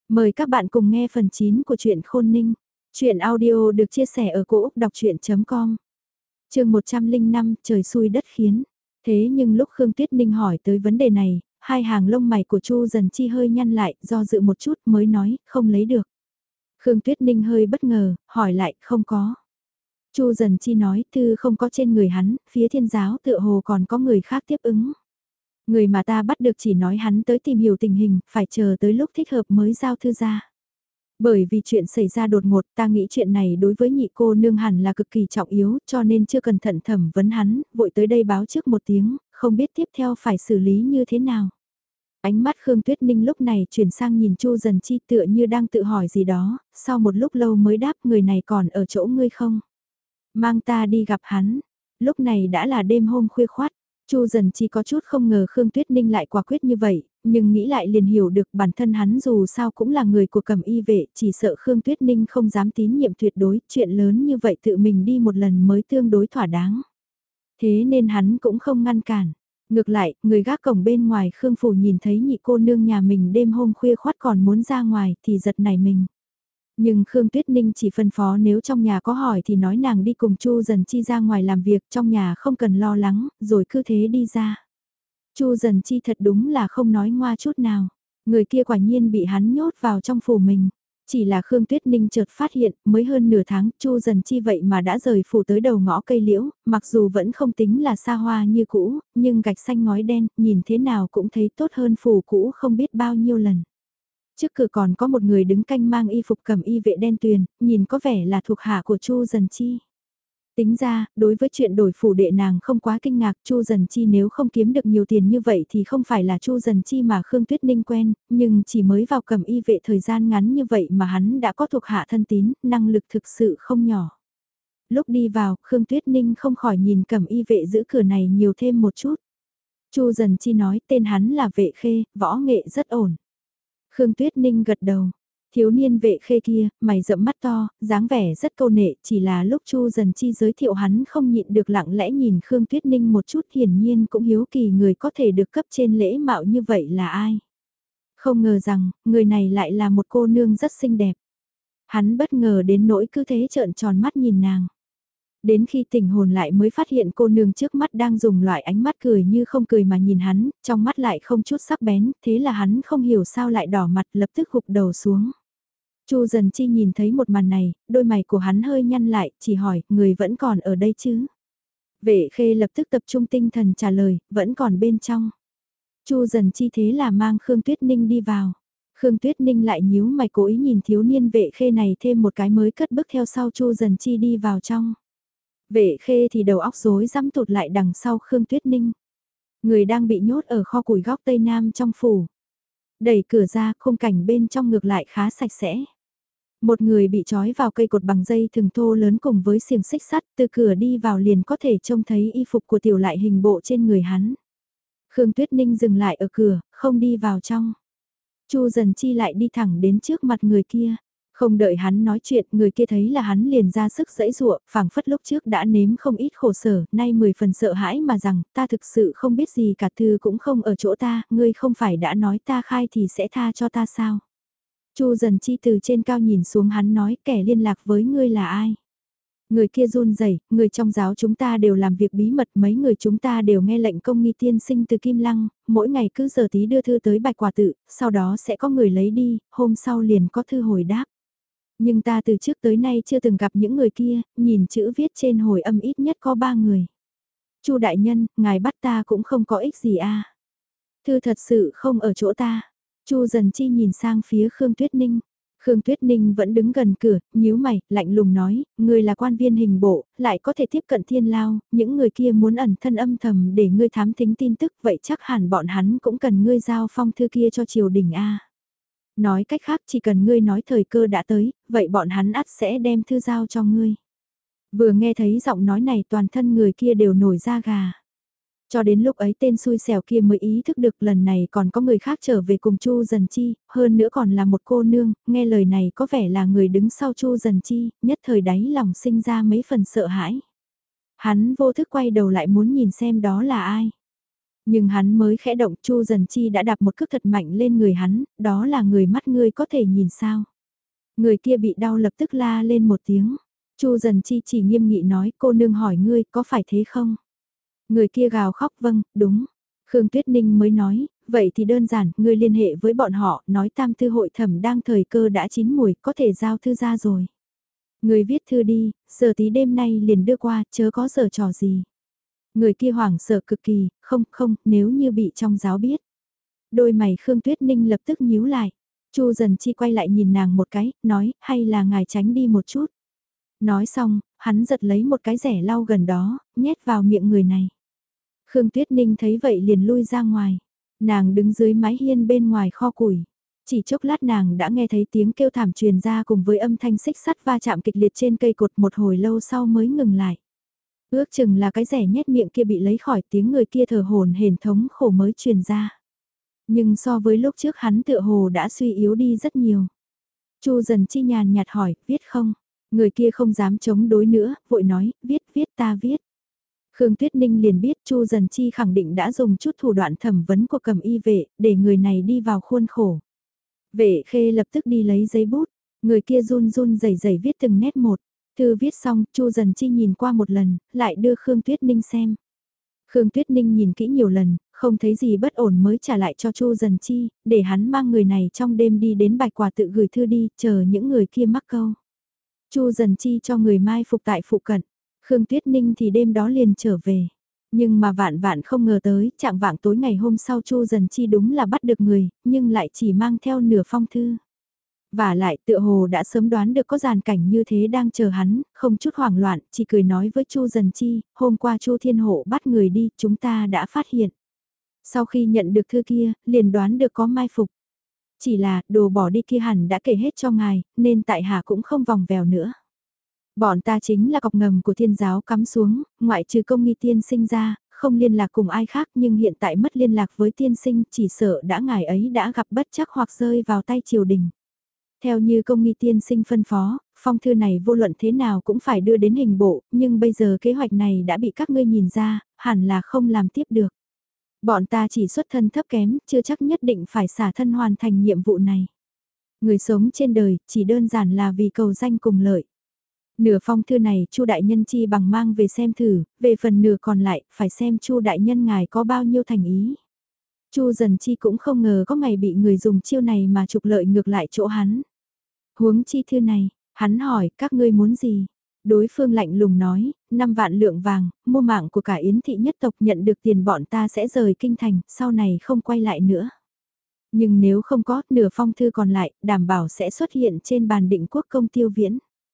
Mời các bạn cùng nghe phần 9 của truyện Khôn Ninh. Truyện audio được chia sẻ ở cỗ đọc chuyện.com. Chương 105, trời xui đất khiến. Thế nhưng lúc Khương Tuyết Ninh hỏi tới vấn đề này, hai hàng lông mày của Chu Dần Chi hơi nhăn lại, do dự một chút mới nói, không lấy được. Khương Tuyết Ninh hơi bất ngờ, hỏi lại, không có. Chu Dần Chi nói, thư không có trên người hắn, phía Thiên giáo tựa hồ còn có người khác tiếp ứng. Người mà ta bắt được chỉ nói hắn tới tìm hiểu tình hình, phải chờ tới lúc thích hợp mới giao thư ra. Bởi vì chuyện xảy ra đột ngột, ta nghĩ chuyện này đối với nhị cô nương hẳn là cực kỳ trọng yếu, cho nên chưa cẩn thận thẩm vấn hắn, vội tới đây báo trước một tiếng, không biết tiếp theo phải xử lý như thế nào. Ánh mắt Khương Tuyết Ninh lúc này chuyển sang nhìn Chu Dần Chi tựa như đang tự hỏi gì đó, sau một lúc lâu mới đáp người này còn ở chỗ ngươi không? Mang ta đi gặp hắn. Lúc này đã là đêm hôm khuya khoắt. Chu Dần Chi có chút không ngờ Khương Tuyết Ninh lại quả quyết như vậy, nhưng nghĩ lại liền hiểu được bản thân hắn dù sao cũng là người của Cẩm Y vệ, chỉ sợ Khương Tuyết Ninh không dám tín nhiệm tuyệt đối, chuyện lớn như vậy tự mình đi một lần mới tương đối thỏa đáng. Thế nên hắn cũng không ngăn cản. Ngược lại, người gác cổng bên ngoài Khương Phủ nhìn thấy nhị cô nương nhà mình đêm hôm khuya khoắt còn muốn ra ngoài thì giật nảy mình. Nhưng Khương Tuyết Ninh chỉ phân phó nếu trong nhà có hỏi thì nói nàng đi cùng Chu Dần Chi ra ngoài làm việc, trong nhà không cần lo lắng, rồi cứ thế đi ra. Chu Dần Chi thật đúng là không nói ngoa chút nào. Người kia quả nhiên bị hắn nhốt vào trong phủ mình. Chỉ là Khương Tuyết Ninh chợt phát hiện, mới hơn nửa tháng, Chu Dần Chi vậy mà đã rời phủ tới đầu ngõ cây liễu, mặc dù vẫn không tính là xa hoa như cũ, nhưng gạch xanh ngói đen, nhìn thế nào cũng thấy tốt hơn phủ cũ không biết bao nhiêu lần. Trước cửa còn có một người đứng canh mang y phục Cẩm Y vệ đen tuyền, nhìn có vẻ là thuộc hạ của Chu Dần Chi. Tính ra, đối với chuyện đổi phủ đệ nàng không quá kinh ngạc, Chu Dần Chi nếu không kiếm được nhiều tiền như vậy thì không phải là Chu Dần Chi mà Khương Tuyết Ninh quen, nhưng chỉ mới vào Cẩm Y vệ thời gian ngắn như vậy mà hắn đã có thuộc hạ thân tín, năng lực thực sự không nhỏ. Lúc đi vào, Khương Tuyết Ninh không khỏi nhìn Cẩm Y vệ giữ cửa này nhiều thêm một chút. Chu Dần Chi nói tên hắn là Vệ Khê, võ nghệ rất ổn. Khương Tuyết Ninh gật đầu. Thiếu niên Vệ Khê kia, mày rậm mắt to, dáng vẻ rất câu nệ, chỉ là lúc Chu Dần Chi giới thiệu hắn không nhịn được lặng lẽ nhìn Khương Tuyết Ninh một chút, hiển nhiên cũng hiếu kỳ người có thể được cấp trên lễ mạo như vậy là ai. Không ngờ rằng, người này lại là một cô nương rất xinh đẹp. Hắn bất ngờ đến nỗi cứ thế trợn tròn mắt nhìn nàng. Đến khi tỉnh hồn lại mới phát hiện cô nương trước mắt đang dùng loại ánh mắt cười như không cười mà nhìn hắn, trong mắt lại không chút sắc bén, thế là hắn không hiểu sao lại đỏ mặt lập tức gục đầu xuống. Chu Dần Chi nhìn thấy một màn này, đôi mày của hắn hơi nhăn lại, chỉ hỏi, người vẫn còn ở đây chứ? Vệ Khê lập tức tập trung tinh thần trả lời, vẫn còn bên trong. Chu Dần Chi thế là mang Khương Tuyết Ninh đi vào. Khương Tuyết Ninh lại nhíu mày cố ý nhìn thiếu niên Vệ Khê này thêm một cái mới cất bước theo sau Chu Dần Chi đi vào trong. Vệ Khê thì đầu óc rối rắm tụt lại đằng sau Khương Tuyết Ninh. Người đang bị nhốt ở kho củi góc Tây Nam trong phủ. Đẩy cửa ra, khung cảnh bên trong ngược lại khá sạch sẽ. Một người bị trói vào cây cột bằng dây thừng thô lớn cùng với xiềng xích sắt, từ cửa đi vào liền có thể trông thấy y phục của tiểu lại hình bộ trên người hắn. Khương Tuyết Ninh dừng lại ở cửa, không đi vào trong. Chu Dần Chi lại đi thẳng đến trước mặt người kia. Không đợi hắn nói chuyện, người kia thấy là hắn liền ra sức giãy giụa, phảng phất lúc trước đã nếm không ít khổ sở, nay 10 phần sợ hãi mà rằng, ta thực sự không biết gì cả, thư cũng không ở chỗ ta, ngươi không phải đã nói ta khai thì sẽ tha cho ta sao? Chu Dần Chi từ trên cao nhìn xuống hắn nói, kẻ liên lạc với ngươi là ai? Người kia run rẩy, người trong giáo chúng ta đều làm việc bí mật, mấy người chúng ta đều nghe lệnh công nghi tiên sinh từ Kim Lăng, mỗi ngày cứ giờ tí đưa thư tới Bạch Quả Tự, sau đó sẽ có người lấy đi, hôm sau liền có thư hồi đáp. Nhưng ta từ trước tới nay chưa từng gặp những người kia, nhìn chữ viết trên hồi âm ít nhất có 3 người. Chu đại nhân, ngài bắt ta cũng không có ích gì a. Thư thật sự không ở chỗ ta. Chu Dần Chi nhìn sang phía Khương Tuyết Ninh. Khương Tuyết Ninh vẫn đứng gần cửa, nhíu mày, lạnh lùng nói, ngươi là quan viên hình bộ, lại có thể tiếp cận thiên lao, những người kia muốn ẩn thân âm thầm để ngươi thám thính tin tức, vậy chắc hẳn bọn hắn cũng cần ngươi giao phong thư kia cho triều đình a. Nói cách khác chỉ cần ngươi nói thời cơ đã tới, vậy bọn hắn ắt sẽ đem thư giao cho ngươi. Vừa nghe thấy giọng nói này toàn thân người kia đều nổi da gà. Cho đến lúc ấy tên xui xẻo kia mới ý thức được lần này còn có người khác trở về cùng Chu Dần Chi, hơn nữa còn là một cô nương, nghe lời này có vẻ là người đứng sau Chu Dần Chi, nhất thời đáy lòng sinh ra mấy phần sợ hãi. Hắn vô thức quay đầu lại muốn nhìn xem đó là ai. Nhưng hắn mới khẽ động, Chu Dần Chi đã đạp một cước thật mạnh lên người hắn, đó là người mắt ngươi có thể nhìn sao. Người kia bị đau lập tức la lên một tiếng. Chu Dần Chi chỉ nghiêm nghị nói, cô nương hỏi ngươi có phải thế không? Người kia gào khóc, vâng, đúng. Khương Tuyết Ninh mới nói, vậy thì đơn giản, ngươi liên hệ với bọn họ, nói tam thư hội thẩm đang thời cơ đã chín mùi, có thể giao thư ra rồi. Ngươi viết thư đi, giờ tí đêm nay liền đưa qua, chớ có giở trò gì. Người kia hoảng sợ cực kỳ, không, nếu như bị trong giáo biết. Đôi mày Khương Tuyết Ninh lập tức nhíu lại. Chu Dần Chi quay lại nhìn nàng một cái, nói, hay là ngài tránh đi một chút. Nói xong, hắn giật lấy một cái rẻ lau gần đó, nhét vào miệng người này. Khương Tuyết Ninh thấy vậy liền lui ra ngoài. Nàng đứng dưới mái hiên bên ngoài kho củi. Chỉ chốc lát nàng đã nghe thấy tiếng kêu thảm truyền ra cùng với âm thanh xích sắt va chạm kịch liệt trên cây cột, một hồi lâu sau mới ngừng lại. Ước chừng là cái rẻ nhét miệng kia bị lấy khỏi, tiếng người kia thở hổn hển thống khổ mới truyền ra. Nhưng so với lúc trước hắn tựa hồ đã suy yếu đi rất nhiều. Chu Dần Chi nhàn nhạt hỏi, viết không? Người kia không dám chống đối nữa, vội nói, viết ta viết. Khương Tuyết Ninh liền biết Chu Dần Chi khẳng định đã dùng chút thủ đoạn thẩm vấn của Cẩm Y vệ, để người này đi vào khuôn khổ. Vệ Khê lập tức đi lấy giấy bút, người kia run run rẩy rẩy viết từng nét một. Thư viết xong, Chu Dần Chi nhìn qua một lần, lại đưa Khương Tuyết Ninh xem. Khương Tuyết Ninh nhìn kỹ nhiều lần, không thấy gì bất ổn mới trả lại cho Chu Dần Chi, để hắn mang người này trong đêm đi đến Bạch Quả tự gửi thư đi, chờ những người kia mắc câu. Chu Dần Chi cho người mai phục tại phụ cận, Khương Tuyết Ninh thì đêm đó liền trở về. Nhưng mà vạn vạn không ngờ tới, trạng vạng tối ngày hôm sau Chu Dần Chi đúng là bắt được người, nhưng lại chỉ mang theo nửa phong thư. Và lại tựa hồ đã sớm đoán được có giàn cảnh như thế đang chờ hắn, không chút hoảng loạn, chỉ cười nói với Chu Dần Chi, hôm qua Chu Thiên Hộ bắt người đi, chúng ta đã phát hiện. Sau khi nhận được thư kia, liền đoán được có mai phục. Chỉ là, đồ bỏ đi kia hẳn đã kể hết cho ngài, nên tại hạ cũng không vòng vèo nữa. Bọn ta chính là cọc ngầm của thiên giáo cắm xuống, ngoại trừ công nghi tiên sinh ra, không liên lạc cùng ai khác nhưng hiện tại mất liên lạc với tiên sinh, chỉ sợ đã ngài ấy đã gặp bất chắc hoặc rơi vào tay triều đình. Theo như công nghi tiên sinh phân phó, phong thư này vô luận thế nào cũng phải đưa đến hình bộ, nhưng bây giờ kế hoạch này đã bị các ngươi nhìn ra, hẳn là không làm tiếp được. Bọn ta chỉ xuất thân thấp kém, chưa chắc nhất định phải xả thân hoàn thành nhiệm vụ này. Người sống trên đời chỉ đơn giản là vì cầu danh cùng lợi. Nửa phong thư này Chu đại nhân chi bằng mang về xem thử, về phần nửa còn lại phải xem Chu đại nhân ngài có bao nhiêu thành ý. Chu Dần Chi cũng không ngờ có ngày bị người dùng chiêu này mà trục lợi ngược lại chỗ hắn. Huống chi thư này, hắn hỏi các ngươi muốn gì? Đối phương lạnh lùng nói, 5 vạn lượng vàng, mua mạng của cả Yến thị nhất tộc, nhận được tiền bọn ta sẽ rời kinh thành, sau này không quay lại nữa. Nhưng nếu không có, nửa phong thư còn lại, đảm bảo sẽ xuất hiện trên bàn định quốc công Tiêu Viễn.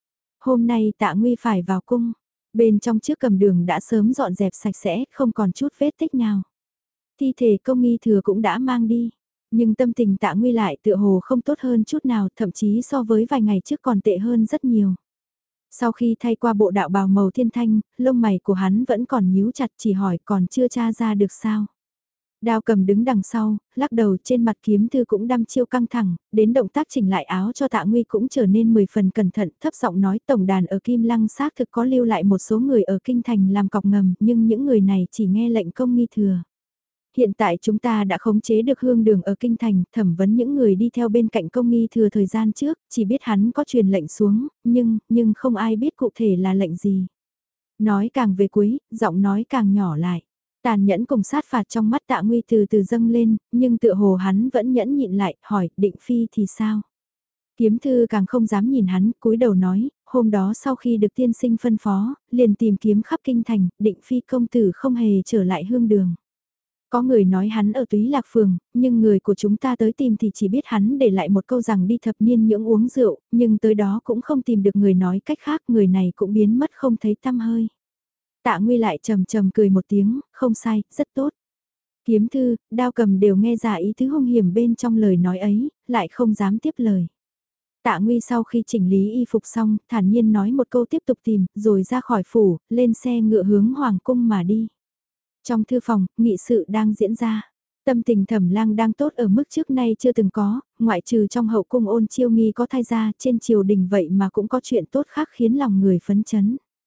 Hôm nay Tạ Nguy phải vào cung, bên trong chiếc cầm đường đã sớm dọn dẹp sạch sẽ, không còn chút vết tích nào. Thi thể công nghi thừa cũng đã mang đi, nhưng tâm tình Tạ Nguy lại tựa hồ không tốt hơn chút nào, thậm chí so với vài ngày trước còn tệ hơn rất nhiều. Sau khi thay qua bộ đạo bào màu thiên thanh, lông mày của hắn vẫn còn nhíu chặt, chỉ hỏi còn chưa tra ra được sao. Đao cầm đứng đằng sau, lắc đầu, trên mặt kiếm thư cũng đăm chiêu căng thẳng, đến động tác chỉnh lại áo cho Tạ Nguy cũng trở nên 10 phần cẩn thận, thấp giọng nói tổng đàn ở Kim Lăng xác thực có lưu lại một số người ở kinh thành làm cọc ngầm, nhưng những người này chỉ nghe lệnh công nghi thừa. Hiện tại chúng ta đã khống chế được hương đường ở kinh thành, thẩm vấn những người đi theo bên cạnh công nghi thừa thời gian trước, chỉ biết hắn có truyền lệnh xuống, nhưng không ai biết cụ thể là lệnh gì. Nói càng về cuối, giọng nói càng nhỏ lại. Tàn nhẫn cùng sát phạt trong mắt Tạ Nguy từ từ dâng lên, nhưng tựa hồ hắn vẫn nhẫn nhịn lại, hỏi, Định Phi thì sao? Kiếm thư càng không dám nhìn hắn, cúi đầu nói, hôm đó sau khi được tiên sinh phân phó, liền tìm kiếm khắp kinh thành, Định Phi công tử không hề trở lại hương đường. Có người nói hắn ở Túy Lạc Phường, nhưng người của chúng ta tới tìm thì chỉ biết hắn để lại một câu rằng đi thập niên nhưỡng uống rượu, nhưng tới đó cũng không tìm được người nói cách khác, người này cũng biến mất không thấy tăm hơi. Tạ Nguy lại trầm trầm cười một tiếng, không sai, rất tốt. Kiếm thư, đao cầm đều nghe ra ý tứ hung hiểm bên trong lời nói ấy, lại không dám tiếp lời. Tạ Nguy sau khi chỉnh lý y phục xong, thản nhiên nói một câu tiếp tục tìm, rồi ra khỏi phủ, lên xe ngựa hướng Hoàng cung mà đi. Trong thư phòng, nghị sự đang diễn ra. Tâm tình Thẩm Lang đang tốt ở mức trước nay chưa từng có, ngoại trừ trong hậu cung Ôn Chiêu Nghi có thai ra, trên triều đình vậy mà cũng có chuyện tốt khác khiến lòng người phấn chấn.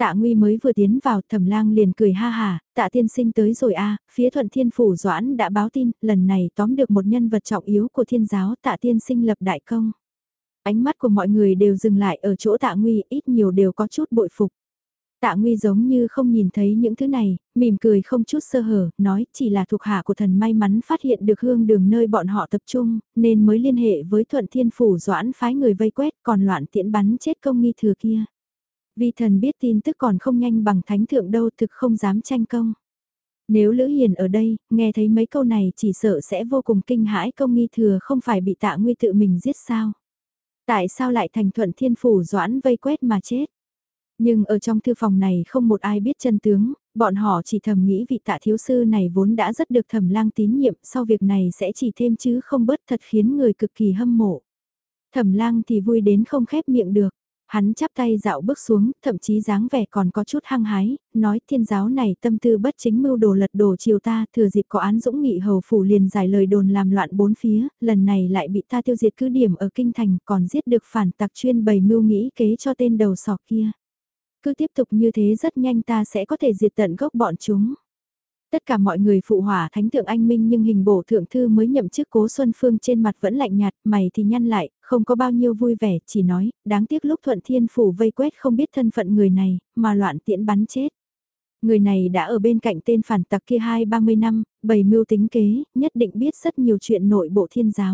Tạ Nguy mới vừa tiến vào, Thẩm Lang liền cười ha hả, Tạ tiên sinh tới rồi a, phía Thuận Thiên phủ Doãn đã báo tin, lần này tóm được một nhân vật trọng yếu của Thiên giáo, Tạ tiên sinh lập đại công. Ánh mắt của mọi người đều dừng lại ở chỗ Tạ Nguy, ít nhiều đều có chút bội phục. Tạ Nguy giống như không nhìn thấy những thứ này, mỉm cười không chút sơ hở, nói chỉ là thuộc hạ của thần may mắn phát hiện được hương đường nơi bọn họ tập trung, nên mới liên hệ với Thuận Thiên phủ Doãn phái người vây quét, còn loạn tiễn bắn chết công nghi thừa kia. Vi thần biết tin tức còn không nhanh bằng thánh thượng đâu, thực không dám tranh công. Nếu Lữ Hiền ở đây, nghe thấy mấy câu này chỉ sợ sẽ vô cùng kinh hãi, công nghi thừa không phải bị Tạ Nguy tự mình giết sao? Tại sao lại thành Thuận Thiên phủ Doãn vây quét mà chết? Nhưng ở trong thư phòng này không một ai biết chân tướng, bọn họ chỉ thầm nghĩ vị Tạ thiếu sư này vốn đã rất được Thẩm Lang tín nhiệm, sau việc này sẽ chỉ thêm chứ không bớt, thật khiến người cực kỳ hâm mộ. Thẩm Lang thì vui đến không khép miệng được. Hắn chắp tay dạo bước xuống, thậm chí dáng vẻ còn có chút hăng hái, nói Thiên giáo này tâm tư bất chính, mưu đồ lật đổ triều ta, thừa dịp có án Dũng Nghị hầu phủ liền giải lời đồn làm loạn bốn phía, lần này lại bị ta tiêu diệt cứ điểm ở kinh thành, còn giết được phản tặc chuyên bày mưu nghĩ kế cho tên đầu sỏ kia. Cứ tiếp tục như thế rất nhanh ta sẽ có thể diệt tận gốc bọn chúng. Tất cả mọi người phụ hỏa thánh thượng anh minh, nhưng hình bổ thượng thư mới nhậm chức Cố Xuân Phương trên mặt vẫn lạnh nhạt, mày thì nhăn lại, không có bao nhiêu vui vẻ, chỉ nói, đáng tiếc lúc Thuận Thiên phủ vây quét không biết thân phận người này, mà loạn tiễn bắn chết. Người này đã ở bên cạnh tên phản tặc kia 20-30 năm, bày mưu tính kế, nhất định biết rất nhiều chuyện nội bộ Thiên giáo.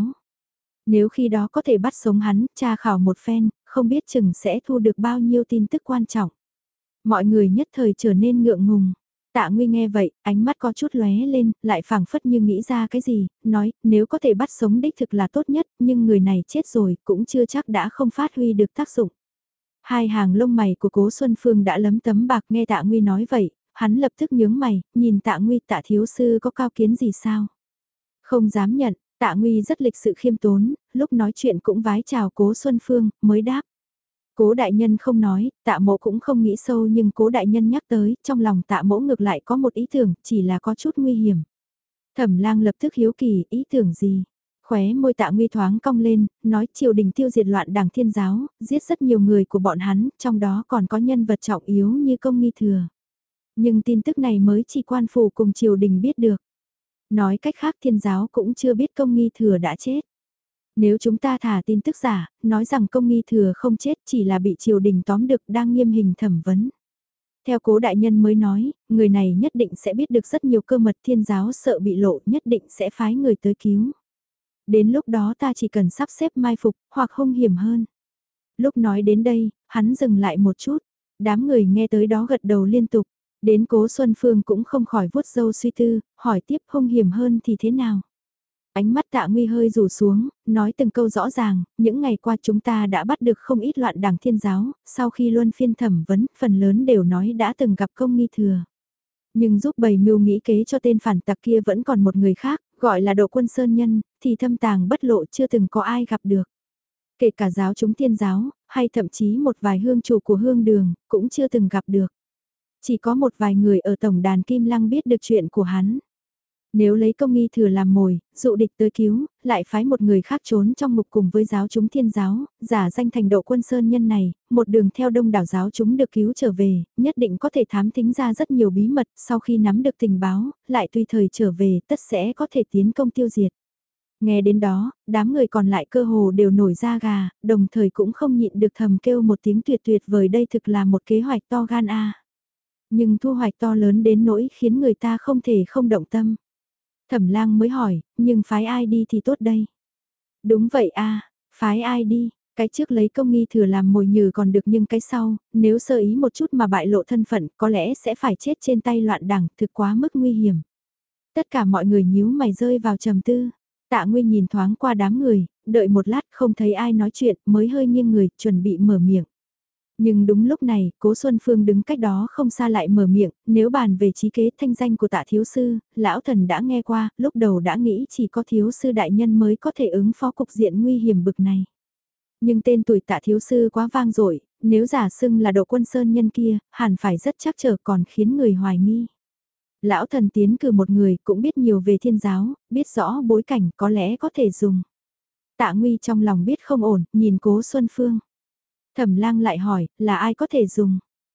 Nếu khi đó có thể bắt sống hắn, tra khảo một phen, không biết chừng sẽ thu được bao nhiêu tin tức quan trọng. Mọi người nhất thời trở nên ngượng ngùng. Tạ Nguy nghe vậy, ánh mắt có chút lóe lên, lại phảng phất như nghĩ ra cái gì, nói, nếu có thể bắt sống đích thực là tốt nhất, nhưng người này chết rồi, cũng chưa chắc đã không phát huy được tác dụng. Hai hàng lông mày của Cố Xuân Phương đã lấm tấm bạc, nghe Tạ Nguy nói vậy, hắn lập tức nhướng mày, nhìn Tạ Nguy, Tạ thiếu sư có cao kiến gì sao? Không dám nhận, Tạ Nguy rất lịch sự khiêm tốn, lúc nói chuyện cũng vái chào Cố Xuân Phương, mới đáp. Cố đại nhân không nói, Tạ mỗ cũng không nghĩ sâu, nhưng Cố đại nhân nhắc tới, trong lòng Tạ mỗ ngược lại có một ý tưởng, chỉ là có chút nguy hiểm. Thẩm Lang lập tức hiếu kỳ, ý tưởng gì? Khóe môi Tạ Nguy thoáng cong lên, nói triều đình tiêu diệt loạn đảng Thiên giáo, giết rất nhiều người của bọn hắn, trong đó còn có nhân vật trọng yếu như công nghi thừa. Nhưng tin tức này mới chỉ quan phủ cùng triều đình biết được. Nói cách khác Thiên giáo cũng chưa biết công nghi thừa đã chết. Nếu chúng ta thả tin tức giả, nói rằng công nghi thừa không chết, chỉ là bị triều đình tóm được, đang nghiêm hình thẩm vấn. Theo Cố đại nhân mới nói, người này nhất định sẽ biết được rất nhiều cơ mật, Thiên giáo sợ bị lộ, nhất định sẽ phái người tới cứu. Đến lúc đó ta chỉ cần sắp xếp mai phục, hoặc hung hiểm hơn. Lúc nói đến đây, hắn dừng lại một chút. Đám người nghe tới đó gật đầu liên tục. Đến Cố Xuân Phương cũng không khỏi vuốt râu suy tư, hỏi tiếp hung hiểm hơn thì thế nào? Ánh mắt Tạ Nguy hơi rủ xuống, nói từng câu rõ ràng, những ngày qua chúng ta đã bắt được không ít loạn đảng Thiên giáo, sau khi luân phiên thẩm vấn, phần lớn đều nói đã từng gặp công nghi thừa. Nhưng giúp bày mưu nghĩ kế cho tên phản tặc kia vẫn còn một người khác, gọi là Độ Quân Sơn Nhân, thì thâm tàng bất lộ chưa từng có ai gặp được. Kể cả giáo chúng Thiên giáo, hay thậm chí một vài hương chủ của hương đường, cũng chưa từng gặp được. Chỉ có một vài người ở tổng đàn Kim Lăng biết được chuyện của hắn. Nếu lấy công nghi thừa làm mồi, dụ địch tới cứu, lại phái một người khác trốn trong ngục cùng với giáo chúng Thiên giáo, giả danh thành Độ Quân Sơn Nhân này, một đường theo đông đảo giáo chúng được cứu trở về, nhất định có thể thám thính ra rất nhiều bí mật, sau khi nắm được tình báo, lại tùy thời trở về, tất sẽ có thể tiến công tiêu diệt. Nghe đến đó, đám người còn lại cơ hồ đều nổi da gà, đồng thời cũng không nhịn được thầm kêu một tiếng tuyệt tuyệt vời, đây thực là một kế hoạch to gan a. Nhưng thu hoạch to lớn đến nỗi khiến người ta không thể không động tâm. Thẩm Lang mới hỏi, nhưng phái ai đi thì tốt đây? Đúng vậy a, phái ai đi? Cái trước lấy công nghi thừa làm mồi nhử còn được, nhưng cái sau, nếu sơ ý một chút mà bại lộ thân phận, có lẽ sẽ phải chết trên tay loạn đảng, thực quá mức nguy hiểm. Tất cả mọi người nhíu mày rơi vào trầm tư. Tạ Nguy nhìn thoáng qua đám người, đợi một lát không thấy ai nói chuyện, mới hơi nghiêng người, chuẩn bị mở miệng. Nhưng đúng lúc này, Cố Xuân Phương đứng cách đó không xa lại mở miệng, nếu bàn về trí kế thanh danh của Tạ thiếu sư, lão thần đã nghe qua, lúc đầu đã nghĩ chỉ có thiếu sư đại nhân mới có thể ứng phó cục diện nguy hiểm bực này. Nhưng tên tuổi Tạ thiếu sư quá vang dội, nếu giả xưng là Độ Quân Sơn Nhân kia, hẳn phải rất chắc trở, còn khiến người hoài nghi. Lão thần tiến cử một người cũng biết nhiều về Thiên giáo, biết rõ bối cảnh, có lẽ có thể dùng. Tạ Nguy trong lòng biết không ổn, nhìn Cố Xuân Phương. Thẩm Lang lại hỏi, là ai có thể dùng?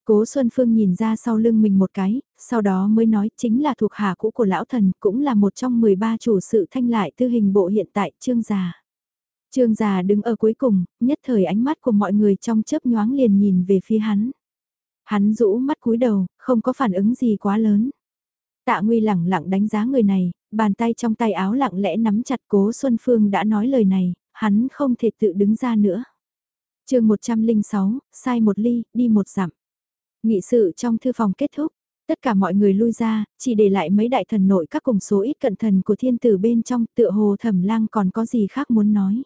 Cố Xuân Phương nhìn ra sau lưng mình một cái, sau đó mới nói chính là thuộc hạ cũ của lão thần, cũng là một trong 13 chủ sự thanh lại tư hình bộ hiện tại, Trương Già. Trương Già đứng ở cuối cùng, nhất thời ánh mắt của mọi người trong chớp nhoáng liền nhìn về phía hắn. Hắn rũ mắt cúi đầu, không có phản ứng gì quá lớn. Tạ Nguy lẳng lặng đánh giá người này, bàn tay trong tay áo lặng lẽ nắm chặt. Cố Xuân Phương đã nói lời này, hắn không thể tự đứng ra nữa. Chương 106, sai một ly, đi một dặm. Nghị sự trong thư phòng kết thúc, tất cả mọi người lui ra, chỉ để lại mấy đại thần nội các cùng số ít cận thần của thiên tử bên trong, tựa hồ Thẩm Lang còn có gì khác muốn nói.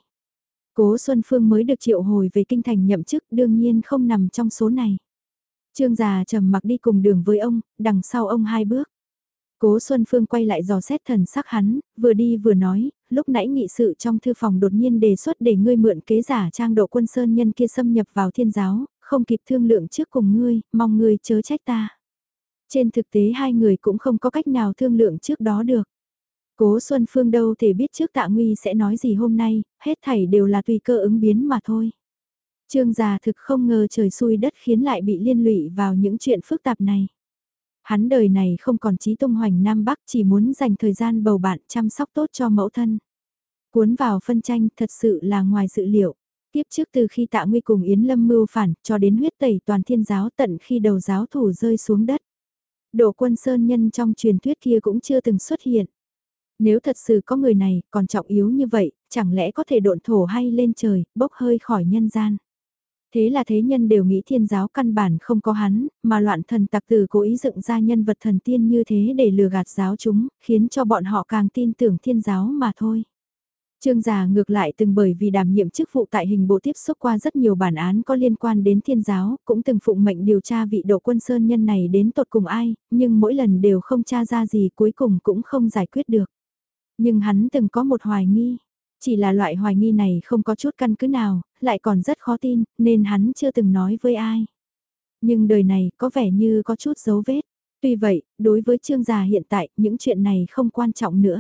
Cố Xuân Phương mới được triệu hồi về kinh thành nhậm chức, đương nhiên không nằm trong số này. Trương Già trầm mặc đi cùng đường với ông, đằng sau ông 2 bước. Cố Xuân Phương quay lại dò xét thần sắc hắn, vừa đi vừa nói, lúc nãy nghị sự trong thư phòng đột nhiên đề xuất để ngươi mượn kế giả trang Độ Quân Sơn nhân kia xâm nhập vào thiên giáo, không kịp thương lượng trước cùng ngươi, mong ngươi chớ trách ta. Trên thực tế hai người cũng không có cách nào thương lượng trước đó được. Cố Xuân Phương đâu thể biết trước Tạ Nguy sẽ nói gì hôm nay, hết thảy đều là tùy cơ ứng biến mà thôi. Trương Già thực không ngờ trời xui đất khiến lại bị liên lụy vào những chuyện phức tạp này. Hắn đời này không còn chí tung hoành Nam Bắc, chỉ muốn dành thời gian bầu bạn chăm sóc tốt cho mẫu thân. Cuốn vào phân tranh thật sự là ngoài dự liệu. Tiếp trước từ khi Tạ Nguy cùng Yến Lâm mưu phản cho đến huyết tẩy toàn thiên giáo tận khi đầu giáo thủ rơi xuống đất. Độ Quân Sơn nhân trong truyền thuyết kia cũng chưa từng xuất hiện. Nếu thật sự có người này còn trọng yếu như vậy, chẳng lẽ có thể độn thổ hay lên trời, bốc hơi khỏi nhân gian. Thế là thế nhân đều nghĩ thiên giáo căn bản không có hắn, mà loạn thần tặc tử cố ý dựng ra nhân vật thần tiên như thế để lừa gạt giáo chúng, khiến cho bọn họ càng tin tưởng thiên giáo mà thôi. Trương Già ngược lại từng bởi vì đảm nhiệm chức vụ tại hình bộ tiếp xúc qua rất nhiều bản án có liên quan đến thiên giáo, cũng từng phụng mệnh điều tra vị Độ Quân Sơn nhân này đến tột cùng ai, nhưng mỗi lần đều không tra ra gì, cuối cùng cũng không giải quyết được. Nhưng hắn từng có một hoài nghi. Chỉ là loại hoài nghi này không có chút căn cứ nào, lại còn rất khó tin, nên hắn chưa từng nói với ai. Nhưng đời này có vẻ như có chút dấu vết. Tuy vậy, đối với Trương Già hiện tại, những chuyện này không quan trọng nữa.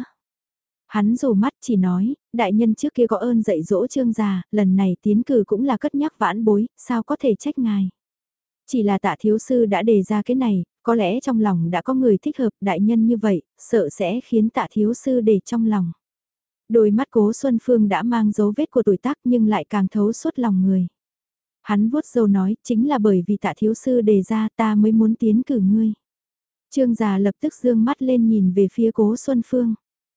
Hắn dù mắt chỉ nói, đại nhân trước kia có ơn dạy dỗ Trương Già, lần này tiến cử cũng là cất nhắc vãn bối, sao có thể trách ngài. Chỉ là Tạ thiếu sư đã đề ra cái này, có lẽ trong lòng đã có người thích hợp đại nhân như vậy, sợ sẽ khiến Tạ thiếu sư để trong lòng. Đôi mắt Cố Xuân Phương đã mang dấu vết của tuổi tác nhưng lại càng thấu suốt lòng người. Hắn vuốt râu nói, chính là bởi vì Tạ thiếu sư đề ra ta mới muốn tiến cử ngươi. Trương Già lập tức dương mắt lên nhìn về phía Cố Xuân Phương.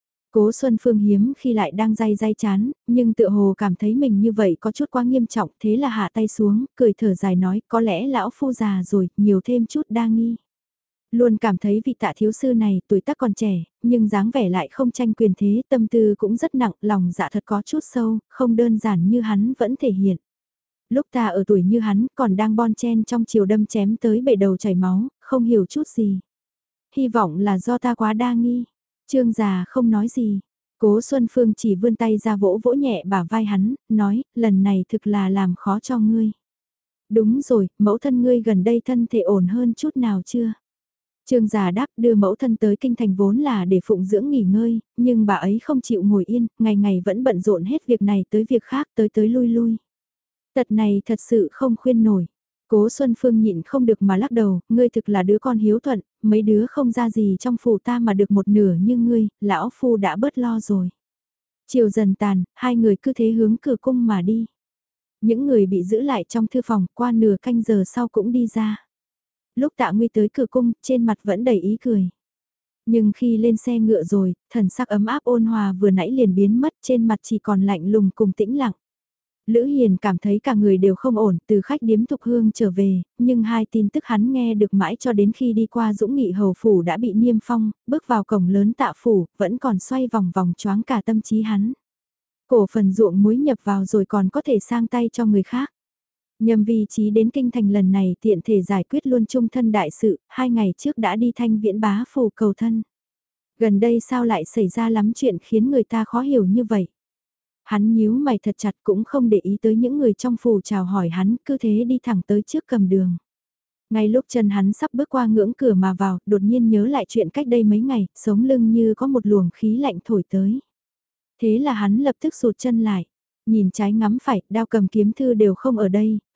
Cố Xuân Phương hiếm khi lại đang day chán, nhưng tựa hồ cảm thấy mình như vậy có chút quá nghiêm trọng, thế là hạ tay xuống, cười thở dài nói, có lẽ lão phu già rồi, nhiều thêm chút đa nghi. Luôn cảm thấy vị Tạ thiếu sư này tuổi tác còn trẻ, nhưng dáng vẻ lại không tranh quyền thế, tâm tư cũng rất nặng, lòng dạ thật có chút sâu, không đơn giản như hắn vẫn thể hiện. Lúc ta ở tuổi như hắn còn đang bon chen trong chiều đâm chém tới bể đầu chảy máu, không hiểu chút gì. Hy vọng là do ta quá đa nghi. Trương Già không nói gì. Cố Xuân Phương chỉ vươn tay ra vỗ vỗ nhẹ bả vai hắn, nói, lần này thực là làm khó cho ngươi. Đúng rồi, mẫu thân ngươi gần đây thân thể ổn hơn chút nào chưa? Trương Già đáp đưa mẫu thân tới kinh thành vốn là để phụng dưỡng nghỉ ngơi, nhưng bà ấy không chịu ngồi yên, ngày ngày vẫn bận rộn hết việc này tới việc khác tới lui lui. Tật này thật sự không khuyên nổi. Cố Xuân Phương nhịn không được mà lắc đầu, ngươi thực là đứa con hiếu thuận, mấy đứa không ra gì trong phủ ta mà được một nửa như ngươi, lão phu đã bớt lo rồi. Chiều dần tàn, hai người cứ thế hướng cửa cung mà đi. Những người bị giữ lại trong thư phòng qua nửa canh giờ sau cũng đi ra. Lúc Tạ Nguy tới cửa cung, trên mặt vẫn đầy ý cười. Nhưng khi lên xe ngựa rồi, thần sắc ấm áp ôn hòa vừa nãy liền biến mất, trên mặt chỉ còn lạnh lùng cùng tĩnh lặng. Lữ Hiền cảm thấy cả người đều không ổn, từ khách điếm Thục Hương trở về, nhưng hai tin tức hắn nghe được mãi cho đến khi đi qua Dũng Nghị hầu phủ đã bị niêm phong, bước vào cổng lớn Tạ phủ, vẫn còn xoay vòng vòng choáng cả tâm trí hắn. Cổ phần ruộng muối nhập vào rồi còn có thể sang tay cho người khác. Nhâm vị trí đến kinh thành lần này tiện thể giải quyết luôn chung thân đại sự, 2 ngày trước đã đi Thanh Viễn bá phủ cầu thân. Gần đây sao lại xảy ra lắm chuyện khiến người ta khó hiểu như vậy. Hắn nhíu mày thật chặt cũng không để ý tới những người trong phủ chào hỏi hắn, cứ thế đi thẳng tới trước cầm đường. Ngay lúc chân hắn sắp bước qua ngưỡng cửa mà vào, đột nhiên nhớ lại chuyện cách đây mấy ngày, sống lưng như có một luồng khí lạnh thổi tới. Thế là hắn lập tức sụt chân lại, nhìn trái ngắm phải, đao cầm kiếm thư đều không ở đây,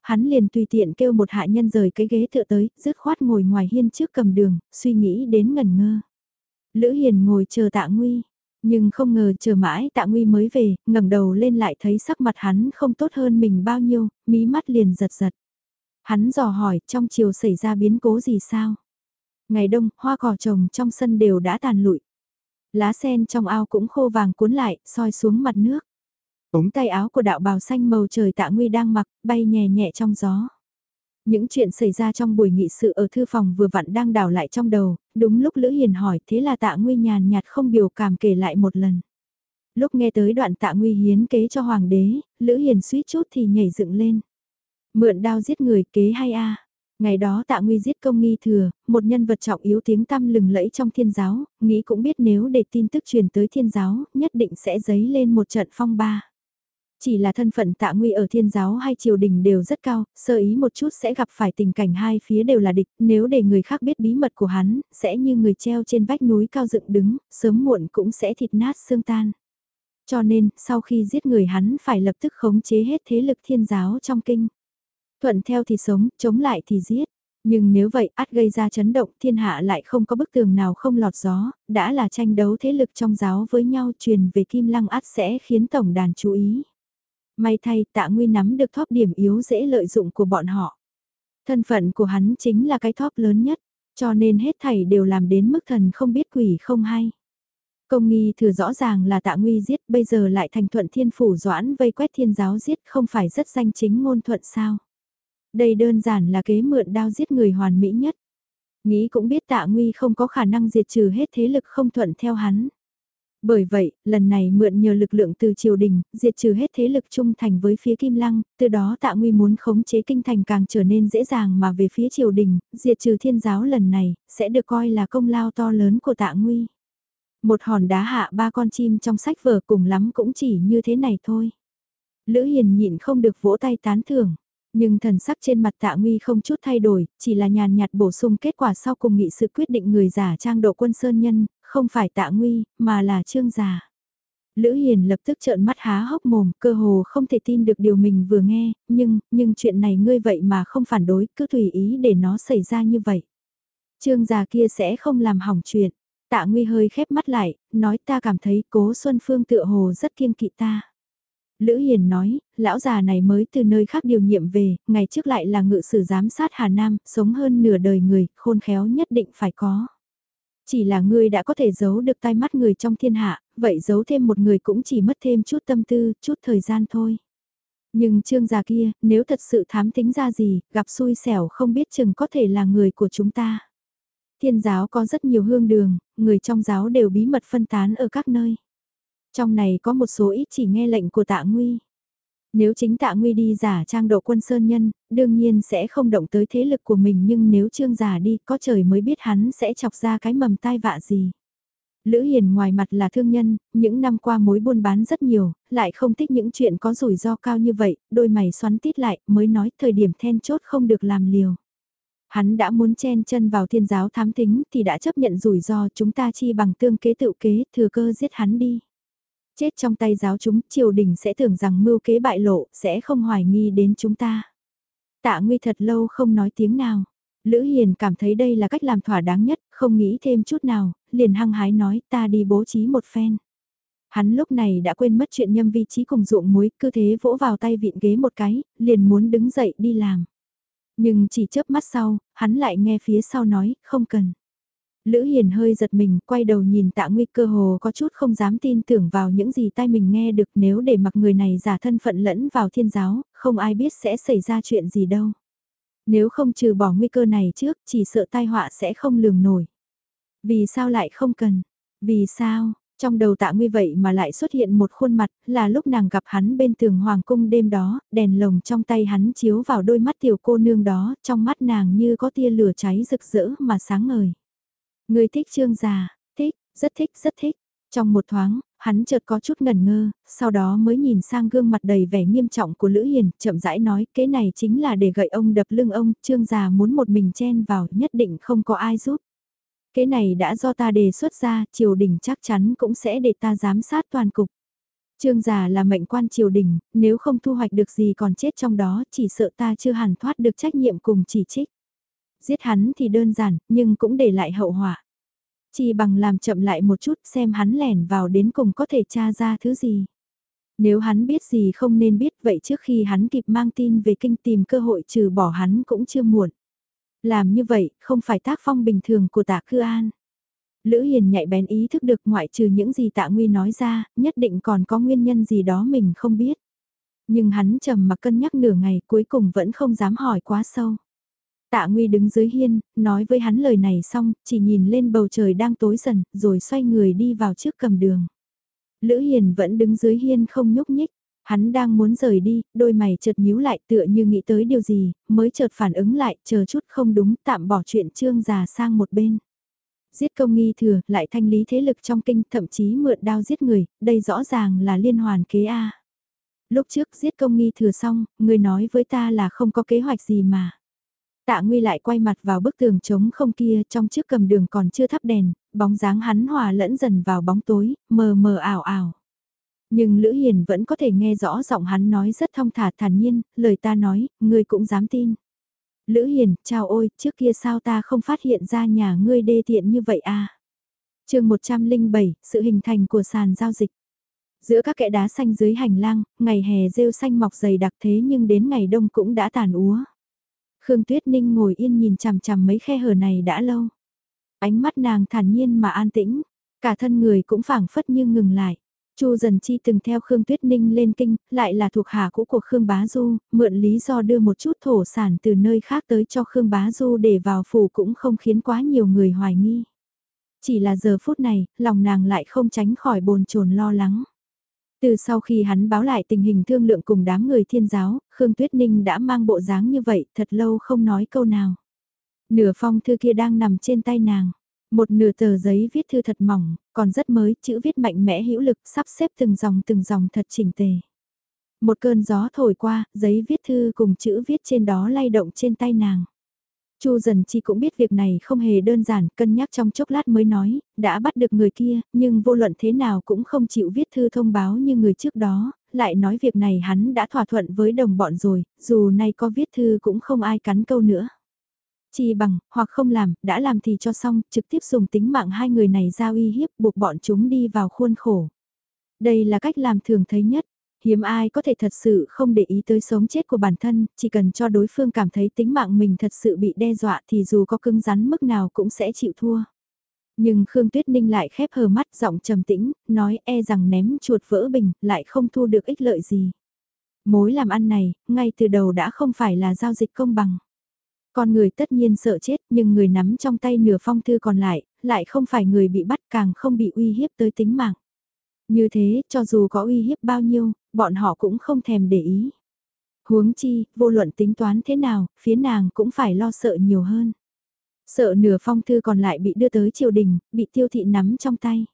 hắn liền tùy tiện kêu một hạ nhân rời cái ghế tựa tới, dứt khoát ngồi ngoài hiên trước cầm đường, suy nghĩ đến ngẩn ngơ. Lữ Hiền ngồi chờ Tạ Nguy, nhưng không ngờ chờ mãi Tạ Nguy mới về, ngẩng đầu lên lại thấy sắc mặt hắn không tốt hơn mình bao nhiêu, mí mắt liền giật giật. Hắn dò hỏi trong chiều xảy ra biến cố gì sao? Ngày đông, hoa cỏ trồng trong sân đều đã tàn lụi. Lá sen trong ao cũng khô vàng cuốn lại, soi xuống mặt nước. Ống tay áo của đạo bào xanh màu trời Tạ Nguy đang mặc, bay nhẹ nhẹ trong gió. Những chuyện xảy ra trong buổi nghị sự ở thư phòng vừa vặn đang đảo lại trong đầu, đúng lúc Lữ Hiền hỏi thế là Tạ Nguy nhàn nhạt không biểu cảm kể lại một lần. Lúc nghe tới đoạn Tạ Nguy hiến kế cho hoàng đế, Lữ Hiền suýt chút thì nhảy dựng lên. Mượn đao giết người kế hay a? Ngày đó Tạ Nguy giết Công Nghi Thừa, một nhân vật trọng yếu tiếng tăm lừng lẫy trong thiên giáo, nghĩ cũng biết nếu để tin tức truyền tới thiên giáo, nhất định sẽ dấy lên một trận phong ba. Chỉ là thân phận Tạ Nguy ở thiên giáo hay triều đình đều rất cao, sơ ý một chút sẽ gặp phải tình cảnh hai phía đều là địch, nếu để người khác biết bí mật của hắn, sẽ như người treo trên vách núi cao dựng đứng, sớm muộn cũng sẽ thịt nát xương tan. Cho nên, sau khi giết người hắn phải lập tức khống chế hết thế lực thiên giáo trong kinh. Thuận theo thì sống, chống lại thì giết. Nhưng nếu vậy, ắt gây ra chấn động, thiên hạ lại không có bức tường nào không lọt gió, đã là tranh đấu thế lực trong giáo với nhau truyền về Kim Lăng ắt sẽ khiến tổng đàn chú ý. May thay Tạ Nguy nắm được thóp điểm yếu dễ lợi dụng của bọn họ. Thân phận của hắn chính là cái thóp lớn nhất, cho nên hết thảy đều làm đến mức thần không biết quỷ không hay. Công Nghi Thừa rõ ràng là Tạ Nguy giết, bây giờ lại thành Thuận Thiên Phủ Doãn vây quét thiên giáo giết, không phải rất danh chính ngôn thuận sao. Đây đơn giản là kế mượn đao giết người hoàn mỹ nhất. Nghĩ cũng biết Tạ Nguy không có khả năng diệt trừ hết thế lực không thuận theo hắn. Bởi vậy, lần này mượn nhờ lực lượng từ triều đình, diệt trừ hết thế lực trung thành với phía Kim Lăng, từ đó Tạ Nguy muốn khống chế kinh thành càng trở nên dễ dàng mà về phía triều đình, diệt trừ thiên giáo lần này, sẽ được coi là công lao to lớn của Tạ Nguy. Một hòn đá hạ ba con chim trong sách vở cùng lắm cũng chỉ như thế này thôi. Lữ Hiền nhịn không được vỗ tay tán thưởng. Nhưng thần sắc trên mặt Tạ Nguy không chút thay đổi, chỉ là nhàn nhạt bổ sung kết quả sau cùng nghị sự quyết định người giả trang Độ Quân Sơn Nhân, không phải Tạ Nguy, mà là Trương Giả. Lữ Hiền lập tức trợn mắt há hốc mồm, cơ hồ không thể tin được điều mình vừa nghe, nhưng chuyện này ngươi vậy mà không phản đối, cứ tùy ý để nó xảy ra như vậy. Trương Giả kia sẽ không làm hỏng chuyện. Tạ Nguy hơi khép mắt lại, nói ta cảm thấy Cố Xuân Phương tựa hồ rất kiêng kỵ ta. Lữ Hiền nói, lão già này mới từ nơi khác điều nhiệm về, ngày trước lại là ngự sử giám sát Hà Nam, sống hơn nửa đời người, khôn khéo nhất định phải có. Chỉ là ngươi đã có thể giấu được tai mắt người trong thiên hạ, vậy giấu thêm một người cũng chỉ mất thêm chút tâm tư, chút thời gian thôi. Nhưng Trương già kia, nếu thật sự thám tính ra gì, gặp xui xẻo không biết chừng có thể là người của chúng ta. Thiên giáo có rất nhiều hương đường, người trong giáo đều bí mật phân tán ở các nơi. Trong này có một số ít chỉ nghe lệnh của Tạ Nguy. Nếu chính Tạ Nguy đi giả trang Độ Quân Sơn Nhân, đương nhiên sẽ không động tới thế lực của mình, nhưng nếu Trương giả đi, có trời mới biết hắn sẽ chọc ra cái mầm tai vạ gì. Lữ Hiền ngoài mặt là thương nhân, những năm qua mối buôn bán rất nhiều, lại không thích những chuyện có rủi ro cao như vậy, đôi mày xoắn tít lại, mới nói thời điểm then chốt không được làm liều. Hắn đã muốn chen chân vào thiên giáo thám tính thì đã chấp nhận rủi ro, chúng ta chi bằng tương kế tự kế, thừa cơ giết hắn đi. Chết trong tay giáo chúng, triều đình sẽ tưởng rằng mưu kế bại lộ, sẽ không hoài nghi đến chúng ta. Tạ Nguy thật lâu không nói tiếng nào. Lữ Hiền cảm thấy đây là cách làm thỏa đáng nhất, không nghĩ thêm chút nào, liền hăng hái nói ta đi bố trí một phen. Hắn lúc này đã quên mất chuyện nhâm vi trí cùng ruộng muối, cứ thế vỗ vào tay vịn ghế một cái, liền muốn đứng dậy đi làm. Nhưng chỉ chớp mắt sau, hắn lại nghe phía sau nói, không cần. Lữ Hiền hơi giật mình, quay đầu nhìn Tạ Nguy, cơ hồ có chút không dám tin tưởng vào những gì tai mình nghe được, nếu để mặc người này giả thân phận lẫn vào thiên giáo, không ai biết sẽ xảy ra chuyện gì đâu. Nếu không trừ bỏ nguy cơ này trước, chỉ sợ tai họa sẽ không lường nổi. Vì sao lại không cần? Vì sao? Trong đầu Tạ Nguy vậy mà lại xuất hiện một khuôn mặt, là lúc nàng gặp hắn bên tường hoàng cung đêm đó, đèn lồng trong tay hắn chiếu vào đôi mắt tiểu cô nương đó, trong mắt nàng như có tia lửa cháy rực rỡ mà sáng ngời. Người thích Trương già, thích, rất thích. Trong một thoáng, hắn chợt có chút ngần ngơ, sau đó mới nhìn sang gương mặt đầy vẻ nghiêm trọng của Lữ Hiền, chậm rãi nói, cái này chính là để gậy ông đập lưng ông, Trương già muốn một mình chen vào, nhất định không có ai giúp. Cái này đã do ta đề xuất ra, triều đình chắc chắn cũng sẽ để ta giám sát toàn cục. Trương già là mệnh quan triều đình, nếu không thu hoạch được gì còn chết trong đó, chỉ sợ ta chưa hẳn thoát được trách nhiệm cùng chỉ trích. Giết hắn thì đơn giản, nhưng cũng để lại hậu họa. Chỉ bằng làm chậm lại một chút xem hắn lẻn vào đến cùng có thể tra ra thứ gì. Nếu hắn biết gì không nên biết vậy trước khi hắn kịp mang tin về kinh tìm cơ hội trừ bỏ hắn cũng chưa muộn. Làm như vậy không phải tác phong bình thường của Tạ Cư An. Lữ Hiền nhạy bén ý thức được ngoại trừ những gì Tạ Nguy nói ra, nhất định còn có nguyên nhân gì đó mình không biết. Nhưng hắn trầm mặc cân nhắc nửa ngày cuối cùng vẫn không dám hỏi quá sâu. Tạ Nguy đứng dưới hiên, nói với hắn lời này xong, chỉ nhìn lên bầu trời đang tối dần, rồi xoay người đi vào trước cầm đường. Lữ Hiền vẫn đứng dưới hiên không nhúc nhích, hắn đang muốn rời đi, đôi mày chợt nhíu lại tựa như nghĩ tới điều gì, mới chợt phản ứng lại, chờ chút không đúng, tạm bỏ chuyện Trương già sang một bên. Giết công nghi thừa, lại thanh lý thế lực trong kinh, thậm chí mượn đao giết người, đây rõ ràng là liên hoàn kế A. Lúc trước giết công nghi thừa xong, người nói với ta là không có kế hoạch gì mà. Tạ Nguy lại quay mặt vào bức tường trống không kia, trong chiếc cầm đường còn chưa thắp đèn, bóng dáng hắn hòa lẫn dần vào bóng tối, mờ mờ ảo ảo. Nhưng Lữ Hiền vẫn có thể nghe rõ giọng hắn nói rất thong thả thản nhiên, lời ta nói, ngươi cũng dám tin. Lữ Hiền, chào ôi, trước kia sao ta không phát hiện ra nhà ngươi đê tiện như vậy à? Chương 107, sự hình thành của sàn giao dịch. Giữa các kẽ đá xanh dưới hành lang, ngày hè rêu xanh mọc dày đặc thế nhưng đến ngày đông cũng đã tàn úa. Khương Tuyết Ninh ngồi yên nhìn chằm chằm mấy khe hở này đã lâu. Ánh mắt nàng thản nhiên mà an tĩnh, cả thân người cũng phảng phất như ngừng lại. Chu Dần Chi từng theo Khương Tuyết Ninh lên kinh, lại là thuộc hạ cũ của Khương Bá Du, mượn lý do đưa một chút thổ sản từ nơi khác tới cho Khương Bá Du để vào phủ cũng không khiến quá nhiều người hoài nghi. Chỉ là giờ phút này, lòng nàng lại không tránh khỏi bồn chồn lo lắng. Từ sau khi hắn báo lại tình hình thương lượng cùng đám người thiên giáo, Khương Tuyết Ninh đã mang bộ dáng như vậy, thật lâu không nói câu nào. Nửa phong thư kia đang nằm trên tay nàng. Một nửa tờ giấy viết thư thật mỏng, còn rất mới, chữ viết mạnh mẽ hữu lực, sắp xếp từng dòng thật chỉnh tề. Một cơn gió thổi qua, giấy viết thư cùng chữ viết trên đó lay động trên tay nàng. Chu Dần Chi cũng biết việc này không hề đơn giản, cân nhắc trong chốc lát mới nói, đã bắt được người kia, nhưng vô luận thế nào cũng không chịu viết thư thông báo như người trước đó, lại nói việc này hắn đã thỏa thuận với đồng bọn rồi, dù nay có viết thư cũng không ai cắn câu nữa. Chỉ bằng, hoặc không làm, đã làm thì cho xong, trực tiếp dùng tính mạng hai người này ra uy hiếp buộc bọn chúng đi vào khuôn khổ. Đây là cách làm thường thấy nhất. Hiếm ai có thể thật sự không để ý tới sống chết của bản thân, chỉ cần cho đối phương cảm thấy tính mạng mình thật sự bị đe dọa thì dù có cứng rắn mức nào cũng sẽ chịu thua. Nhưng Khương Tuyết Ninh lại khép hờ mắt giọng trầm tĩnh, nói e rằng ném chuột vỡ bình lại không thu được ích lợi gì. Mối làm ăn này, ngay từ đầu đã không phải là giao dịch công bằng. Con người tất nhiên sợ chết nhưng người nắm trong tay nửa phong thư còn lại không phải người bị bắt càng không bị uy hiếp tới tính mạng. Như thế, cho dù có uy hiếp bao nhiêu, bọn họ cũng không thèm để ý. Huống chi, vô luận tính toán thế nào, phía nàng cũng phải lo sợ nhiều hơn. Sợ nửa phong thư còn lại bị đưa tới triều đình, bị tiêu thị nắm trong tay.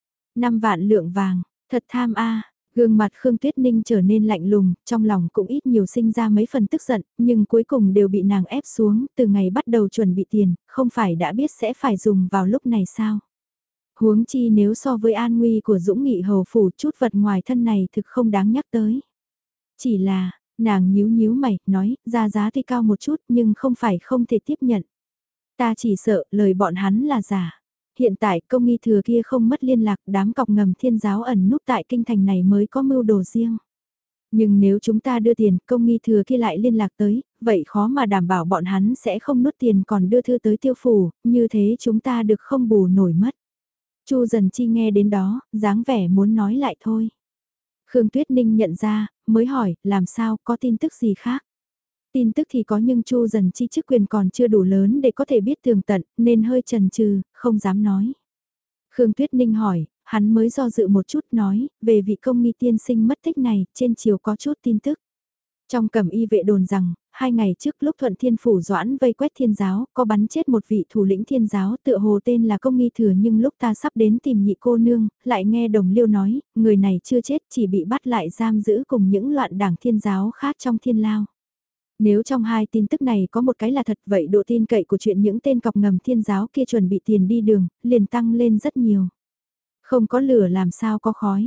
5 vạn lượng vàng, thật tham a. Gương mặt Khương Tuyết Ninh trở nên lạnh lùng, trong lòng cũng ít nhiều sinh ra mấy phần tức giận, nhưng cuối cùng đều bị nàng ép xuống, từ ngày bắt đầu chuẩn bị tiền, không phải đã biết sẽ phải dùng vào lúc này sao. Huống chi nếu so với an nguy của Dũng Nghị hầu phủ chút vật ngoài thân này thực không đáng nhắc tới. Chỉ là, nàng nhíu nhíu mày, nói, ra giá tuy cao một chút nhưng không phải không thể tiếp nhận. Ta chỉ sợ lời bọn hắn là giả. Hiện tại công nghi thừa kia không mất liên lạc, đám cọc ngầm thiên giáo ẩn núp tại kinh thành này mới có mưu đồ riêng. Nhưng nếu chúng ta đưa tiền, công nghi thừa kia lại liên lạc tới, vậy khó mà đảm bảo bọn hắn sẽ không nuốt tiền còn đưa thư tới tiêu phủ, như thế chúng ta được không bù nổi mất. Chu Dần Chi nghe đến đó, dáng vẻ muốn nói lại thôi. Khương Tuyết Ninh nhận ra, mới hỏi, làm sao, có tin tức gì khác? Tin tức thì có nhưng Chu Dần Chi chức quyền còn chưa đủ lớn để có thể biết tường tận, nên hơi chần chừ, không dám nói. Khương Tuyết Ninh hỏi, hắn mới do dự một chút nói, về vị công nghi tiên sinh mất tích này, trên chiều có chút tin tức. Trong cẩm y vệ đồn rằng, 2 ngày trước lúc Thuận Thiên Phủ Doãn vây quét thiên giáo, có bắn chết một vị thủ lĩnh thiên giáo tựa hồ tên là công nghi thừa nhưng lúc ta sắp đến tìm nhị cô nương, lại nghe đồng liêu nói, người này chưa chết chỉ bị bắt lại giam giữ cùng những loạn đảng thiên giáo khác trong thiên lao. Nếu trong hai tin tức này có một cái là thật vậy độ tin cậy của chuyện những tên cọc ngầm thiên giáo kia chuẩn bị tiền đi đường, liền tăng lên rất nhiều. Không có lửa làm sao có khói.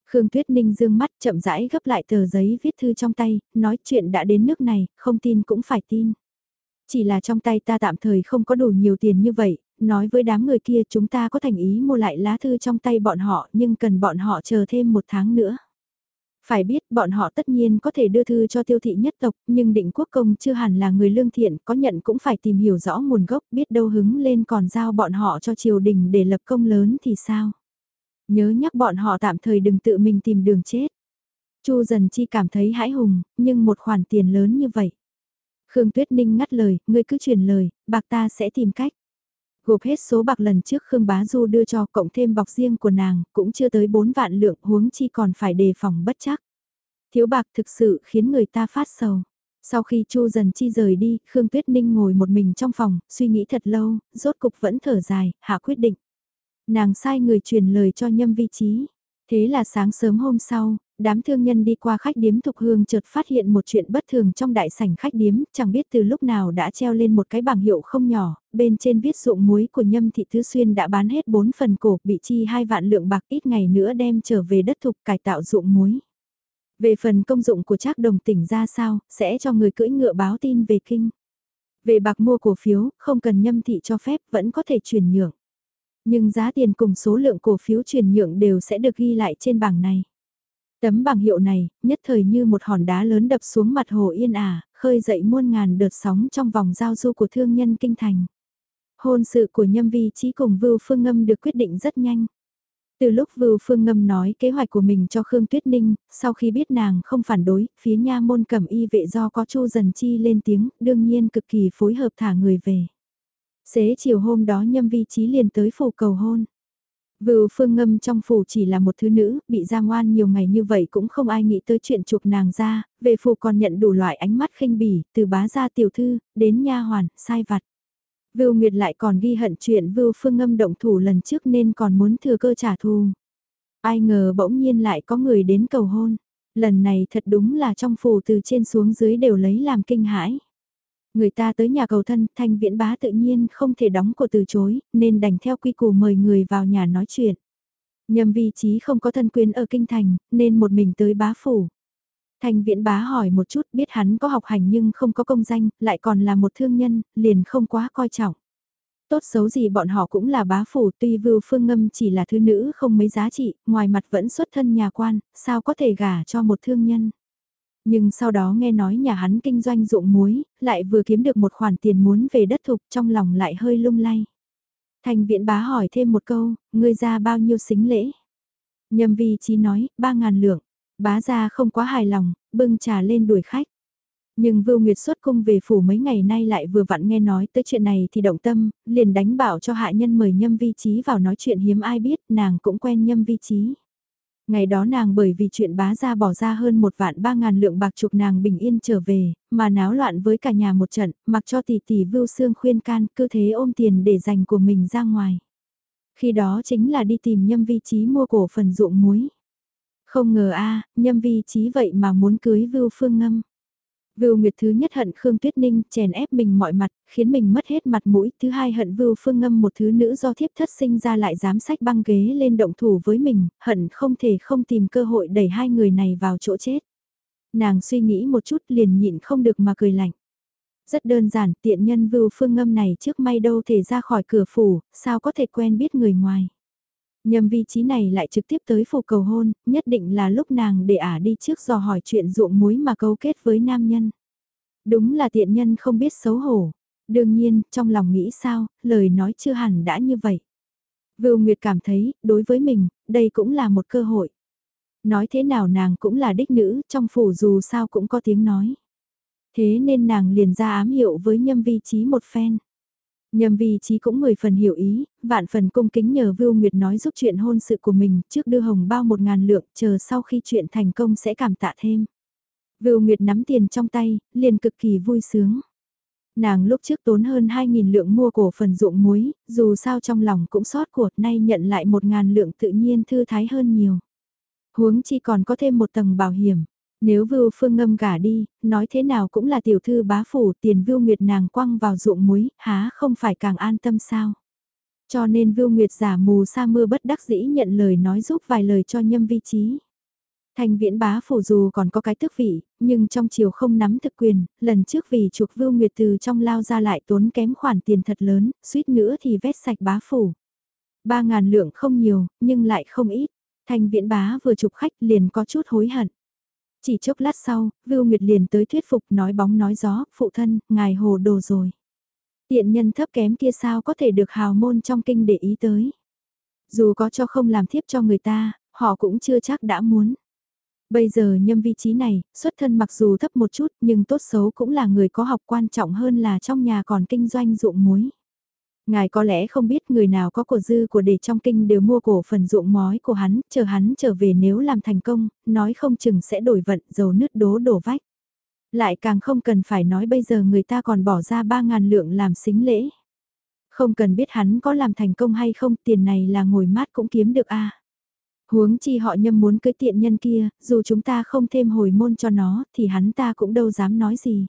Khương Tuyết Ninh dương mắt chậm rãi gấp lại tờ giấy viết thư trong tay, nói chuyện đã đến nước này, không tin cũng phải tin. Chỉ là trong tay ta tạm thời không có đủ nhiều tiền như vậy, nói với đám người kia chúng ta có thành ý mua lại lá thư trong tay bọn họ nhưng cần bọn họ chờ thêm 1 tháng nữa. Phải biết bọn họ tất nhiên có thể đưa thư cho Tiêu thị nhất tộc nhưng Định Quốc Công chưa hẳn là người lương thiện, có nhận cũng phải tìm hiểu rõ nguồn gốc, biết đâu hứng lên còn giao bọn họ cho triều đình để lập công lớn thì sao. Nhớ nhắc bọn họ tạm thời đừng tự mình tìm đường chết. Chu Dần Chi cảm thấy hãi hùng, nhưng một khoản tiền lớn như vậy. Khương Tuyết Ninh ngắt lời, ngươi cứ truyền lời, bạc ta sẽ tìm cách. Gộp hết số bạc lần trước Khương Bá Du đưa cho cộng thêm bọc riêng của nàng, cũng chưa tới 4 vạn lượng, huống chi còn phải đề phòng bất chắc. Thiếu bạc thực sự khiến người ta phát sầu. Sau khi Chu Dần Chi rời đi, Khương Tuyết Ninh ngồi một mình trong phòng, suy nghĩ thật lâu, rốt cục vẫn thở dài, hạ quyết định. Nàng sai người truyền lời cho Nhâm Vi Chí. Thế là sáng sớm hôm sau, đám thương nhân đi qua khách điếm Thục Hương chợt phát hiện một chuyện bất thường trong đại sảnh khách điếm, chẳng biết từ lúc nào đã treo lên một cái bảng hiệu không nhỏ, bên trên viết ruộng muối của Nhâm Thị Thứ Xuyên đã bán hết 4 phần cổ, bị chi 2 vạn lượng bạc, ít ngày nữa đem trở về đất thục cải tạo ruộng muối. Về phần công dụng của Trác Đồng tỉnh ra sao, sẽ cho người cưỡi ngựa báo tin về kinh. Về bạc mua cổ phiếu, không cần Nhâm Thị cho phép vẫn có thể chuyển nhượng. Nhưng giá tiền cùng số lượng cổ phiếu chuyển nhượng đều sẽ được ghi lại trên bảng này. Tấm bảng hiệu này, nhất thời như một hòn đá lớn đập xuống mặt hồ yên ả, khơi dậy muôn ngàn đợt sóng trong vòng giao du của thương nhân kinh thành. Hôn sự của Nhâm Vi Chí cùng Vưu Phương Ngâm được quyết định rất nhanh. Từ lúc Vưu Phương Ngâm nói kế hoạch của mình cho Khương Tuyết Ninh, sau khi biết nàng không phản đối, phía nha môn cẩm y vệ do có Chu Dần Chi lên tiếng, đương nhiên cực kỳ phối hợp thả người về. Xế chiều hôm đó Nhâm Vi Chí liền tới phủ cầu hôn. Vưu Phương Ngâm trong phủ chỉ là một thứ nữ, bị ra ngoan nhiều ngày như vậy cũng không ai nghĩ tới chuyện chuộc nàng ra, về phủ còn nhận đủ loại ánh mắt khinh bỉ, từ bá gia tiểu thư, đến nha hoàn, sai vặt. Vưu Nguyệt lại còn ghi hận chuyện Vưu Phương Ngâm động thủ lần trước nên còn muốn thừa cơ trả thù. Ai ngờ bỗng nhiên lại có người đến cầu hôn. Lần này thật đúng là trong phủ từ trên xuống dưới đều lấy làm kinh hãi. Người ta tới nhà cầu thân, Thanh Viễn Bá tự nhiên không thể đóng của từ chối, nên đành theo quy củ mời người vào nhà nói chuyện. Nhâm Vi Chí không có thân quyến ở kinh thành, nên một mình tới bá phủ. Thanh Viễn Bá hỏi một chút, biết hắn có học hành nhưng không có công danh, lại còn là một thương nhân, liền không quá coi trọng. Tốt xấu gì bọn họ cũng là bá phủ, tuy Vưu Phương Ngâm chỉ là thứ nữ không mấy giá trị, ngoài mặt vẫn xuất thân nhà quan, sao có thể gả cho một thương nhân. Nhưng sau đó nghe nói nhà hắn kinh doanh ruộng muối, lại vừa kiếm được một khoản tiền muốn về đất thục, trong lòng lại hơi lung lay. Thành Viễn Bá hỏi thêm một câu, ngươi ra bao nhiêu xính lễ? Nhâm Vi Chí nói, 3.000 lượng. Bá gia không quá hài lòng, bưng trà lên đuổi khách. Nhưng Vưu Nguyệt xuất cung về phủ mấy ngày nay lại vừa vặn nghe nói tới chuyện này thì động tâm, liền đánh bảo cho hạ nhân mời Nhâm Vi Chí vào nói chuyện hiếm ai biết, nàng cũng quen Nhâm Vi Chí. Ngày đó nàng bởi vì chuyện bá gia bỏ ra hơn 1.300.000 lượng bạc chuộc nàng bình yên trở về, mà náo loạn với cả nhà một trận, mặc cho tỷ tỷ Vưu Sương khuyên can, cứ thế ôm tiền để dành của mình ra ngoài. Khi đó chính là đi tìm Nhâm Vi Chí mua cổ phần ruộng muối. Không ngờ Nhâm Vi Chí vậy mà muốn cưới Vưu Phương Ngâm. Vưu Nguyệt thứ nhất hận Khương Tuyết Ninh chèn ép mình mọi mặt, khiến mình mất hết mặt mũi. Thứ hai hận Vưu Phương Ngâm một thứ nữ do thiếp thất sinh ra lại dám sách băng ghế lên động thủ với mình, hận không thể không tìm cơ hội đẩy hai người này vào chỗ chết. Nàng suy nghĩ một chút liền nhịn không được mà cười lạnh. Rất đơn giản, tiện nhân Vưu Phương Ngâm này trước may đâu thể ra khỏi cửa phủ, sao có thể quen biết người ngoài. Nhâm Vi Chí này lại trực tiếp tới phủ cầu hôn, nhất định là lúc nàng để ả đi trước dò hỏi chuyện ruộng muối mà cấu kết với nam nhân. Đúng là tiện nhân không biết xấu hổ. Đương nhiên, trong lòng nghĩ sao, lời nói chưa hẳn đã như vậy. Vưu Nguyệt cảm thấy, đối với mình, đây cũng là một cơ hội. Nói thế nào nàng cũng là đích nữ, trong phủ dù sao cũng có tiếng nói. Thế nên nàng liền ra ám hiệu với Nhâm Vi Chí một phen. Nhâm Vi Chí cũng 10 phần hiểu ý, vạn phần cung kính nhờ Vưu Nguyệt nói giúp chuyện hôn sự của mình, trước đưa hồng bao 1.000 lượng, chờ sau khi chuyện thành công sẽ cảm tạ thêm. Vưu Nguyệt nắm tiền trong tay, liền cực kỳ vui sướng. Nàng lúc trước tốn hơn 2.000 lượng mua cổ phần ruộng muối, dù sao trong lòng cũng sót của, nay nhận lại 1.000 lượng tự nhiên thư thái hơn nhiều. Huống chi còn có thêm một tầng bảo hiểm. Nếu Vưu Phương Ngâm gả đi, nói thế nào cũng là tiểu thư bá phủ, tiền Vưu Nguyệt nàng quăng vào ruộng muối, há không phải càng an tâm sao. Cho nên Vưu Nguyệt giả mù sa mưa bất đắc dĩ nhận lời nói giúp vài lời cho Nhâm Vi Chí. Thanh Viễn bá phủ dù còn có cái tước vị, nhưng trong triều không nắm thực quyền, lần trước vì chuộc Vưu Nguyệt từ trong lao ra lại tốn kém khoản tiền thật lớn, suýt nữa thì vét sạch bá phủ. 3.000 lượng không nhiều, nhưng lại không ít. Thanh Viễn bá vừa chụp khách liền có chút hối hận. Chỉ chốc lát sau, Vưu Nguyệt liền tới thuyết phục nói bóng nói gió, phụ thân, ngài hồ đồ rồi. Tiện nhân thấp kém kia sao có thể được hào môn trong kinh để ý tới. Dù có cho không làm thiếp cho người ta, họ cũng chưa chắc đã muốn. Bây giờ nhâm vị trí này, xuất thân mặc dù thấp một chút nhưng tốt xấu cũng là người có học quan trọng hơn là trong nhà còn kinh doanh ruộng muối. Ngài có lẽ không biết người nào có của dư của để trong kinh đều mua cổ phần ruộng mói của hắn trở về nếu làm thành công, nói không chừng sẽ đổi vận dầu nứt đổ vách. Lại càng không cần phải nói bây giờ người ta còn bỏ ra 3.000 lượng làm xính lễ. Không cần biết hắn có làm thành công hay không, tiền này là ngồi mát cũng kiếm được a. Huống chi họ nhâm muốn cưới tiện nhân kia, dù chúng ta không thêm hồi môn cho nó, thì hắn ta cũng đâu dám nói gì.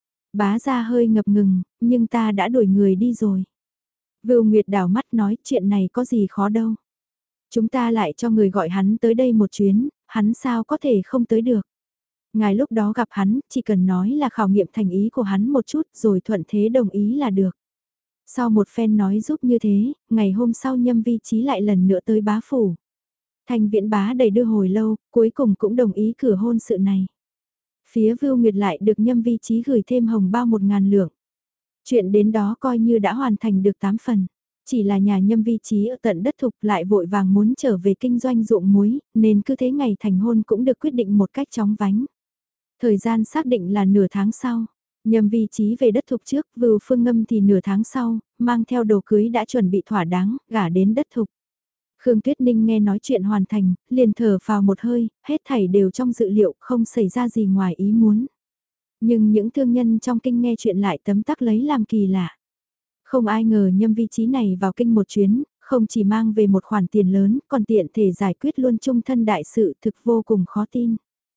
Bá ra hơi ngập ngừng, nhưng ta đã đuổi người đi rồi. Vưu Nguyệt đảo mắt nói chuyện này có gì khó đâu. Chúng ta lại cho người gọi hắn tới đây một chuyến, hắn sao có thể không tới được. Ngài lúc đó gặp hắn, chỉ cần nói là khảo nghiệm thành ý của hắn một chút rồi thuận thế đồng ý là được. Sau một phen nói giúp như thế, ngày hôm sau nhâm vi trí lại lần nữa tới bá phủ. Thanh Viễn bá đầy đưa hồi lâu, cuối cùng cũng đồng ý cử hôn sự này. Phía Vưu Nguyệt lại được nhâm vi trí gửi thêm hồng bao 1.000 lượng. Chuyện đến đó coi như đã hoàn thành được 8 phần. Chỉ là nhà nhâm vi trí ở tận đất thục lại vội vàng muốn trở về kinh doanh ruộng muối, nên cứ thế ngày thành hôn cũng được quyết định một cách chóng vánh. Thời gian xác định là nửa tháng sau. Nhâm vi trí về đất thục trước, Vưu Phương Ngâm thì nửa tháng sau, mang theo đồ cưới đã chuẩn bị thỏa đáng, gả đến đất thục. Khương Tuyết Ninh nghe nói chuyện hoàn thành, liền thở phào một hơi, hết thảy đều trong dự liệu, không xảy ra gì ngoài ý muốn. Nhưng những thương nhân trong kinh nghe chuyện lại tấm tắc lấy làm kỳ lạ. Không ai ngờ nhâm vị trí này vào kinh một chuyến, không chỉ mang về một khoản tiền lớn, còn tiện thể giải quyết luôn chung thân đại sự thực vô cùng khó tin.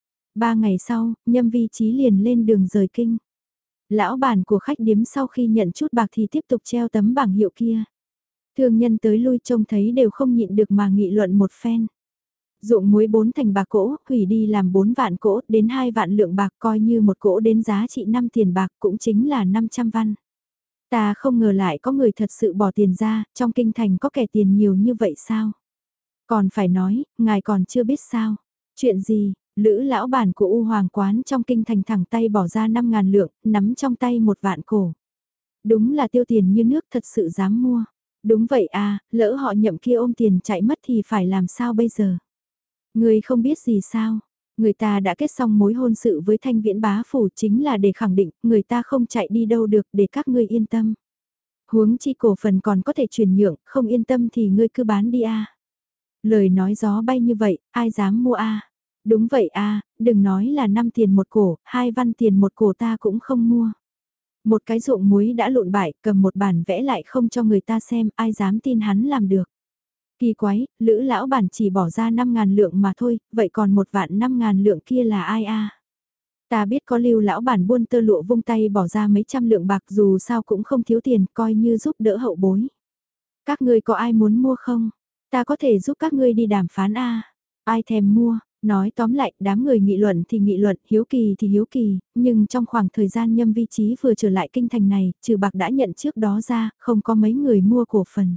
3 ngày sau, nhâm vị trí liền lên đường rời kinh. Lão bản của khách điếm sau khi nhận chút bạc thì tiếp tục treo tấm bảng hiệu kia. Thương nhân tới lui trông thấy đều không nhịn được mà nghị luận một phen. Ruộng muối 4 thành bạc cỗ, hủy đi làm 4 vạn cỗ, đến 2 vạn lượng bạc coi như một cỗ đến giá trị 5 tiền bạc cũng chính là 500 văn. Ta không ngờ lại có người thật sự bỏ tiền ra, trong kinh thành có kẻ tiền nhiều như vậy sao? Còn phải nói, ngài còn chưa biết sao? Chuyện gì? Lữ lão bản của U Hoàng quán trong kinh thành thẳng tay bỏ ra 5.000 lượng, nắm trong tay 1 vạn cổ. Đúng là tiêu tiền như nước thật sự dám mua. Đúng vậy à, lỡ họ nhậm kia ôm tiền chạy mất thì phải làm sao bây giờ? Người không biết gì sao? Người ta đã kết xong mối hôn sự với Thanh Viễn bá phủ chính là để khẳng định người ta không chạy đi đâu được để các ngươi yên tâm. Huống chi cổ phần còn có thể chuyển nhượng, không yên tâm thì ngươi cứ bán đi a. Lời nói gió bay như vậy, ai dám mua a? Đúng vậy a, đừng nói là 5 tiền một cổ, 2 văn tiền một cổ ta cũng không mua. Một cái ruộng muối đã lộn bại, cầm một bản vẽ lại không cho người ta xem, ai dám tin hắn làm được. Kỳ quái, Lữ lão bản chỉ bỏ ra 5.000 lượng mà thôi, vậy còn 1 vạn 5.000 lượng kia là ai a? Ta biết có Lưu lão bản buôn tơ lụa vung tay bỏ ra mấy trăm lượng bạc dù sao cũng không thiếu tiền, coi như giúp đỡ hậu bối. Các ngươi có ai muốn mua không? Ta có thể giúp các ngươi đi đàm phán a. Ai thèm mua? Nói tóm lại, đám người nghị luận thì nghị luận, hiếu kỳ thì hiếu kỳ, nhưng trong khoảng thời gian nhâm vi trí vừa trở lại kinh thành này, trừ bạc đã nhận trước đó ra, không có mấy người mua cổ phần.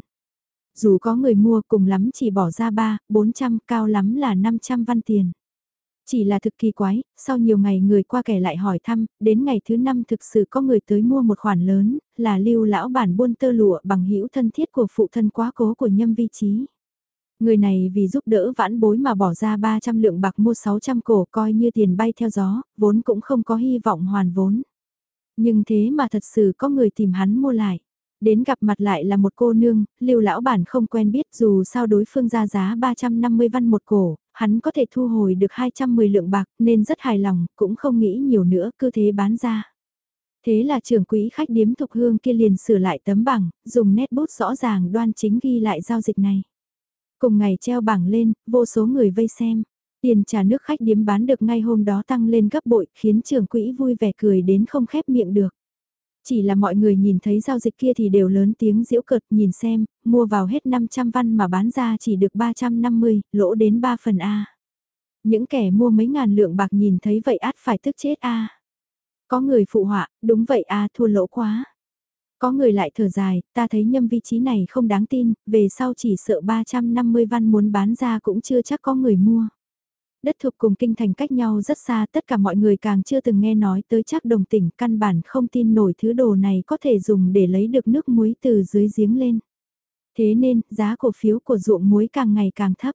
Dù có người mua cùng lắm chỉ bỏ ra 300-400, cao lắm là 500 văn tiền. Chỉ là thực kỳ quái, sau nhiều ngày người qua kẻ lại hỏi thăm, đến ngày thứ 5 thực sự có người tới mua một khoản lớn, là Lưu lão bản buôn tơ lụa bằng hữu thân thiết của phụ thân quá cố của nhâm vi trí. Người này vì giúp đỡ vãn bối mà bỏ ra 300 lượng bạc mua 600 cổ coi như tiền bay theo gió, vốn cũng không có hy vọng hoàn vốn. Nhưng thế mà thật sự có người tìm hắn mua lại. Đến gặp mặt lại là một cô nương, Lưu lão bản không quen biết dù sao đối phương ra giá 350 văn một cổ, hắn có thể thu hồi được 210 lượng bạc nên rất hài lòng, cũng không nghĩ nhiều nữa, cứ thế bán ra. Thế là trưởng quỹ khách điếm Thục Hương kia liền sửa lại tấm bảng, dùng nét bút rõ ràng đoan chính ghi lại giao dịch này. Cùng ngày treo bảng lên, vô số người vây xem. Tiền trà nước khách điếm bán được ngay hôm đó tăng lên gấp bội, khiến trưởng quỹ vui vẻ cười đến không khép miệng được. Chỉ là mọi người nhìn thấy giao dịch kia thì đều lớn tiếng giễu cợt nhìn xem, mua vào hết 500 văn mà bán ra chỉ được 350, lỗ đến 3 phần A. Những kẻ mua mấy ngàn lượng bạc nhìn thấy vậy át phải tức chết a. Có người phụ họa, đúng vậy a, thua lỗ quá. Có người lại thở dài, ta thấy nhâm vị trí này không đáng tin, về sau chỉ sợ 350 văn muốn bán ra cũng chưa chắc có người mua. Đất Thục cùng kinh thành cách nhau rất xa, tất cả mọi người càng chưa từng nghe nói tới Trác Đồng Tỉnh, căn bản không tin nổi thứ đồ này có thể dùng để lấy được nước muối từ dưới giếng lên. Thế nên, giá cổ phiếu của ruộng muối càng ngày càng thấp.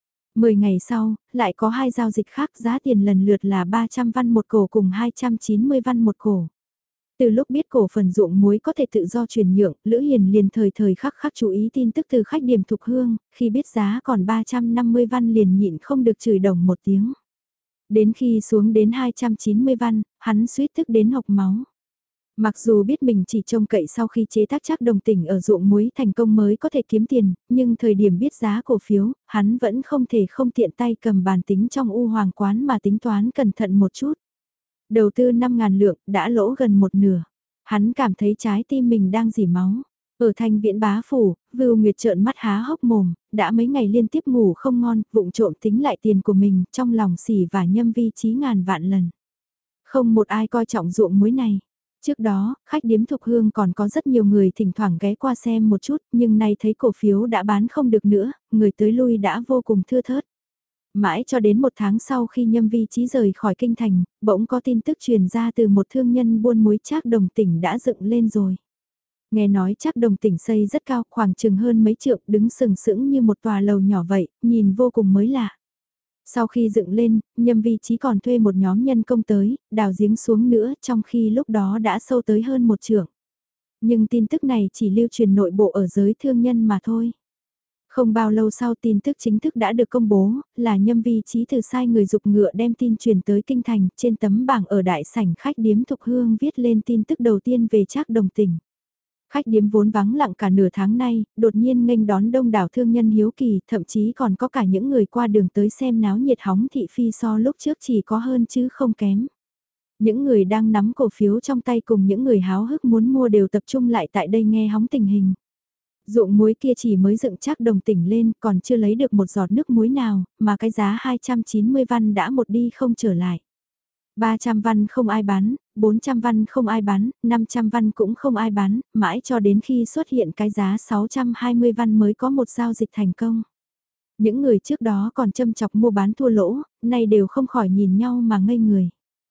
10 ngày sau, lại có hai giao dịch khác, giá tiền lần lượt là 300 văn một cổ cùng 290 văn một cổ. Từ lúc biết cổ phần ruộng muối có thể tự do chuyển nhượng, Lữ Hiền liền thời thời khắc khắc chú ý tin tức từ khách điểm Thục Hương, khi biết giá còn 350 văn liền nhịn không được chửi đồng một tiếng. Đến khi xuống đến 290 văn, hắn suýt tức đến hộc máu. Mặc dù biết mình chỉ trông cậy sau khi chế tác Trác Đồng Tỉnh ở ruộng muối thành công mới có thể kiếm tiền, nhưng thời điểm biết giá cổ phiếu, hắn vẫn không thể không tiện tay cầm bàn tính trong u hoàng quán mà tính toán cẩn thận một chút. Đầu tư 5.000 lượng, đã lỗ gần một nửa. Hắn cảm thấy trái tim mình đang rỉ máu. Ở thành viện bá phủ, Vưu Nguyệt trợn mắt há hốc mồm, đã mấy ngày liên tiếp ngủ không ngon, vụng trộm tính lại tiền của mình, trong lòng xỉ và nhâm vi chí ngàn vạn lần. Không một ai coi trọng ruộng muối này. Trước đó, khách điếm Thục Hương còn có rất nhiều người thỉnh thoảng ghé qua xem một chút, nhưng nay thấy cổ phiếu đã bán không được nữa, người tới lui đã vô cùng thưa thớt. Mãi cho đến một tháng sau khi nhâm vi chí rời khỏi kinh thành, bỗng có tin tức truyền ra từ một thương nhân buôn muối Trác Đồng Tỉnh đã dựng lên rồi. Nghe nói Trác Đồng Tỉnh xây rất cao, khoảng chừng hơn mấy trượng, đứng sừng sững như một tòa lầu nhỏ vậy, nhìn vô cùng mới lạ. Sau khi dựng lên, nhâm vi chí còn thuê một nhóm nhân công tới, đào giếng xuống nữa, trong khi lúc đó đã sâu tới hơn một trượng. Nhưng tin tức này chỉ lưu truyền nội bộ ở giới thương nhân mà thôi. Không bao lâu sau tin tức chính thức đã được công bố, là nhâm vi chí từ sai người dục ngựa đem tin truyền tới kinh thành, trên tấm bảng ở đại sảnh khách điếm Thục Hương viết lên tin tức đầu tiên về Trác Đồng Tỉnh. Khách điếm vốn vắng lặng cả nửa tháng nay, đột nhiên nghênh đón đông đảo thương nhân hiếu kỳ, thậm chí còn có cả những người qua đường tới xem náo nhiệt hóng thị phi so lúc trước chỉ có hơn chứ không kém. Những người đang nắm cổ phiếu trong tay cùng những người háo hức muốn mua đều tập trung lại tại đây nghe hóng tình hình. Ruộng muối kia chỉ mới dựng Trác Đồng Tỉnh lên, còn chưa lấy được một giọt nước muối nào, mà cái giá 290 văn đã một đi không trở lại. 300 văn không ai bán, 400 văn không ai bán, 500 văn cũng không ai bán, mãi cho đến khi xuất hiện cái giá 620 văn mới có một giao dịch thành công. Những người trước đó còn châm chọc mua bán thua lỗ, nay đều không khỏi nhìn nhau mà ngây người.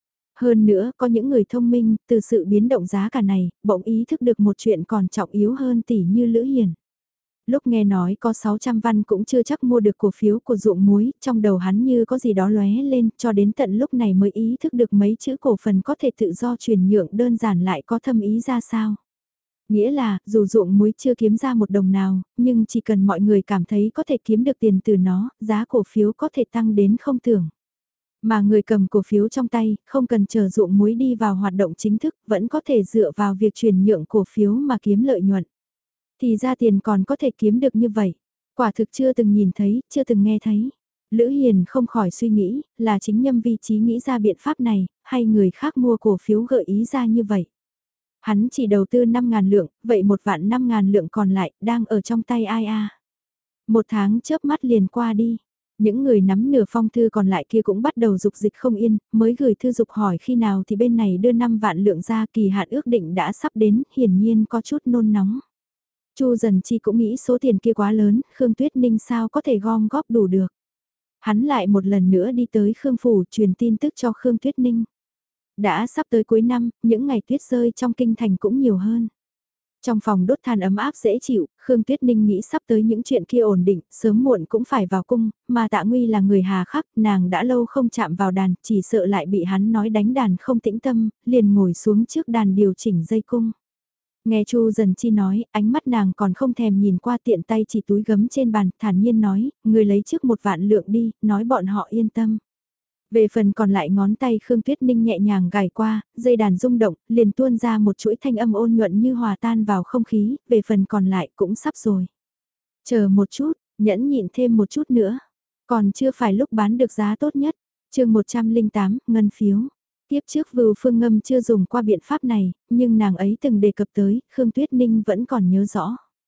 Hơn nữa, có những người thông minh, từ sự biến động giá cả này, bỗng ý thức được một chuyện còn trọng yếu hơn tỷ như Lữ Hiền. Lúc nghe nói có 600 văn cũng chưa chắc mua được cổ phiếu của ruộng muối, trong đầu hắn như có gì đó lóe lên, cho đến tận lúc này mới ý thức được mấy chữ cổ phần có thể tự do chuyển nhượng đơn giản lại có thâm ý ra sao. Nghĩa là, dù ruộng muối chưa kiếm ra một đồng nào, nhưng chỉ cần mọi người cảm thấy có thể kiếm được tiền từ nó, giá cổ phiếu có thể tăng đến không tưởng. Mà người cầm cổ phiếu trong tay, không cần chờ ruộng muối đi vào hoạt động chính thức, vẫn có thể dựa vào việc chuyển nhượng cổ phiếu mà kiếm lợi nhuận. Thì ra tiền còn có thể kiếm được như vậy. Quả thực chưa từng nhìn thấy, chưa từng nghe thấy. Lữ Hiền không khỏi suy nghĩ, là chính nhâm vi chí nghĩ ra biện pháp này, hay người khác mua cổ phiếu gợi ý ra như vậy. Hắn chỉ đầu tư 5.000 lượng, vậy 1.500.000 lượng còn lại, đang ở trong tay ai a? Một tháng chớp mắt liền qua đi. Những người nắm nửa phong thư còn lại kia cũng bắt đầu dục dịch không yên, mới gửi thư dục hỏi khi nào thì bên này đưa 5 vạn lượng ra, kỳ hạn ước định đã sắp đến, hiển nhiên có chút nôn nóng. Chu Dần Chi cũng nghĩ số tiền kia quá lớn, Khương Tuyết Ninh sao có thể gom góp đủ được. Hắn lại một lần nữa đi tới Khương Phủ truyền tin tức cho Khương Tuyết Ninh. Đã sắp tới cuối năm, những ngày tuyết rơi trong kinh thành cũng nhiều hơn. Trong phòng đốt than ấm áp dễ chịu, Khương Tuyết Ninh nghĩ sắp tới những chuyện kia ổn định, sớm muộn cũng phải vào cung, mà Tạ Nguy là người hà khắc, nàng đã lâu không chạm vào đàn, chỉ sợ lại bị hắn nói đánh đàn không tĩnh tâm, liền ngồi xuống trước đàn điều chỉnh dây cung. Nghe Chu Dần Chi nói, ánh mắt nàng còn không thèm nhìn qua, tiện tay chỉ túi gấm trên bàn, thản nhiên nói, người lấy trước 1 vạn lượng đi, nói bọn họ yên tâm. Về phần còn lại ngón tay Khương Tuyết Ninh nhẹ nhàng gảy qua, dây đàn rung động, liền tuôn ra một chuỗi thanh âm ôn nhuận như hòa tan vào không khí, về phần còn lại cũng sắp rồi. Chờ một chút, nhẫn nhịn thêm một chút nữa, còn chưa phải lúc bán được giá tốt nhất. Chương 108, ngân phiếu. Tiếp trước Vưu Phương Ngâm chưa dùng qua biện pháp này, nhưng nàng ấy từng đề cập tới, Khương Tuyết Ninh vẫn còn nhớ rõ.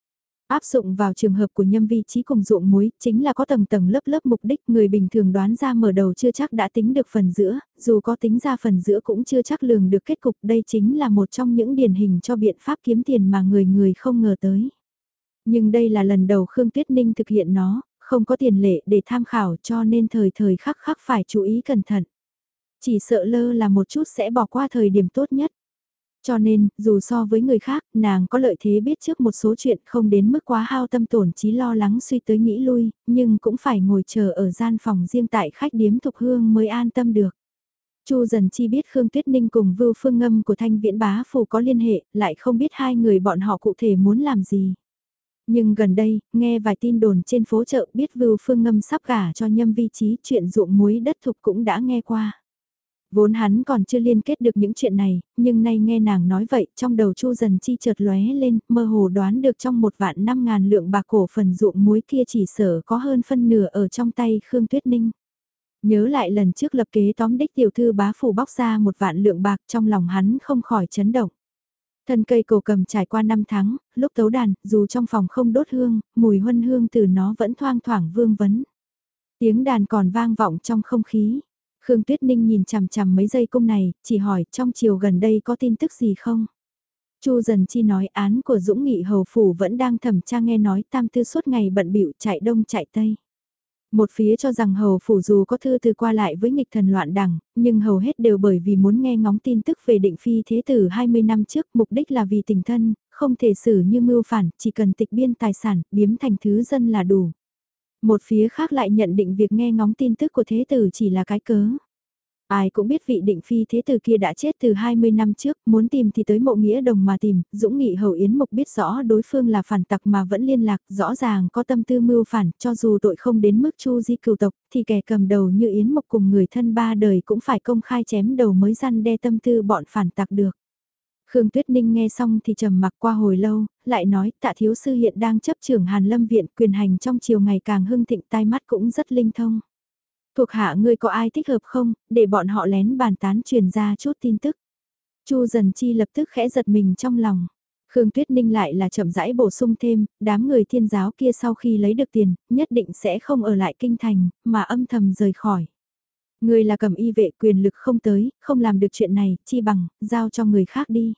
Áp dụng vào trường hợp của nhâm vi trí cùng ruộng muối, chính là có tầng tầng lớp lớp mục đích, người bình thường đoán ra mở đầu chưa chắc đã tính được phần giữa, dù có tính ra phần giữa cũng chưa chắc lường được kết cục, đây chính là một trong những điển hình cho biện pháp kiếm tiền mà người người không ngờ tới. Nhưng đây là lần đầu Khương Tuyết Ninh thực hiện nó, không có tiền lệ để tham khảo cho nên thời thời khắc khắc phải chú ý cẩn thận. Chỉ sợ lơ là một chút sẽ bỏ qua thời điểm tốt nhất. Cho nên, dù so với người khác, nàng có lợi thế biết trước một số chuyện không đến mức quá hao tâm tổn trí lo lắng suy tới nghĩ lui, nhưng cũng phải ngồi chờ ở gian phòng riêng tại khách điếm Thục Hương mới an tâm được. Chu Dần Chi biết Khương Tuyết Ninh cùng Vưu Phương Ngâm của Thanh Viễn Bá Phủ có liên hệ, lại không biết hai người bọn họ cụ thể muốn làm gì. Nhưng gần đây, nghe vài tin đồn trên phố chợ biết Vưu Phương Ngâm sắp gả cho Nhâm Vi Chí, chuyện ruộng muối đất thục cũng đã nghe qua. Vốn hắn còn chưa liên kết được những chuyện này, nhưng nay nghe nàng nói vậy, trong đầu Chu Dần Chi chợt lóe lên, mơ hồ đoán được trong 1.500.000 lượng bạc cổ phần ruộng muối kia chỉ sở có hơn phân nửa ở trong tay Khương Tuyết Ninh. Nhớ lại lần trước lập kế tóm đích tiểu thư bá phủ bóc ra 1.000.000 lượng bạc, trong lòng hắn không khỏi chấn động. Thân cây cổ cầm trải qua 5 tháng, lúc tấu đàn, dù trong phòng không đốt hương, mùi huân hương từ nó vẫn thoang thoảng vương vấn. Tiếng đàn còn vang vọng trong không khí. Khương Tuyết Ninh nhìn chằm chằm mấy giây cung này, chỉ hỏi trong chiều gần đây có tin tức gì không? Chu Dần Chi nói án của Dũng Nghị hầu phủ vẫn đang thẩm tra, nghe nói Tam Tư suốt ngày bận bịu chạy đông chạy tây. Một phía cho rằng hầu phủ dù có thư từ qua lại với nghịch thần loạn đẳng, nhưng hầu hết đều bởi vì muốn nghe ngóng tin tức về định phi thế tử 20 năm trước, mục đích là vì tình thân, không thể xử như mưu phản, chỉ cần tịch biên tài sản, biếm thành thứ dân là đủ. Một phía khác lại nhận định việc nghe ngóng tin tức của thế tử chỉ là cái cớ. Ai cũng biết vị định phi thế tử kia đã chết từ 20 năm trước, muốn tìm thì tới Mộ Nghĩa Đồng mà tìm, Dũng Nghị hầu Yến Mục biết rõ đối phương là phản tặc mà vẫn liên lạc, rõ ràng có tâm tư mưu phản, cho dù tội không đến mức chu di cừu tộc, thì kẻ cầm đầu như Yến Mục cùng người thân ba đời cũng phải công khai chém đầu mới răn đe tâm tư bọn phản tặc được. Khương Tuyết Ninh nghe xong thì trầm mặc qua hồi lâu, lại nói Tạ thiếu sư hiện đang chấp trưởng Hàn Lâm viện, quyền hành trong chiều ngày càng hưng thịnh, tai mắt cũng rất linh thông. Thuộc hạ ngươi có ai thích hợp không, để bọn họ lén bàn tán truyền ra chút tin tức. Chu Dần Chi lập tức khẽ giật mình trong lòng. Khương Tuyết Ninh lại là chậm rãi bổ sung thêm, đám người thiên giáo kia sau khi lấy được tiền, nhất định sẽ không ở lại kinh thành, mà âm thầm rời khỏi. Ngươi là cầm y vệ, quyền lực không tới, không làm được chuyện này, chi bằng, giao cho người khác đi.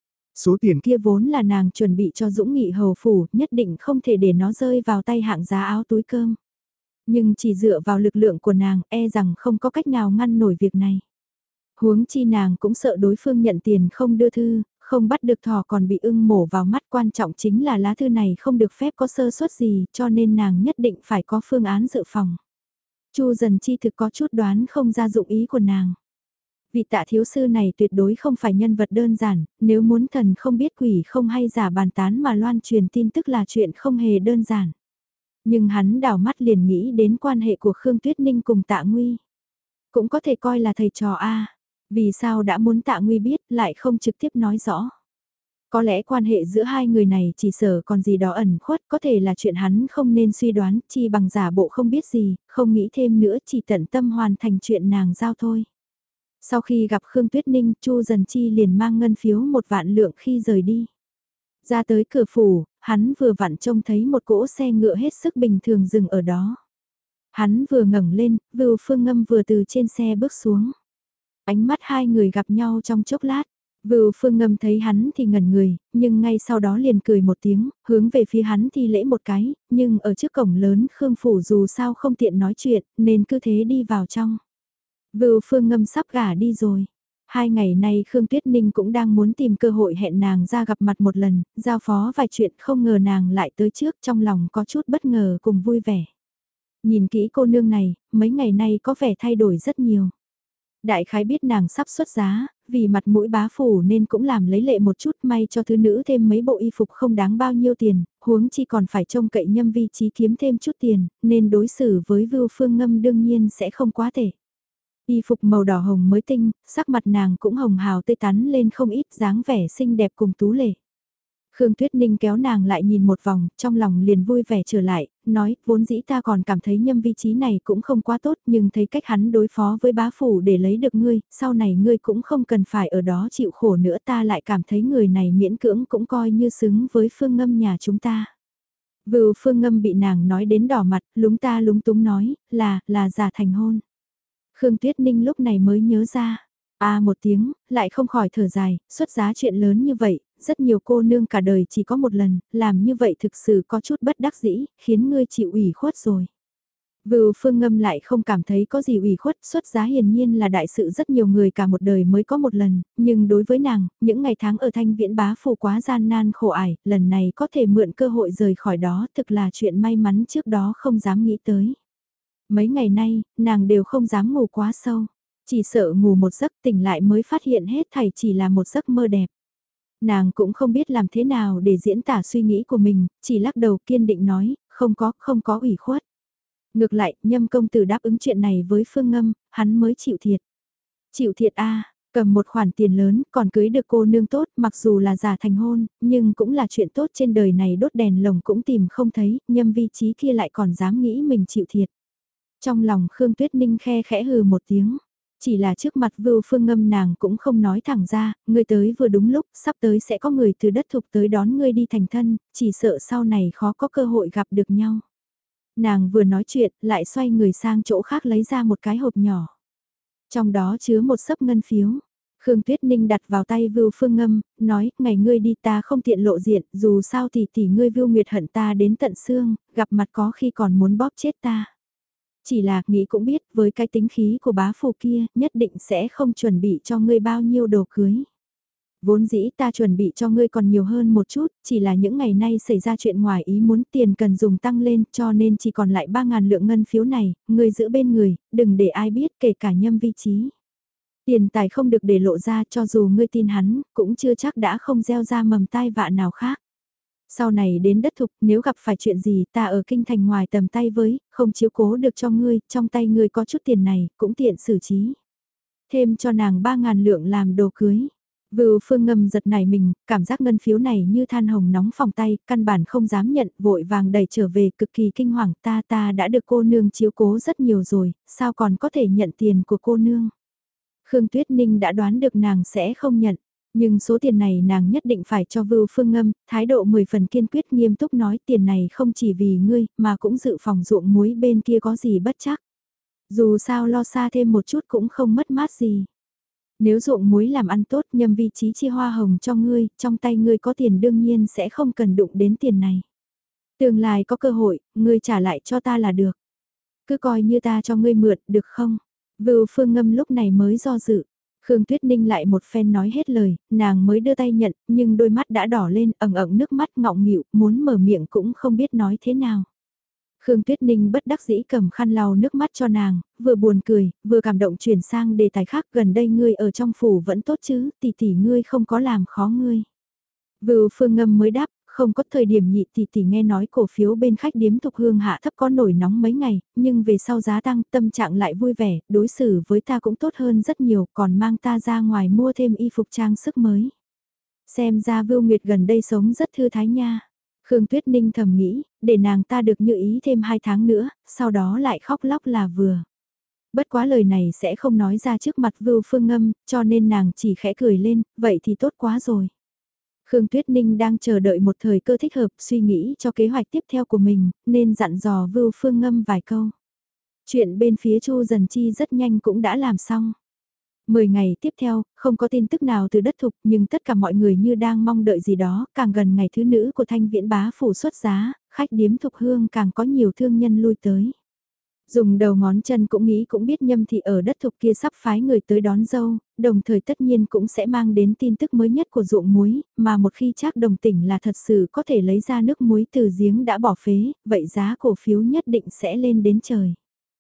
Số tiền kia vốn là nàng chuẩn bị cho Dũng Nghị hầu phủ, nhất định không thể để nó rơi vào tay hạng giá áo túi cơm. Nhưng chỉ dựa vào lực lượng của nàng, e rằng không có cách nào ngăn nổi việc này. Huống chi nàng cũng sợ đối phương nhận tiền không đưa thư, không bắt được thỏ còn bị ưng mổ vào mắt, quan trọng chính là lá thư này không được phép có sơ suất gì, cho nên nàng nhất định phải có phương án dự phòng. Chu Dần Chi thực có chút đoán không ra dụng ý của nàng. Vị Tạ thiếu sư này tuyệt đối không phải nhân vật đơn giản, nếu muốn thần không biết quỷ không hay giả bàn tán mà loan truyền tin tức là chuyện không hề đơn giản. Nhưng hắn đảo mắt liền nghĩ đến quan hệ của Khương Tuyết Ninh cùng Tạ Nguy. Cũng có thể coi là thầy trò A, vì sao đã muốn Tạ Nguy biết lại không trực tiếp nói rõ. Có lẽ quan hệ giữa hai người này chỉ sở còn gì đó ẩn khuất, có thể là chuyện hắn không nên suy đoán, chi bằng giả bộ không biết gì, không nghĩ thêm nữa, chỉ tận tâm hoàn thành chuyện nàng giao thôi. Sau khi gặp Khương Tuyết Ninh, Chu Dần Chi liền mang ngân phiếu 1.000.000 lượng khi rời đi. Ra tới cửa phủ, hắn vừa vặn trông thấy một cỗ xe ngựa hết sức bình thường dừng ở đó. Hắn vừa ngẩng lên, Vưu Phương Ngâm vừa từ trên xe bước xuống. Ánh mắt hai người gặp nhau trong chốc lát. Vưu Phương Ngâm thấy hắn thì ngẩn người, nhưng ngay sau đó liền cười một tiếng, hướng về phía hắn thi lễ một cái, nhưng ở trước cổng lớn Khương Phủ dù sao không tiện nói chuyện, nên cứ thế đi vào trong. Vưu Phương Ngâm sắp gả đi rồi. 2 ngày nay Khương Tuyết Ninh cũng đang muốn tìm cơ hội hẹn nàng ra gặp mặt một lần, giao phó vài chuyện, không ngờ nàng lại tới trước, trong lòng có chút bất ngờ cùng vui vẻ. Nhìn kỹ cô nương này, mấy ngày nay có vẻ thay đổi rất nhiều. Đại khái biết nàng sắp xuất giá, vì mặt mũi bá phủ nên cũng làm lấy lệ một chút, may cho thứ nữ thêm mấy bộ y phục không đáng bao nhiêu tiền, huống chi còn phải trông cậy Nhâm Vi Chí kiếm thêm chút tiền, nên đối xử với Vưu Phương Ngâm đương nhiên sẽ không quá tệ. Y phục màu đỏ hồng mới tinh, sắc mặt nàng cũng hồng hào tươi tắn lên không ít, dáng vẻ xinh đẹp cùng tú lệ. Khương Tuyết Ninh kéo nàng lại nhìn một vòng, trong lòng liền vui vẻ trở lại, nói, vốn dĩ ta còn cảm thấy Nhâm Vi Chí này cũng không quá tốt, nhưng thấy cách hắn đối phó với bá phủ để lấy được ngươi, sau này ngươi cũng không cần phải ở đó chịu khổ nữa, ta lại cảm thấy người này miễn cưỡng cũng coi như xứng với Phương Ngâm nhà chúng ta. Vưu Phương Ngâm bị nàng nói đến đỏ mặt, lúng ta lúng túng nói, là giả thành hôn. Khương Tuyết Ninh lúc này mới nhớ ra, một tiếng, lại không khỏi thở dài, xuất giá chuyện lớn như vậy, rất nhiều cô nương cả đời chỉ có một lần, làm như vậy thực sự có chút bất đắc dĩ, khiến ngươi chịu ủy khuất rồi. Vưu Phương Ngâm lại không cảm thấy có gì ủy khuất, xuất giá hiển nhiên là đại sự rất nhiều người cả một đời mới có một lần, nhưng đối với nàng, những ngày tháng ở Thanh Viễn Bá Phủ quá gian nan khổ ải, lần này có thể mượn cơ hội rời khỏi đó thực là chuyện may mắn trước đó không dám nghĩ tới. Mấy ngày nay, nàng đều không dám ngủ quá sâu, chỉ sợ ngủ một giấc tỉnh lại mới phát hiện hết thảy chỉ là một giấc mơ đẹp. Nàng cũng không biết làm thế nào để diễn tả suy nghĩ của mình, chỉ lắc đầu kiên định nói, không có ủy khuất. Ngược lại, Nhâm công tử đáp ứng chuyện này với Phương Ngâm, hắn mới chịu thiệt. Chịu thiệt cầm một khoản tiền lớn, còn cưới được cô nương tốt, mặc dù là giả thành hôn, nhưng cũng là chuyện tốt trên đời này đốt đèn lồng cũng tìm không thấy, Nhâm vi trí kia lại còn dám nghĩ mình chịu thiệt. Trong lòng Khương Tuyết Ninh khe khẽ hừ một tiếng. Chỉ là trước mặt Vưu Phương Ngâm nàng cũng không nói thẳng ra, ngươi tới vừa đúng lúc, sắp tới sẽ có người từ đất thục tới đón ngươi đi thành thân, chỉ sợ sau này khó có cơ hội gặp được nhau. Nàng vừa nói chuyện, lại xoay người sang chỗ khác lấy ra một cái hộp nhỏ. Trong đó chứa một xấp ngân phiếu. Khương Tuyết Ninh đặt vào tay Vưu Phương Ngâm, nói, ngày ngươi đi ta không tiện lộ diện, dù sao thì tỷ ngươi Vưu Nguyệt hận ta đến tận xương, gặp mặt có khi còn muốn bóp chết ta. Chỉ là, nghĩ cũng biết, với cái tính khí của bá phụ kia, nhất định sẽ không chuẩn bị cho ngươi bao nhiêu đồ cưới. Vốn dĩ ta chuẩn bị cho ngươi còn nhiều hơn một chút, chỉ là những ngày nay xảy ra chuyện ngoài ý muốn tiền cần dùng tăng lên cho nên chỉ còn lại 3.000 lượng ngân phiếu này, ngươi giữ bên người, đừng để ai biết kể cả Nhâm vi trí. Tiền tài không được để lộ ra cho dù ngươi tin hắn, cũng chưa chắc đã không gieo ra mầm tai vạ nào khác. Sau này đến đất thục nếu gặp phải chuyện gì ta ở kinh thành ngoài tầm tay với, không chiếu cố được cho ngươi, trong tay ngươi có chút tiền này, cũng tiện xử trí. Thêm cho nàng 3.000 lượng làm đồ cưới. Vưu Phương Ngâm giật nảy mình, cảm giác ngân phiếu này như than hồng nóng phòng tay, căn bản không dám nhận, vội vàng đẩy trở về cực kỳ kinh hoàng, ta đã được cô nương chiếu cố rất nhiều rồi, sao còn có thể nhận tiền của cô nương. Khương Tuyết Ninh đã đoán được nàng sẽ không nhận, nhưng số tiền này nàng nhất định phải cho Vưu Phương Ngâm, thái độ 10 phần kiên quyết nghiêm túc nói tiền này không chỉ vì ngươi, mà cũng dự phòng ruộng muối bên kia có gì bất chắc. Dù sao lo xa thêm một chút cũng không mất mát gì. Nếu ruộng muối làm ăn tốt Nhâm vi trí chia hoa hồng cho ngươi, trong tay ngươi có tiền đương nhiên sẽ không cần đụng đến tiền này. Tương lai có cơ hội, ngươi trả lại cho ta là được. Cứ coi như ta cho ngươi mượn, được không? Vưu Phương Ngâm lúc này mới do dự. Khương Tuyết Ninh lại một phen nói hết lời, nàng mới đưa tay nhận, nhưng đôi mắt đã đỏ lên, ẩn ẩn nước mắt ngọng nghịu, muốn mở miệng cũng không biết nói thế nào. Khương Tuyết Ninh bất đắc dĩ cầm khăn lau nước mắt cho nàng, vừa buồn cười, vừa cảm động chuyển sang đề tài khác, gần đây ngươi ở trong phủ vẫn tốt chứ, tỷ ngươi không có làm khó ngươi. Vưu Phương Ngâm mới đáp, không có thời điểm nhị tỷ nghe nói cổ phiếu bên khách điếm Thục Hương hạ thấp có nổi nóng mấy ngày, nhưng về sau giá tăng tâm trạng lại vui vẻ, đối xử với ta cũng tốt hơn rất nhiều, còn mang ta ra ngoài mua thêm y phục trang sức mới. Xem ra Vưu Nguyệt gần đây sống rất thư thái nha. Khương Tuyết Ninh thầm nghĩ, để nàng ta được như ý thêm 2 tháng nữa, sau đó lại khóc lóc là vừa. Bất quá lời này sẽ không nói ra trước mặt Vưu Phương Ngâm, cho nên nàng chỉ khẽ cười lên, vậy thì tốt quá rồi. Khương Tuyết Ninh đang chờ đợi một thời cơ thích hợp suy nghĩ cho kế hoạch tiếp theo của mình, nên dặn dò Vưu Phương Ngâm vài câu. Chuyện bên phía Chu Dần Chi rất nhanh cũng đã làm xong. 10 ngày tiếp theo, không có tin tức nào từ đất thục nhưng tất cả mọi người như đang mong đợi gì đó, càng gần ngày thứ nữ của Thanh Viễn Bá phủ xuất giá, khách điếm Thục Hương càng có nhiều thương nhân lui tới. Dùng đầu ngón chân cũng nghĩ cũng biết Nhâm thị ở đất thục kia sắp phái người tới đón dâu, đồng thời tất nhiên cũng sẽ mang đến tin tức mới nhất của ruộng muối, mà một khi Trác Đồng tỉnh là thật sự có thể lấy ra nước muối từ giếng đã bỏ phế, vậy giá cổ phiếu nhất định sẽ lên đến trời.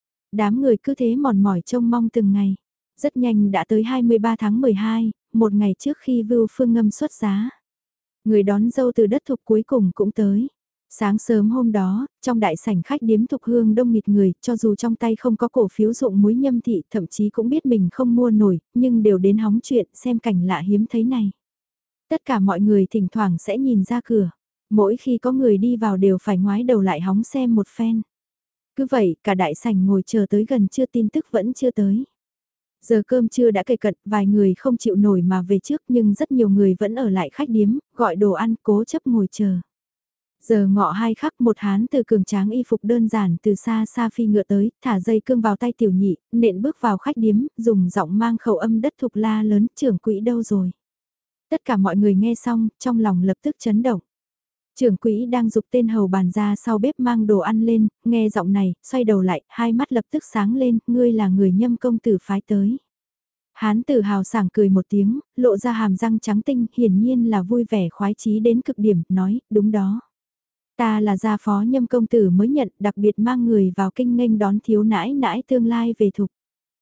Đám người cứ thế mòn mỏi trông mong từng ngày. Rất nhanh đã tới 23 tháng 12, một ngày trước khi Vưu Phương Ngâm xuất giá. Người đón dâu từ đất thục cuối cùng cũng tới. Sáng sớm hôm đó, trong đại sảnh khách điếm Thục Hương đông nghịt người, cho dù trong tay không có cổ phiếu ruộng muối Nhâm thị, thậm chí cũng biết mình không mua nổi, nhưng đều đến hóng chuyện xem cảnh lạ hiếm thấy này. Tất cả mọi người thỉnh thoảng sẽ nhìn ra cửa. Mỗi khi có người đi vào đều phải ngoái đầu lại hóng xem một phen. Cứ vậy, cả đại sảnh ngồi chờ tới gần trưa tin tức vẫn chưa tới. Giờ cơm trưa đã kề cận, vài người không chịu nổi mà về trước nhưng rất nhiều người vẫn ở lại khách điếm, gọi đồ ăn cố chấp ngồi chờ. Giờ ngọ 2 khắc một hán từ cường tráng y phục đơn giản từ xa xa phi ngựa tới, thả dây cương vào tay tiểu nhị, nện bước vào khách điếm, dùng giọng mang khẩu âm đất thục la lớn, trưởng quỹ đâu rồi. Tất cả mọi người nghe xong, trong lòng lập tức chấn động. Trưởng quỹ đang dục tên hầu bàn ra sau bếp mang đồ ăn lên, nghe giọng này, xoay đầu lại, hai mắt lập tức sáng lên, ngươi là người Nhâm công tử phái tới. Hán tử hào sảng cười một tiếng, lộ ra hàm răng trắng tinh, hiển nhiên là vui vẻ khoái chí đến cực điểm, nói, đúng đó. Ta là gia phó Nhâm công tử mới nhận, đặc biệt mang người vào kinh nghênh đón thiếu nãi nãi tương lai về thục.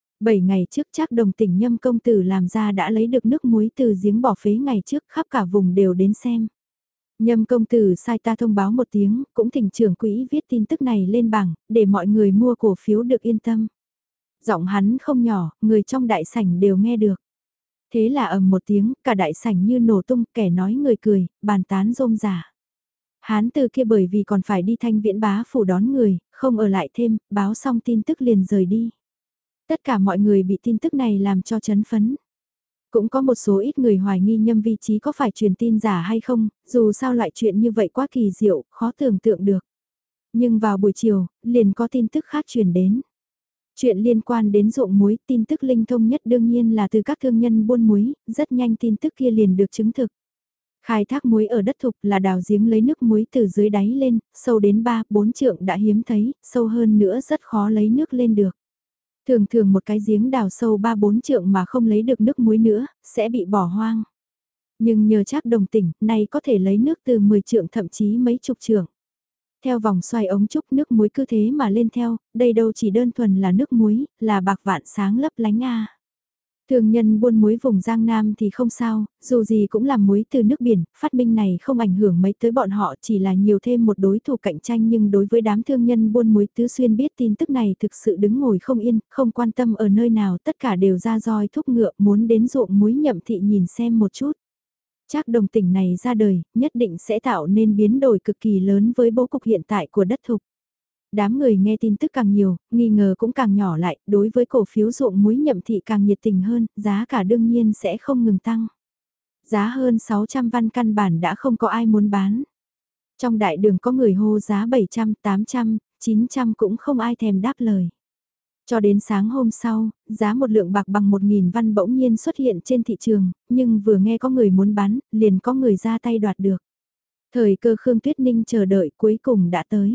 7 ngày trước chắc đồng tỉnh Nhâm công tử làm ra đã lấy được nước muối từ giếng bỏ phế ngày trước, khắp cả vùng đều đến xem. Nhâm công tử sai ta thông báo một tiếng, cũng thỉnh trưởng quỹ viết tin tức này lên bảng, để mọi người mua cổ phiếu được yên tâm. Giọng hắn không nhỏ, người trong đại sảnh đều nghe được. Thế là ầm một tiếng, cả đại sảnh như nổ tung, kẻ nói người cười, bàn tán rôm rả. Hán từ kia bởi vì còn phải đi Thanh Viễn bá phủ đón người, không ở lại thêm, báo xong tin tức liền rời đi. Tất cả mọi người bị tin tức này làm cho chấn phấn. Cũng có một số ít người hoài nghi Nhâm Vi Chí có phải truyền tin giả hay không, dù sao loại chuyện như vậy quá kỳ diệu, khó tưởng tượng được. Nhưng vào buổi chiều, liền có tin tức khác truyền đến. Chuyện liên quan đến ruộng muối, tin tức linh thông nhất đương nhiên là từ các thương nhân buôn muối, rất nhanh tin tức kia liền được chứng thực. Khai thác muối ở đất thục là đào giếng lấy nước muối từ dưới đáy lên, sâu đến 3-4 trượng đã hiếm thấy, sâu hơn nữa rất khó lấy nước lên được. Thường thường một cái giếng đào sâu 3-4 trượng mà không lấy được nước muối nữa, sẽ bị bỏ hoang. Nhưng nhờ Trác Đồng tỉnh, nay có thể lấy nước từ 10 trượng thậm chí mấy chục trượng. Theo vòng xoay ống trúc nước muối cứ thế mà lên theo, đây đâu chỉ đơn thuần là nước muối, là bạc vạn sáng lấp lánh a. Thương nhân buôn muối vùng Giang Nam thì không sao, dù gì cũng làm muối từ nước biển, phát minh này không ảnh hưởng mấy tới bọn họ, chỉ là nhiều thêm một đối thủ cạnh tranh, nhưng đối với đám thương nhân buôn muối tứ xuyên biết tin tức này thực sự đứng ngồi không yên, không quan tâm ở nơi nào, tất cả đều ra roi thúc ngựa muốn đến ruộng muối Nhậm Thị nhìn xem một chút. Trác Đồng tỉnh này ra đời, nhất định sẽ tạo nên biến đổi cực kỳ lớn với bố cục hiện tại của đất thục. Đám người nghe tin tức càng nhiều, nghi ngờ cũng càng nhỏ lại, đối với cổ phiếu ruộng muối Nhậm Thị càng nhiệt tình hơn, giá cả đương nhiên sẽ không ngừng tăng. Giá hơn 600 văn căn bản đã không có ai muốn bán. Trong đại đường có người hô giá 700, 800, 900 cũng không ai thèm đáp lời. Cho đến sáng hôm sau, giá một lượng bạc bằng 1.000 văn bỗng nhiên xuất hiện trên thị trường, nhưng vừa nghe có người muốn bán, liền có người ra tay đoạt được. Thời cơ Khương Tuyết Ninh chờ đợi cuối cùng đã tới.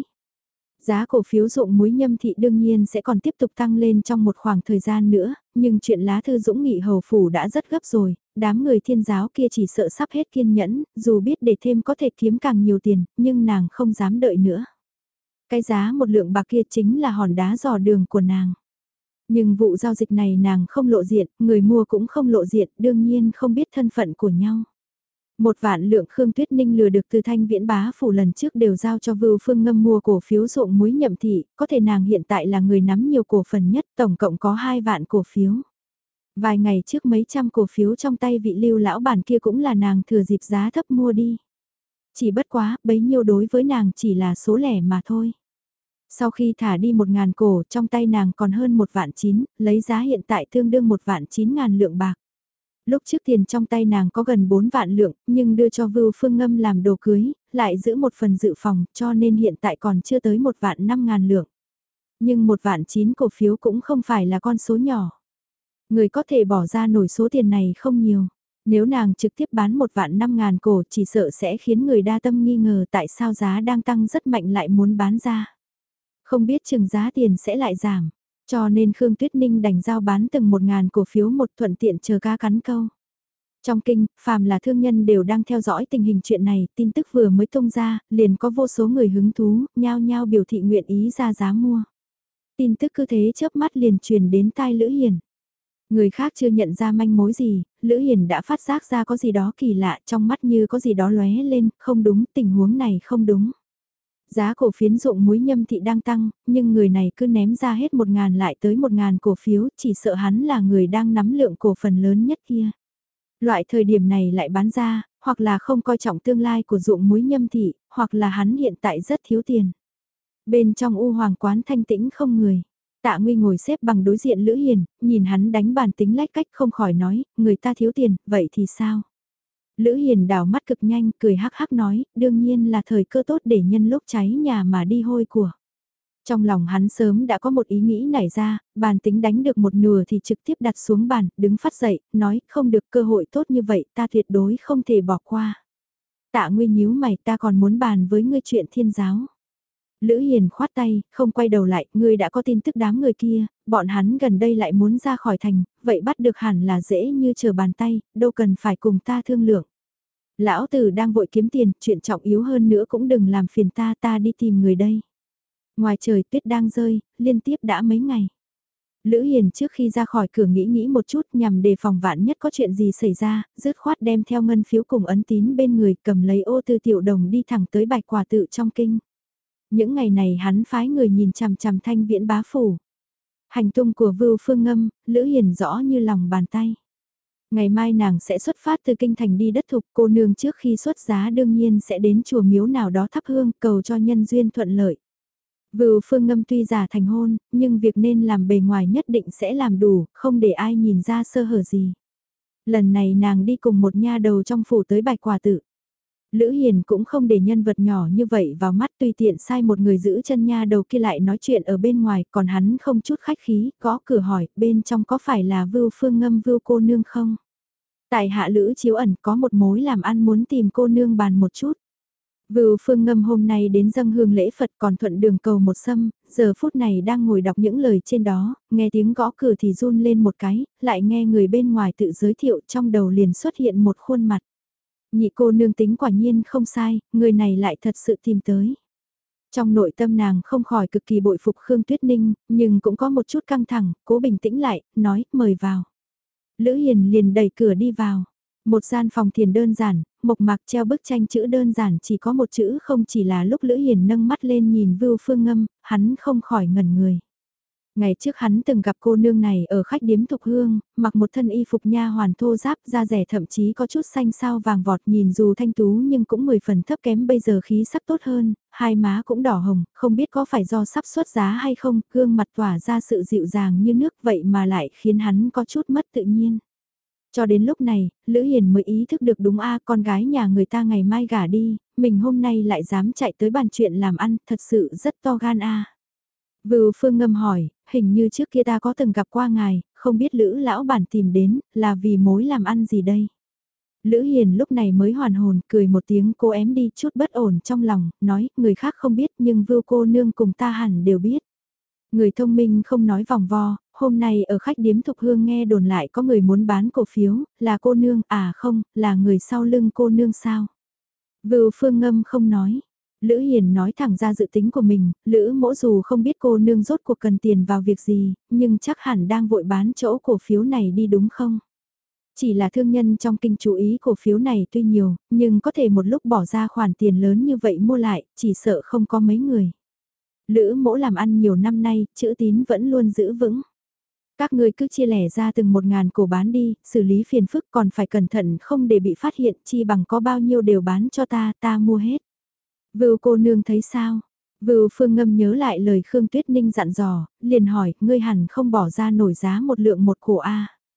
Giá cổ phiếu ruộng muối Nhâm Thị đương nhiên sẽ còn tiếp tục tăng lên trong một khoảng thời gian nữa, nhưng chuyện lá thư Dũng Nghị hầu phủ đã rất gấp rồi, đám người thiên giáo kia chỉ sợ sắp hết kiên nhẫn, dù biết để thêm có thể kiếm càng nhiều tiền, nhưng nàng không dám đợi nữa. Cái giá một lượng bạc kia chính là hòn đá dò đường của nàng. Nhưng vụ giao dịch này nàng không lộ diện, người mua cũng không lộ diện, đương nhiên không biết thân phận của nhau. 1 vạn lượng Khương Tuyết Ninh lừa được từ Thanh Viễn bá phủ lần trước đều giao cho Vưu Phương Ngâm mua cổ phiếu ruộng muối Nhậm Thị, có thể nàng hiện tại là người nắm nhiều cổ phần nhất, tổng cộng có 2 vạn cổ phiếu. Vài ngày trước mấy trăm cổ phiếu trong tay vị Lưu lão bản kia cũng là nàng thừa dịp giá thấp mua đi. Chỉ bất quá, bấy nhiêu đối với nàng chỉ là số lẻ mà thôi. Sau khi thả đi 1.000 cổ, trong tay nàng còn hơn 1.900.000, lấy giá hiện tại tương đương 1.900.000 lượng bạc. Lúc trước tiền trong tay nàng có gần 4 vạn lượng, nhưng đưa cho Vưu Phương Ngâm làm đồ cưới, lại giữ một phần dự phòng, cho nên hiện tại còn chưa tới 1.500.000 lượng. Nhưng 1.900.000 cổ phiếu cũng không phải là con số nhỏ. Người có thể bỏ ra nổi số tiền này không nhiều. Nếu nàng trực tiếp bán 1.500.000 cổ chỉ sợ sẽ khiến người đa tâm nghi ngờ tại sao giá đang tăng rất mạnh lại muốn bán ra. Không biết chừng giá tiền sẽ lại giảm. Cho nên Khương Tuyết Ninh đành giao bán từng 1.000 cổ phiếu một thuận tiện chờ cá cắn câu. Trong kinh, phàm là thương nhân đều đang theo dõi tình hình chuyện này, tin tức vừa mới tung ra, liền có vô số người hứng thú, nhao nhao biểu thị nguyện ý ra giá mua. Tin tức cứ thế chớp mắt liền truyền đến tai Lữ Hiền. Người khác chưa nhận ra manh mối gì, Lữ Hiền đã phát giác ra có gì đó kỳ lạ, trong mắt như có gì đó lóe lên, không đúng, tình huống này không đúng. Giá cổ phiến ruộng muối Nhâm Thị đang tăng, nhưng người này cứ ném ra hết 1.000 lại tới 1.000 cổ phiếu, chỉ sợ hắn là người đang nắm lượng cổ phần lớn nhất kia. Loại thời điểm này lại bán ra, hoặc là không coi trọng tương lai của ruộng muối Nhâm Thị, hoặc là hắn hiện tại rất thiếu tiền. Bên trong U Hoàng quán thanh tĩnh không người. Tạ Nguy ngồi xếp bằng đối diện Lữ Hiền, nhìn hắn đánh bàn tính lách cách không khỏi nói, người ta thiếu tiền, vậy thì sao? Lữ Hiền đảo mắt cực nhanh, cười hắc hắc nói, đương nhiên là thời cơ tốt để nhân lúc cháy nhà mà đi hôi của. Trong lòng hắn sớm đã có một ý nghĩ nảy ra, bàn tính đánh được một nửa thì trực tiếp đặt xuống bàn, đứng phát dậy, nói không được cơ hội tốt như vậy ta tuyệt đối không thể bỏ qua. Tạ Nguy nhíu mày, ta còn muốn bàn với ngươi chuyện thiên giáo. Lữ Hiền khoát tay, không quay đầu lại, ngươi đã có tin tức đám người kia, bọn hắn gần đây lại muốn ra khỏi thành, vậy bắt được hẳn là dễ như trở bàn tay, đâu cần phải cùng ta thương lượng. Lão tử đang vội kiếm tiền, chuyện trọng yếu hơn nữa cũng đừng làm phiền ta đi tìm người đây. Ngoài trời tuyết đang rơi, liên tiếp đã mấy ngày. Lữ Hiền trước khi ra khỏi cửa nghĩ một chút nhằm đề phòng vạn nhất có chuyện gì xảy ra, dứt khoát đem theo ngân phiếu cùng ấn tín bên người cầm lấy ô tư tiểu đồng đi thẳng tới Bạch Quả Tự trong kinh. Những ngày này hắn phái người nhìn chằm chằm Thanh Viễn bá phủ. Hành tung của Vưu Phương Ngâm, Lữ Hiền rõ như lòng bàn tay. Ngày mai nàng sẽ xuất phát từ kinh thành đi đất thục, cô nương trước khi xuất giá đương nhiên sẽ đến chùa miếu nào đó thắp hương cầu cho nhân duyên thuận lợi. Vưu Phương Ngâm tuy giả thành hôn, nhưng việc nên làm bề ngoài nhất định sẽ làm đủ, không để ai nhìn ra sơ hở gì. Lần này nàng đi cùng một nha đầu trong phủ tới Bạch Quả Tự. Lữ Hiền cũng không để nhân vật nhỏ như vậy vào mắt, tùy tiện sai một người giữ chân nha đầu kia lại nói chuyện ở bên ngoài, còn hắn không chút khách khí, gõ cửa hỏi, bên trong có phải là Vưu Phương Ngâm Vưu cô nương không? Tại hạ Lữ Chiếu Ẩn có một mối làm ăn muốn tìm cô nương bàn một chút. Vưu Phương Ngâm hôm nay đến dâng hương lễ Phật còn thuận đường cầu một sâm, giờ phút này đang ngồi đọc những lời trên đó, nghe tiếng gõ cửa thì run lên một cái, lại nghe người bên ngoài tự giới thiệu, trong đầu liền xuất hiện một khuôn mặt. Nhị cô nương tính quả nhiên không sai, người này lại thật sự tìm tới. Trong nội tâm nàng không khỏi cực kỳ bội phục Khương Tuyết Ninh, nhưng cũng có một chút căng thẳng, cố bình tĩnh lại, nói, mời vào. Lữ Hiền liền đẩy cửa đi vào. Một gian phòng thiền đơn giản, mộc mạc treo bức tranh chữ đơn giản chỉ có một chữ, không chỉ là lúc Lữ Hiền nâng mắt lên nhìn Vưu Phương Ngâm, hắn không khỏi ngẩn người. Ngày trước hắn từng gặp cô nương này ở khách điếm Thục Hương, mặc một thân y phục nha hoàn thô ráp, da rẻ thậm chí có chút xanh sao vàng vọt, nhìn dù thanh tú nhưng cũng 10 phần thấp kém, bây giờ khí sắc tốt hơn, hai má cũng đỏ hồng, không biết có phải do sắp xuất giá hay không, gương mặt tỏa ra sự dịu dàng như nước vậy mà lại khiến hắn có chút mất tự nhiên. Cho đến lúc này, Lữ Hiền mới ý thức được đúng con gái nhà người ta ngày mai gả đi, mình hôm nay lại dám chạy tới bàn chuyện làm ăn, thật sự rất to gan Vưu Phương Ngâm hỏi, hình như trước kia ta có từng gặp qua ngài, không biết Lữ lão bản tìm đến, là vì mối làm ăn gì đây? Lữ Hiền lúc này mới hoàn hồn, cười một tiếng, cô ém đi chút bất ổn trong lòng, nói, người khác không biết nhưng Vưu cô nương cùng ta hẳn đều biết. Người thông minh không nói vòng vo, hôm nay ở khách điếm Thục Hương nghe đồn lại có người muốn bán cổ phiếu, là cô nương, không, là người sau lưng cô nương sao? Vưu Phương Ngâm không nói. Lữ Hiền nói thẳng ra dự tính của mình, Lữ Mỗ dù không biết cô nương rốt cuộc cần tiền vào việc gì, nhưng chắc hẳn đang vội bán chỗ cổ phiếu này đi đúng không? Chỉ là thương nhân trong kinh chú ý cổ phiếu này tuy nhiều, nhưng có thể một lúc bỏ ra khoản tiền lớn như vậy mua lại, chỉ sợ không có mấy người. Lữ Mỗ làm ăn nhiều năm nay, chữ tín vẫn luôn giữ vững. Các ngươi cứ chia lẻ ra từng 1.000 cổ bán đi, xử lý phiền phức còn phải cẩn thận không để bị phát hiện, chi bằng có bao nhiêu đều bán cho ta mua hết. Vưu cô nương thấy sao? Vưu Phương Ngâm nhớ lại lời Khương Tuyết Ninh dặn dò, liền hỏi, ngươi hẳn không bỏ ra nổi giá một lượng một cổ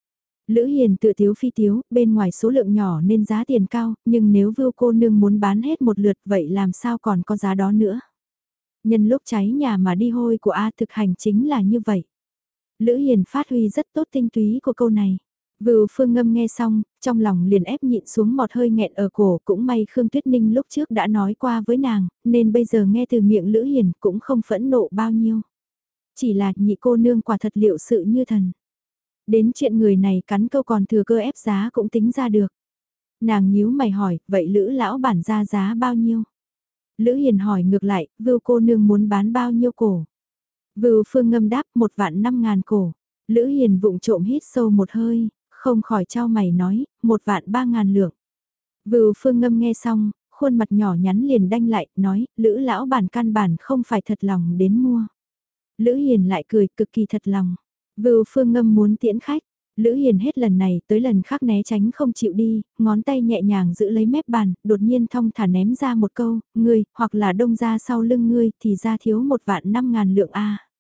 Lữ Hiền tự tiếu phi tiếu, bên ngoài số lượng nhỏ nên giá tiền cao, nhưng nếu Vưu cô nương muốn bán hết một lượt vậy làm sao còn có giá đó nữa? Nhân lúc cháy nhà mà đi hôi của thực hành chính là như vậy. Lữ Hiền phát huy rất tốt tinh túy của câu này. Vưu Phương Ngâm nghe xong, trong lòng liền ép nhịn xuống một hơi nghẹn ở cổ, cũng may Khương Tuyết Ninh lúc trước đã nói qua với nàng, nên bây giờ nghe từ miệng Lữ Hiền cũng không phẫn nộ bao nhiêu. Chỉ là nhị cô nương quả thật liệu sự như thần. Đến chuyện người này cắn câu còn thừa cơ ép giá cũng tính ra được. Nàng nhíu mày hỏi, vậy Lữ lão bản ra giá bao nhiêu? Lữ Hiền hỏi ngược lại, Vưu cô nương muốn bán bao nhiêu cổ? Vưu Phương Ngâm đáp 1.000.000 cổ. Lữ Hiền vụng trộm hít sâu một hơi, không khỏi trao mày nói, 1.300.000 lượng. Vưu Phương Ngâm nghe xong, khuôn mặt nhỏ nhắn liền đanh lại, nói, Lữ lão bản căn bản không phải thật lòng đến mua. Lữ Hiền lại cười cực kỳ thật lòng. Vưu Phương Ngâm muốn tiễn khách. Lữ Hiền hết lần này tới lần khác né tránh không chịu đi, ngón tay nhẹ nhàng giữ lấy mép bàn, đột nhiên thong thả ném ra một câu, ngươi, hoặc là đông ra sau lưng ngươi thì ra thiếu 1.500.000 lượng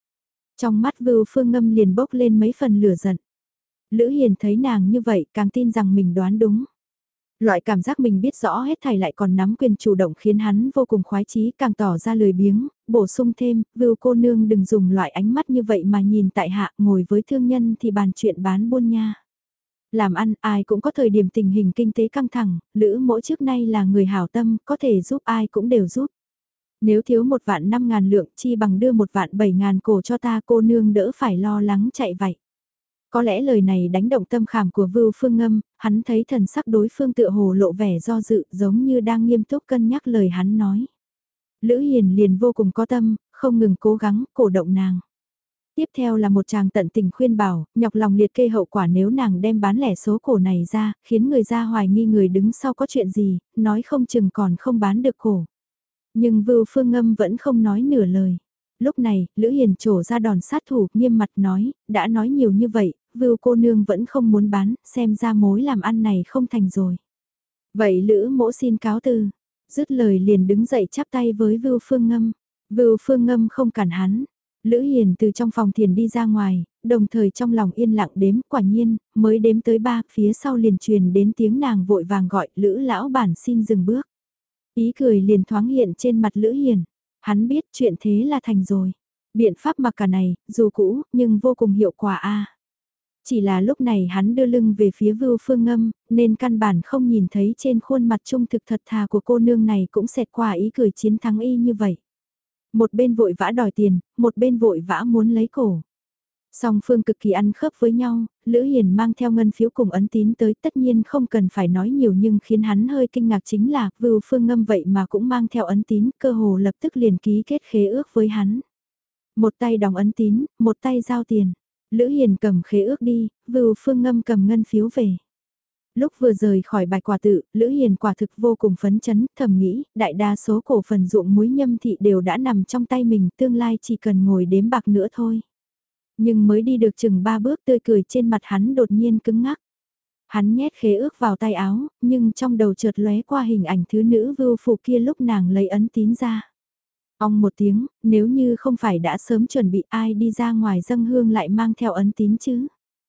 Trong mắt Vưu Phương Ngâm liền bốc lên mấy phần lửa giận. Lữ Hiền thấy nàng như vậy càng tin rằng mình đoán đúng. Loại cảm giác mình biết rõ hết thảy lại còn nắm quyền chủ động khiến hắn vô cùng khoái chí, càng tỏ ra lười biếng, bổ sung thêm, Vưu cô nương đừng dùng loại ánh mắt như vậy mà nhìn tại hạ, ngồi với thương nhân thì bàn chuyện bán buôn nha. Làm ăn ai cũng có thời điểm tình hình kinh tế căng thẳng, Lữ Mỗ trước nay là người hảo tâm, có thể giúp ai cũng đều giúp. Nếu thiếu 1.500.000 lượng chi bằng đưa 1.700.000 cổ cho ta, cô nương đỡ phải lo lắng chạy vậy. Có lẽ lời này đánh động tâm khảm của Vưu Phương Ngâm, hắn thấy thần sắc đối phương tựa hồ lộ vẻ do dự giống như đang nghiêm túc cân nhắc lời hắn nói. Lữ Hiền liền vô cùng có tâm, không ngừng cố gắng cổ động nàng. Tiếp theo là một chàng tận tình khuyên bảo, nhọc lòng liệt kê hậu quả nếu nàng đem bán lẻ số cổ này ra, khiến người ra hoài nghi người đứng sau có chuyện gì, nói không chừng còn không bán được cổ. Nhưng Vưu Phương Ngâm vẫn không nói nửa lời. Lúc này, Lữ Hiền trổ ra đòn sát thủ, nghiêm mặt nói, đã nói nhiều như vậy, Vưu cô nương vẫn không muốn bán, xem ra mối làm ăn này không thành rồi. Vậy Lữ Mỗ xin cáo từ. Dứt lời liền đứng dậy chắp tay với Vưu Phương Ngâm. Vưu Phương Ngâm không cản hắn. Lữ Hiền từ trong phòng thiền đi ra ngoài, đồng thời trong lòng yên lặng đếm, quả nhiên, mới đếm tới 3, phía sau liền truyền đến tiếng nàng vội vàng gọi, Lữ lão bản xin dừng bước. Ý cười liền thoáng hiện trên mặt Lữ Hiền. Hắn biết chuyện thế là thành rồi. Biện pháp mặc cả này, dù cũ, nhưng vô cùng hiệu quả a. Chỉ là lúc này hắn đưa lưng về phía Vưu Phương Ngâm, nên căn bản không nhìn thấy trên khuôn mặt trung thực thật thà của cô nương này cũng xẹt qua ý cười chiến thắng y như vậy. Một bên vội vã đòi tiền, một bên vội vã muốn lấy cổ. Song phương cực kỳ ăn khớp với nhau, Lữ Hiền mang theo ngân phiếu cùng ấn tín tới, tất nhiên không cần phải nói nhiều, nhưng khiến hắn hơi kinh ngạc chính là Vưu Phương Ngâm vậy mà cũng mang theo ấn tín, cơ hồ lập tức liền ký kết khế ước với hắn. Một tay đóng ấn tín, một tay giao tiền. Lữ Hiền cầm khế ước đi, Vưu Phương Ngâm cầm ngân phiếu về. Lúc vừa rời khỏi Bạch Quả Tự, Lữ Hiền quả thực vô cùng phấn chấn, thầm nghĩ, đại đa số cổ phần ruộng muối Nhâm thị đều đã nằm trong tay mình, tương lai chỉ cần ngồi đếm bạc nữa thôi. Nhưng mới đi được chừng 3 bước, tươi cười trên mặt hắn đột nhiên cứng ngắc. Hắn nhét khế ước vào tay áo, nhưng trong đầu chợt lóe qua hình ảnh thứ nữ Vưu Phụ kia lúc nàng lấy ấn tín ra. Ong một tiếng, nếu như không phải đã sớm chuẩn bị, ai đi ra ngoài dâng hương lại mang theo ấn tín chứ.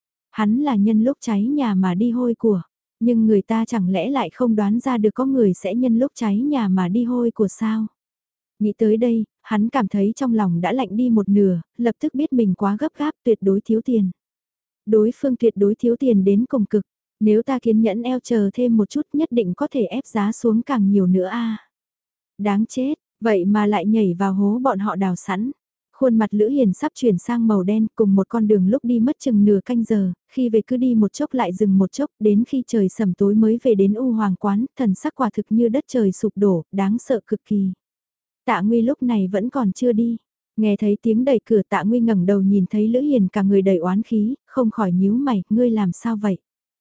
Hắn là nhân lúc cháy nhà mà đi hôi của, nhưng người ta chẳng lẽ lại không đoán ra được có người sẽ nhân lúc cháy nhà mà đi hôi của sao. Nghĩ tới đây, hắn cảm thấy trong lòng đã lạnh đi một nửa, lập tức biết mình quá gấp gáp, tuyệt đối thiếu tiền. Đối phương tuyệt đối thiếu tiền đến cùng cực, nếu ta kiên nhẫn eo chờ thêm một chút nhất định có thể ép giá xuống càng nhiều nữa a. Đáng chết, vậy mà lại nhảy vào hố bọn họ đào sẵn. Khuôn mặt Lữ Hiền sắp chuyển sang màu đen, cùng một con đường lúc đi mất chừng nửa canh giờ, khi về cứ đi một chốc lại dừng một chốc, đến khi trời sầm tối mới về đến U Hoàng quán, thần sắc quả thực như đất trời sụp đổ, đáng sợ cực kỳ. Tạ Nguy lúc này vẫn còn chưa đi. Nghe thấy tiếng đẩy cửa, Tạ Nguy ngẩng đầu nhìn thấy Lữ Hiền cả người đầy oán khí, không khỏi nhíu mày, ngươi làm sao vậy?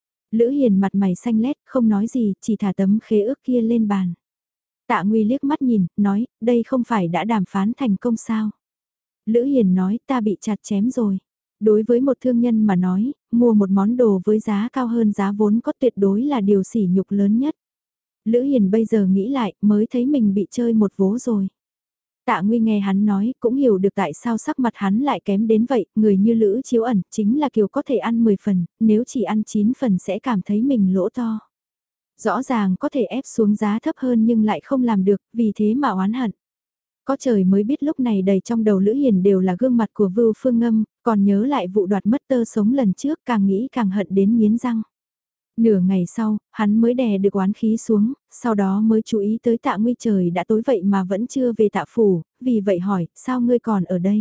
Lữ Hiền mặt mày xanh lét, không nói gì, chỉ thả tấm khế ước kia lên bàn. Tạ Nguy liếc mắt nhìn, nói, đây không phải đã đàm phán thành công sao? Lữ Hiền nói, ta bị chặt chém rồi. Đối với một thương nhân mà nói, mua một món đồ với giá cao hơn giá vốn có tuyệt đối là điều sỉ nhục lớn nhất. Lữ Hiền bây giờ nghĩ lại, mới thấy mình bị chơi một vố rồi. Tạ Nguy nghe hắn nói, cũng hiểu được tại sao sắc mặt hắn lại kém đến vậy, người như Lữ Chiếu Ẩn, chính là kiểu có thể ăn 10 phần, nếu chỉ ăn 9 phần sẽ cảm thấy mình lỗ to. Rõ ràng có thể ép xuống giá thấp hơn nhưng lại không làm được, vì thế mà oán hận. Có trời mới biết lúc này đầy trong đầu Lữ Hiền đều là gương mặt của Vưu Phương Ngâm, còn nhớ lại vụ đoạt mất tơ sống lần trước, càng nghĩ càng hận đến nghiến răng. Nửa ngày sau, hắn mới đè được oán khí xuống, sau đó mới chú ý tới Tạ Nguy, trời đã tối vậy mà vẫn chưa về Tạ phủ, vì vậy hỏi, sao ngươi còn ở đây?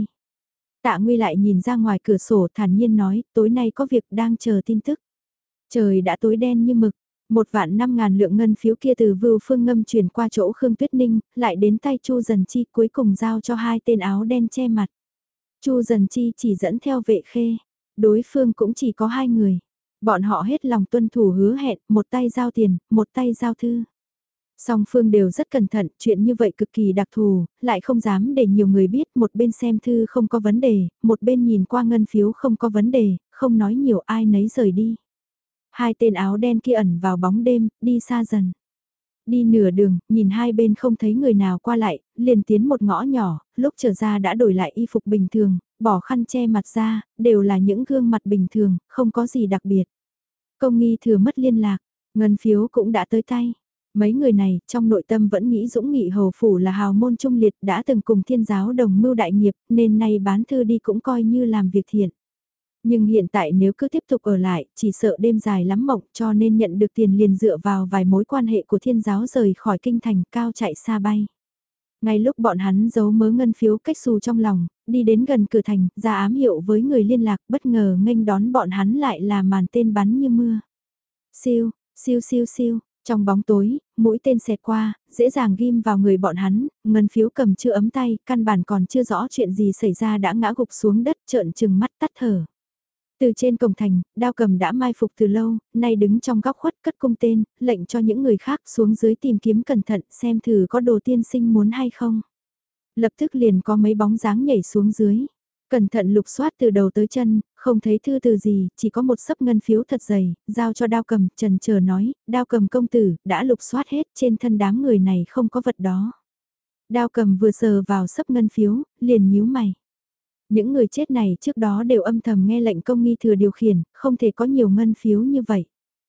Tạ Nguy lại nhìn ra ngoài cửa sổ thản nhiên nói, tối nay có việc đang chờ tin tức. Trời đã tối đen như mực, 1.500.000 lượng ngân phiếu kia từ Vưu Phương Ngâm chuyển qua chỗ Khương Tuyết Ninh, lại đến tay Chu Dần Chi, cuối cùng giao cho hai tên áo đen che mặt. Chu Dần Chi chỉ dẫn theo Vệ Khê, đối phương cũng chỉ có 2 người. Bọn họ hết lòng tuân thủ hứa hẹn, một tay giao tiền, một tay giao thư. Song phương đều rất cẩn thận, chuyện như vậy cực kỳ đặc thù, lại không dám để nhiều người biết, một bên xem thư không có vấn đề, một bên nhìn qua ngân phiếu không có vấn đề, không nói nhiều, ai nấy rời đi. Hai tên áo đen kia ẩn vào bóng đêm, đi xa dần. Đi nửa đường, nhìn hai bên không thấy người nào qua lại, liền tiến một ngõ nhỏ, lúc trở ra đã đổi lại y phục bình thường, bỏ khăn che mặt ra, đều là những gương mặt bình thường, không có gì đặc biệt. Công nghi thừa mất liên lạc, Ngân phiếu cũng đã tới tay. Mấy người này trong nội tâm vẫn nghĩ Dũng Nghị hầu phủ là hào môn trung liệt đã từng cùng thiên giáo đồng mưu đại nghiệp nên nay bán thư đi cũng coi như làm việc thiện. Nhưng hiện tại nếu cứ tiếp tục ở lại, chỉ sợ đêm dài lắm mộng cho nên nhận được tiền liền dựa vào vài mối quan hệ của thiên giáo rời khỏi kinh thành cao chạy xa bay. Ngay lúc bọn hắn giấu mớ ngân phiếu cách xù trong lòng, đi đến gần cửa thành, ra ám hiệu với người liên lạc bất ngờ nghênh đón bọn hắn lại là màn tên bắn như mưa. Siêu, siêu siêu siêu, trong bóng tối, mũi tên xẹt qua, dễ dàng ghim vào người bọn hắn, ngân phiếu cầm chưa ấm tay, căn bản còn chưa rõ chuyện gì xảy ra đã ngã gục xuống đất trợn trừng mắt tắt thở. Từ trên cổng thành, Đao Cầm đã mai phục từ lâu, nay đứng trong góc khuất cất cung tên, lệnh cho những người khác xuống dưới tìm kiếm cẩn thận xem thử có đồ tiên sinh muốn hay không. Lập tức liền có mấy bóng dáng nhảy xuống dưới. Cẩn thận lục soát từ đầu tới chân, không thấy thư từ gì, chỉ có một sấp ngân phiếu thật dày, giao cho Đao Cầm, trần chờ nói, Đao Cầm công tử, đã lục soát hết, trên thân đám người này không có vật đó. Đao Cầm vừa sờ vào sấp ngân phiếu, liền nhíu mày. Những người chết này trước đó đều âm thầm nghe lệnh công nghi thừa điều khiển, không thể có nhiều ngân phiếu như vậy.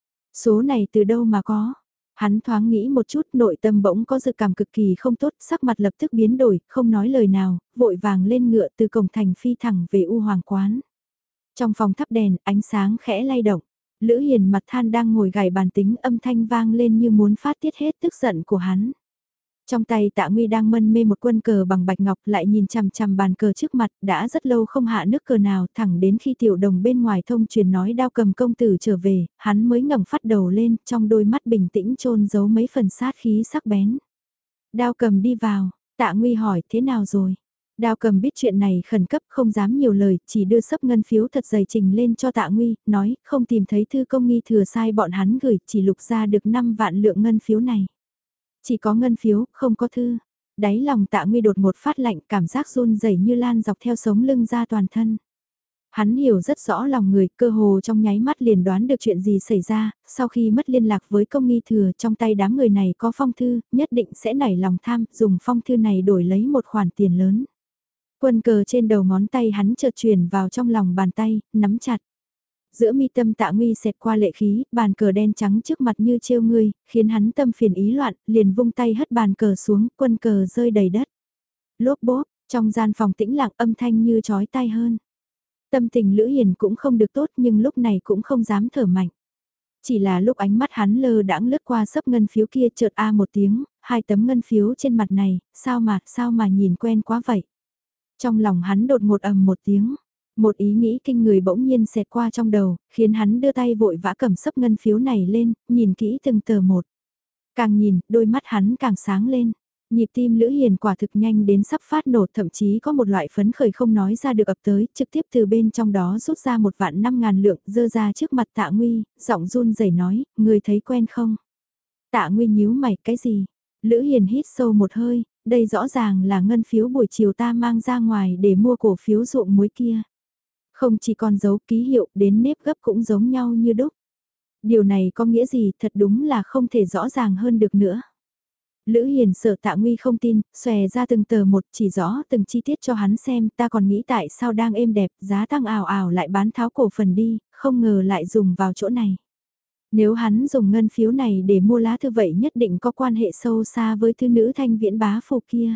Số này từ đâu mà có? Hắn thoáng nghĩ một chút, nội tâm bỗng có dự cảm cực kỳ không tốt, sắc mặt lập tức biến đổi, không nói lời nào, vội vàng lên ngựa từ cổng thành phi thẳng về U Hoàng Quán. Trong phòng thắp đèn, ánh sáng khẽ lay động. Lữ Hiền mặt than đang ngồi gảy bàn tính, âm thanh vang lên như muốn phát tiết hết tức giận của hắn. Trong tay Tạ Nguy đang mân mê một quân cờ bằng bạch ngọc lại nhìn chằm chằm bàn cờ trước mặt, đã rất lâu không hạ nước cờ nào, thẳng đến khi Tiểu Đồng bên ngoài thông truyền nói Đao Cầm công tử trở về, hắn mới ngẩng phát đầu lên, trong đôi mắt bình tĩnh chôn giấu mấy phần sát khí sắc bén. Đao Cầm đi vào, Tạ Nguy hỏi thế nào rồi? Đao Cầm biết chuyện này khẩn cấp không dám nhiều lời, chỉ đưa sấp ngân phiếu thật dày trình lên cho Tạ Nguy, nói không tìm thấy thư công nghi thừa sai bọn hắn gửi, chỉ lục ra được 5 vạn lượng ngân phiếu này. Chỉ có ngân phiếu, không có thư. Đáy lòng Tạ Nguy đột một phát lạnh, cảm giác run rẩy như lan dọc theo sống lưng ra toàn thân. Hắn hiểu rất rõ lòng người, cơ hồ trong nháy mắt liền đoán được chuyện gì xảy ra, sau khi mất liên lạc với công nghi thừa trong tay đám người này có phong thư, nhất định sẽ nảy lòng tham, dùng phong thư này đổi lấy một khoản tiền lớn. Quân cờ trên đầu ngón tay hắn chợt truyền vào trong lòng bàn tay, nắm chặt. Giữa mi tâm Tạ Nguy xẹt qua lệ khí, bàn cờ đen trắng trước mặt như trêu ngươi, khiến hắn tâm phiền ý loạn, liền vung tay hất bàn cờ xuống, quân cờ rơi đầy đất. Lốp bốp, trong gian phòng tĩnh lặng âm thanh như chói tai hơn. Tâm tình Lữ Hiền cũng không được tốt nhưng lúc này cũng không dám thở mạnh. Chỉ là lúc ánh mắt hắn lơ đãng lướt qua sấp ngân phiếu kia chợt a một tiếng, 2 tấm ngân phiếu trên mặt này, sao mà nhìn quen quá vậy. Trong lòng hắn đột ngột ầm một tiếng. Một ý nghĩ kinh người bỗng nhiên xẹt qua trong đầu, khiến hắn đưa tay vội vã cầm sấp ngân phiếu này lên, nhìn kỹ từng tờ một. Càng nhìn, đôi mắt hắn càng sáng lên. Nhịp tim Lữ Hiền quả thực nhanh đến sắp phát nổ, thậm chí có một loại phấn khởi không nói ra được ập tới, trực tiếp từ bên trong đó rút ra 1.500.000 lượng, dơ ra trước mặt Tạ Nguy, giọng run rẩy nói, người thấy quen không? Tạ Nguy nhíu mày, cái gì? Lữ Hiền hít sâu một hơi, đây rõ ràng là ngân phiếu buổi chiều ta mang ra ngoài để mua cổ phiếu ruộng muối kia. Không chỉ còn dấu ký hiệu đến nếp gấp cũng giống nhau như đúc. Điều này có nghĩa gì thật đúng là không thể rõ ràng hơn được nữa. Lữ Hiền sợ Tạ Nguy không tin, xòe ra từng tờ một chỉ rõ từng chi tiết cho hắn xem, ta còn nghĩ tại sao đang êm đẹp, giá tăng ảo ảo lại bán tháo cổ phần đi, không ngờ lại dùng vào chỗ này. Nếu hắn dùng ngân phiếu này để mua lá thư vậy nhất định có quan hệ sâu xa với thư nữ Thanh Viễn bá phụ kia.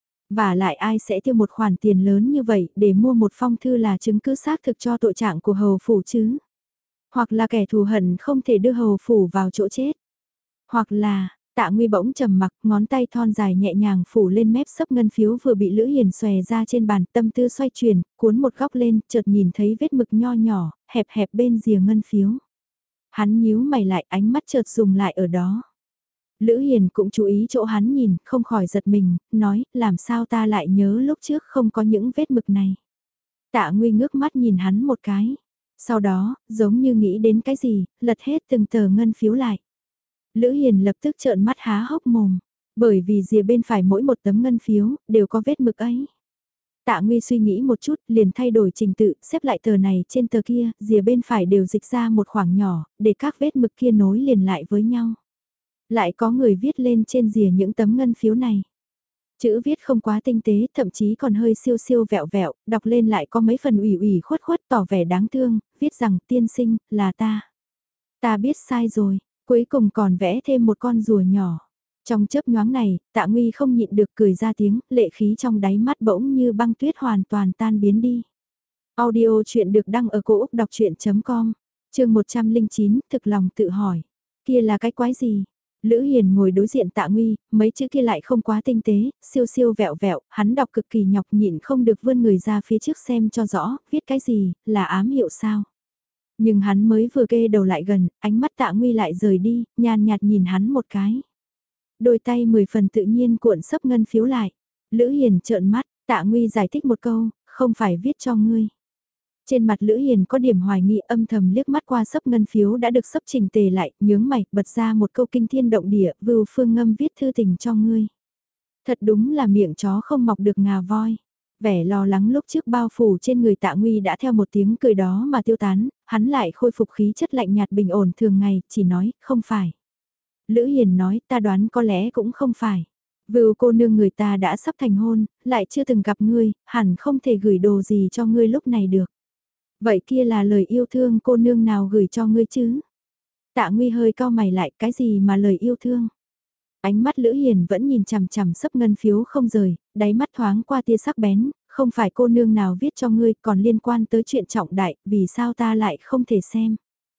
Và lại ai sẽ tiêu một khoản tiền lớn như vậy để mua một phong thư là chứng cứ xác thực cho tội trạng của hầu phủ chứ? Hoặc là kẻ thù hận không thể đưa hầu phủ vào chỗ chết? Hoặc là, Tạ Nguy bỗng trầm mặc, ngón tay thon dài nhẹ nhàng phủ lên mép sấp ngân phiếu vừa bị Lữ Hiền xòe ra trên bàn, tâm tư xoay chuyển, cuốn một góc lên, chợt nhìn thấy vết mực nho nhỏ, hẹp hẹp bên rìa ngân phiếu. Hắn nhíu mày lại, ánh mắt chợt dùng lại ở đó. Lữ Hiền cũng chú ý chỗ hắn nhìn, không khỏi giật mình, nói, làm sao ta lại nhớ lúc trước không có những vết mực này. Tạ Nguy ngước mắt nhìn hắn một cái. Sau đó, giống như nghĩ đến cái gì, lật hết từng tờ ngân phiếu lại. Lữ Hiền lập tức trợn mắt há hốc mồm, bởi vì rìa bên phải mỗi một tấm ngân phiếu, đều có vết mực ấy. Tạ Nguy suy nghĩ một chút, liền thay đổi trình tự, xếp lại tờ này trên tờ kia, rìa bên phải đều dịch ra một khoảng nhỏ, để các vết mực kia nối liền lại với nhau. Lại có người viết lên trên rìa những tấm ngân phiếu này. Chữ viết không quá tinh tế, thậm chí còn hơi siêu siêu vẹo vẹo, đọc lên lại có mấy phần ủy ủy khuất khuất tỏ vẻ đáng thương, viết rằng tiên sinh, là ta. Ta biết sai rồi, Cuối cùng còn vẽ thêm một con rùa nhỏ. Trong chớp nhoáng này, Tạ Nguy không nhịn được cười ra tiếng, lệ khí trong đáy mắt bỗng như băng tuyết hoàn toàn tan biến đi. Audio chuyện được đăng ở cổ Úc đọc chuyện.com, chương 109, thực lòng tự hỏi. Kia là cái quái gì? Lữ Hiền ngồi đối diện Tạ Nguy, mấy chữ kia lại không quá tinh tế, siêu siêu vẹo vẹo, hắn đọc cực kỳ nhọc nhịn không được vươn người ra phía trước xem cho rõ, viết cái gì, là ám hiệu sao? Nhưng hắn mới vừa kê đầu lại gần, ánh mắt Tạ Nguy lại rời đi, nhàn nhạt nhìn hắn một cái. Đôi tay 10 phần tự nhiên cuộn sấp ngân phiếu lại. Lữ Hiền trợn mắt, Tạ Nguy giải thích một câu, không phải viết cho ngươi. Trên mặt Lữ Hiền có điểm hoài nghi, âm thầm liếc mắt qua sấp ngân phiếu đã được sấp chỉnh tề lại, nhướng mày, bật ra một câu kinh thiên động địa, Vưu Phương Ngâm viết thư tình cho ngươi. Thật đúng là miệng chó không mọc được ngà voi. Vẻ lo lắng lúc trước bao phủ trên người Tạ Nguy đã theo một tiếng cười đó mà tiêu tán, hắn lại khôi phục khí chất lạnh nhạt bình ổn thường ngày, chỉ nói, không phải. Lữ Hiền nói, ta đoán có lẽ cũng không phải. Vưu cô nương người ta đã sắp thành hôn, lại chưa từng gặp ngươi, hẳn không thể gửi đồ gì cho ngươi lúc này được. Vậy kia là lời yêu thương cô nương nào gửi cho ngươi chứ? Tạ Nguy hơi cau mày lại, cái gì mà lời yêu thương? Ánh mắt Lữ Hiền vẫn nhìn chằm chằm sấp ngân phiếu không rời, đáy mắt thoáng qua tia sắc bén, không phải cô nương nào viết cho ngươi còn liên quan tới chuyện trọng đại, vì sao ta lại không thể xem?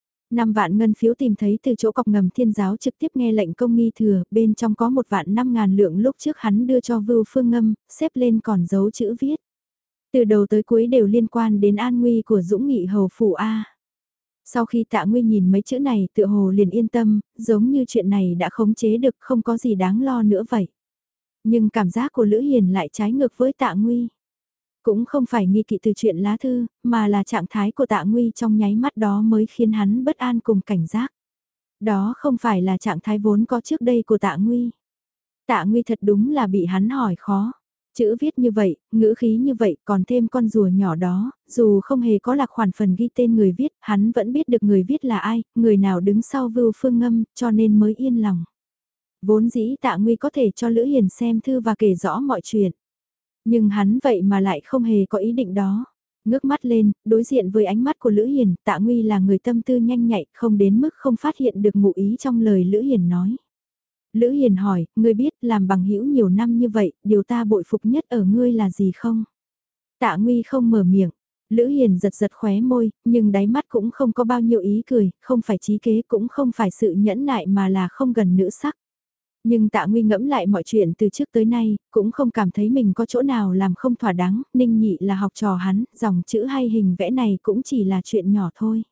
5 vạn ngân phiếu tìm thấy từ chỗ cọc ngầm Thiên giáo trực tiếp nghe lệnh công nghi thừa, bên trong có 1.500.000 lượng lúc trước hắn đưa cho Vưu Phương Ngâm, xếp lên còn dấu chữ viết. Từ đầu tới cuối đều liên quan đến an nguy của Dũng Nghị hầu phủ A. Sau khi Tạ Nguy nhìn mấy chữ này tựa hồ liền yên tâm, giống như chuyện này đã khống chế được không có gì đáng lo nữa vậy. Nhưng cảm giác của Lữ Hiền lại trái ngược với Tạ Nguy. Cũng không phải nghi kỵ từ chuyện lá thư, mà là trạng thái của Tạ Nguy trong nháy mắt đó mới khiến hắn bất an cùng cảnh giác. Đó không phải là trạng thái vốn có trước đây của Tạ Nguy. Tạ Nguy thật đúng là bị hắn hỏi khó. Chữ viết như vậy, ngữ khí như vậy, còn thêm con rùa nhỏ đó, dù không hề có lạc khoản phần ghi tên người viết, hắn vẫn biết được người viết là ai, người nào đứng sau Vưu Phương Ngâm, cho nên mới yên lòng. Vốn dĩ Tạ Nguy có thể cho Lữ Hiền xem thư và kể rõ mọi chuyện. Nhưng hắn vậy mà lại không hề có ý định đó. Ngước mắt lên, đối diện với ánh mắt của Lữ Hiền, Tạ Nguy là người tâm tư nhanh nhạy, không đến mức không phát hiện được ngụ ý trong lời Lữ Hiền nói. Lữ Hiền hỏi, ngươi biết làm bằng hữu nhiều năm như vậy, điều ta bội phục nhất ở ngươi là gì không? Tạ Nguy không mở miệng. Lữ Hiền giật giật khóe môi, nhưng đáy mắt cũng không có bao nhiêu ý cười, không phải trí kế cũng không phải sự nhẫn nại mà là không gần nữ sắc. Nhưng Tạ Nguy ngẫm lại mọi chuyện từ trước tới nay, cũng không cảm thấy mình có chỗ nào làm không thỏa đáng, Ninh Nhị là học trò hắn, dòng chữ hay hình vẽ này cũng chỉ là chuyện nhỏ thôi.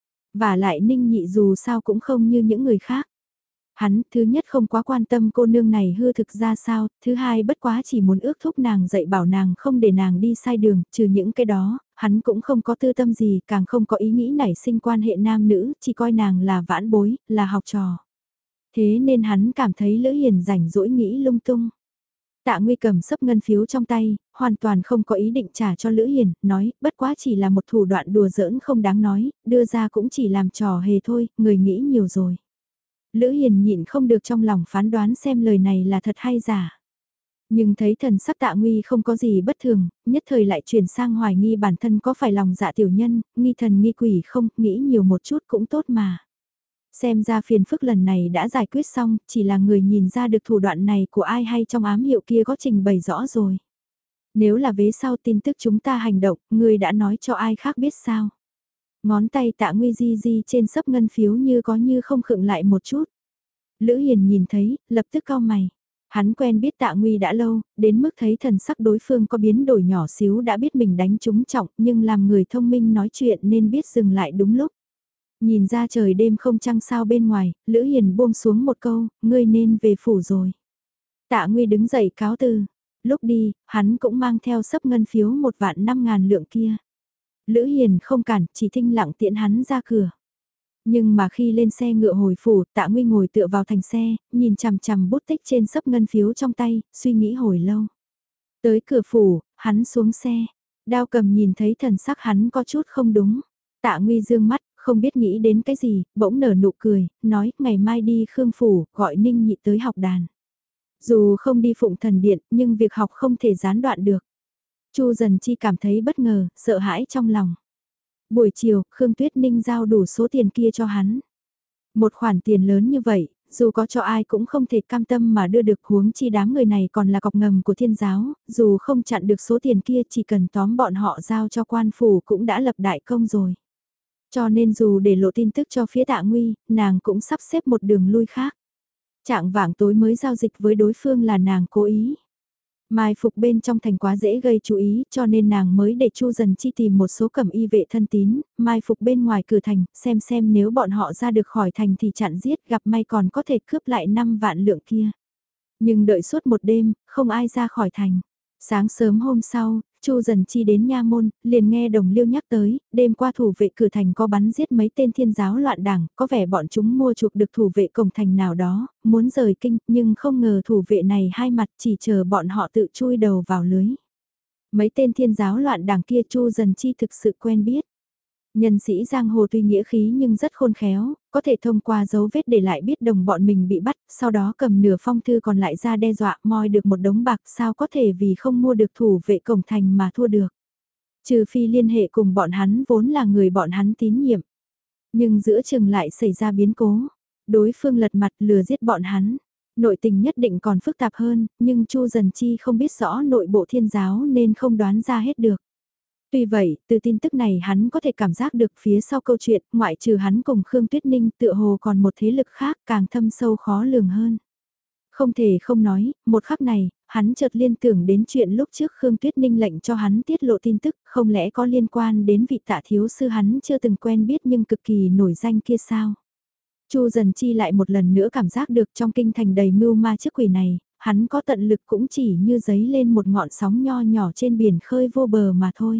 Và lại Ninh Nhị dù sao cũng không như những người khác. Hắn, thứ nhất không quá quan tâm cô nương này hư thực ra sao, thứ hai bất quá chỉ muốn ước thúc nàng dạy bảo nàng không để nàng đi sai đường, trừ những cái đó, hắn cũng không có tư tâm gì, càng không có ý nghĩ nảy sinh quan hệ nam nữ, chỉ coi nàng là vãn bối, là học trò. Thế nên hắn cảm thấy Lữ Hiền rảnh rỗi nghĩ lung tung. Tạ Nguy cầm sấp ngân phiếu trong tay, hoàn toàn không có ý định trả cho Lữ Hiền, nói, bất quá chỉ là một thủ đoạn đùa giỡn không đáng nói, đưa ra cũng chỉ làm trò hề thôi, người nghĩ nhiều rồi. Lữ Hiền nhịn không được trong lòng phán đoán xem lời này là thật hay giả. Nhưng thấy thần sắc Tạ Nguy không có gì bất thường, nhất thời lại chuyển sang hoài nghi bản thân có phải lòng dạ tiểu nhân, nghi thần nghi quỷ không, nghĩ nhiều một chút cũng tốt mà. Xem ra phiền phức lần này đã giải quyết xong, chỉ là người nhìn ra được thủ đoạn này của ai hay trong ám hiệu kia có trình bày rõ rồi. Nếu là vế sau tin tức chúng ta hành động, người đã nói cho ai khác biết sao. Ngón tay Tạ Nguy di di trên sấp ngân phiếu như có như không khựng lại một chút. Lữ Hiền nhìn thấy, lập tức cau mày. Hắn quen biết Tạ Nguy đã lâu, đến mức thấy thần sắc đối phương có biến đổi nhỏ xíu đã biết mình đánh trúng trọng, nhưng làm người thông minh nói chuyện nên biết dừng lại đúng lúc. Nhìn ra trời đêm không trăng sao bên ngoài, Lữ Hiền buông xuống một câu, ngươi nên về phủ rồi. Tạ Nguy đứng dậy cáo từ. Lúc đi, hắn cũng mang theo sấp ngân phiếu 1.500.000 lượng kia. Lữ Hiền không cản, chỉ thinh lặng tiễn hắn ra cửa. Nhưng mà khi lên xe ngựa hồi phủ, Tạ Nguy ngồi tựa vào thành xe, nhìn chằm chằm bút tích trên sấp ngân phiếu trong tay, suy nghĩ hồi lâu. Tới cửa phủ, hắn xuống xe. Đao cầm nhìn thấy thần sắc hắn có chút không đúng. Tạ Nguy dương mắt, không biết nghĩ đến cái gì, bỗng nở nụ cười, nói ngày mai đi Khương Phủ, gọi Ninh Nhị tới học đàn. Dù không đi Phụng Thần Điện, nhưng việc học không thể gián đoạn được. Chu Dần Chi cảm thấy bất ngờ, sợ hãi trong lòng. Buổi chiều, Khương Tuyết Ninh giao đủ số tiền kia cho hắn. Một khoản tiền lớn như vậy, dù có cho ai cũng không thể cam tâm mà đưa được, huống chi đám người này còn là cọc ngầm của thiên giáo, dù không chặn được số tiền kia chỉ cần tóm bọn họ giao cho quan phủ cũng đã lập đại công rồi. Cho nên dù để lộ tin tức cho phía Tạ Nguy, nàng cũng sắp xếp một đường lui khác. Trạng vạng tối mới giao dịch với đối phương là nàng cố ý. Mai phục bên trong thành quá dễ gây chú ý cho nên nàng mới để Chu Dần Chi tìm một số cẩm y vệ thân tín, mai phục bên ngoài cửa thành, xem nếu bọn họ ra được khỏi thành thì chặn giết, gặp may còn có thể cướp lại 5 vạn lượng kia. Nhưng đợi suốt một đêm, không ai ra khỏi thành. Sáng sớm hôm sau, Chu Dần Chi đến nha môn, liền nghe Đồng Liêu nhắc tới, đêm qua thủ vệ cửa thành có bắn giết mấy tên thiên giáo loạn đảng, có vẻ bọn chúng mua chuộc được thủ vệ cổng thành nào đó, muốn rời kinh, nhưng không ngờ thủ vệ này hai mặt chỉ chờ bọn họ tự chui đầu vào lưới. Mấy tên thiên giáo loạn đảng kia Chu Dần Chi thực sự quen biết. Nhân sĩ giang hồ tuy nghĩa khí nhưng rất khôn khéo, có thể thông qua dấu vết để lại biết đồng bọn mình bị bắt, sau đó cầm nửa phong thư còn lại ra đe dọa moi được một đống bạc, sao có thể vì không mua được thủ vệ cổng thành mà thua được. Trừ phi liên hệ cùng bọn hắn vốn là người bọn hắn tín nhiệm. Nhưng giữa chừng lại xảy ra biến cố, đối phương lật mặt lừa giết bọn hắn. Nội tình nhất định còn phức tạp hơn, nhưng Chu Dần Chi không biết rõ nội bộ thiên giáo nên không đoán ra hết được. Tuy vậy, từ tin tức này hắn có thể cảm giác được phía sau câu chuyện, ngoại trừ hắn cùng Khương Tuyết Ninh tựa hồ còn một thế lực khác càng thâm sâu khó lường hơn. Không thể không nói, một khắc này, hắn chợt liên tưởng đến chuyện lúc trước Khương Tuyết Ninh lệnh cho hắn tiết lộ tin tức, không lẽ có liên quan đến vị Tạ thiếu sư hắn chưa từng quen biết nhưng cực kỳ nổi danh kia sao? Chu Dần Chi lại một lần nữa cảm giác được trong kinh thành đầy mưu ma trước quỷ này, hắn có tận lực cũng chỉ như giấy lên một ngọn sóng nho nhỏ trên biển khơi vô bờ mà thôi.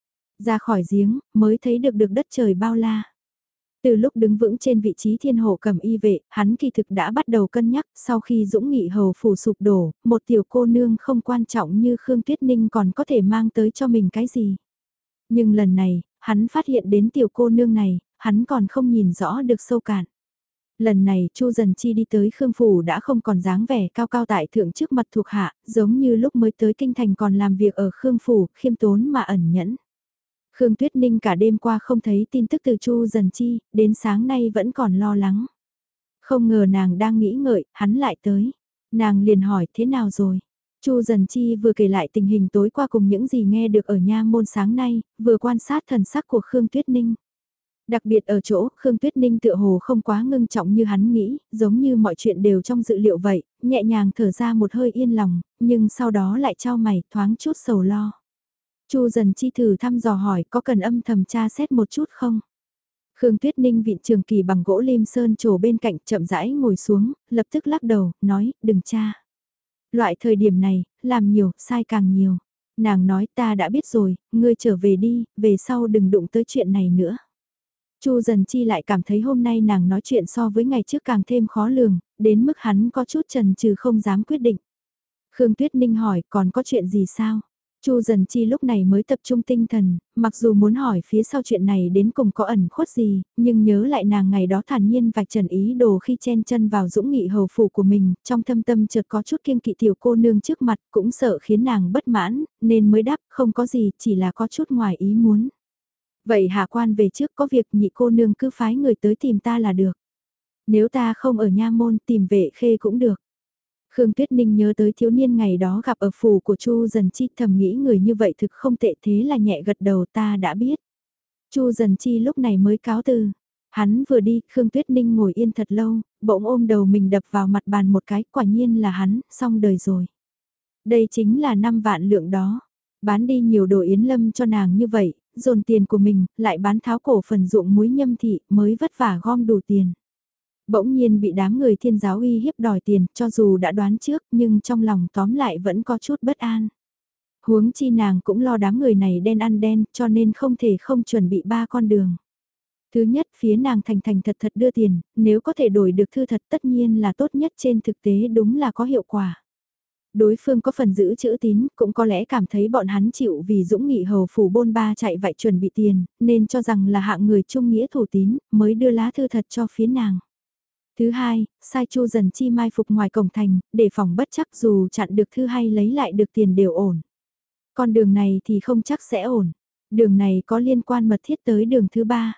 Ra khỏi giếng, mới thấy được đất trời bao la. Từ lúc đứng vững trên vị trí thiên hộ cầm y vệ, hắn kỳ thực đã bắt đầu cân nhắc, sau khi Dũng Nghị hầu phủ sụp đổ, một tiểu cô nương không quan trọng như Khương Tuyết Ninh còn có thể mang tới cho mình cái gì. Nhưng lần này, hắn phát hiện đến tiểu cô nương này, hắn còn không nhìn rõ được sâu cạn. Lần này Chu Dần Chi đi tới Khương Phủ đã không còn dáng vẻ cao cao tại thượng trước mặt thuộc hạ, giống như lúc mới tới kinh thành còn làm việc ở Khương Phủ, khiêm tốn mà ẩn nhẫn. Khương Tuyết Ninh cả đêm qua không thấy tin tức từ Chu Dần Chi, đến sáng nay vẫn còn lo lắng. Không ngờ nàng đang nghĩ ngợi, hắn lại tới. Nàng liền hỏi thế nào rồi? Chu Dần Chi vừa kể lại tình hình tối qua cùng những gì nghe được ở nha môn sáng nay, vừa quan sát thần sắc của Khương Tuyết Ninh. Đặc biệt ở chỗ, Khương Tuyết Ninh tựa hồ không quá ngưng trọng như hắn nghĩ, giống như mọi chuyện đều trong dự liệu vậy, nhẹ nhàng thở ra một hơi yên lòng, nhưng sau đó lại trao mày thoáng chút sầu lo. Chu Dần Chi thử thăm dò hỏi có cần âm thầm tra xét một chút không? Khương Tuyết Ninh vịn trường kỳ bằng gỗ lim sơn trổ bên cạnh chậm rãi ngồi xuống, lập tức lắc đầu, nói, đừng tra. Loại thời điểm này, làm nhiều, sai càng nhiều. Nàng nói ta đã biết rồi, ngươi trở về đi, về sau đừng đụng tới chuyện này nữa. Chu Dần Chi lại cảm thấy hôm nay nàng nói chuyện so với ngày trước càng thêm khó lường, đến mức hắn có chút chần chừ không dám quyết định. Khương Tuyết Ninh hỏi còn có chuyện gì sao? Chu Dần Chi lúc này mới tập trung tinh thần, mặc dù muốn hỏi phía sau chuyện này đến cùng có ẩn khuất gì, nhưng nhớ lại nàng ngày đó thản nhiên vạch trần ý đồ khi chen chân vào Dũng Nghị hầu phủ của mình, trong thâm tâm chợt có chút kiêng kỵ tiểu cô nương trước mặt cũng sợ khiến nàng bất mãn, nên mới đáp không có gì, chỉ là có chút ngoài ý muốn. Vậy hạ quan về trước có việc nhị cô nương cứ phái người tới tìm ta là được. Nếu ta không ở nha môn tìm vệ khê cũng được. Khương Tuyết Ninh nhớ tới thiếu niên ngày đó gặp ở phủ của Chu Dần Chi thầm nghĩ người như vậy thực không tệ thế là nhẹ gật đầu ta đã biết. Chu Dần Chi lúc này mới cáo từ. Hắn vừa đi, Khương Tuyết Ninh ngồi yên thật lâu, bỗng ôm đầu mình đập vào mặt bàn một cái, quả nhiên là hắn, xong đời rồi. Đây chính là 5 vạn lượng đó. Bán đi nhiều đồ yến lâm cho nàng như vậy, dồn tiền của mình, lại bán tháo cổ phần ruộng muối nhâm thị, mới vất vả gom đủ tiền. Bỗng nhiên bị đám người thiên giáo uy hiếp đòi tiền, cho dù đã đoán trước, nhưng trong lòng tóm lại vẫn có chút bất an. Huống chi nàng cũng lo đám người này đen ăn đen, cho nên không thể không chuẩn bị 3 con đường. Thứ nhất, phía nàng thành thành thật thật đưa tiền, nếu có thể đổi được thư thật tất nhiên là tốt nhất trên thực tế đúng là có hiệu quả. Đối phương có phần giữ chữ tín, cũng có lẽ cảm thấy bọn hắn chịu vì Dũng Nghị hầu phủ bôn ba chạy vạy chuẩn bị tiền, nên cho rằng là hạng người trung nghĩa thủ tín, mới đưa lá thư thật cho phía nàng. Thứ hai, sai Chu Dần Chi mai phục ngoài cổng thành, để phòng bất chắc dù chặn được thư hay lấy lại được tiền đều ổn. Con đường này thì không chắc sẽ ổn. Đường này có liên quan mật thiết tới đường thứ ba.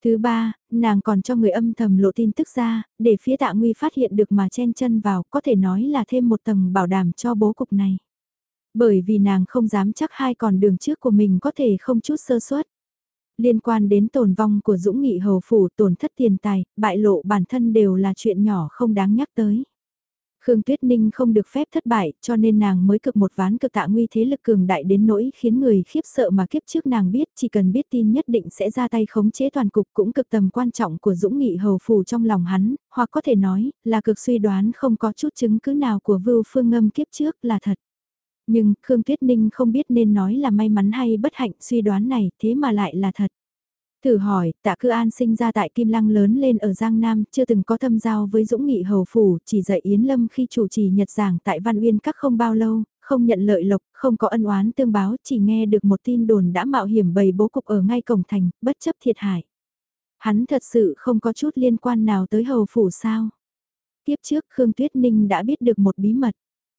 Thứ ba, nàng còn cho người âm thầm lộ tin tức ra, để phía Tạ Nguy phát hiện được mà chen chân vào, có thể nói là thêm một tầng bảo đảm cho bố cục này. Bởi vì nàng không dám chắc hai con đường trước của mình có thể không chút sơ suất. Liên quan đến tổn vong của Dũng Nghị hầu phủ, tổn thất tiền tài, bại lộ bản thân đều là chuyện nhỏ không đáng nhắc tới. Khương Tuyết Ninh không được phép thất bại, cho nên nàng mới cực một ván cực Tạ Nguy thế lực cường đại đến nỗi khiến người khiếp sợ mà kiếp trước nàng biết, chỉ cần biết tin nhất định sẽ ra tay khống chế toàn cục, cũng cực tầm quan trọng của Dũng Nghị hầu phủ trong lòng hắn, hoặc có thể nói là cực suy đoán không có chút chứng cứ nào của Vưu Phương Ngâm kiếp trước là thật. Nhưng Khương Tuyết Ninh không biết nên nói là may mắn hay bất hạnh, suy đoán này thế mà lại là thật. Thử hỏi, Tạ Cư An sinh ra tại Kim Lăng, lớn lên ở Giang Nam, chưa từng có thâm giao với Dũng Nghị hầu phủ, chỉ dạy Yến Lâm khi chủ trì nhật giảng tại Văn Uyên Các không bao lâu, không nhận lợi lộc, không có ân oán tương báo, chỉ nghe được một tin đồn đã mạo hiểm bày bố cục ở ngay cổng thành, bất chấp thiệt hại. Hắn thật sự không có chút liên quan nào tới hầu phủ sao? Tiếp trước Khương Tuyết Ninh đã biết được một bí mật.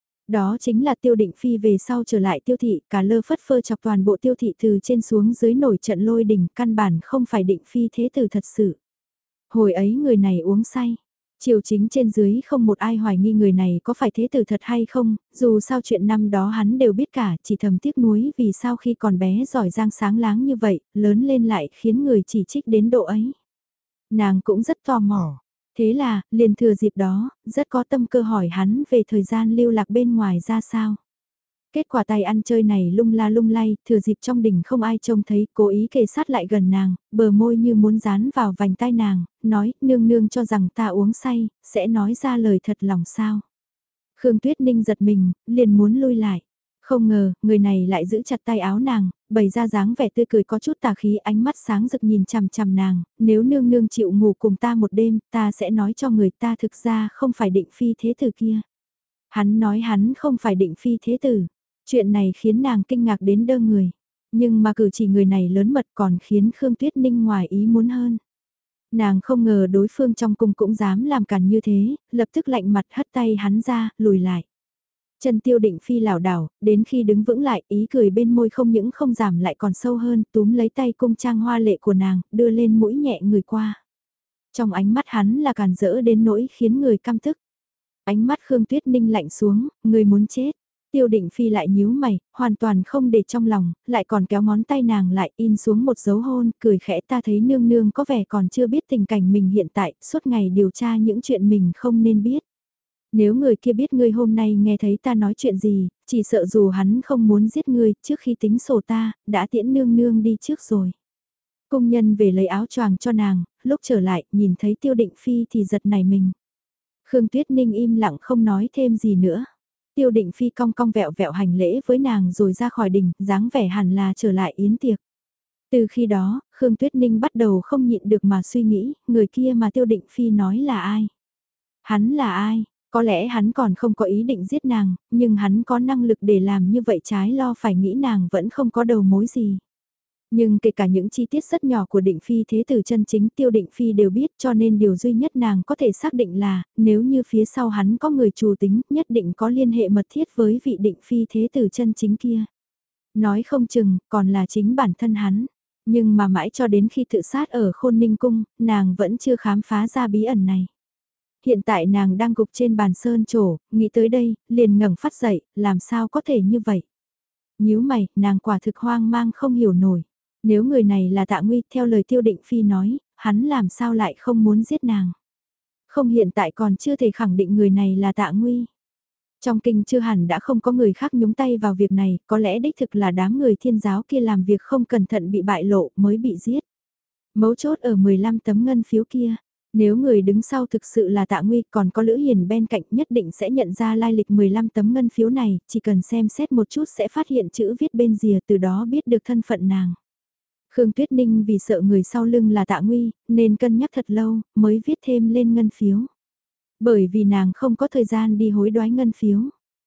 Đó chính là Tiêu Định Phi về sau trở lại Tiêu Thị, cả lơ phất phơ chọc toàn bộ Tiêu Thị từ trên xuống dưới nổi trận lôi đình, căn bản không phải Định Phi thế tử thật sự. Hồi ấy người này uống say, triều chính trên dưới không một ai hoài nghi người này có phải thế tử thật hay không, dù sao chuyện năm đó hắn đều biết cả, chỉ thầm tiếc nuối vì sao khi còn bé giỏi giang sáng láng như vậy, lớn lên lại khiến người chỉ trích đến độ ấy. Nàng cũng rất tò mò. Thế là, liền thừa dịp đó, rất có tâm cơ hỏi hắn về thời gian lưu lạc bên ngoài ra sao. Kết quả tay ăn chơi này lung la lung lay, thừa dịp trong đình không ai trông thấy, cố ý kề sát lại gần nàng, bờ môi như muốn dán vào vành tai nàng, nói, nương nương cho rằng ta uống say, sẽ nói ra lời thật lòng sao. Khương Tuyết Ninh giật mình, liền muốn lui lại. Không ngờ, người này lại giữ chặt tay áo nàng, bày ra dáng vẻ tươi cười có chút tà khí, ánh mắt sáng rực nhìn chằm chằm nàng, nếu nương nương chịu ngủ cùng ta một đêm, ta sẽ nói cho người ta thực ra không phải Định Phi thế tử kia. Hắn nói hắn không phải Định Phi thế tử. Chuyện này khiến nàng kinh ngạc đến đơ người. Nhưng mà cử chỉ người này lớn mật còn khiến Khương Tuyết Ninh ngoài ý muốn hơn. Nàng không ngờ đối phương trong cung cũng dám làm cản như thế, lập tức lạnh mặt hất tay hắn ra, lùi lại. Chân Tiêu Định Phi lảo đảo, đến khi đứng vững lại, ý cười bên môi không những không giảm lại còn sâu hơn, túm lấy tay cung trang hoa lệ của nàng, đưa lên mũi nhẹ người qua. Trong ánh mắt hắn là càn rỡ đến nỗi khiến người căm tức. Ánh mắt Khương Tuyết Ninh lạnh xuống, người muốn chết. Tiêu Định Phi lại nhíu mày, hoàn toàn không để trong lòng, lại còn kéo ngón tay nàng lại in xuống một dấu hôn, cười khẽ, ta thấy nương nương có vẻ còn chưa biết tình cảnh mình hiện tại, suốt ngày điều tra những chuyện mình không nên biết. Nếu người kia biết ngươi hôm nay nghe thấy ta nói chuyện gì, chỉ sợ dù hắn không muốn giết ngươi, trước khi tính sổ ta, đã tiễn nương nương đi trước rồi. Công nhân về lấy áo choàng cho nàng, lúc trở lại, nhìn thấy Tiêu Định Phi thì giật nảy mình. Khương Tuyết Ninh im lặng không nói thêm gì nữa. Tiêu Định Phi cong cong vẹo vẹo hành lễ với nàng rồi ra khỏi đình, dáng vẻ hẳn là trở lại yến tiệc. Từ khi đó, Khương Tuyết Ninh bắt đầu không nhịn được mà suy nghĩ, người kia mà Tiêu Định Phi nói là ai? Hắn là ai? Có lẽ hắn còn không có ý định giết nàng, nhưng hắn có năng lực để làm như vậy, trái lo phải nghĩ nàng vẫn không có đầu mối gì. Nhưng kể cả những chi tiết rất nhỏ của Định Phi thế tử chân chính Tiêu Định Phi đều biết, cho nên điều duy nhất nàng có thể xác định là, nếu như phía sau hắn có người trù tính, nhất định có liên hệ mật thiết với vị Định Phi thế tử chân chính kia. Nói không chừng, còn là chính bản thân hắn. Nhưng mà mãi cho đến khi tự sát ở Khôn Ninh Cung, nàng vẫn chưa khám phá ra bí ẩn này. Hiện tại nàng đang gục trên bàn sơn trổ, nghĩ tới đây, liền ngẩng phát dậy, làm sao có thể như vậy? Nhíu mày, nàng quả thực hoang mang không hiểu nổi. Nếu người này là Tạ Nguy, theo lời Tiêu Định Phi nói, hắn làm sao lại không muốn giết nàng? Không, hiện tại còn chưa thể khẳng định người này là Tạ Nguy. Trong kinh chưa hẳn đã không có người khác nhúng tay vào việc này, có lẽ đích thực là đám người thiên giáo kia làm việc không cẩn thận bị bại lộ mới bị giết. Mấu chốt ở 15 tấm ngân phiếu kia. Nếu người đứng sau thực sự là Tạ Nguy, còn có Lữ Hiền bên cạnh, nhất định sẽ nhận ra lai lịch 15 tấm ngân phiếu này, chỉ cần xem xét một chút sẽ phát hiện chữ viết bên rìa, từ đó biết được thân phận nàng. Khương Tuyết Ninh vì sợ người sau lưng là Tạ Nguy, nên cân nhắc thật lâu, mới viết thêm lên ngân phiếu. Bởi vì nàng không có thời gian đi hối đoái ngân phiếu.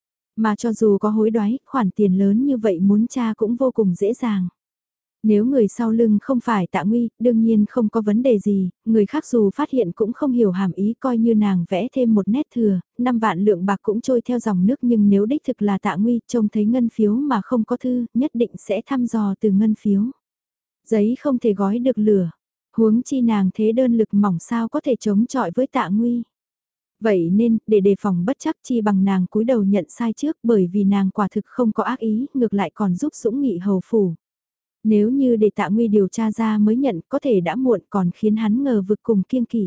Mà cho dù có hối đoái, khoản tiền lớn như vậy muốn tra cũng vô cùng dễ dàng. Nếu người sau lưng không phải Tạ Nguy, đương nhiên không có vấn đề gì, người khác dù phát hiện cũng không hiểu hàm ý, coi như nàng vẽ thêm một nét thừa, 5 vạn lượng bạc cũng trôi theo dòng nước, nhưng nếu đích thực là Tạ Nguy, trông thấy ngân phiếu mà không có thư, nhất định sẽ thăm dò từ ngân phiếu. Giấy không thể gói được lửa. Huống chi nàng thế đơn lực mỏng sao có thể chống chọi với Tạ Nguy. Vậy nên, để đề phòng bất chắc chi bằng nàng cúi đầu nhận sai trước bởi vì nàng quả thực không có ác ý, ngược lại còn giúp Dũng Nghị hầu phủ. Nếu như để Tạ Nguy điều tra ra mới nhận có thể đã muộn còn khiến hắn ngờ vực cùng kiêng kỵ.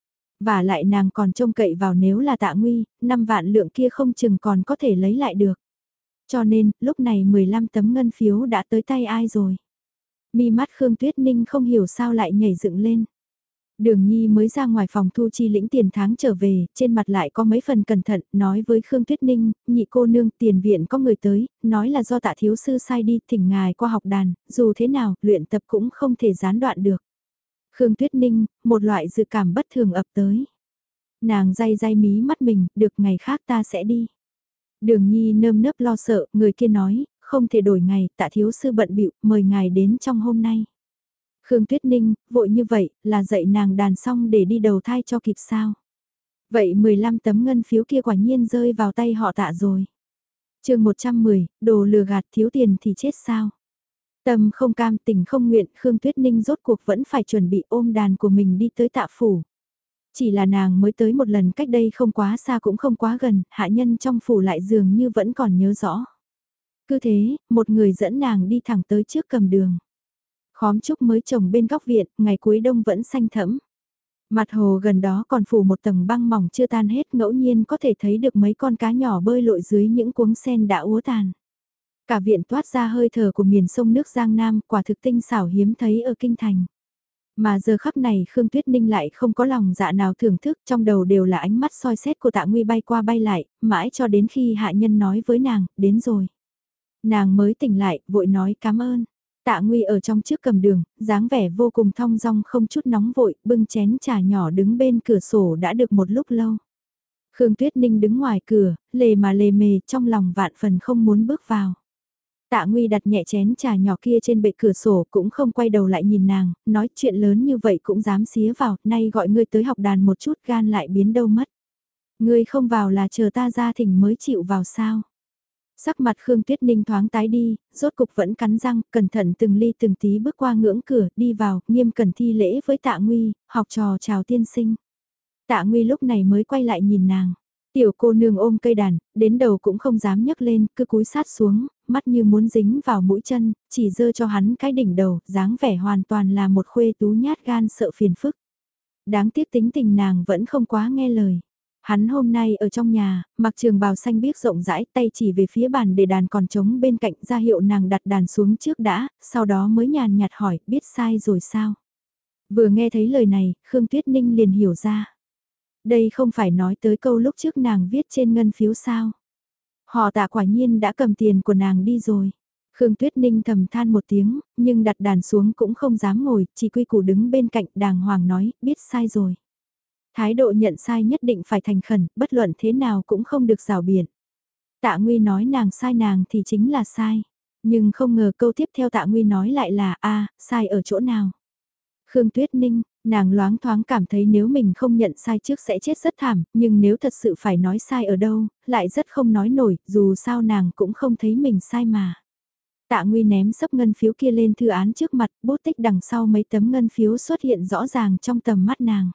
Và lại nàng còn trông cậy vào nếu là Tạ Nguy, 5 vạn lượng kia không chừng còn có thể lấy lại được. Cho nên, lúc này 15 tấm ngân phiếu đã tới tay ai rồi. Mi mắt Khương Tuyết Ninh không hiểu sao lại nhảy dựng lên. Đường Nhi mới ra ngoài phòng thu chi lĩnh tiền tháng trở về, trên mặt lại có mấy phần cẩn thận, nói với Khương Tuyết Ninh, nhị cô nương tiền viện có người tới, nói là do Tạ thiếu sư sai đi, thỉnh ngài qua học đàn, dù thế nào, luyện tập cũng không thể gián đoạn được. Khương Tuyết Ninh, một loại dự cảm bất thường ập tới. Nàng day day mí mắt mình, được ngày khác ta sẽ đi. Đường Nhi nơm nớp lo sợ, người kia nói, không thể đổi ngày, Tạ thiếu sư bận bịu, mời ngài đến trong hôm nay. Khương Tuyết Ninh, vội như vậy, là dạy nàng đàn xong để đi đầu thai cho kịp sao. Vậy 15 tấm ngân phiếu kia quả nhiên rơi vào tay họ Tạ rồi. Chương 110, đồ lừa gạt thiếu tiền thì chết sao. Tâm không cam tình không nguyện, Khương Tuyết Ninh rốt cuộc vẫn phải chuẩn bị ôm đàn của mình đi tới Tạ phủ. Chỉ là nàng mới tới một lần cách đây không quá xa cũng không quá gần, hạ nhân trong phủ lại dường như vẫn còn nhớ rõ. Cứ thế, một người dẫn nàng đi thẳng tới trước cầm đường. Khóm trúc mới trồng bên góc viện, ngày cuối đông vẫn xanh thẫm. Mặt hồ gần đó còn phủ một tầng băng mỏng chưa tan hết, ngẫu nhiên có thể thấy được mấy con cá nhỏ bơi lội dưới những cuống sen đã úa tàn. Cả viện toát ra hơi thở của miền sông nước Giang Nam, quả thực tinh xảo hiếm thấy ở kinh thành. Mà giờ khắc này Khương Tuyết Ninh lại không có lòng dạ nào thưởng thức, trong đầu đều là ánh mắt soi xét của Tạ Nguy bay qua bay lại, mãi cho đến khi hạ nhân nói với nàng, đến rồi. Nàng mới tỉnh lại, vội nói cảm ơn. Tạ Nguy ở trong trước cầm đường, dáng vẻ vô cùng thong dong không chút nóng vội, bưng chén trà nhỏ đứng bên cửa sổ đã được một lúc lâu. Khương Tuyết Ninh đứng ngoài cửa, lề mà lề mề trong lòng vạn phần không muốn bước vào. Tạ Nguy đặt nhẹ chén trà nhỏ kia trên bệ cửa sổ cũng không quay đầu lại nhìn nàng, nói chuyện lớn như vậy cũng dám xía vào, nay gọi ngươi tới học đàn một chút gan lại biến đâu mất. Ngươi không vào là chờ ta ra thỉnh mới chịu vào sao. Sắc mặt Khương Tuyết Ninh thoáng tái đi, rốt cục vẫn cắn răng, cẩn thận từng ly từng tí bước qua ngưỡng cửa, đi vào, nghiêm cẩn thi lễ với Tạ Nguy, học trò chào tiên sinh. Tạ Nguy lúc này mới quay lại nhìn nàng. Tiểu cô nương ôm cây đàn, đến đầu cũng không dám nhấc lên, cứ cúi sát xuống, mắt như muốn dính vào mũi chân, chỉ dơ cho hắn cái đỉnh đầu, dáng vẻ hoàn toàn là một khuê tú nhát gan sợ phiền phức. Đáng tiếc tính tình nàng vẫn không quá nghe lời. Hắn hôm nay ở trong nhà, mặc trường bào xanh biếc rộng rãi, tay chỉ về phía bàn để đàn còn trống bên cạnh, ra hiệu nàng đặt đàn xuống trước đã, sau đó mới nhàn nhạt hỏi, biết sai rồi sao? Vừa nghe thấy lời này, Khương Tuyết Ninh liền hiểu ra. Đây không phải nói tới câu lúc trước nàng viết trên ngân phiếu sao? Họ Tạ quả nhiên đã cầm tiền của nàng đi rồi. Khương Tuyết Ninh thầm than một tiếng, nhưng đặt đàn xuống cũng không dám ngồi, chỉ quy củ đứng bên cạnh đàng hoàng nói, biết sai rồi. Thái độ nhận sai nhất định phải thành khẩn, bất luận thế nào cũng không được rào biện. Tạ Nguy nói nàng sai nàng thì chính là sai. Nhưng không ngờ câu tiếp theo Tạ Nguy nói lại là sai ở chỗ nào. Khương Tuyết Ninh, nàng loáng thoáng cảm thấy nếu mình không nhận sai trước sẽ chết rất thảm, nhưng nếu thật sự phải nói sai ở đâu, lại rất không nói nổi, dù sao nàng cũng không thấy mình sai mà. Tạ Nguy ném sấp ngân phiếu kia lên thư án trước mặt, bút tích đằng sau mấy tấm ngân phiếu xuất hiện rõ ràng trong tầm mắt nàng.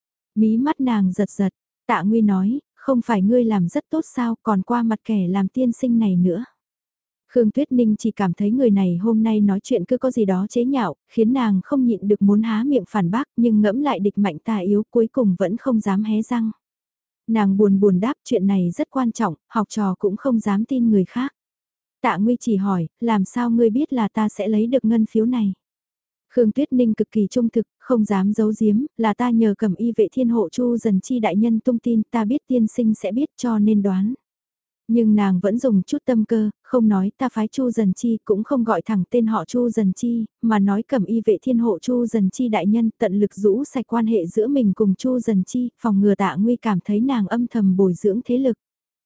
Mí mắt nàng giật giật, Tạ Nguy nói, không phải ngươi làm rất tốt sao, còn qua mặt kẻ làm tiên sinh này nữa. Khương Tuyết Ninh chỉ cảm thấy người này hôm nay nói chuyện cứ có gì đó chế nhạo, khiến nàng không nhịn được muốn há miệng phản bác, nhưng ngẫm lại địch mạnh tà yếu cuối cùng vẫn không dám hé răng. Nàng buồn buồn đáp chuyện này rất quan trọng, học trò cũng không dám tin người khác. Tạ Nguy chỉ hỏi, làm sao ngươi biết là ta sẽ lấy được ngân phiếu này? Khương Tuyết Ninh cực kỳ trung thực, không dám giấu giếm, là ta nhờ Cẩm Y vệ thiên hộ Chu Dần Chi đại nhân tung tin, ta biết tiên sinh sẽ biết cho nên đoán. Nhưng nàng vẫn dùng chút tâm cơ, không nói ta phái Chu Dần Chi, cũng không gọi thẳng tên họ Chu Dần Chi, mà nói Cẩm Y vệ thiên hộ Chu Dần Chi đại nhân, tận lực rũ sạch quan hệ giữa mình cùng Chu Dần Chi, phòng ngừa Tạ Nguy cảm thấy nàng âm thầm bồi dưỡng thế lực.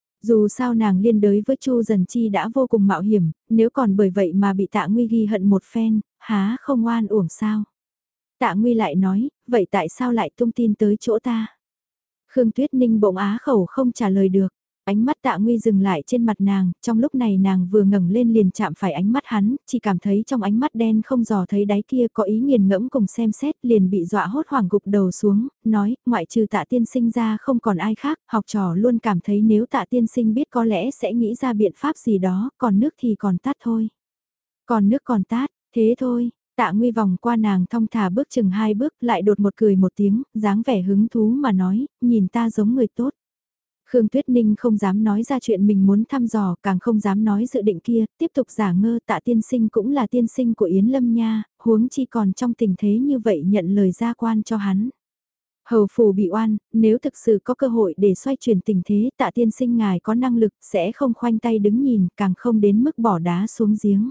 Dù sao nàng liên đới với Chu Dần Chi đã vô cùng mạo hiểm, nếu còn bởi vậy mà bị Tạ Nguy ghi hận một phen, há không oan uổng sao. Tạ Nguy lại nói, vậy tại sao lại tung tin tới chỗ ta? Khương Tuyết Ninh bỗng á khẩu không trả lời được. Ánh mắt Tạ Nguy dừng lại trên mặt nàng, trong lúc này nàng vừa ngẩng lên liền chạm phải ánh mắt hắn, chỉ cảm thấy trong ánh mắt đen không dò thấy đáy kia có ý nghiền ngẫm cùng xem xét, liền bị dọa hốt hoảng gục đầu xuống, nói, ngoại trừ Tạ tiên sinh ra không còn ai khác, học trò luôn cảm thấy nếu Tạ tiên sinh biết có lẽ sẽ nghĩ ra biện pháp gì đó, còn nước thì còn tát thôi. Còn nước còn tát, thế thôi. Tạ Nguy vòng qua nàng thong thả bước chừng 2 bước, lại đột một cười một tiếng, dáng vẻ hứng thú mà nói, nhìn ta giống người tốt. Khương Tuyết Ninh không dám nói ra chuyện mình muốn thăm dò, càng không dám nói dự định kia, tiếp tục giả ngơ. Tạ tiên sinh cũng là tiên sinh của Yến Lâm nha, huống chi còn trong tình thế như vậy nhận lời gia quan cho hắn. Hầu phủ bị oan, nếu thực sự có cơ hội để xoay chuyển tình thế, Tạ tiên sinh ngài có năng lực sẽ không khoanh tay đứng nhìn, càng không đến mức bỏ đá xuống giếng.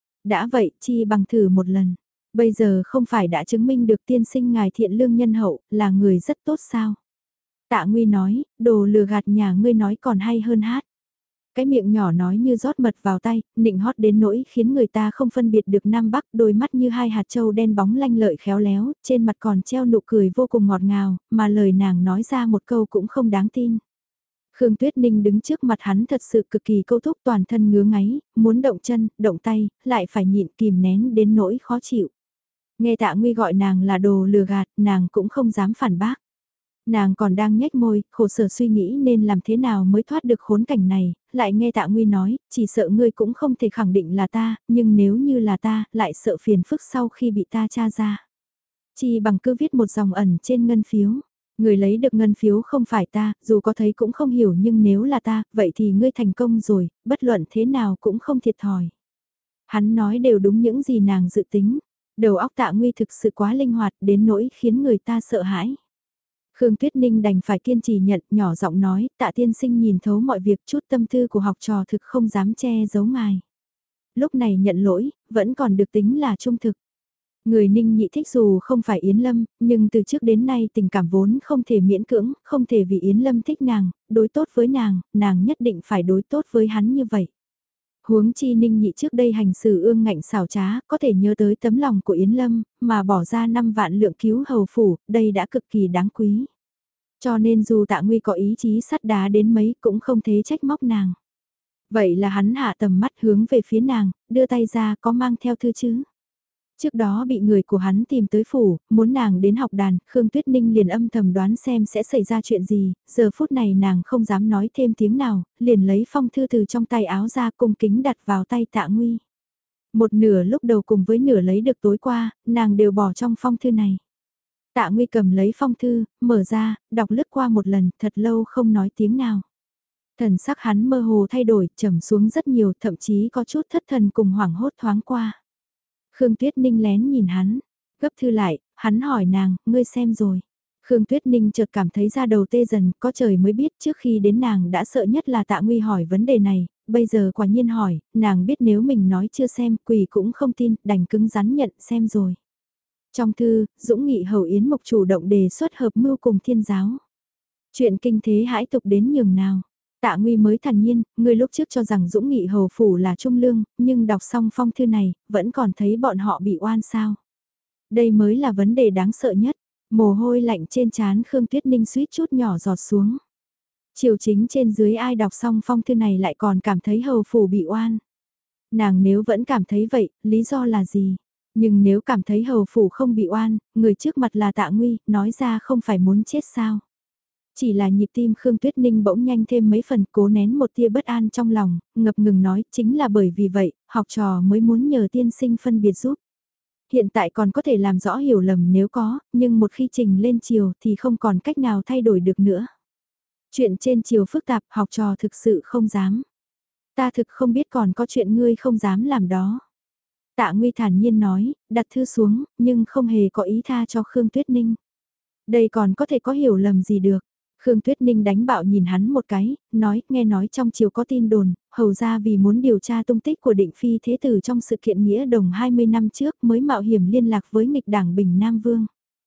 Đã vậy, chi bằng thử một lần. Bây giờ không phải đã chứng minh được tiên sinh ngài thiện lương nhân hậu, là người rất tốt sao? Tạ Nguy nói, đồ lừa gạt nhà ngươi nói còn hay hơn hát. Cái miệng nhỏ nói như rót mật vào tay, nịnh hót đến nỗi khiến người ta không phân biệt được Nam Bắc, đôi mắt như hai hạt châu đen bóng lanh lợi khéo léo, trên mặt còn treo nụ cười vô cùng ngọt ngào, mà lời nàng nói ra một câu cũng không đáng tin. Khương Tuyết Ninh đứng trước mặt hắn thật sự cực kỳ câu thúc, toàn thân ngứa ngáy, muốn động chân, động tay, lại phải nhịn kìm nén đến nỗi khó chịu. Nghe Tạ Nguy gọi nàng là đồ lừa gạt, nàng cũng không dám phản bác. Nàng còn đang nhếch môi, khổ sở suy nghĩ nên làm thế nào mới thoát được khốn cảnh này, lại nghe Tạ Nguy nói, chỉ sợ ngươi cũng không thể khẳng định là ta, nhưng nếu như là ta, lại sợ phiền phức sau khi bị ta tra ra. Chỉ bằng cứ viết một dòng ẩn trên ngân phiếu. Người lấy được ngân phiếu không phải ta, dù có thấy cũng không hiểu, nhưng nếu là ta, vậy thì ngươi thành công rồi, bất luận thế nào cũng không thiệt thòi. Hắn nói đều đúng những gì nàng dự tính. Đầu óc Tạ Nguy thực sự quá linh hoạt đến nỗi khiến người ta sợ hãi. Khương Tuyết Ninh đành phải kiên trì nhận, nhỏ giọng nói, Tạ tiên sinh nhìn thấu mọi việc, chút tâm tư của học trò thực không dám che giấu ngài. Lúc này nhận lỗi, vẫn còn được tính là trung thực. Người Ninh Nhị thích dù không phải Yến Lâm, nhưng từ trước đến nay tình cảm vốn không thể miễn cưỡng, không thể vì Yến Lâm thích nàng, đối tốt với nàng nhất định phải đối tốt với hắn như vậy. Huống chi Ninh Nhị trước đây hành xử ương ngạnh xảo trá, có thể nhớ tới tấm lòng của Yến Lâm, mà bỏ ra 5 vạn lượng cứu hầu phủ, đây đã cực kỳ đáng quý. Cho nên dù Tạ Nguy có ý chí sắt đá đến mấy cũng không thế trách móc nàng. Vậy là hắn hạ tầm mắt hướng về phía nàng, đưa tay ra có mang theo thư chứ. Trước đó bị người của hắn tìm tới phủ, muốn nàng đến học đàn, Khương Tuyết Ninh liền âm thầm đoán xem sẽ xảy ra chuyện gì, giờ phút này nàng không dám nói thêm tiếng nào, liền lấy phong thư từ trong tay áo ra cung kính đặt vào tay Tạ Nguy. Một nửa lúc đầu cùng với nửa lấy được tối qua, nàng đều bỏ trong phong thư này. Tạ Nguy cầm lấy phong thư, mở ra, đọc lướt qua một lần, thật lâu không nói tiếng nào. Thần sắc hắn mơ hồ thay đổi, trầm xuống rất nhiều, thậm chí có chút thất thần cùng hoảng hốt thoáng qua. Khương Tuyết Ninh lén nhìn hắn, gấp thư lại, hắn hỏi nàng, ngươi xem rồi. Khương Tuyết Ninh chợt cảm thấy da đầu tê dần, có trời mới biết trước khi đến nàng đã sợ nhất là Tạ Nguy hỏi vấn đề này, bây giờ quả nhiên hỏi, nàng biết nếu mình nói chưa xem, quỷ cũng không tin, đành cứng rắn nhận xem rồi. Trong thư, Dũng Nghị Hầu Yến Mục chủ động đề xuất hợp mưu cùng thiên giáo. Chuyện kinh thế hãi tục đến nhường nào. Tạ Nguy mới thản nhiên, người lúc trước cho rằng Dũng Nghị Hầu Phủ là trung lương, nhưng đọc xong phong thư này, vẫn còn thấy bọn họ bị oan sao. Đây mới là vấn đề đáng sợ nhất. Mồ hôi lạnh trên trán Khương Tuyết Ninh suýt chút nhỏ giọt xuống. Triều chính trên dưới ai đọc xong phong thư này lại còn cảm thấy Hầu Phủ bị oan. Nàng nếu vẫn cảm thấy vậy, lý do là gì? Nhưng nếu cảm thấy Hầu Phủ không bị oan, người trước mặt là Tạ Nguy, nói ra không phải muốn chết sao? Chỉ là nhịp tim Khương Tuyết Ninh bỗng nhanh thêm mấy phần, cố nén một tia bất an trong lòng, ngập ngừng nói, chính là bởi vì vậy, học trò mới muốn nhờ tiên sinh phân biệt giúp. Hiện tại còn có thể làm rõ hiểu lầm nếu có, nhưng một khi trình lên chiều thì không còn cách nào thay đổi được nữa. Chuyện trên chiều phức tạp, học trò thực sự không dám. Ta thực không biết còn có chuyện ngươi không dám làm đó. Tạ Nguy thản nhiên nói, đặt thư xuống, nhưng không hề có ý tha cho Khương Tuyết Ninh. Đây còn có thể có hiểu lầm gì được. Khương Tuyết Ninh đánh bạo nhìn hắn một cái, nói, nghe nói trong chiều có tin đồn, hầu ra vì muốn điều tra tung tích của định phi thế tử trong sự kiện nghĩa đồng 20 năm trước mới mạo hiểm liên lạc với nghịch đảng Bình Nam Vương.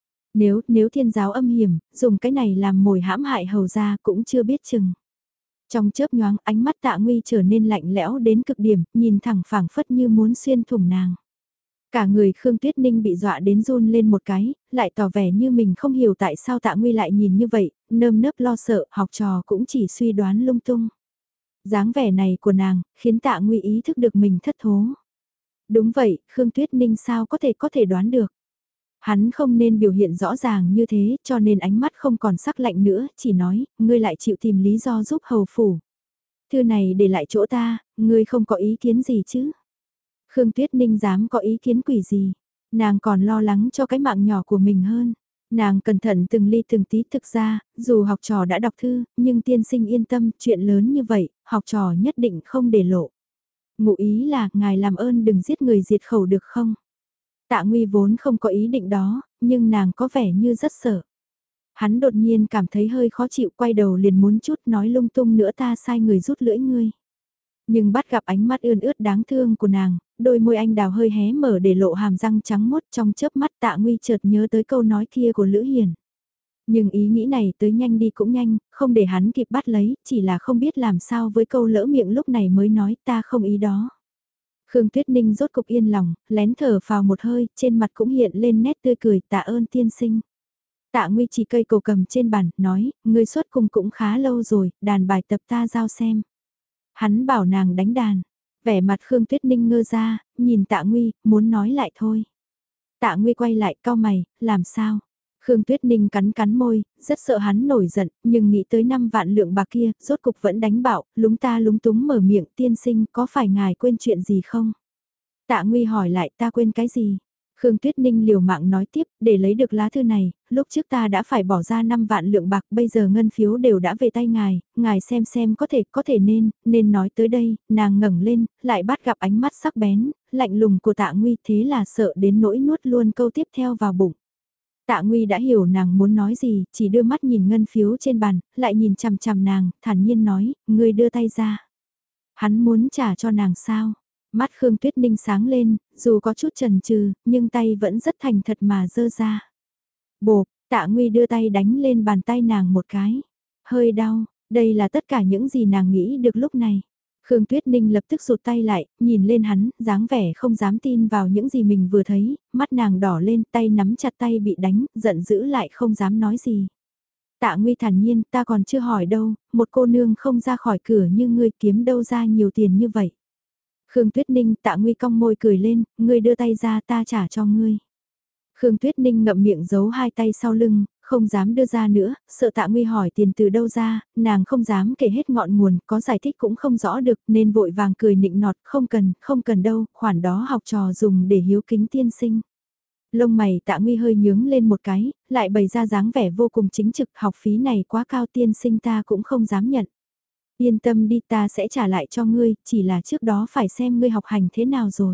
Nếu thiên giáo âm hiểm, dùng cái này làm mồi hãm hại hầu ra cũng chưa biết chừng. Trong chớp nhoáng ánh mắt Tạ Nguy trở nên lạnh lẽo đến cực điểm, nhìn thẳng phảng phất như muốn xuyên thủng nàng. Cả người Khương Tuyết Ninh bị dọa đến run lên một cái, lại tỏ vẻ như mình không hiểu tại sao Tạ Nguy lại nhìn như vậy, nơm nớp lo sợ, học trò cũng chỉ suy đoán lung tung. Dáng vẻ này của nàng, khiến Tạ Nguy ý thức được mình thất thố. Đúng vậy, Khương Tuyết Ninh sao có thể đoán được. Hắn không nên biểu hiện rõ ràng như thế, cho nên ánh mắt không còn sắc lạnh nữa, chỉ nói, ngươi lại chịu tìm lý do giúp hầu phủ. Thư này để lại chỗ ta, ngươi không có ý kiến gì chứ? Khương Tuyết Ninh dám có ý kiến quỷ gì? Nàng còn lo lắng cho cái mạng nhỏ của mình hơn. Nàng cẩn thận từng ly từng tí, thực ra, dù học trò đã đọc thư, nhưng tiên sinh yên tâm, chuyện lớn như vậy, học trò nhất định không để lộ. Ngụ ý là, ngài làm ơn đừng giết người diệt khẩu được không? Tạ Nguy vốn không có ý định đó, nhưng nàng có vẻ như rất sợ. Hắn đột nhiên cảm thấy hơi khó chịu, quay đầu liền muốn chút nói lung tung nữa, ta sai người rút lưỡi ngươi. Nhưng bắt gặp ánh mắt ươn ướt đáng thương của nàng, đôi môi anh đào hơi hé mở để lộ hàm răng trắng mốt, trong chớp mắt Tạ Nguy chợt nhớ tới câu nói kia của Lữ Hiền. Nhưng ý nghĩ này tới nhanh đi cũng nhanh, không để hắn kịp bắt lấy, chỉ là không biết làm sao với câu lỡ miệng lúc này mới nói ta không ý đó. Khương Tuyết Ninh rốt cục yên lòng, lén thở phào một hơi, trên mặt cũng hiện lên nét tươi cười, tạ ơn tiên sinh. Tạ Nguy chỉ cây cổ cầm trên bàn, nói, ngươi xuất cung cũng khá lâu rồi, đàn bài tập ta giao xem. Hắn bảo nàng đánh đàn, vẻ mặt Khương Tuyết Ninh ngơ ra, nhìn Tạ Nguy, muốn nói lại thôi. Tạ Nguy quay lại, cau mày, làm sao? Khương Tuyết Ninh cắn cắn môi, rất sợ hắn nổi giận, nhưng nghĩ tới 5 vạn lượng bạc kia, rốt cục vẫn đánh bạo, lúng ta lúng túng mở miệng, tiên sinh, có phải ngài quên chuyện gì không? Tạ Nguy hỏi lại, ta quên cái gì? Khương Tuyết Ninh liều mạng nói tiếp, để lấy được lá thư này, lúc trước ta đã phải bỏ ra 5 vạn lượng bạc, bây giờ ngân phiếu đều đã về tay ngài xem có thể nên nói tới đây, nàng ngẩng lên, lại bắt gặp ánh mắt sắc bén, lạnh lùng của Tạ Nguy, thế là sợ đến nỗi nuốt luôn câu tiếp theo vào bụng. Tạ Nguy đã hiểu nàng muốn nói gì, chỉ đưa mắt nhìn ngân phiếu trên bàn, lại nhìn chằm chằm nàng, thản nhiên nói, ngươi đưa tay ra. Hắn muốn trả cho nàng sao? Mắt Khương Tuyết Ninh sáng lên, dù có chút chần chừ, nhưng tay vẫn rất thành thật mà giơ ra. Bộp, Tạ Nguy đưa tay đánh lên bàn tay nàng một cái. Hơi đau, đây là tất cả những gì nàng nghĩ được lúc này. Khương Tuyết Ninh lập tức rụt tay lại, nhìn lên hắn, dáng vẻ không dám tin vào những gì mình vừa thấy, mắt nàng đỏ lên, tay nắm chặt tay bị đánh, giận dữ lại không dám nói gì. Tạ Nguy thản nhiên, ta còn chưa hỏi đâu, một cô nương không ra khỏi cửa như ngươi kiếm đâu ra nhiều tiền như vậy. Khương Tuyết Ninh, Tạ Nguy cong môi cười lên, ngươi đưa tay ra ta trả cho ngươi. Khương Tuyết Ninh ngậm miệng giấu hai tay sau lưng, không dám đưa ra nữa, sợ Tạ Nguy hỏi tiền từ đâu ra, nàng không dám kể hết ngọn nguồn, có giải thích cũng không rõ được, nên vội vàng cười nịnh nọt, không cần đâu, khoản đó học trò dùng để hiếu kính tiên sinh. Lông mày Tạ Nguy hơi nhướng lên một cái, lại bày ra dáng vẻ vô cùng chính trực, học phí này quá cao, tiên sinh ta cũng không dám nhận. Yên tâm đi, ta sẽ trả lại cho ngươi, chỉ là trước đó phải xem ngươi học hành thế nào rồi.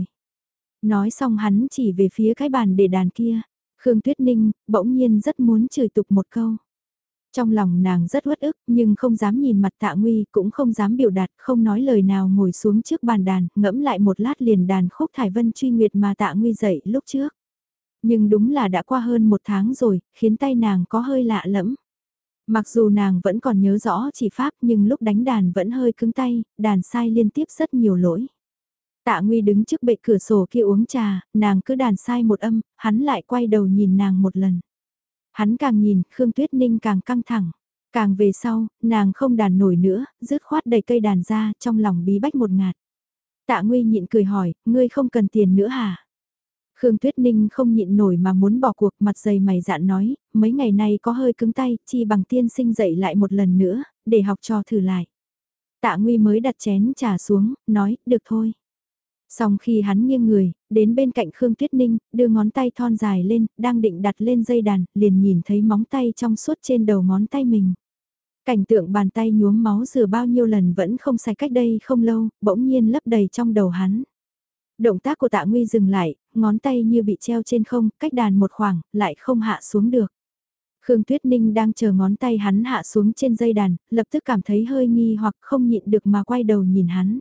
Nói xong hắn chỉ về phía cái bàn để đàn kia. Khương Tuyết Ninh bỗng nhiên rất muốn chửi tục một câu. Trong lòng nàng rất uất ức nhưng không dám nhìn mặt Tạ Nguy, cũng không dám biểu đạt, không nói lời nào, ngồi xuống trước bàn đàn, ngẫm lại một lát liền đàn khúc Thải Vân Truy Nguyệt mà Tạ Nguy dạy lúc trước. Nhưng đúng là đã qua hơn 1 tháng rồi, khiến tay nàng có hơi lạ lẫm. Mặc dù nàng vẫn còn nhớ rõ chỉ pháp nhưng lúc đánh đàn vẫn hơi cứng tay, đàn sai liên tiếp rất nhiều lỗi. Tạ Nguy đứng trước bệ cửa sổ kia uống trà, nàng cứ đàn sai một âm, hắn lại quay đầu nhìn nàng một lần. Hắn càng nhìn, Khương Tuyết Ninh càng căng thẳng. Càng về sau, nàng không đàn nổi nữa, dứt khoát đẩy cây đàn ra, trong lòng bí bách một ngạt. Tạ Nguy nhịn cười hỏi, ngươi không cần tiền nữa hả? Khương Tuyết Ninh không nhịn nổi mà muốn bỏ cuộc, mặt dày mày dạn nói, mấy ngày nay có hơi cứng tay, chi bằng tiên sinh dậy lại một lần nữa, để học trò thử lại. Tạ Nguy mới đặt chén trà xuống, nói, được thôi. Xong khi hắn nghiêng người, đến bên cạnh Khương Tuyết Ninh, đưa ngón tay thon dài lên, đang định đặt lên dây đàn, liền nhìn thấy móng tay trong suốt trên đầu ngón tay mình. Cảnh tượng bàn tay nhuốm máu rửa bao nhiêu lần vẫn không sạch cách đây không lâu, bỗng nhiên lấp đầy trong đầu hắn. Động tác của Tạ Nguy dừng lại, ngón tay như bị treo trên không, cách đàn một khoảng, lại không hạ xuống được. Khương Tuyết Ninh đang chờ ngón tay hắn hạ xuống trên dây đàn, lập tức cảm thấy hơi nghi hoặc không nhịn được mà quay đầu nhìn hắn.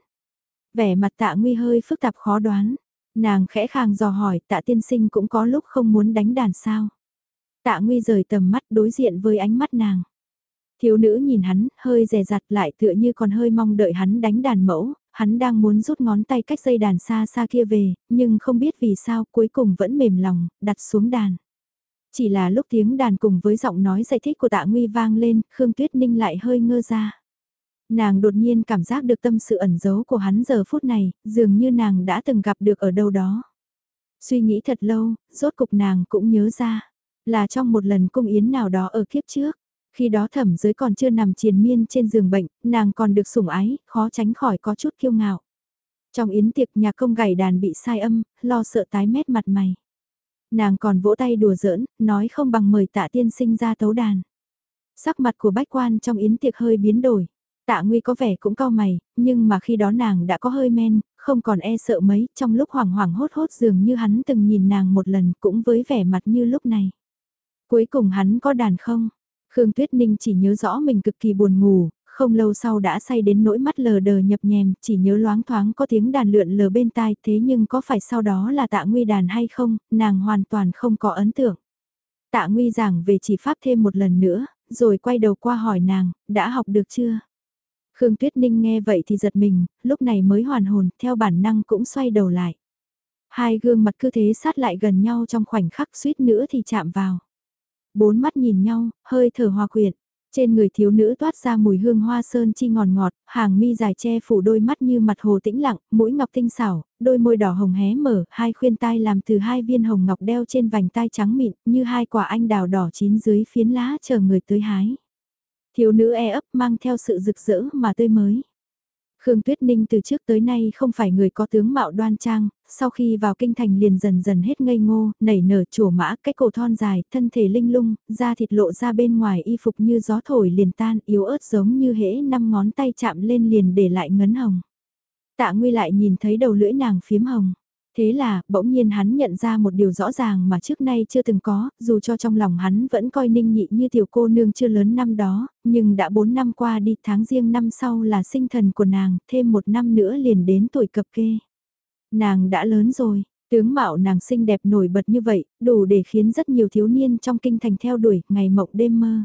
Vẻ mặt Tạ Nguy hơi phức tạp khó đoán. Nàng khẽ khàng dò hỏi, Tạ tiên sinh cũng có lúc không muốn đánh đàn sao. Tạ Nguy rời tầm mắt đối diện với ánh mắt nàng. Thiếu nữ nhìn hắn, hơi dè dặt lại tựa như còn hơi mong đợi hắn đánh đàn mẫu, hắn đang muốn rút ngón tay cách dây đàn xa xa kia về, nhưng không biết vì sao cuối cùng vẫn mềm lòng, đặt xuống đàn. Chỉ là lúc tiếng đàn cùng với giọng nói giải thích của Tạ Nguy vang lên, Khương Tuyết Ninh lại hơi ngơ ra. Nàng đột nhiên cảm giác được tâm sự ẩn giấu của hắn giờ phút này, dường như nàng đã từng gặp được ở đâu đó. Suy nghĩ thật lâu, rốt cục nàng cũng nhớ ra, là trong một lần cung yến nào đó ở kiếp trước. Khi đó Thẩm Giới còn chưa nằm triền miên trên giường bệnh, nàng còn được sủng ái, khó tránh khỏi có chút kiêu ngạo. Trong yến tiệc nhà công gảy đàn bị sai âm, lo sợ tái mét mặt mày. Nàng còn vỗ tay đùa giỡn, nói không bằng mời Tạ tiên sinh ra tấu đàn. Sắc mặt của bách quan trong yến tiệc hơi biến đổi. Tạ Nguy có vẻ cũng cau mày, nhưng mà khi đó nàng đã có hơi men, không còn e sợ mấy, trong lúc hoảng hoảng hốt hốt dường như hắn từng nhìn nàng một lần cũng với vẻ mặt như lúc này. Cuối cùng hắn có đàn không? Khương Tuyết Ninh chỉ nhớ rõ mình cực kỳ buồn ngủ, không lâu sau đã say đến nỗi mắt lờ đờ nhập nhèm, chỉ nhớ loáng thoáng có tiếng đàn lượn lờ bên tai, thế nhưng có phải sau đó là Tạ Nguy đàn hay không, nàng hoàn toàn không có ấn tượng. Tạ Nguy giảng về chỉ pháp thêm một lần nữa, rồi quay đầu qua hỏi nàng, đã học được chưa? Khương Tuyết Ninh nghe vậy thì giật mình, lúc này mới hoàn hồn, theo bản năng cũng xoay đầu lại. Hai gương mặt cứ thế sát lại gần nhau trong khoảnh khắc suýt nữa thì chạm vào. Bốn mắt nhìn nhau, hơi thở hòa quyện. Trên người thiếu nữ toát ra mùi hương hoa sơn chi ngọt ngọt, hàng mi dài che phủ đôi mắt như mặt hồ tĩnh lặng, mũi ngọc tinh xảo, đôi môi đỏ hồng hé mở, hai khuyên tai làm từ hai viên hồng ngọc đeo trên vành tai trắng mịn, như hai quả anh đào đỏ chín dưới phiến lá chờ người tới hái. Thiếu nữ e ấp mang theo sự rực rỡ mà tươi mới. Khương Tuyết Ninh từ trước tới nay không phải người có tướng mạo đoan trang, sau khi vào kinh thành liền dần dần hết ngây ngô, nảy nở trổ mã, cái cổ thon dài, thân thể linh lung, da thịt lộ ra bên ngoài y phục như gió thổi liền tan, yếu ớt giống như hễ năm ngón tay chạm lên liền để lại ngấn hồng. Tạ Nguy lại nhìn thấy đầu lưỡi nàng phiếm hồng. Thế là, bỗng nhiên hắn nhận ra một điều rõ ràng mà trước nay chưa từng có, dù cho trong lòng hắn vẫn coi Ninh Nhị như tiểu cô nương chưa lớn năm đó, nhưng đã 4 năm qua đi, tháng riêng năm sau là sinh thần của nàng, thêm 1 năm nữa liền đến tuổi cập kê. Nàng đã lớn rồi, tướng mạo nàng xinh đẹp nổi bật như vậy, đủ để khiến rất nhiều thiếu niên trong kinh thành theo đuổi, ngày mộng đêm mơ.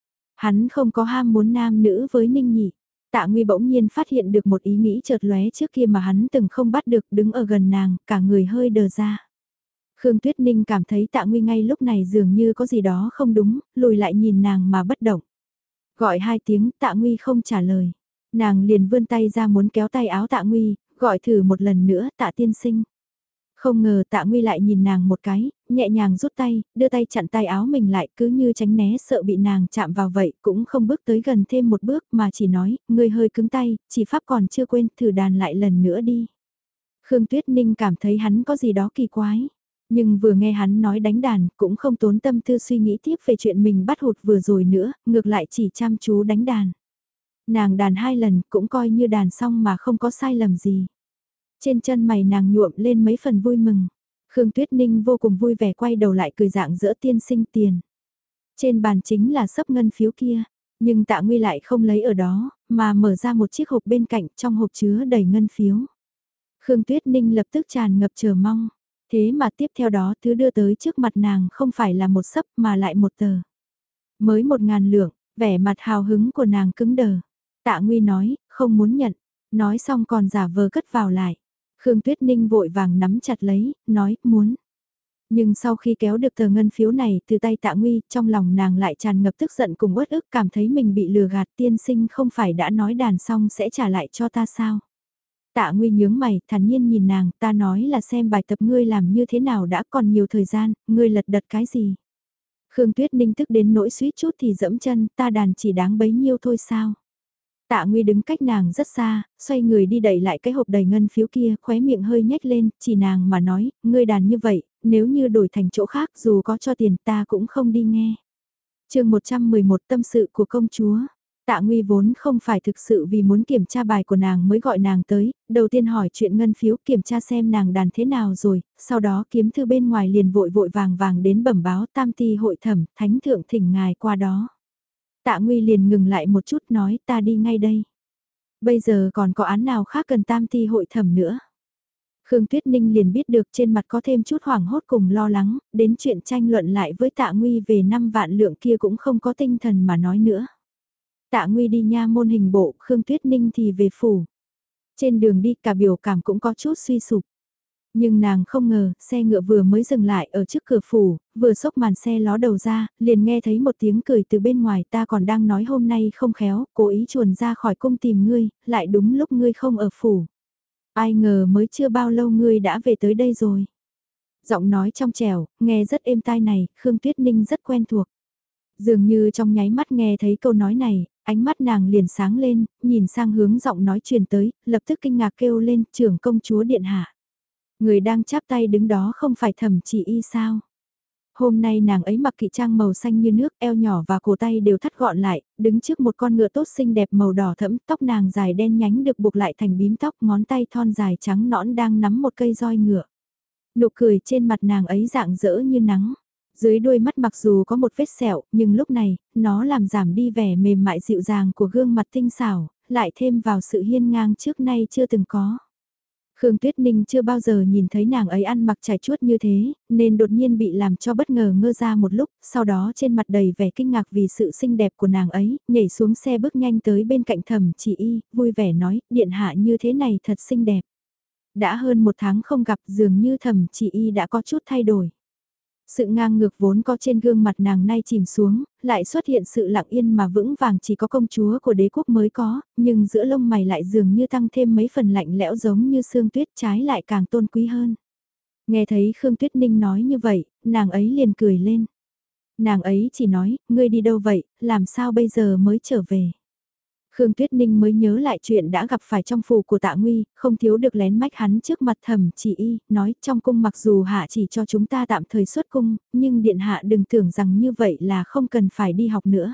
Hắn không có ham muốn nam nữ với Ninh Nhị. Tạ Nguy bỗng nhiên phát hiện được một ý nghĩ chợt lóe trước kia mà hắn từng không bắt được, đứng ở gần nàng, cả người hơi đờ ra. Khương Tuyết Ninh cảm thấy Tạ Nguy ngay lúc này dường như có gì đó không đúng, lùi lại nhìn nàng mà bất động. Gọi 2 tiếng, Tạ Nguy không trả lời. Nàng liền vươn tay ra muốn kéo tay áo Tạ Nguy, gọi thử một lần nữa, Tạ tiên sinh. Không ngờ Tạ Nguy lại nhìn nàng một cái, nhẹ nhàng rút tay, đưa tay chặn tay áo mình lại, cứ như tránh né sợ bị nàng chạm vào vậy, cũng không bước tới gần thêm một bước mà chỉ nói, ngươi hơi cứng tay, chỉ pháp còn chưa quên, thử đàn lại lần nữa đi. Khương Tuyết Ninh cảm thấy hắn có gì đó kỳ quái, nhưng vừa nghe hắn nói đánh đàn, cũng không tốn tâm tư suy nghĩ tiếp về chuyện mình bắt hụt vừa rồi nữa, ngược lại chỉ chăm chú đánh đàn. Nàng đàn 2 lần, cũng coi như đàn xong mà không có sai lầm gì. Trên chân mày nàng nhuộm lên mấy phần vui mừng. Khương Tuyết Ninh vô cùng vui vẻ quay đầu lại cười dạng dỡ tiên sinh tiền. Trên bàn chính là sấp ngân phiếu kia, nhưng Tạ Nguy lại không lấy ở đó, mà mở ra một chiếc hộp bên cạnh, trong hộp chứa đầy ngân phiếu. Khương Tuyết Ninh lập tức tràn ngập chờ mong. Thế mà tiếp theo đó thứ đưa tới trước mặt nàng không phải là một sấp mà lại một tờ. Mới 1.000 lượng, vẻ mặt hào hứng của nàng cứng đờ. Tạ Nguy nói, không muốn nhận. Nói xong còn giả vờ cất vào lại. Khương Tuyết Ninh vội vàng nắm chặt lấy, nói, muốn. Nhưng sau khi kéo được tờ ngân phiếu này từ tay Tạ Nguy, trong lòng nàng lại tràn ngập tức giận cùng uất ức, cảm thấy mình bị lừa gạt, tiên sinh không phải đã nói đàn xong sẽ trả lại cho ta sao. Tạ Nguy nhướng mày, thản nhiên nhìn nàng, ta nói là xem bài tập ngươi làm như thế nào đã còn nhiều thời gian, ngươi lật đật cái gì. Khương Tuyết Ninh tức đến nỗi suýt chút thì dẫm chân, ta đàn chỉ đáng bấy nhiêu thôi sao. Tạ Nguy đứng cách nàng rất xa, xoay người đi đẩy lại cái hộp đầy ngân phiếu kia, khóe miệng hơi nhếch lên, chỉ nàng mà nói, ngươi đàn như vậy, nếu như đổi thành chỗ khác dù có cho tiền ta cũng không đi nghe. Chương 111 tâm sự của công chúa. Tạ Nguy vốn không phải thực sự vì muốn kiểm tra bài của nàng mới gọi nàng tới, đầu tiên hỏi chuyện ngân phiếu kiểm tra xem nàng đàn thế nào rồi, sau đó kiếm thư bên ngoài liền vội vội vàng vàng đến bẩm báo tam ti hội thẩm, thánh thượng thỉnh ngài qua đó. Tạ Nguy liền ngừng lại một chút nói ta đi ngay đây. Bây giờ còn có án nào khác cần tam ti hội thẩm nữa. Khương Tuyết Ninh liền biết được trên mặt có thêm chút hoảng hốt cùng lo lắng, đến chuyện tranh luận lại với Tạ Nguy về 5 vạn lượng kia cũng không có tinh thần mà nói nữa. Tạ Nguy đi nha môn hình bộ, Khương Tuyết Ninh thì về phủ. Trên đường đi cả biểu cảm cũng có chút suy sụp. Nhưng nàng không ngờ, xe ngựa vừa mới dừng lại ở trước cửa phủ, vừa xốc màn xe ló đầu ra, liền nghe thấy một tiếng cười từ bên ngoài, ta còn đang nói hôm nay không khéo, cố ý chuồn ra khỏi cung tìm ngươi, lại đúng lúc ngươi không ở phủ. Ai ngờ mới chưa bao lâu ngươi đã về tới đây rồi. Giọng nói trong trẻo, nghe rất êm tai này, Khương Tuyết Ninh rất quen thuộc. Dường như trong nháy mắt nghe thấy câu nói này, ánh mắt nàng liền sáng lên, nhìn sang hướng giọng nói truyền tới, lập tức kinh ngạc kêu lên, trưởng công chúa điện hạ. Người đang chắp tay đứng đó không phải Thẩm Chỉ Y sao? Hôm nay nàng ấy mặc kỵ trang màu xanh như nước, eo nhỏ và cổ tay đều thắt gọn lại, đứng trước một con ngựa tốt xinh đẹp màu đỏ thẫm, tóc nàng dài đen nhánh được buộc lại thành bím tóc, ngón tay thon dài trắng nõn đang nắm một cây roi ngựa. Nụ cười trên mặt nàng ấy rạng rỡ như nắng. Dưới đôi mắt mặc dù có một vết sẹo, nhưng lúc này, nó làm giảm đi vẻ mềm mại dịu dàng của gương mặt tinh xảo, lại thêm vào sự hiên ngang trước nay chưa từng có. Khương Tuyết Ninh chưa bao giờ nhìn thấy nàng ấy ăn mặc trải chuốt như thế, nên đột nhiên bị làm cho bất ngờ ngơ ra một lúc, sau đó trên mặt đầy vẻ kinh ngạc vì sự xinh đẹp của nàng ấy, nhảy xuống xe bước nhanh tới bên cạnh Thẩm Chỉ Y, vui vẻ nói, điện hạ như thế này thật xinh đẹp. Đã hơn một tháng không gặp dường như Thẩm Chỉ Y đã có chút thay đổi. Sự ngang ngược vốn có trên gương mặt nàng nay chìm xuống, lại xuất hiện sự lặng yên mà vững vàng chỉ có công chúa của đế quốc mới có, nhưng giữa lông mày lại dường như tăng thêm mấy phần lạnh lẽo giống như sương tuyết trái lại càng tôn quý hơn. Nghe thấy Khương Tuyết Ninh nói như vậy, nàng ấy liền cười lên. Nàng ấy chỉ nói, ngươi đi đâu vậy, làm sao bây giờ mới trở về. Khương Tuyết Ninh mới nhớ lại chuyện đã gặp phải trong phủ của Tạ Nguy, không thiếu được lén mách hắn trước mặt Thẩm Chỉ Y, nói trong cung mặc dù hạ chỉ cho chúng ta tạm thời xuất cung, nhưng điện hạ đừng tưởng rằng như vậy là không cần phải đi học nữa.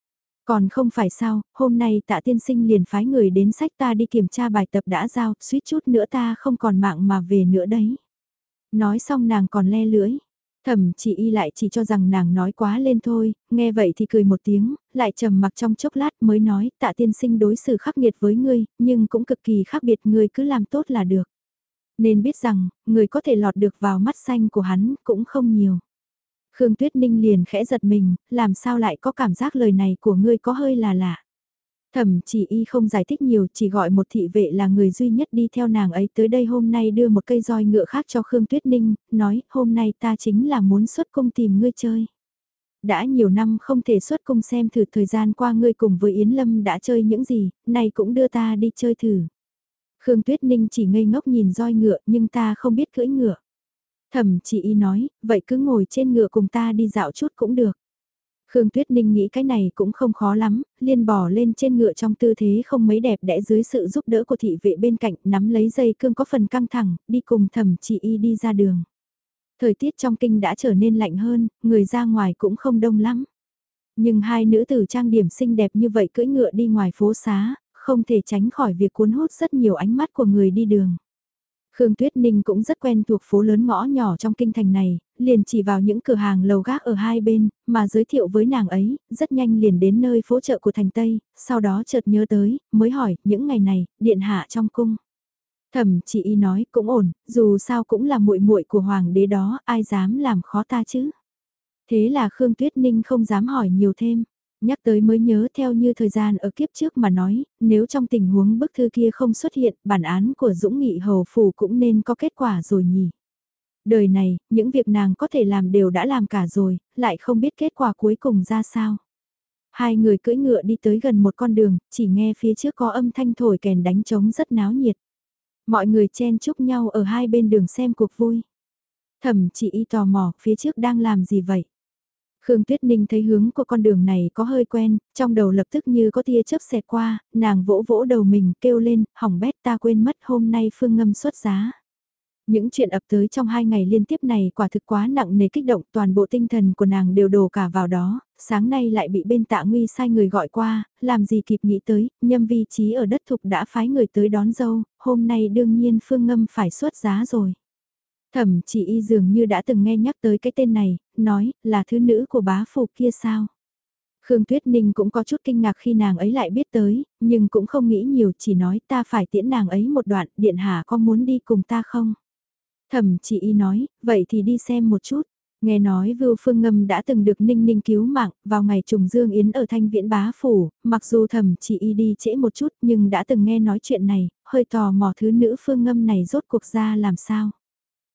Còn không phải sao, hôm nay Tạ tiên sinh liền phái người đến sách ta đi kiểm tra bài tập đã giao, suýt chút nữa ta không còn mạng mà về nữa đấy. Nói xong nàng còn le lưỡi. Thẩm Chỉ Y lại chỉ cho rằng nàng nói quá lên thôi, nghe vậy thì cười một tiếng, lại trầm mặc trong chốc lát mới nói, Tạ tiên sinh đối xử khắc nghiệt với ngươi, nhưng cũng cực kỳ khác biệt, ngươi cứ làm tốt là được. Nên biết rằng, người có thể lọt được vào mắt xanh của hắn cũng không nhiều. Khương Tuyết Ninh liền khẽ giật mình, làm sao lại có cảm giác lời này của ngươi có hơi là lạ. Thẩm Chỉ Y không giải thích nhiều, chỉ gọi một thị vệ là người duy nhất đi theo nàng ấy tới đây hôm nay đưa một cây roi ngựa khác cho Khương Tuyết Ninh, nói hôm nay ta chính là muốn xuất cung tìm ngươi chơi. Đã nhiều năm không thể xuất cung xem thử thời gian qua ngươi cùng với Yến Lâm đã chơi những gì, này cũng đưa ta đi chơi thử. Khương Tuyết Ninh chỉ ngây ngốc nhìn roi ngựa nhưng ta không biết cưỡi ngựa. Thẩm Chỉ Y nói, vậy cứ ngồi trên ngựa cùng ta đi dạo chút cũng được. Khương Tuyết Ninh nghĩ cái này cũng không khó lắm, liền bò lên trên ngựa trong tư thế không mấy đẹp đẽ dưới sự giúp đỡ của thị vệ bên cạnh nắm lấy dây cương có phần căng thẳng, đi cùng Thẩm Chỉ Y đi ra đường. Thời tiết trong kinh đã trở nên lạnh hơn, người ra ngoài cũng không đông lắm. Nhưng hai nữ tử trang điểm xinh đẹp như vậy cưỡi ngựa đi ngoài phố xá, không thể tránh khỏi việc cuốn hút rất nhiều ánh mắt của người đi đường. Khương Tuyết Ninh cũng rất quen thuộc phố lớn ngõ nhỏ trong kinh thành này, liền chỉ vào những cửa hàng lầu gác ở hai bên, mà giới thiệu với nàng ấy, rất nhanh liền đến nơi phố chợ của thành Tây, sau đó chợt nhớ tới, mới hỏi, những ngày này, điện hạ trong cung. Thẩm Chỉ Y nói, cũng ổn, dù sao cũng là muội muội của hoàng đế đó, ai dám làm khó ta chứ. Thế là Khương Tuyết Ninh không dám hỏi nhiều thêm. Nhắc tới mới nhớ theo như thời gian ở kiếp trước mà nói, nếu trong tình huống bức thư kia không xuất hiện, bản án của Dũng Nghị Hầu Phủ cũng nên có kết quả rồi nhỉ. Đời này, những việc nàng có thể làm đều đã làm cả rồi, lại không biết kết quả cuối cùng ra sao. Hai người cưỡi ngựa đi tới gần một con đường, chỉ nghe phía trước có âm thanh thổi kèn đánh trống rất náo nhiệt. Mọi người chen chúc nhau ở hai bên đường xem cuộc vui. Thẩm Chỉ Y tò mò, phía trước đang làm gì vậy? Khương Tuyết Ninh thấy hướng của con đường này có hơi quen, trong đầu lập tức như có tia chớp xẹt qua, nàng vỗ vỗ đầu mình kêu lên, hỏng bét ta quên mất hôm nay Phương Ngâm xuất giá. Những chuyện ập tới trong 2 ngày liên tiếp này quả thực quá nặng nề kích động, toàn bộ tinh thần của nàng đều đổ cả vào đó, sáng nay lại bị bên Tạ Nguy sai người gọi qua, làm gì kịp nghĩ tới, Nhâm Vi Chí ở đất thục đã phái người tới đón dâu, hôm nay đương nhiên Phương Ngâm phải xuất giá rồi. Thẩm Chỉ Y dường như đã từng nghe nhắc tới cái tên này, nói là thứ nữ của bá phụ kia sao. Khương Tuyết Ninh cũng có chút kinh ngạc khi nàng ấy lại biết tới, nhưng cũng không nghĩ nhiều, chỉ nói ta phải tiễn nàng ấy một đoạn, điện hạ có muốn đi cùng ta không? Thẩm Chỉ Y nói, vậy thì đi xem một chút. Nghe nói Vưu Phương Ngâm đã từng được Ninh Ninh cứu mạng, vào ngày trùng dương yến ở Thanh Viễn Bá Phủ, mặc dù Thẩm Chỉ Y đi trễ một chút nhưng đã từng nghe nói chuyện này, hơi tò mò thứ nữ Phương Ngâm này rốt cuộc ra làm sao.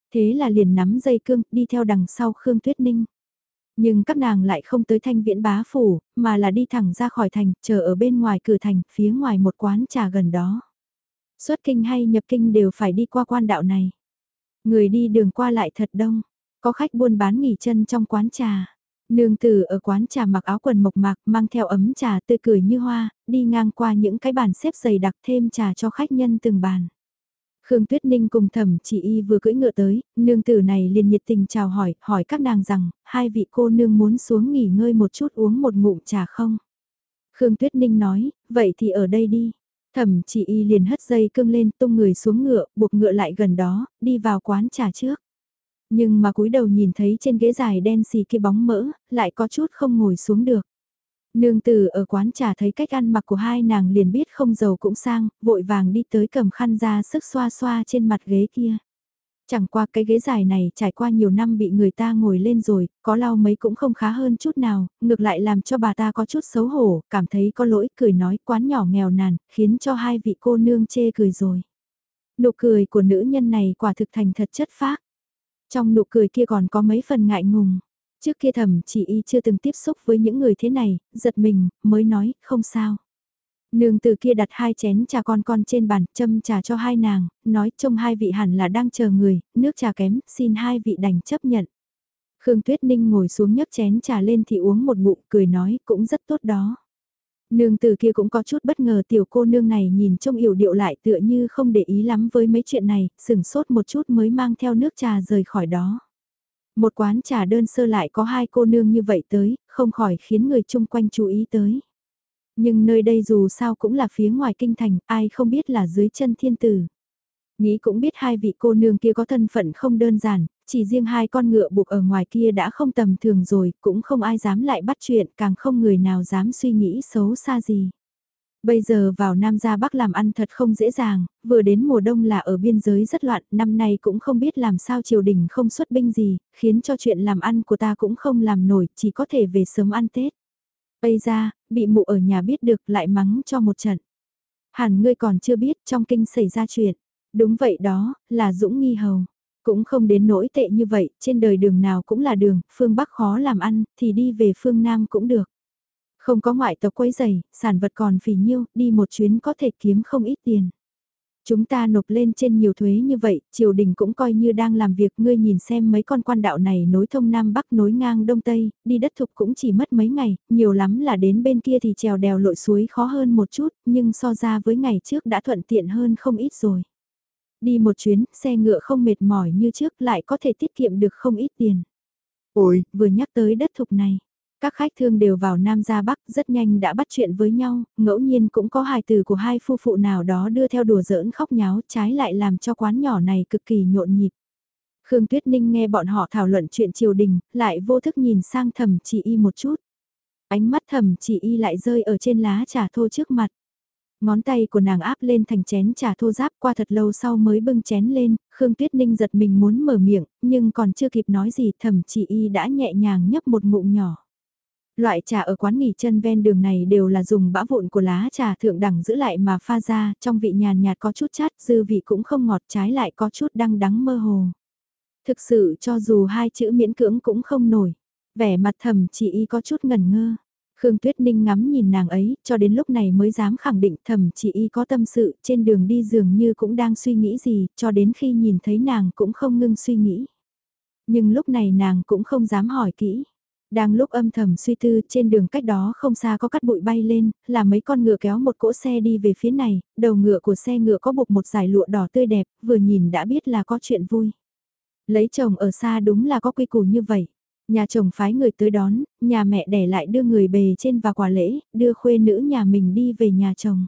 Thế là liền nắm dây cương, đi theo đằng sau Khương Tuyết Ninh. Nhưng các nàng lại không tới Thanh Viễn bá phủ, mà là đi thẳng ra khỏi thành, chờ ở bên ngoài cửa thành, phía ngoài một quán trà gần đó. Xuất kinh hay nhập kinh đều phải đi qua quan đạo này. Người đi đường qua lại thật đông, có khách buôn bán nghỉ chân trong quán trà. Nương tử ở quán trà mặc áo quần mộc mạc, mang theo ấm trà tươi cười như hoa, đi ngang qua những cái bàn xếp dày đặc thêm trà cho khách nhân từng bàn. Khương Tuyết Ninh cùng Thẩm Chỉ Y vừa cưỡi ngựa tới, nương tử này liền nhiệt tình chào hỏi các nàng rằng, hai vị cô nương muốn xuống nghỉ ngơi một chút uống một ngụm trà không? Khương Tuyết Ninh nói, vậy thì ở đây đi. Thẩm Chỉ Y liền hất dây cương lên tung người xuống ngựa, buộc ngựa lại gần đó, đi vào quán trà trước. Nhưng mà cúi đầu nhìn thấy trên ghế dài đen xì kia bóng mỡ, lại có chút không ngồi xuống được. Nương tử ở quán trà thấy cách ăn mặc của hai nàng liền biết không giàu cũng sang, vội vàng đi tới cầm khăn ra sức xoa xoa trên mặt ghế kia. Chẳng qua cái ghế dài này trải qua nhiều năm bị người ta ngồi lên rồi, có lau mấy cũng không khá hơn chút nào, ngược lại làm cho bà ta có chút xấu hổ, cảm thấy có lỗi, cười nói quán nhỏ nghèo nàn, khiến cho hai vị cô nương chê cười rồi. Nụ cười của nữ nhân này quả thực thành thật chất phác. Trong nụ cười kia còn có mấy phần ngại ngùng. Trước kia Thẩm Chỉ Y chưa từng tiếp xúc với những người thế này, giật mình, mới nói, không sao. Nương từ kia đặt hai chén trà con trên bàn, châm trà cho hai nàng, nói trông hai vị hẳn là đang chờ người, nước trà kém, xin hai vị đành chấp nhận. Khương Tuyết Ninh ngồi xuống nhấc chén trà lên thì uống một ngụm, cười nói, cũng rất tốt đó. Nương từ kia cũng có chút bất ngờ tiểu cô nương này nhìn trông yểu điệu lại tựa như không để ý lắm với mấy chuyện này, sửng sốt một chút mới mang theo nước trà rời khỏi đó. Một quán trà đơn sơ lại có hai cô nương như vậy tới, không khỏi khiến người chung quanh chú ý tới. Nhưng nơi đây dù sao cũng là phía ngoài kinh thành, ai không biết là dưới chân thiên tử. Nghĩ cũng biết hai vị cô nương kia có thân phận không đơn giản, chỉ riêng hai con ngựa buộc ở ngoài kia đã không tầm thường rồi, cũng không ai dám lại bắt chuyện, càng không người nào dám suy nghĩ xấu xa gì. Bây giờ vào Nam ra Bắc làm ăn thật không dễ dàng, vừa đến mùa đông là ở biên giới rất loạn, năm nay cũng không biết làm sao triều đình không xuất binh gì, khiến cho chuyện làm ăn của ta cũng không làm nổi, chỉ có thể về sớm ăn Tết. Bây ra, bị mụ ở nhà biết được lại mắng cho một trận. Hẳn ngươi còn chưa biết trong kinh xảy ra chuyện. Đúng vậy đó, là Dũng Nghi Hầu. Cũng không đến nỗi tệ như vậy, trên đời đường nào cũng là đường, phương Bắc khó làm ăn, thì đi về phương Nam cũng được. Không có ngoại tộc quấy giày, sản vật còn phì nhiêu, đi một chuyến có thể kiếm không ít tiền. Chúng ta nộp lên trên nhiều thuế như vậy, triều đình cũng coi như đang làm việc, ngươi nhìn xem mấy con quan đạo này nối thông Nam Bắc nối ngang Đông Tây, đi đất thục cũng chỉ mất mấy ngày, nhiều lắm là đến bên kia thì trèo đèo lội suối khó hơn một chút, nhưng so ra với ngày trước đã thuận tiện hơn không ít rồi. Đi một chuyến, xe ngựa không mệt mỏi như trước lại có thể tiết kiệm được không ít tiền. Ôi, vừa nhắc tới đất thục này. Các khách thương đều vào Nam ra Bắc rất nhanh đã bắt chuyện với nhau, ngẫu nhiên cũng có hài từ của hai phu phụ nào đó đưa theo đùa giỡn khóc nháo trái lại làm cho quán nhỏ này cực kỳ nhộn nhịp. Khương Tuyết Ninh nghe bọn họ thảo luận chuyện triều đình, lại vô thức nhìn sang Thẩm Chỉ Y một chút. Ánh mắt Thẩm Chỉ Y lại rơi ở trên lá trà thô trước mặt. Ngón tay của nàng áp lên thành chén trà thô ráp qua thật lâu sau mới bưng chén lên, Khương Tuyết Ninh giật mình muốn mở miệng, nhưng còn chưa kịp nói gì Thẩm Chỉ Y đã nhẹ nhàng nhấp một ngụm nhỏ. Loại trà ở quán nghỉ chân ven đường này đều là dùng bã vụn của lá trà thượng đẳng giữ lại mà pha ra, trong vị nhàn nhạt có chút chát, dư vị cũng không ngọt trái lại có chút đắng đắng mơ hồ. Thực sự cho dù hai chữ miễn cưỡng cũng không nổi, vẻ mặt Thẩm Chỉ Y có chút ngần ngơ. Khương Tuyết Ninh ngắm nhìn nàng ấy, cho đến lúc này mới dám khẳng định Thẩm Chỉ Y có tâm sự, trên đường đi dường như cũng đang suy nghĩ gì, cho đến khi nhìn thấy nàng cũng không ngưng suy nghĩ. Nhưng lúc này nàng cũng không dám hỏi kỹ. Đang lúc âm thầm suy tư trên đường cách đó không xa có cát bụi bay lên, là mấy con ngựa kéo một cỗ xe đi về phía này, đầu ngựa của xe ngựa có buộc một dải lụa đỏ tươi đẹp, vừa nhìn đã biết là có chuyện vui. Lấy chồng ở xa đúng là có quy củ như vậy. Nhà chồng phái người tới đón, nhà mẹ đẻ lại đưa người bề trên và quà lễ, đưa khuê nữ nhà mình đi về nhà chồng.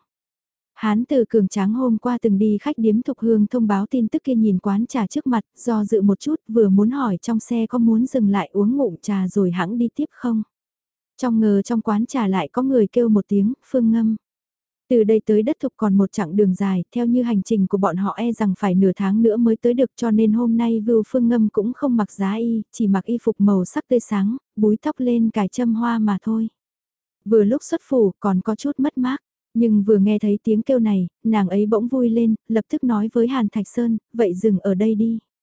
Hán từ cường tráng hôm qua từng đi khách điếm Thục Hương thông báo tin tức kia nhìn quán trà trước mặt, do dự một chút vừa muốn hỏi trong xe có muốn dừng lại uống ngụm trà rồi hãng đi tiếp không. Trong ngờ trong quán trà lại có người kêu một tiếng, Phương Ngâm. Từ đây tới đất Thục còn một chặng đường dài, theo như hành trình của bọn họ e rằng phải nửa tháng nữa mới tới được cho nên hôm nay Vưu Phương Ngâm cũng không mặc giá y, chỉ mặc y phục màu sắc tươi sáng, búi tóc lên cài châm hoa mà thôi. Vừa lúc xuất phủ còn có chút mất mát. Nhưng vừa nghe thấy tiếng kêu này, nàng ấy bỗng vui lên, lập tức nói với Hàn Thạch Sơn, vậy dừng ở đây đi.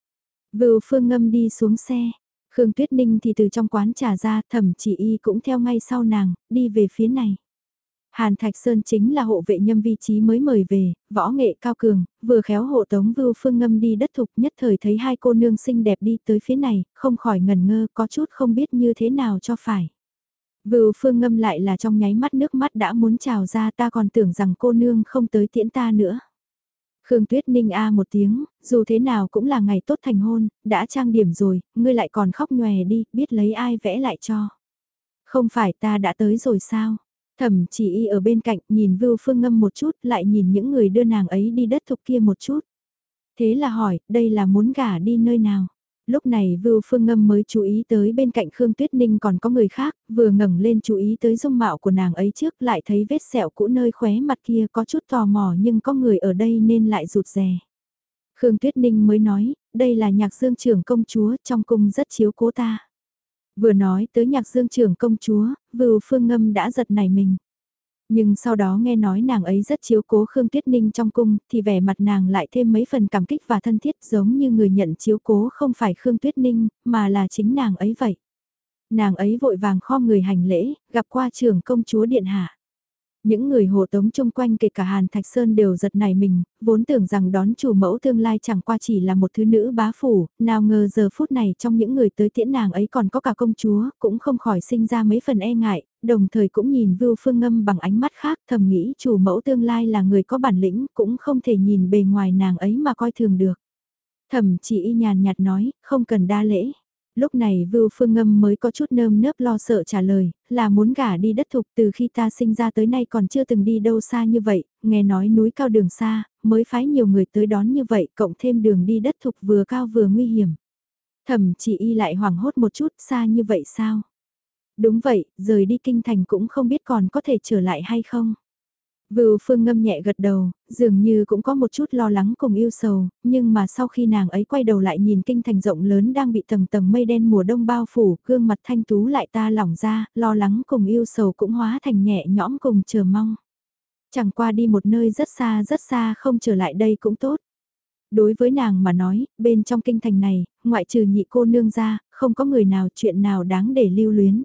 Vưu Phương Ngâm đi xuống xe. Khương Tuyết Ninh thì từ trong quán trà ra, Thẩm Chỉ Y cũng theo ngay sau nàng, đi về phía này. Hàn Thạch Sơn chính là hộ vệ nhâm vi trí mới mời về, võ nghệ cao cường, vừa khéo hộ tống Vưu Phương Ngâm đi đất thục, nhất thời thấy hai cô nương xinh đẹp đi tới phía này, không khỏi ngần ngơ, có chút không biết như thế nào cho phải. Vưu Phương Ngâm lại là trong nháy mắt nước mắt đã muốn trào ra, ta còn tưởng rằng cô nương không tới tiễn ta nữa. Khương Tuyết Ninh a một tiếng, dù thế nào cũng là ngày tốt thành hôn, đã trang điểm rồi, ngươi lại còn khóc nhòe đi, biết lấy ai vẽ lại cho. Không phải ta đã tới rồi sao? Thẩm Chỉ Y ở bên cạnh nhìn Vưu Phương Ngâm một chút, lại nhìn những người đưa nàng ấy đi đất thục kia một chút. Thế là hỏi, đây là muốn gả đi nơi nào? Lúc này Vưu Phương Ngâm mới chú ý tới bên cạnh Khương Tuyết Ninh còn có người khác, vừa ngẩng lên chú ý tới dung mạo của nàng ấy trước lại thấy vết sẹo cũ nơi khóe mặt kia có chút tò mò nhưng có người ở đây nên lại rụt rè. Khương Tuyết Ninh mới nói, đây là Nhạc Dương trưởng công chúa trong cung rất chiếu cố ta. Vừa nói tới Nhạc Dương trưởng công chúa, Vưu Phương Ngâm đã giật nảy mình. Nhưng sau đó nghe nói nàng ấy rất chiếu cố Khương Tuyết Ninh trong cung, thì vẻ mặt nàng lại thêm mấy phần cảm kích và thân thiết giống như người nhận chiếu cố không phải Khương Tuyết Ninh, mà là chính nàng ấy vậy. Nàng ấy vội vàng khom người hành lễ, gặp qua trưởng công chúa điện hạ. Những người hộ tống chung quanh kể cả Hàn Thạch Sơn đều giật nảy mình, vốn tưởng rằng đón chủ mẫu tương lai chẳng qua chỉ là một thứ nữ bá phủ, nào ngờ giờ phút này trong những người tới tiễn nàng ấy còn có cả công chúa, cũng không khỏi sinh ra mấy phần e ngại, đồng thời cũng nhìn Vưu Phương Ngâm bằng ánh mắt khác thầm nghĩ chủ mẫu tương lai là người có bản lĩnh, cũng không thể nhìn bề ngoài nàng ấy mà coi thường được. Thẩm Chỉ Y nhàn nhạt nói, không cần đa lễ. Lúc này Vưu Phương Ngâm mới có chút nơm nớp lo sợ trả lời, là muốn gả đi đất thục từ khi ta sinh ra tới nay còn chưa từng đi đâu xa như vậy, nghe nói núi cao đường xa, mới phái nhiều người tới đón như vậy, cộng thêm đường đi đất thục vừa cao vừa nguy hiểm. Thẩm Chỉ Y lại hoảng hốt một chút, xa như vậy sao? Đúng vậy, rời đi kinh thành cũng không biết còn có thể trở lại hay không. Vưu Phương Ngâm nhẹ gật đầu, dường như cũng có một chút lo lắng cùng yêu sầu, nhưng mà sau khi nàng ấy quay đầu lại nhìn kinh thành rộng lớn đang bị tầng tầng mây đen mùa đông bao phủ, gương mặt thanh tú lại ta lỏng ra, lo lắng cùng yêu sầu cũng hóa thành nhẹ nhõm cùng chờ mong. Chẳng qua đi một nơi rất xa không trở lại đây cũng tốt. Đối với nàng mà nói, bên trong kinh thành này, ngoại trừ nhị cô nương ra, không có người nào chuyện nào đáng để lưu luyến.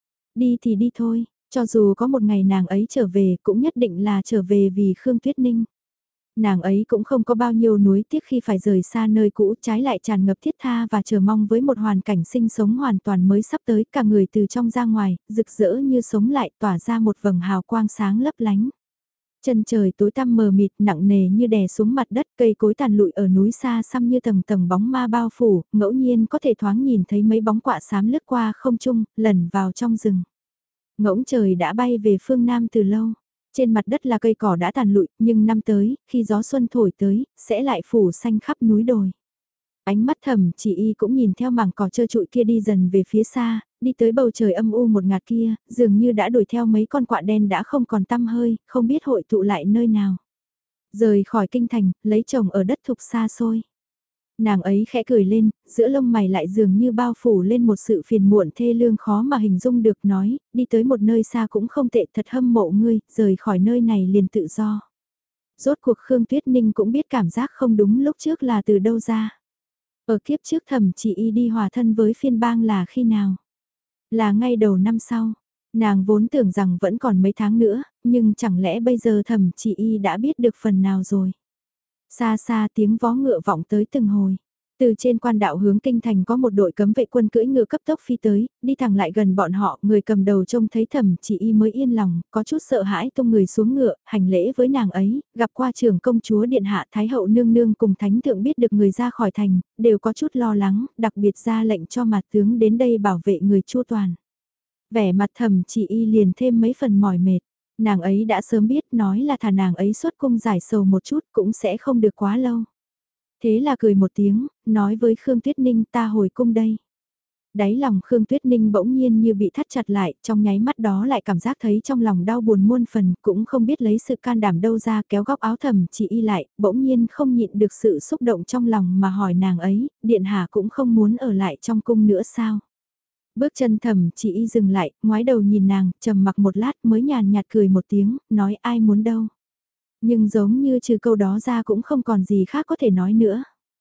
Đi thì đi thôi, cho dù có một ngày nàng ấy trở về cũng nhất định là trở về vì Khương Tuyết Ninh. Nàng ấy cũng không có bao nhiêu nuối tiếc khi phải rời xa nơi cũ, trái lại tràn ngập thiết tha và chờ mong với một hoàn cảnh sinh sống hoàn toàn mới sắp tới, cả người từ trong ra ngoài, rực rỡ như sống lại, tỏa ra một vầng hào quang sáng lấp lánh. Chân trời tối tăm mờ mịt nặng nề như đè xuống mặt đất, cây cối tàn lụi ở núi xa xăm như tầng tầng bóng ma bao phủ, ngẫu nhiên có thể thoáng nhìn thấy mấy bóng quạ xám lướt qua không trung, lẩn vào trong rừng. Ngỗng trời đã bay về phương Nam từ lâu. Trên mặt đất là cây cỏ đã tàn lụi, nhưng năm tới, khi gió xuân thổi tới, sẽ lại phủ xanh khắp núi đồi. Ánh mắt Thẩm Chỉ Y cũng nhìn theo mảng cỏ trơ trụi kia đi dần về phía xa, đi tới bầu trời âm u một ngạt kia, dường như đã đuổi theo mấy con quạ đen đã không còn tăm hơi, không biết hội tụ lại nơi nào. Rời khỏi kinh thành, lấy chồng ở đất thục xa xôi. Nàng ấy khẽ cười lên, giữa lông mày lại dường như bao phủ lên một sự phiền muộn thê lương khó mà hình dung được nói, đi tới một nơi xa cũng không tệ thật hâm mộ ngươi, rời khỏi nơi này liền tự do. Rốt cuộc Khương Tuyết Ninh cũng biết cảm giác không đúng lúc trước là từ đâu ra. Ở kiếp trước Thẩm Chỉ Y đi hòa thân với phiên bang là khi nào? Là ngay đầu năm sau. Nàng vốn tưởng rằng vẫn còn mấy tháng nữa, nhưng chẳng lẽ bây giờ Thẩm Chỉ Y đã biết được phần nào rồi? Xa xa tiếng vó ngựa vọng tới từng hồi. Từ trên quan đạo hướng kinh thành có một đội cấm vệ quân cưỡi ngựa cấp tốc phi tới, đi thẳng lại gần bọn họ, người cầm đầu trông thấy Thẩm Chỉ Y mới yên lòng, có chút sợ hãi tung người xuống ngựa, hành lễ với nàng ấy, gặp qua trưởng công chúa điện hạ Thái hậu nương nương cùng thánh thượng biết được người ra khỏi thành, đều có chút lo lắng, đặc biệt ra lệnh cho mặt tướng đến đây bảo vệ người chu toàn. Vẻ mặt Thẩm Chỉ Y liền thêm mấy phần mỏi mệt. Nàng ấy đã sớm biết nói là thả nàng ấy xuất cung giải sầu một chút cũng sẽ không được quá lâu. Thế là cười một tiếng, nói với Khương Tuyết Ninh ta hồi cung đây. Đáy lòng Khương Tuyết Ninh bỗng nhiên như bị thắt chặt lại, trong nháy mắt đó lại cảm giác thấy trong lòng đau buồn muôn phần, cũng không biết lấy sự can đảm đâu ra kéo góc áo Thẩm Chỉ Y lại, bỗng nhiên không nhịn được sự xúc động trong lòng mà hỏi nàng ấy, điện hạ cũng không muốn ở lại trong cung nữa sao? Bước chân Thẩm Chỉ Y dừng lại, ngoái đầu nhìn nàng, trầm mặc một lát mới nhàn nhạt cười một tiếng, nói ai muốn đâu. Nhưng giống như trừ câu đó ra cũng không còn gì khác có thể nói nữa.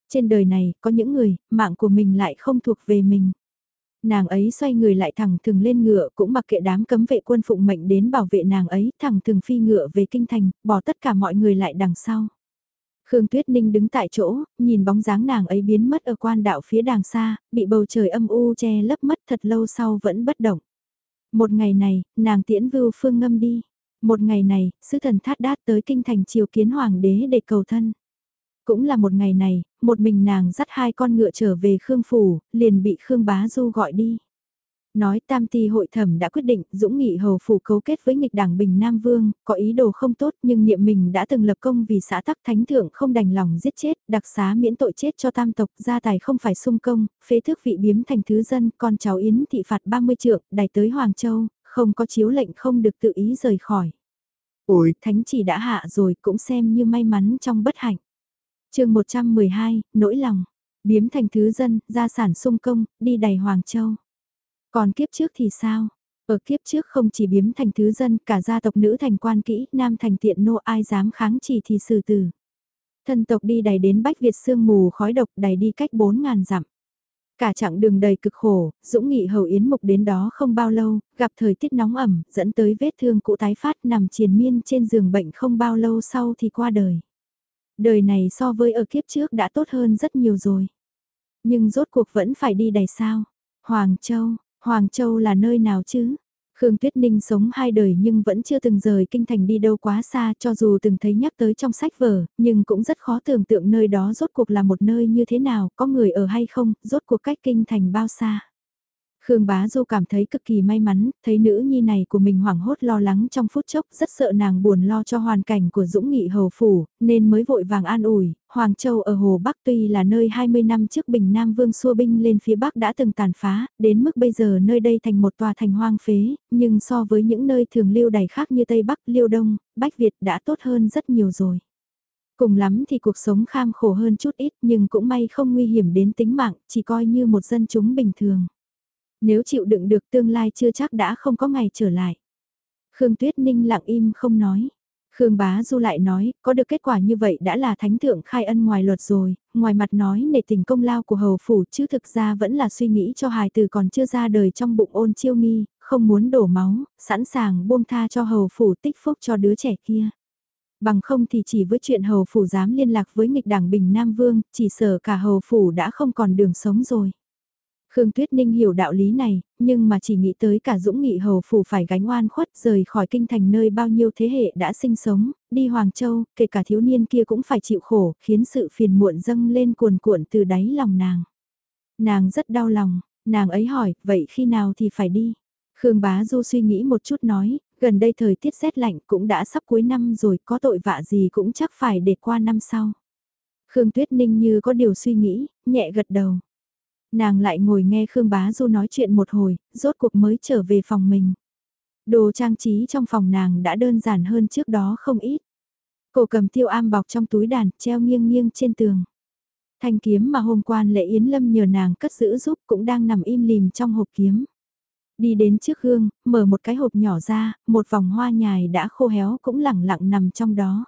Trên đời này, có những người, mạng của mình lại không thuộc về mình. Nàng ấy xoay người lại thẳng thừng lên ngựa cũng mặc kệ đám cấm vệ quân phụng mệnh đến bảo vệ nàng ấy thẳng thừng phi ngựa về kinh thành, bỏ tất cả mọi người lại đằng sau. Khương Tuyết Ninh đứng tại chỗ, nhìn bóng dáng nàng ấy biến mất ở quan đạo phía đàng xa, bị bầu trời âm u che lấp mất thật lâu sau vẫn bất động. Một ngày này, nàng tiễn Vưu Phương Ngâm đi. Một ngày này, sứ thần Thát Đát tới kinh thành triều kiến hoàng đế để cầu thân. Cũng là một ngày này, một mình nàng dắt hai con ngựa trở về Khương Phủ, liền bị Khương Bá Du gọi đi. Nói Tam Ty hội thẩm đã quyết định Dũng Nghị hầu phủ cấu kết với nghịch đảng Bình Nam Vương, có ý đồ không tốt nhưng niệm mình đã từng lập công vì xã tắc thánh thượng không đành lòng giết chết, đặc xá miễn tội chết cho tam tộc, gia tài không phải sung công, phế thước vị biếm thành thứ dân, con cháu Yến thị phạt 30 trượng, đày tới Hoàng Châu, không có chiếu lệnh không được tự ý rời khỏi. Ôi, thánh chỉ đã hạ rồi cũng xem như may mắn trong bất hạnh. Chương 112, nỗi lòng. Biếm thành thứ dân, gia sản sung công, đi đày Hoàng Châu. Còn kiếp trước thì sao? Ở kiếp trước không chỉ biếm thành thứ dân, cả gia tộc nữ thành quan kỹ, nam thành tiện nô ai dám kháng chỉ thì xử tử. Thân tộc đi đày đến Bách Việt sương mù khói độc đày đi cách 4.000 dặm. Cả chặng đường đầy cực khổ, Dũng Nghị hầu Yến Mục đến đó không bao lâu, gặp thời tiết nóng ẩm, dẫn tới vết thương cũ tái phát nằm triền miên trên giường bệnh không bao lâu sau thì qua đời. Đời này so với ở kiếp trước đã tốt hơn rất nhiều rồi. Nhưng rốt cuộc vẫn phải đi đày sao? Hoàng Châu, Hoàng Châu là nơi nào chứ? Khương Tuyết Ninh sống 2 đời nhưng vẫn chưa từng rời kinh thành đi đâu quá xa cho dù từng thấy nhắc tới trong sách vở, nhưng cũng rất khó tưởng tượng nơi đó rốt cuộc là một nơi như thế nào, có người ở hay không, rốt cuộc cách kinh thành bao xa. Khương Bá Du cảm thấy cực kỳ may mắn, thấy nữ nhi này của mình hoảng hốt lo lắng trong phút chốc, rất sợ nàng buồn lo cho hoàn cảnh của Dũng Nghị hầu phủ, nên mới vội vàng an ủi. Hoàng Châu ở Hồ Bắc tuy là nơi 20 năm trước Bình Nam Vương xua binh lên phía Bắc đã từng tàn phá, đến mức bây giờ nơi đây thành một tòa thành hoang phế, nhưng so với những nơi thường lưu đày khác như Tây Bắc, Liêu Đông, Bách Việt đã tốt hơn rất nhiều rồi. Cùng lắm thì cuộc sống kham khổ hơn chút ít nhưng cũng may không nguy hiểm đến tính mạng, chỉ coi như một dân chúng bình thường. Nếu chịu đựng được tương lai chưa chắc đã không có ngày trở lại. Khương Tuyết Ninh lặng im không nói. Khương Bá Du lại nói, có được kết quả như vậy đã là thánh thượng khai ân ngoài luật rồi, ngoài mặt nói nể tình công lao của hầu phủ chứ thực ra vẫn là suy nghĩ cho hài tử còn chưa ra đời trong bụng Ôn Chiêu Nghi, không muốn đổ máu, sẵn sàng buông tha cho hầu phủ tích phúc cho đứa trẻ kia. Bằng không thì chỉ với chuyện hầu phủ dám liên lạc với nghịch đảng Bình Nam Vương, chỉ sợ cả hầu phủ đã không còn đường sống rồi. Khương Tuyết Ninh hiểu đạo lý này, nhưng mà chỉ nghĩ tới cả Dũng Nghị hầu phủ phải gánh oan khuất rời khỏi kinh thành nơi bao nhiêu thế hệ đã sinh sống, đi Hoàng Châu, kể cả thiếu niên kia cũng phải chịu khổ, khiến sự phiền muộn dâng lên cuồn cuộn từ đáy lòng nàng. Nàng rất đau lòng, nàng ấy hỏi, vậy khi nào thì phải đi? Khương Bá Du suy nghĩ một chút nói, gần đây thời tiết rét lạnh cũng đã sắp cuối năm rồi, có tội vạ gì cũng chắc phải để qua năm sau. Khương Tuyết Ninh như có điều suy nghĩ, nhẹ gật đầu. Nàng lại ngồi nghe Khương Bá Du nói chuyện một hồi, rốt cuộc mới trở về phòng mình. Đồ trang trí trong phòng nàng đã đơn giản hơn trước đó không ít. Cổ cầm tiêu am bọc trong túi đàn, treo nghiêng nghiêng trên tường. Thanh kiếm mà hôm qua Lệ Yến Lâm nhờ nàng cất giữ giúp cũng đang nằm im lìm trong hộp kiếm. Đi đến trước gương, mở một cái hộp nhỏ ra, một vòng hoa nhài đã khô héo cũng lẳng lặng nằm trong đó.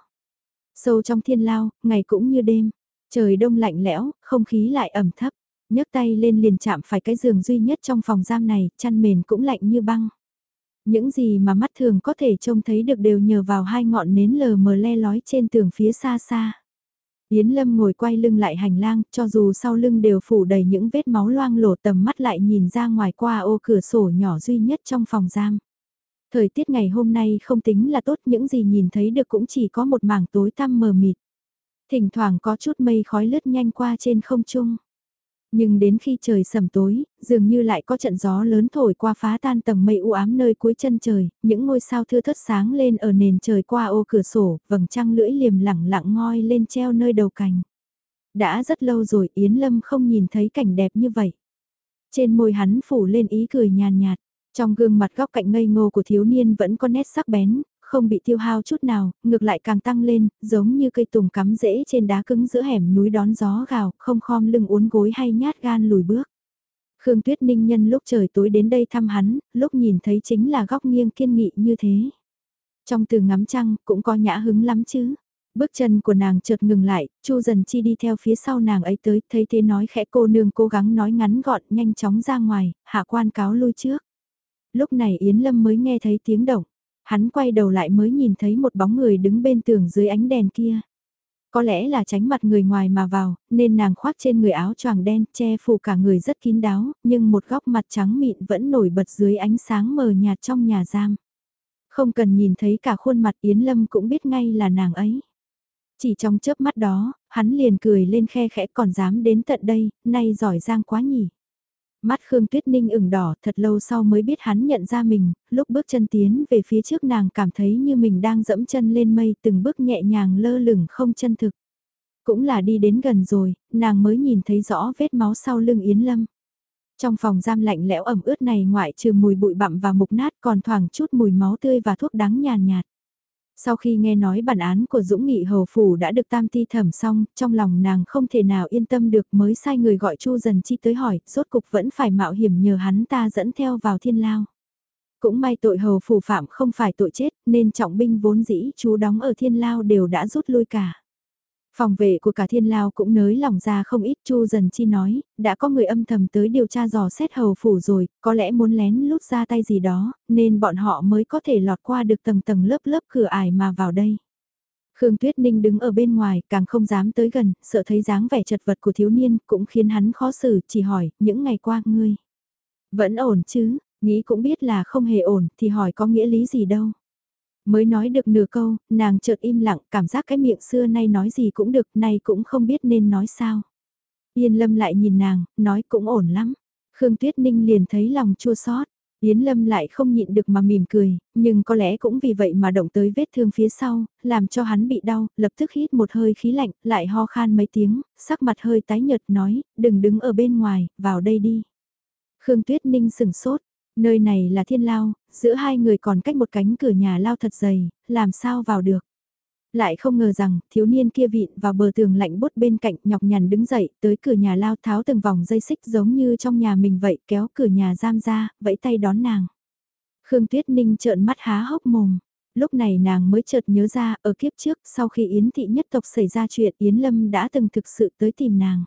Sâu trong thiên lao, ngày cũng như đêm. Trời đông lạnh lẽo, không khí lại ẩm thấp. Nhấc tay lên liền chạm phải cái giường duy nhất trong phòng giam này, chăn mền cũng lạnh như băng. Những gì mà mắt thường có thể trông thấy được đều nhờ vào hai ngọn nến lờ mờ le lói trên tường phía xa xa. Yến Lâm ngồi quay lưng lại hành lang, cho dù sau lưng đều phủ đầy những vết máu loang lổ tầm mắt lại nhìn ra ngoài qua ô cửa sổ nhỏ duy nhất trong phòng giam. Thời tiết ngày hôm nay không tính là tốt, những gì nhìn thấy được cũng chỉ có một mảng tối tăm mờ mịt. Thỉnh thoảng có chút mây khói lướt nhanh qua trên không trung. Nhưng đến khi trời sầm tối, dường như lại có trận gió lớn thổi qua phá tan tầng mây u ám nơi cuối chân trời, những ngôi sao thưa thớt sáng lên ở nền trời qua ô cửa sổ, vầng trăng lưỡi liềm lẳng lặng ngoi lên treo nơi đầu cành. Đã rất lâu rồi Yến Lâm không nhìn thấy cảnh đẹp như vậy. Trên môi hắn phủ lên ý cười nhàn nhạt, trong gương mặt góc cạnh ngây ngô của thiếu niên vẫn có nét sắc bén, không bị tiêu hao chút nào, ngược lại càng tăng lên, giống như cây tùng cắm rễ trên đá cứng giữa hẻm núi đón gió gào, không khom lưng uốn gối hay nhát gan lùi bước. Khương Tuyết Ninh nhân lúc trời tối đến đây thăm hắn, lúc nhìn thấy chính là góc nghiêng kiên nghị như thế. Trong từ ngắm trăng cũng có nhã hứng lắm chứ. Bước chân của nàng chợt ngừng lại, Chu Dần Chi đi theo phía sau nàng ấy tới, thấy thế nói khẽ cô nương cố gắng nói ngắn gọn nhanh chóng ra ngoài, hạ quan cáo lui trước. Lúc này Yến Lâm mới nghe thấy tiếng động, hắn quay đầu lại mới nhìn thấy một bóng người đứng bên tường dưới ánh đèn kia. Có lẽ là tránh mặt người ngoài mà vào, nên nàng khoác trên người áo choàng đen che phủ cả người rất kín đáo, nhưng một góc mặt trắng mịn vẫn nổi bật dưới ánh sáng mờ nhạt trong nhà giam. Không cần nhìn thấy cả khuôn mặt Yến Lâm cũng biết ngay là nàng ấy. Chỉ trong chớp mắt đó, hắn liền cười lên khe khẽ còn dám đến tận đây, nay giỏi giang quá nhỉ. Mắt Khương Tuyết Ninh ửng đỏ thật lâu sau mới biết hắn nhận ra mình, lúc bước chân tiến về phía trước nàng cảm thấy như mình đang dẫm chân lên mây từng bước nhẹ nhàng lơ lửng không chân thực. Cũng là đi đến gần rồi, nàng mới nhìn thấy rõ vết máu sau lưng Yến Lâm. Trong phòng giam lạnh lẽo ẩm ướt này ngoại trừ mùi bụi bặm và mục nát còn thoảng chút mùi máu tươi và thuốc đắng nhàn nhạt. Sau khi nghe nói bản án của Dũng Nghị Hầu Phủ đã được tam ti thẩm xong, trong lòng nàng không thể nào yên tâm được mới sai người gọi Chu Dần Chi tới hỏi, rốt cục vẫn phải mạo hiểm nhờ hắn ta dẫn theo vào thiên lao. Cũng may tội Hầu Phủ phạm không phải tội chết, nên trọng binh vốn dĩ chú đóng ở thiên lao đều đã rút lui cả. Phòng vệ của cả thiên lao cũng nới lỏng ra không ít. Chu Dần Chi nói, đã có người âm thầm tới điều tra dò xét Hầu Phủ rồi, có lẽ muốn lén lút ra tay gì đó, nên bọn họ mới có thể lọt qua được tầng tầng lớp lớp cửa ải mà vào đây. Khương Tuyết Ninh đứng ở bên ngoài, càng không dám tới gần, sợ thấy dáng vẻ chật vật của thiếu niên, cũng khiến hắn khó xử, chỉ hỏi, những ngày qua ngươi vẫn ổn chứ, nghĩ cũng biết là không hề ổn, thì hỏi có nghĩa lý gì đâu. Mới nói được nửa câu, nàng chợt im lặng, cảm giác cái miệng xưa nay nói gì cũng được, nay cũng không biết nên nói sao. Yên Lâm lại nhìn nàng, nói cũng ổn lắm. Khương Tuyết Ninh liền thấy lòng chua xót. Yến Lâm lại không nhịn được mà mỉm cười, nhưng có lẽ cũng vì vậy mà động tới vết thương phía sau, làm cho hắn bị đau, lập tức hít một hơi khí lạnh, lại ho khan mấy tiếng, sắc mặt hơi tái nhợt nói, đừng đứng ở bên ngoài, vào đây đi. Khương Tuyết Ninh sừng sốt, nơi này là thiên lao, giữa hai người còn cách một cánh cửa nhà lao thật dày, làm sao vào được. Lại không ngờ rằng, thiếu niên kia vịn vào bờ tường lạnh bút bên cạnh nhọc nhằn đứng dậy, tới cửa nhà lao tháo từng vòng dây xích giống như trong nhà mình vậy, kéo cửa nhà giam ra, vẫy tay đón nàng. Khương Tuyết Ninh trợn mắt há hốc mồm. Lúc này nàng mới chợt nhớ ra, ở kiếp trước, sau khi Yến thị nhất tộc xảy ra chuyện, Yến Lâm đã từng thực sự tới tìm nàng.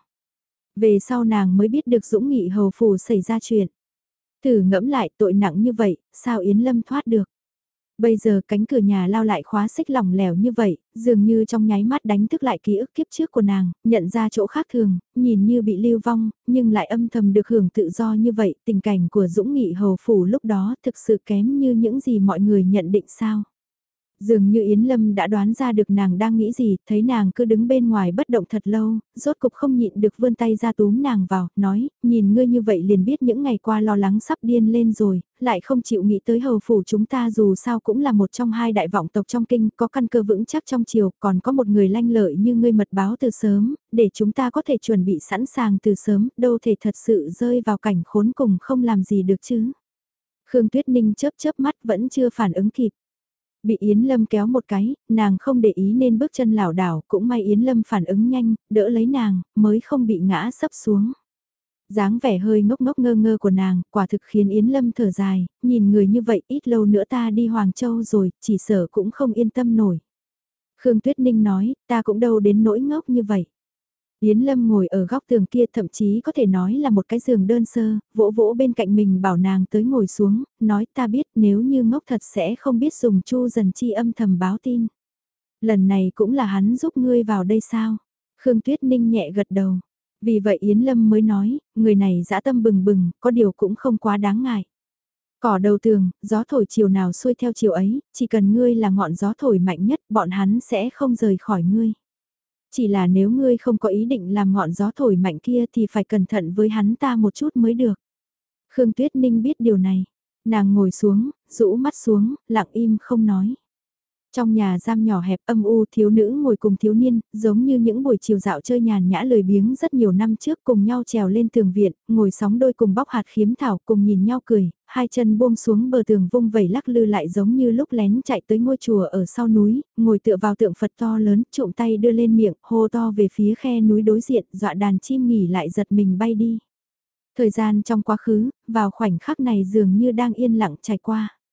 Về sau nàng mới biết được Dũng Nghị Hầu Phủ xảy ra chuyện. Thử ngẫm lại tội nặng như vậy, sao Yến Lâm thoát được? Bây giờ cánh cửa nhà lao lại khóa xích lỏng lẻo như vậy, dường như trong nháy mắt đánh thức lại ký ức kiếp trước của nàng, nhận ra chỗ khác thường, nhìn như bị lưu vong, nhưng lại âm thầm được hưởng tự do như vậy, tình cảnh của Dũng Nghị Hầu Phủ lúc đó thực sự kém như những gì mọi người nhận định sao. Dường như Yến Lâm đã đoán ra được nàng đang nghĩ gì, thấy nàng cứ đứng bên ngoài bất động thật lâu, rốt cục không nhịn được vươn tay ra túm nàng vào, nói, nhìn ngươi như vậy liền biết những ngày qua lo lắng sắp điên lên rồi, lại không chịu nghĩ tới hầu phủ chúng ta dù sao cũng là một trong hai đại vọng tộc trong kinh, có căn cơ vững chắc trong triều, còn có một người lanh lợi như ngươi mật báo từ sớm, để chúng ta có thể chuẩn bị sẵn sàng từ sớm, đâu thể thật sự rơi vào cảnh khốn cùng không làm gì được chứ. Khương Tuyết Ninh chớp chớp mắt vẫn chưa phản ứng kịp. Bị Yến Lâm kéo một cái, nàng không để ý nên bước chân lảo đảo, cũng may Yến Lâm phản ứng nhanh, đỡ lấy nàng, mới không bị ngã sấp xuống. Dáng vẻ hơi ngốc ngốc ngơ ngơ của nàng, quả thực khiến Yến Lâm thở dài, nhìn người như vậy ít lâu nữa ta đi Hoàng Châu rồi, chỉ sợ cũng không yên tâm nổi. Khương Tuyết Ninh nói, ta cũng đâu đến nỗi ngốc như vậy. Yến Lâm ngồi ở góc tường kia thậm chí có thể nói là một cái giường đơn sơ, vỗ vỗ bên cạnh mình bảo nàng tới ngồi xuống, nói ta biết nếu như ngốc thật sẽ không biết dùng Chu Dần Chi âm thầm báo tin. Lần này cũng là hắn giúp ngươi vào đây sao? Khương Tuyết Ninh nhẹ gật đầu. Vì vậy Yến Lâm mới nói, người này dã tâm bừng bừng, có điều cũng không quá đáng ngại. Cỏ đầu tường, gió thổi chiều nào xuôi theo chiều ấy, chỉ cần ngươi là ngọn gió thổi mạnh nhất, bọn hắn sẽ không rời khỏi ngươi. Chỉ là nếu ngươi không có ý định làm ngọn gió thổi mạnh kia thì phải cẩn thận với hắn ta một chút mới được. Khương Tuyết Ninh biết điều này. Nàng ngồi xuống, rũ mắt xuống, lặng im không nói. Trong nhà giam nhỏ hẹp âm u thiếu nữ ngồi cùng thiếu niên, giống như những buổi chiều dạo chơi nhàn nhã lười biếng rất nhiều năm trước cùng nhau trèo lên tường viện, ngồi sóng đôi cùng bóc hạt khiếm thảo cùng nhìn nhau cười, hai chân buông xuống bờ tường vung vẩy lắc lư lại giống như lúc lén chạy tới ngôi chùa ở sau núi, ngồi tựa vào tượng Phật to lớn, trụm tay đưa lên miệng, hô to về phía khe núi đối diện, dọa đàn chim nghỉ lại giật mình bay đi. Thời gian trong quá khứ, vào khoảnh khắc này dường như đang yên lặng trải qua.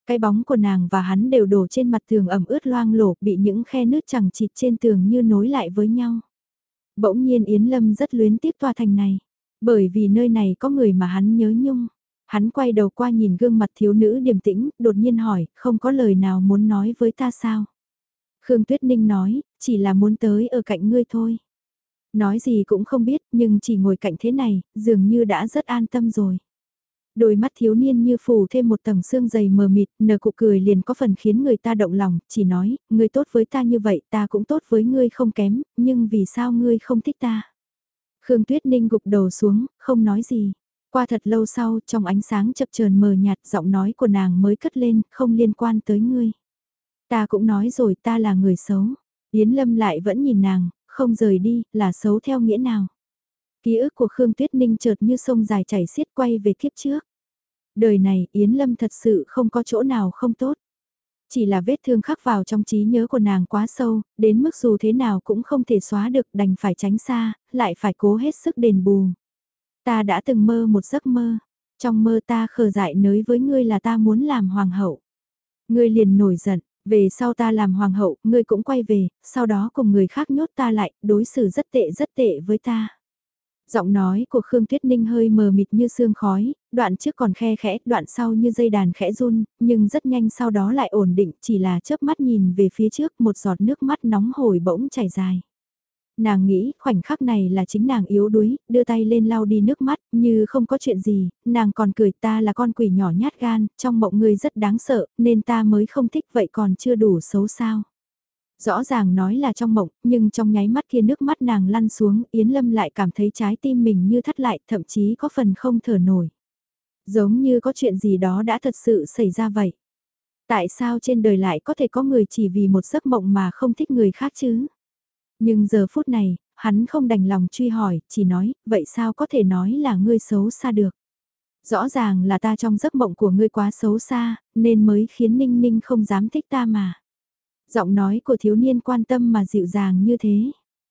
Cái bóng của nàng và hắn đều đổ trên mặt tường ẩm ướt loang lổ, bị những khe nứt chằng chịt trên tường như nối lại với nhau. Bỗng nhiên Yến Lâm rất luyến tiếc tòa thành này, bởi vì nơi này có người mà hắn nhớ nhung. Hắn quay đầu qua nhìn gương mặt thiếu nữ điềm tĩnh, đột nhiên hỏi, không có lời nào muốn nói với ta sao? Khương Tuyết Ninh nói, chỉ là muốn tới ở cạnh ngươi thôi. Nói gì cũng không biết, nhưng chỉ ngồi cạnh thế này, dường như đã rất an tâm rồi. Đôi mắt thiếu niên như phủ thêm một tầng xương dày mờ mịt, nở cụ cười liền có phần khiến người ta động lòng, chỉ nói, ngươi tốt với ta như vậy, ta cũng tốt với ngươi không kém, nhưng vì sao ngươi không thích ta? Khương Tuyết Ninh gục đầu xuống, không nói gì. Qua thật lâu sau, trong ánh sáng chập chờn mờ nhạt, giọng nói của nàng mới cất lên, không liên quan tới ngươi. Ta cũng nói rồi, ta là người xấu. Yến Lâm lại vẫn nhìn nàng, không rời đi, là xấu theo nghĩa nào? Ký ức của Khương Tuyết Ninh chợt như sông dài chảy xiết quay về kiếp trước. Đời này Yến Lâm thật sự không có chỗ nào không tốt. Chỉ là vết thương khắc vào trong trí nhớ của nàng quá sâu, đến mức dù thế nào cũng không thể xóa được, đành phải tránh xa, lại phải cố hết sức đền bù. Ta đã từng mơ một giấc mơ. Trong mơ ta khờ dại nới với ngươi là ta muốn làm hoàng hậu. Ngươi liền nổi giận, về sau ta làm hoàng hậu, ngươi cũng quay về, sau đó cùng người khác nhốt ta lại, đối xử rất tệ với ta. Giọng nói của Khương Tuyết Ninh hơi mờ mịt như sương khói, đoạn trước còn khe khẽ, đoạn sau như dây đàn khẽ run, nhưng rất nhanh sau đó lại ổn định, chỉ là chớp mắt nhìn về phía trước, một giọt nước mắt nóng hổi bỗng chảy dài. Nàng nghĩ khoảnh khắc này là chính nàng yếu đuối, đưa tay lên lau đi nước mắt, như không có chuyện gì, nàng còn cười, ta là con quỷ nhỏ nhát gan, trong mộng ngươi rất đáng sợ, nên ta mới không thích, vậy còn chưa đủ xấu sao. Rõ ràng nói là trong mộng, nhưng trong nháy mắt kia nước mắt nàng lăn xuống, Yến Lâm lại cảm thấy trái tim mình như thắt lại, thậm chí có phần không thở nổi. Giống như có chuyện gì đó đã thật sự xảy ra vậy. Tại sao trên đời lại có thể có người chỉ vì một giấc mộng mà không thích người khác chứ? Nhưng giờ phút này, hắn không đành lòng truy hỏi, chỉ nói, vậy sao có thể nói là ngươi xấu xa được? Rõ ràng là ta trong giấc mộng của ngươi quá xấu xa, nên mới khiến Ninh Ninh không dám thích ta mà. Giọng nói của thiếu niên quan tâm mà dịu dàng như thế.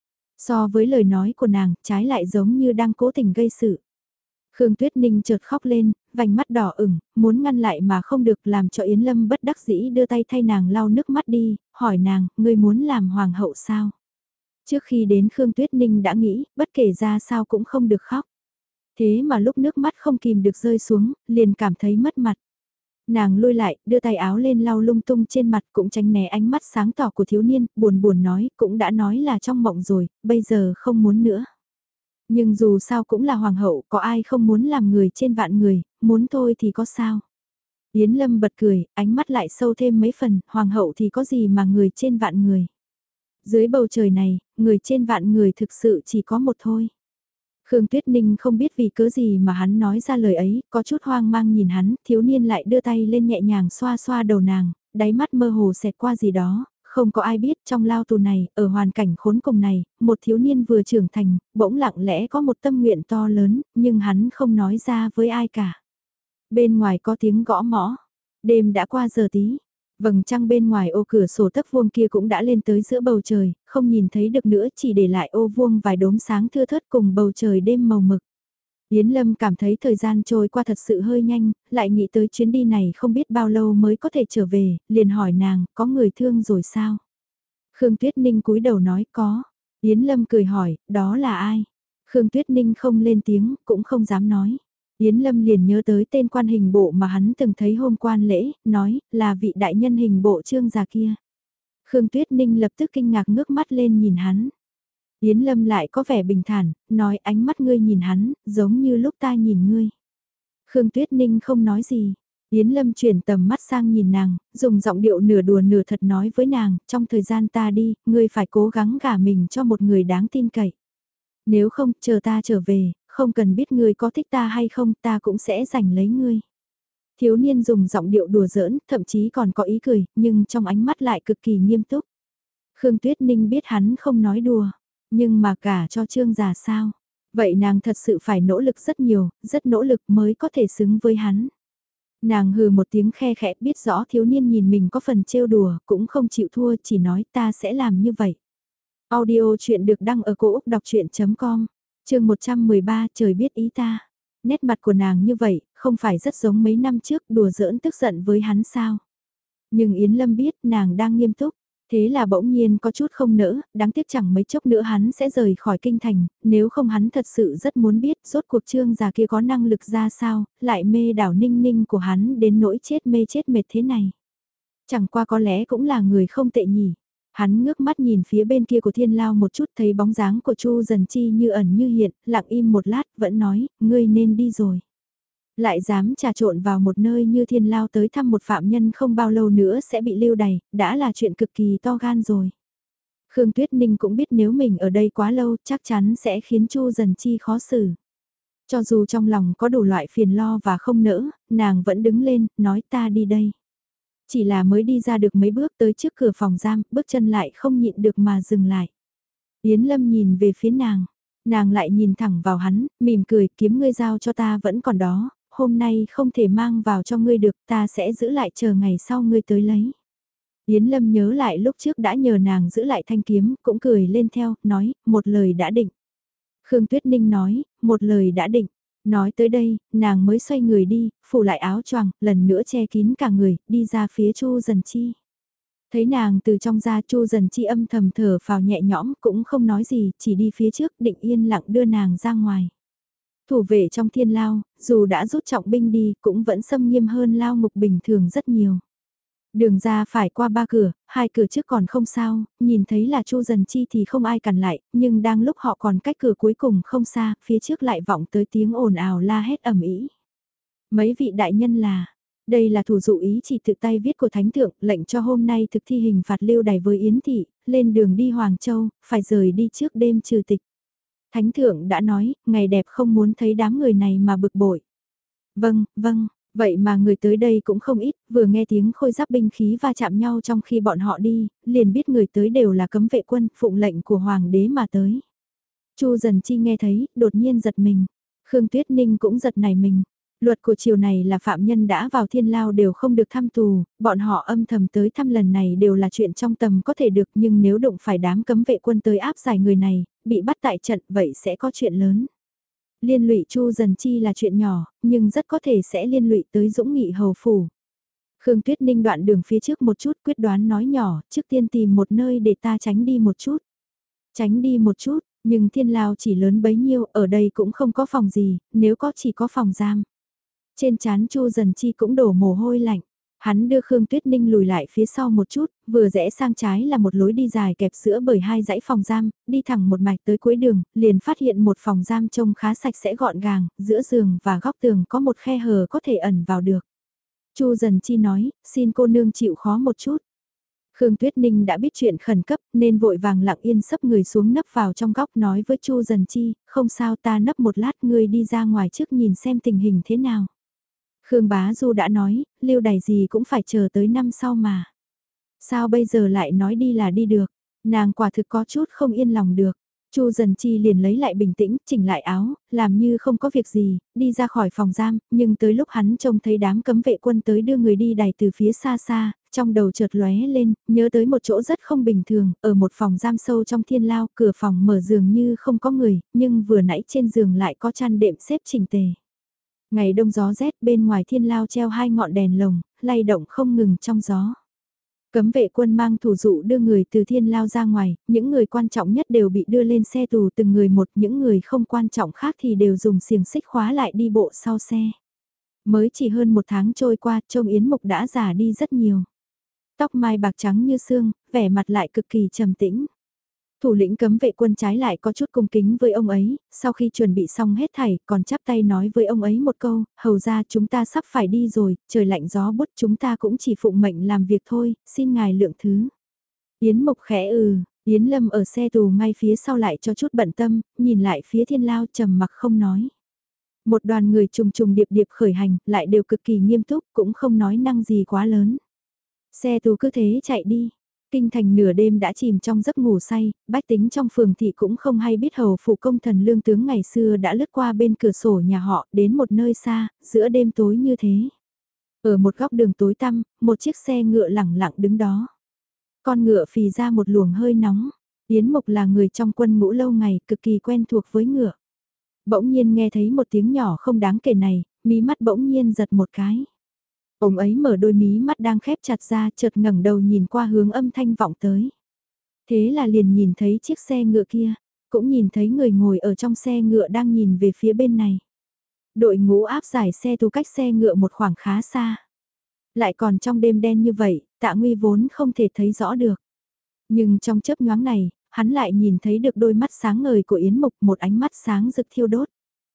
So với lời nói của nàng, trái lại giống như đang cố tình gây sự. Khương Tuyết Ninh chợt khóc lên, vành mắt đỏ ửng, muốn ngăn lại mà không được, làm cho Yến Lâm bất đắc dĩ đưa tay thay nàng lau nước mắt đi, hỏi nàng, ngươi muốn làm hoàng hậu sao? Trước khi đến Khương Tuyết Ninh đã nghĩ, bất kể ra sao cũng không được khóc. Thế mà lúc nước mắt không kìm được rơi xuống, liền cảm thấy mất mặt. Nàng lui lại, đưa tay áo lên lau lung tung trên mặt, cũng tránh né ánh mắt sáng tỏ của thiếu niên, buồn buồn nói, cũng đã nói là trong mộng rồi, bây giờ không muốn nữa. Nhưng dù sao cũng là hoàng hậu, có ai không muốn làm người trên vạn người, muốn thôi thì có sao. Yến Lâm bật cười, ánh mắt lại sâu thêm mấy phần, hoàng hậu thì có gì mà người trên vạn người. Dưới bầu trời này, người trên vạn người thực sự chỉ có một thôi. Khương Tuyết Ninh không biết vì cớ gì mà hắn nói ra lời ấy, có chút hoang mang nhìn hắn, thiếu niên lại đưa tay lên nhẹ nhàng xoa xoa đầu nàng, đáy mắt mơ hồ xẹt qua gì đó, không có ai biết trong lao tù này, ở hoàn cảnh khốn cùng này, một thiếu niên vừa trưởng thành, bỗng lặng lẽ có một tâm nguyện to lớn, nhưng hắn không nói ra với ai cả. Bên ngoài có tiếng gõ mõ, đêm đã qua giờ tí. Vầng trăng bên ngoài ô cửa sổ tấc vuông kia cũng đã lên tới giữa bầu trời, không nhìn thấy được nữa, chỉ để lại ô vuông vài đốm sáng thưa thớt cùng bầu trời đêm màu mực. Yến Lâm cảm thấy thời gian trôi qua thật sự hơi nhanh, lại nghĩ tới chuyến đi này không biết bao lâu mới có thể trở về, liền hỏi nàng, có người thương rồi sao? Khương Tuyết Ninh cúi đầu nói có. Yến Lâm cười hỏi, đó là ai? Khương Tuyết Ninh không lên tiếng, cũng không dám nói. Yến Lâm liền nhớ tới tên quan hình bộ mà hắn từng thấy hôm quan lễ, nói, là vị đại nhân hình bộ Trương già kia. Khương Tuyết Ninh lập tức kinh ngạc ngước mắt lên nhìn hắn. Yến Lâm lại có vẻ bình thản, nói ánh mắt ngươi nhìn hắn, giống như lúc ta nhìn ngươi. Khương Tuyết Ninh không nói gì. Yến Lâm chuyển tầm mắt sang nhìn nàng, dùng giọng điệu nửa đùa nửa thật nói với nàng, trong thời gian ta đi, ngươi phải cố gắng gả mình cho một người đáng tin cậy. Nếu không, chờ ta trở về, không cần biết ngươi có thích ta hay không, ta cũng sẽ giành lấy ngươi. Thiếu niên dùng giọng điệu đùa giỡn, thậm chí còn có ý cười, nhưng trong ánh mắt lại cực kỳ nghiêm túc. Khương Tuyết Ninh biết hắn không nói đùa, nhưng mà cả cho Trương già sao. Vậy nàng thật sự phải nỗ lực rất nhiều, rất nỗ lực mới có thể xứng với hắn. Nàng hừ một tiếng khe khẽ, biết rõ thiếu niên nhìn mình có phần trêu đùa, cũng không chịu thua, chỉ nói ta sẽ làm như vậy. Audio chuyện được đăng ở cổ Úc đọc chuyện.com, chương 113, trời biết ý ta. Nét mặt của nàng như vậy, không phải rất giống mấy năm trước đùa giỡn tức giận với hắn sao. Nhưng Yến Lâm biết nàng đang nghiêm túc. Thế là bỗng nhiên có chút không nỡ, đáng tiếc chẳng mấy chốc nữa hắn sẽ rời khỏi kinh thành, nếu không hắn thật sự rất muốn biết rốt cuộc Trương già kia có năng lực ra sao, lại mê đảo Ninh Ninh của hắn đến nỗi chết mê chết mệt thế này. Chẳng qua có lẽ cũng là người không tệ nhỉ. Hắn ngước mắt nhìn phía bên kia của Thiên Lao một chút, thấy bóng dáng của Chu Dần Chi như ẩn như hiện, lặng im một lát, vẫn nói, ngươi nên đi rồi. Lại dám trà trộn vào một nơi như Thiên Lao tới thăm một phạm nhân không bao lâu nữa sẽ bị lưu đày, đã là chuyện cực kỳ to gan rồi. Khương Tuyết Ninh cũng biết nếu mình ở đây quá lâu chắc chắn sẽ khiến Chu Dần Chi khó xử. Cho dù trong lòng có đủ loại phiền lo và không nỡ, nàng vẫn đứng lên, nói ta đi đây. Chỉ là mới đi ra được mấy bước tới trước cửa phòng giam, bước chân lại không nhịn được mà dừng lại. Yến Lâm nhìn về phía nàng lại nhìn thẳng vào hắn, mỉm cười, kiếm ngươi giao cho ta vẫn còn đó, hôm nay không thể mang vào cho ngươi được, ta sẽ giữ lại chờ ngày sau ngươi tới lấy. Yến Lâm nhớ lại lúc trước đã nhờ nàng giữ lại thanh kiếm, cũng cười lên theo, nói, một lời đã định. Khương Tuyết Ninh nói, một lời đã định. Nói tới đây, nàng mới xoay người đi, phủ lại áo choàng, lần nữa che kín cả người, đi ra phía Chu Dần Chi. Thấy nàng từ trong ra Chu Dần Chi âm thầm thở phào nhẹ nhõm, cũng không nói gì, chỉ đi phía trước, định yên lặng đưa nàng ra ngoài. Thủ vệ trong Thiên Lao, dù đã rút trọng binh đi, cũng vẫn xâm nghiêm hơn lao ngục bình thường rất nhiều. Đường ra phải qua 3 cửa, 2 cửa trước còn không sao, nhìn thấy là Chu Dần Chi thì không ai cản lại, nhưng đang lúc họ còn cách cửa cuối cùng không xa, phía trước lại vọng tới tiếng ồn ào la hét ầm ĩ. Mấy vị đại nhân là, đây là thủ dụ ý chỉ tự tay viết của Thánh Thượng, lệnh cho hôm nay thực thi hình phạt lưu đày với Yến Thị, lên đường đi Hoàng Châu, phải rời đi trước đêm trừ tịch. Thánh Thượng đã nói, ngày đẹp không muốn thấy đám người này mà bực bội. Vâng, vâng. Vậy mà người tới đây cũng không ít, vừa nghe tiếng khôi giáp binh khí va chạm nhau trong khi bọn họ đi, liền biết người tới đều là cấm vệ quân, phụng lệnh của hoàng đế mà tới. Chu Dần Chi nghe thấy, đột nhiên giật mình. Khương Tuyết Ninh cũng giật nảy mình. Luật của triều này là phạm nhân đã vào Thiên Lao đều không được thăm tù, bọn họ âm thầm tới thăm lần này đều là chuyện trong tầm có thể được, nhưng nếu đụng phải đám cấm vệ quân tới áp giải người này, bị bắt tại trận vậy sẽ có chuyện lớn. Liên lụy Chu Dần Chi là chuyện nhỏ, nhưng rất có thể sẽ liên lụy tới Dũng Nghị hầu phủ. Khương Tuyết Ninh đoạn đường phía trước một chút, quyết đoán nói nhỏ, trước tiên tìm một nơi để ta tránh đi một chút. Tránh đi một chút, nhưng Thiên Lao chỉ lớn bấy nhiêu, ở đây cũng không có phòng gì, nếu có chỉ có phòng giam. Trên trán Chu Dần Chi cũng đổ mồ hôi lạnh. Hắn đưa Khương Tuyết Ninh lùi lại phía sau một chút, vừa rẽ sang trái là một lối đi dài kẹp giữa bởi 2 dãy phòng giam, đi thẳng một mạch tới cuối đường, liền phát hiện một phòng giam trông khá sạch sẽ gọn gàng, giữa giường và góc tường có một khe hở có thể ẩn vào được. Chu Dần Chi nói, xin cô nương chịu khó một chút. Khương Tuyết Ninh đã biết chuyện khẩn cấp nên vội vàng lặng yên sấp người xuống nấp vào trong góc nói với Chu Dần Chi, không sao ta nấp một lát ngươi đi ra ngoài trước nhìn xem tình hình thế nào. Khương Bá Du đã nói, lưu đày gì cũng phải chờ tới năm sau mà. Sao bây giờ lại nói đi là đi được, nàng quả thực có chút không yên lòng được. Chu Dần Chi liền lấy lại bình tĩnh, chỉnh lại áo, làm như không có việc gì, đi ra khỏi phòng giam, nhưng tới lúc hắn trông thấy đám cấm vệ quân tới đưa người đi đày từ phía xa xa, trong đầu chợt lóe lên, nhớ tới một chỗ rất không bình thường, ở một phòng giam sâu trong Thiên Lao, cửa phòng mở giường như không có người, nhưng vừa nãy trên giường lại có chăn đệm xếp chỉnh tề. Ngày đông gió rét bên ngoài Thiên Lao treo 2 ngọn đèn lồng, lay động không ngừng trong gió. Cấm vệ quân mang thủ dụ đưa người từ Thiên Lao ra ngoài, những người quan trọng nhất đều bị đưa lên xe tù từng người một, những người không quan trọng khác thì đều dùng xiềng xích khóa lại đi bộ sau xe. Mới chỉ hơn 1 tháng trôi qua, trông Yến Mục đã già đi rất nhiều. Tóc mai bạc trắng như xương, vẻ mặt lại cực kỳ trầm tĩnh. Thủ lĩnh cấm vệ quân trái lại có chút cung kính với ông ấy, sau khi chuẩn bị xong hết thảy, còn chắp tay nói với ông ấy một câu, hầu ra chúng ta sắp phải đi rồi, trời lạnh gió bút chúng ta cũng chỉ phụng mệnh làm việc thôi, xin ngài lượng thứ. Yến Mục khẽ Yến Lâm ở xe tù ngay phía sau lại cho chút bận tâm, nhìn lại phía Thiên Lao trầm mặc không nói. Một đoàn người trùng trùng điệp điệp khởi hành, lại đều cực kỳ nghiêm túc, cũng không nói năng gì quá lớn. Xe tù cứ thế chạy đi. Kinh thành nửa đêm đã chìm trong giấc ngủ say, bách tính trong phường thị cũng không hay biết hầu phụ công thần lương tướng ngày xưa đã lướt qua bên cửa sổ nhà họ đến một nơi xa, giữa đêm tối như thế. Ở một góc đường tối tăm, một chiếc xe ngựa lẳng lặng đứng đó. Con ngựa phì ra một luồng hơi nóng. Yến Mục là người trong quân ngũ lâu ngày, cực kỳ quen thuộc với ngựa. Bỗng nhiên nghe thấy một tiếng nhỏ không đáng kể này, mí mắt bỗng nhiên giật một cái. Ông ấy mở đôi mí mắt đang khép chặt ra, chợt ngẩng đầu nhìn qua hướng âm thanh vọng tới. Thế là liền nhìn thấy chiếc xe ngựa kia, cũng nhìn thấy người ngồi ở trong xe ngựa đang nhìn về phía bên này. Đội ngũ áp giải xe tù cách xe ngựa một khoảng khá xa. Lại còn trong đêm đen như vậy, Tạ Nguy vốn không thể thấy rõ được. Nhưng trong chớp nhoáng này, hắn lại nhìn thấy được đôi mắt sáng ngời của Yến Mục, một ánh mắt sáng rực thiêu đốt.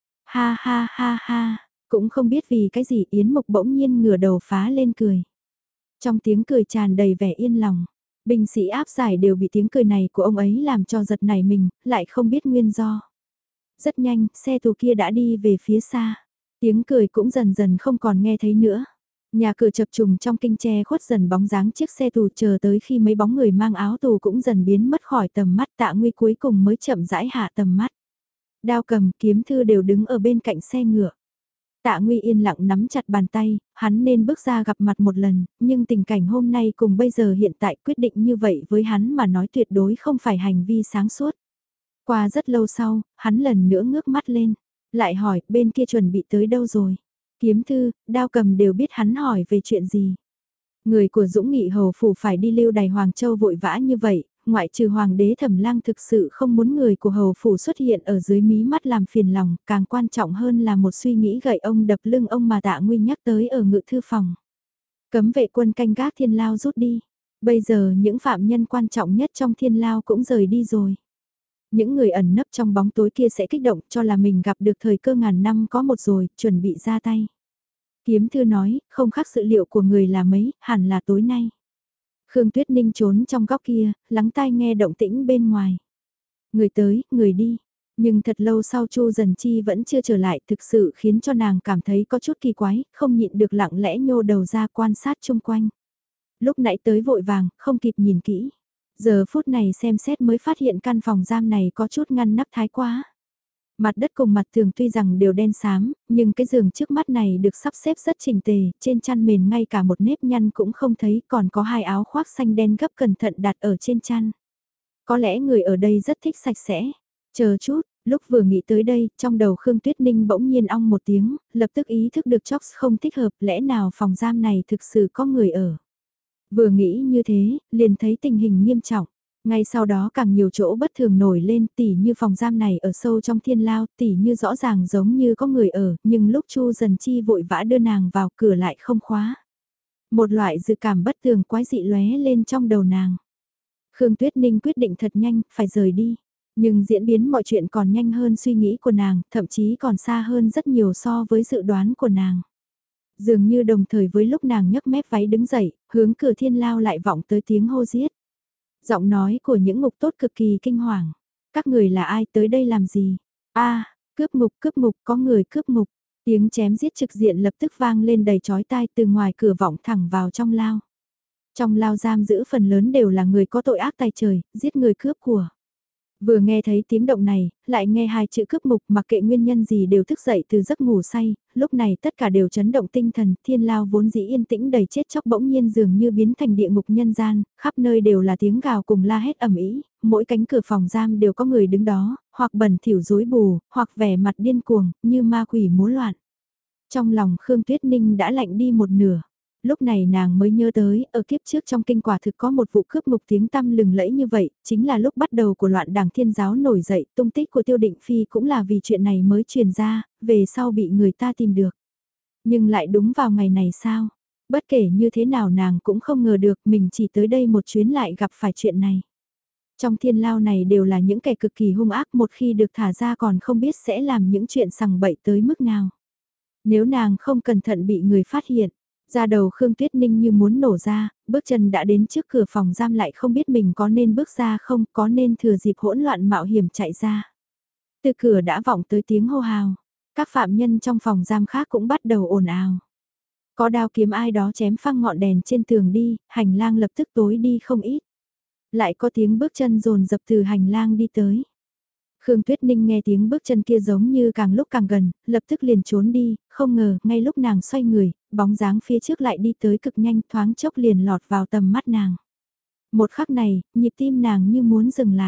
Ha ha ha ha, cũng không biết vì cái gì Yến Mục bỗng nhiên ngửa đầu phá lên cười. Trong tiếng cười tràn đầy vẻ yên lòng, binh sĩ áp giải đều bị tiếng cười này của ông ấy làm cho giật nảy mình, lại không biết nguyên do. Rất nhanh, xe tù kia đã đi về phía xa, tiếng cười cũng dần dần không còn nghe thấy nữa. Nhà cửa chập trùng trong kinh tre khuất dần bóng dáng chiếc xe tù, chờ tới khi mấy bóng người mang áo tù cũng dần biến mất khỏi tầm mắt, Tạ Nguy cuối cùng mới chậm rãi hạ tầm mắt. Đao cầm, Kiếm Thư đều đứng ở bên cạnh xe ngựa. Tạ Nguy yên lặng nắm chặt bàn tay, hắn nên bước ra gặp mặt một lần, nhưng tình cảnh hôm nay cùng bây giờ hiện tại quyết định như vậy với hắn mà nói tuyệt đối không phải hành vi sáng suốt. Qua rất lâu sau, hắn lần nữa ngước mắt lên, lại hỏi bên kia chuẩn bị tới đâu rồi. Kiếm Thư, Đao cầm đều biết hắn hỏi về chuyện gì. Người của Dũng Nghị hầu phủ phải đi lưu đày Hoàng Châu vội vã như vậy, ngoại trừ Hoàng đế Thẩm Lang thực sự không muốn người của hầu phủ xuất hiện ở dưới mí mắt làm phiền lòng, càng quan trọng hơn là một suy nghĩ gậy ông đập lưng ông mà Tạ Nguy nhắc tới ở ngự thư phòng. Cấm vệ quân canh gác Thiên Lao rút đi. Bây giờ những phạm nhân quan trọng nhất trong Thiên Lao cũng rời đi rồi. Những người ẩn nấp trong bóng tối kia sẽ kích động cho là mình gặp được thời cơ ngàn năm có một rồi, chuẩn bị ra tay. Kiếm Thư nói, không khác sự liệu của người là mấy, hẳn là tối nay. Khương Tuyết Ninh trốn trong góc kia, lắng tai nghe động tĩnh bên ngoài. Người tới, người đi. Nhưng thật lâu sau Chu Dần Chi vẫn chưa trở lại, thực sự khiến cho nàng cảm thấy có chút kỳ quái, không nhịn được lặng lẽ nhô đầu ra quan sát chung quanh. Lúc nãy tới vội vàng, không kịp nhìn kỹ. Giờ phút này xem xét mới phát hiện căn phòng giam này có chút ngăn nắp thái quá. Mặt đất cùng mặt tường tuy rằng đều đen xám, nhưng cái giường trước mắt này được sắp xếp rất chỉnh tề, trên chăn mền ngay cả một nếp nhăn cũng không thấy, còn có hai áo khoác xanh đen gấp cẩn thận đặt ở trên chăn. Có lẽ người ở đây rất thích sạch sẽ. Chờ chút, lúc vừa nghĩ tới đây, trong đầu Khương Tuyết Ninh bỗng nhiên ong một tiếng, lập tức ý thức được Chox không thích hợp, lẽ nào phòng giam này thực sự có người ở. Vừa nghĩ như thế, liền thấy tình hình nghiêm trọng. Ngay sau đó càng nhiều chỗ bất thường nổi lên, tỉ như phòng giam này ở sâu trong Thiên Lao, tỉ như rõ ràng giống như có người ở, nhưng lúc Chu Dần Chi vội vã đưa nàng vào cửa lại không khóa. Một loại dự cảm bất thường quái dị lóe lên trong đầu nàng. Khương Tuyết Ninh quyết định thật nhanh, phải rời đi. Nhưng diễn biến mọi chuyện còn nhanh hơn suy nghĩ của nàng, thậm chí còn xa hơn rất nhiều so với dự đoán của nàng. Dường như đồng thời với lúc nàng nhấc mép váy đứng dậy, hướng cửa Thiên Lao lại vọng tới tiếng hô giết. Giọng nói của những ngục tốt cực kỳ kinh hoàng. Các người là ai tới đây làm gì? Cướp ngục, có người cướp ngục. Tiếng chém giết trực diện lập tức vang lên đầy chói tai từ ngoài cửa vọng thẳng vào trong lao. Trong lao giam giữ phần lớn đều là người có tội ác tày trời, giết người cướp của. Vừa nghe thấy tiếng động này, lại nghe hai chữ cướp ngục mặc kệ nguyên nhân gì đều thức dậy từ giấc ngủ say, lúc này tất cả đều chấn động tinh thần, Thiên Lao vốn dĩ yên tĩnh đầy chết chóc bỗng nhiên dường như biến thành địa ngục nhân gian, khắp nơi đều là tiếng gào cùng la hét ầm ĩ, mỗi cánh cửa phòng giam đều có người đứng đó, hoặc bẩn thỉu rối bù, hoặc vẻ mặt điên cuồng, như ma quỷ múa loạn. Trong lòng Khương Tuyết Ninh đã lạnh đi một nửa. Lúc này nàng mới nhớ tới, ở kiếp trước trong kinh quả thực có một vụ cướp ngục tiếng tăm lừng lẫy như vậy, chính là lúc bắt đầu của loạn đảng Thiên giáo nổi dậy, tung tích của Tiêu Định Phi cũng là vì chuyện này mới truyền ra, về sau bị người ta tìm được. Nhưng lại đúng vào ngày này sao? Bất kể như thế nào nàng cũng không ngờ được mình chỉ tới đây một chuyến lại gặp phải chuyện này. Trong Thiên Lao này đều là những kẻ cực kỳ hung ác, một khi được thả ra còn không biết sẽ làm những chuyện sằng bậy tới mức nào. Nếu nàng không cẩn thận bị người phát hiện, da đầu Khương Tuyết Ninh như muốn nổ ra, bước chân đã đến trước cửa phòng giam lại không biết mình có nên bước ra không, có nên thừa dịp hỗn loạn mạo hiểm chạy ra. Từ cửa đã vọng tới tiếng hô hào, các phạm nhân trong phòng giam khác cũng bắt đầu ồn ào. Có đao kiếm ai đó chém phăng ngọn đèn trên tường đi, hành lang lập tức tối đi không ít. Lại có tiếng bước chân dồn dập từ hành lang đi tới. Khương Tuyết Ninh nghe tiếng bước chân kia giống như càng lúc càng gần, lập tức liền trốn đi, không ngờ, ngay lúc nàng xoay người, bóng dáng phía trước lại đi tới cực nhanh thoáng chốc liền lọt vào tầm mắt nàng. Một khắc này, nhịp tim nàng như muốn dừng lại.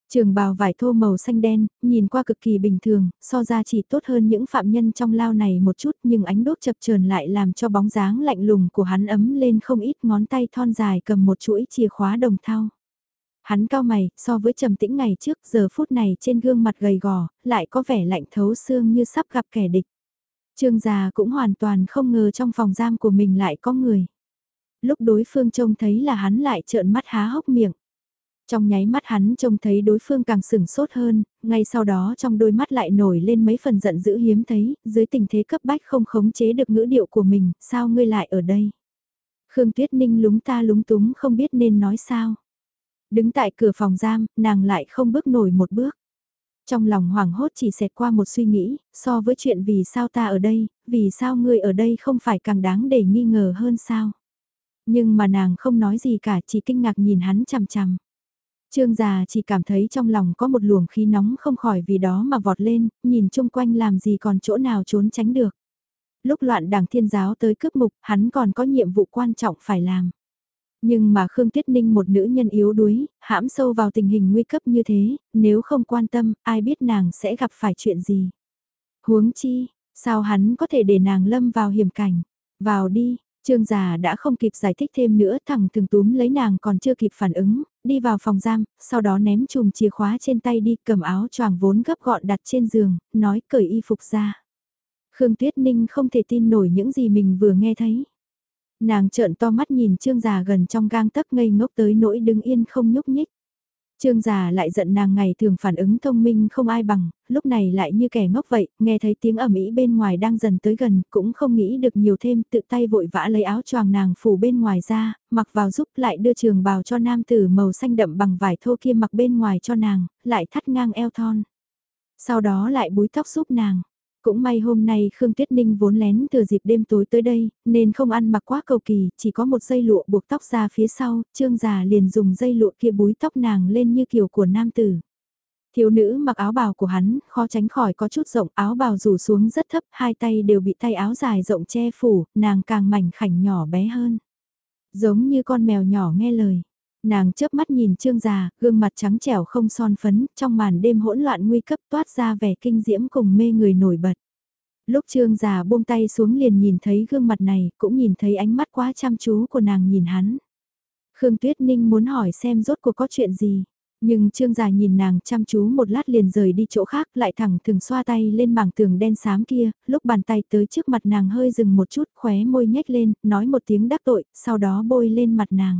Trường bào vải thô màu xanh đen, nhìn qua cực kỳ bình thường, so ra chỉ tốt hơn những phạm nhân trong lao này một chút nhưng ánh đốt chập chờn lại làm cho bóng dáng lạnh lùng của hắn ấm lên không ít, ngón tay thon dài cầm một chuỗi chìa khóa đồng thau. Hắn cau mày, so với trầm tĩnh ngày trước giờ phút này trên gương mặt gầy gò, lại có vẻ lạnh thấu xương như sắp gặp kẻ địch. Trương già cũng hoàn toàn không ngờ trong phòng giam của mình lại có người. Lúc đối phương trông thấy là hắn lại trợn mắt há hốc miệng. Trong nháy mắt hắn trông thấy đối phương càng sửng sốt hơn, ngay sau đó trong đôi mắt lại nổi lên mấy phần giận dữ hiếm thấy, dưới tình thế cấp bách không khống chế được ngữ điệu của mình, sao ngươi lại ở đây? Khương Tuyết Ninh lúng ta lúng túng không biết nên nói sao. Đứng tại cửa phòng giam, nàng lại không bước nổi một bước. Trong lòng hoảng hốt chỉ xẹt qua một suy nghĩ, so với chuyện vì sao ta ở đây, vì sao ngươi ở đây không phải càng đáng để nghi ngờ hơn sao? Nhưng mà nàng không nói gì cả, chỉ kinh ngạc nhìn hắn chằm chằm. Trương già chỉ cảm thấy trong lòng có một luồng khí nóng không khỏi vì đó mà vọt lên, nhìn chung quanh làm gì còn chỗ nào trốn tránh được. Lúc loạn đảng thiên giáo tới cướp mục, hắn còn có nhiệm vụ quan trọng phải làm. Nhưng mà Khương Tuyết Ninh một nữ nhân yếu đuối, hãm sâu vào tình hình nguy cấp như thế, nếu không quan tâm, ai biết nàng sẽ gặp phải chuyện gì. Huống chi, sao hắn có thể để nàng lâm vào hiểm cảnh. Vào đi, Trương già đã không kịp giải thích thêm nữa, thẳng thừng túm lấy nàng còn chưa kịp phản ứng, đi vào phòng giam, sau đó ném chùm chìa khóa trên tay đi, cầm áo choàng vốn gấp gọn đặt trên giường, nói cởi y phục ra. Khương Tuyết Ninh không thể tin nổi những gì mình vừa nghe thấy. Nàng trợn to mắt nhìn Trương già gần trong gang tấc ngây ngốc tới nỗi đứng yên không nhúc nhích. Trương già lại giận nàng ngày thường phản ứng thông minh không ai bằng, lúc này lại như kẻ ngốc vậy, nghe thấy tiếng ầm ĩ bên ngoài đang dần tới gần, cũng không nghĩ được nhiều thêm, tự tay vội vã lấy áo choàng nàng phủ bên ngoài ra, mặc vào giúp lại đưa trường bào cho nam tử màu xanh đậm bằng vải thô kia mặc bên ngoài cho nàng, lại thắt ngang eo thon. Sau đó lại búi tóc giúp nàng. Cũng may hôm nay Khương Tuyết Ninh vốn lén từ dịp đêm tối tới đây, nên không ăn mặc quá cầu kỳ, chỉ có một dây lụa buộc tóc ra phía sau, Trương già liền dùng dây lụa kia búi tóc nàng lên như kiểu của nam tử. Thiếu nữ mặc áo bào của hắn, khó tránh khỏi có chút rộng, áo bào rủ xuống rất thấp, hai tay đều bị tay áo dài rộng che phủ, nàng càng mảnh khảnh nhỏ bé hơn. Giống như con mèo nhỏ nghe lời. Nàng chớp mắt nhìn Trương già, gương mặt trắng trẻo không son phấn, trong màn đêm hỗn loạn nguy cấp toát ra vẻ kinh diễm cùng mê người nổi bật. Lúc Trương già buông tay xuống liền nhìn thấy gương mặt này, cũng nhìn thấy ánh mắt quá chăm chú của nàng nhìn hắn. Khương Tuyết Ninh muốn hỏi xem rốt cuộc có chuyện gì, nhưng Trương già nhìn nàng chăm chú một lát liền rời đi chỗ khác, lại thẳng thừng xoa tay lên mảng tường đen xám kia, lúc bàn tay tới trước mặt nàng hơi dừng một chút, khóe môi nhếch lên, nói một tiếng đắc tội, sau đó bôi lên mặt nàng.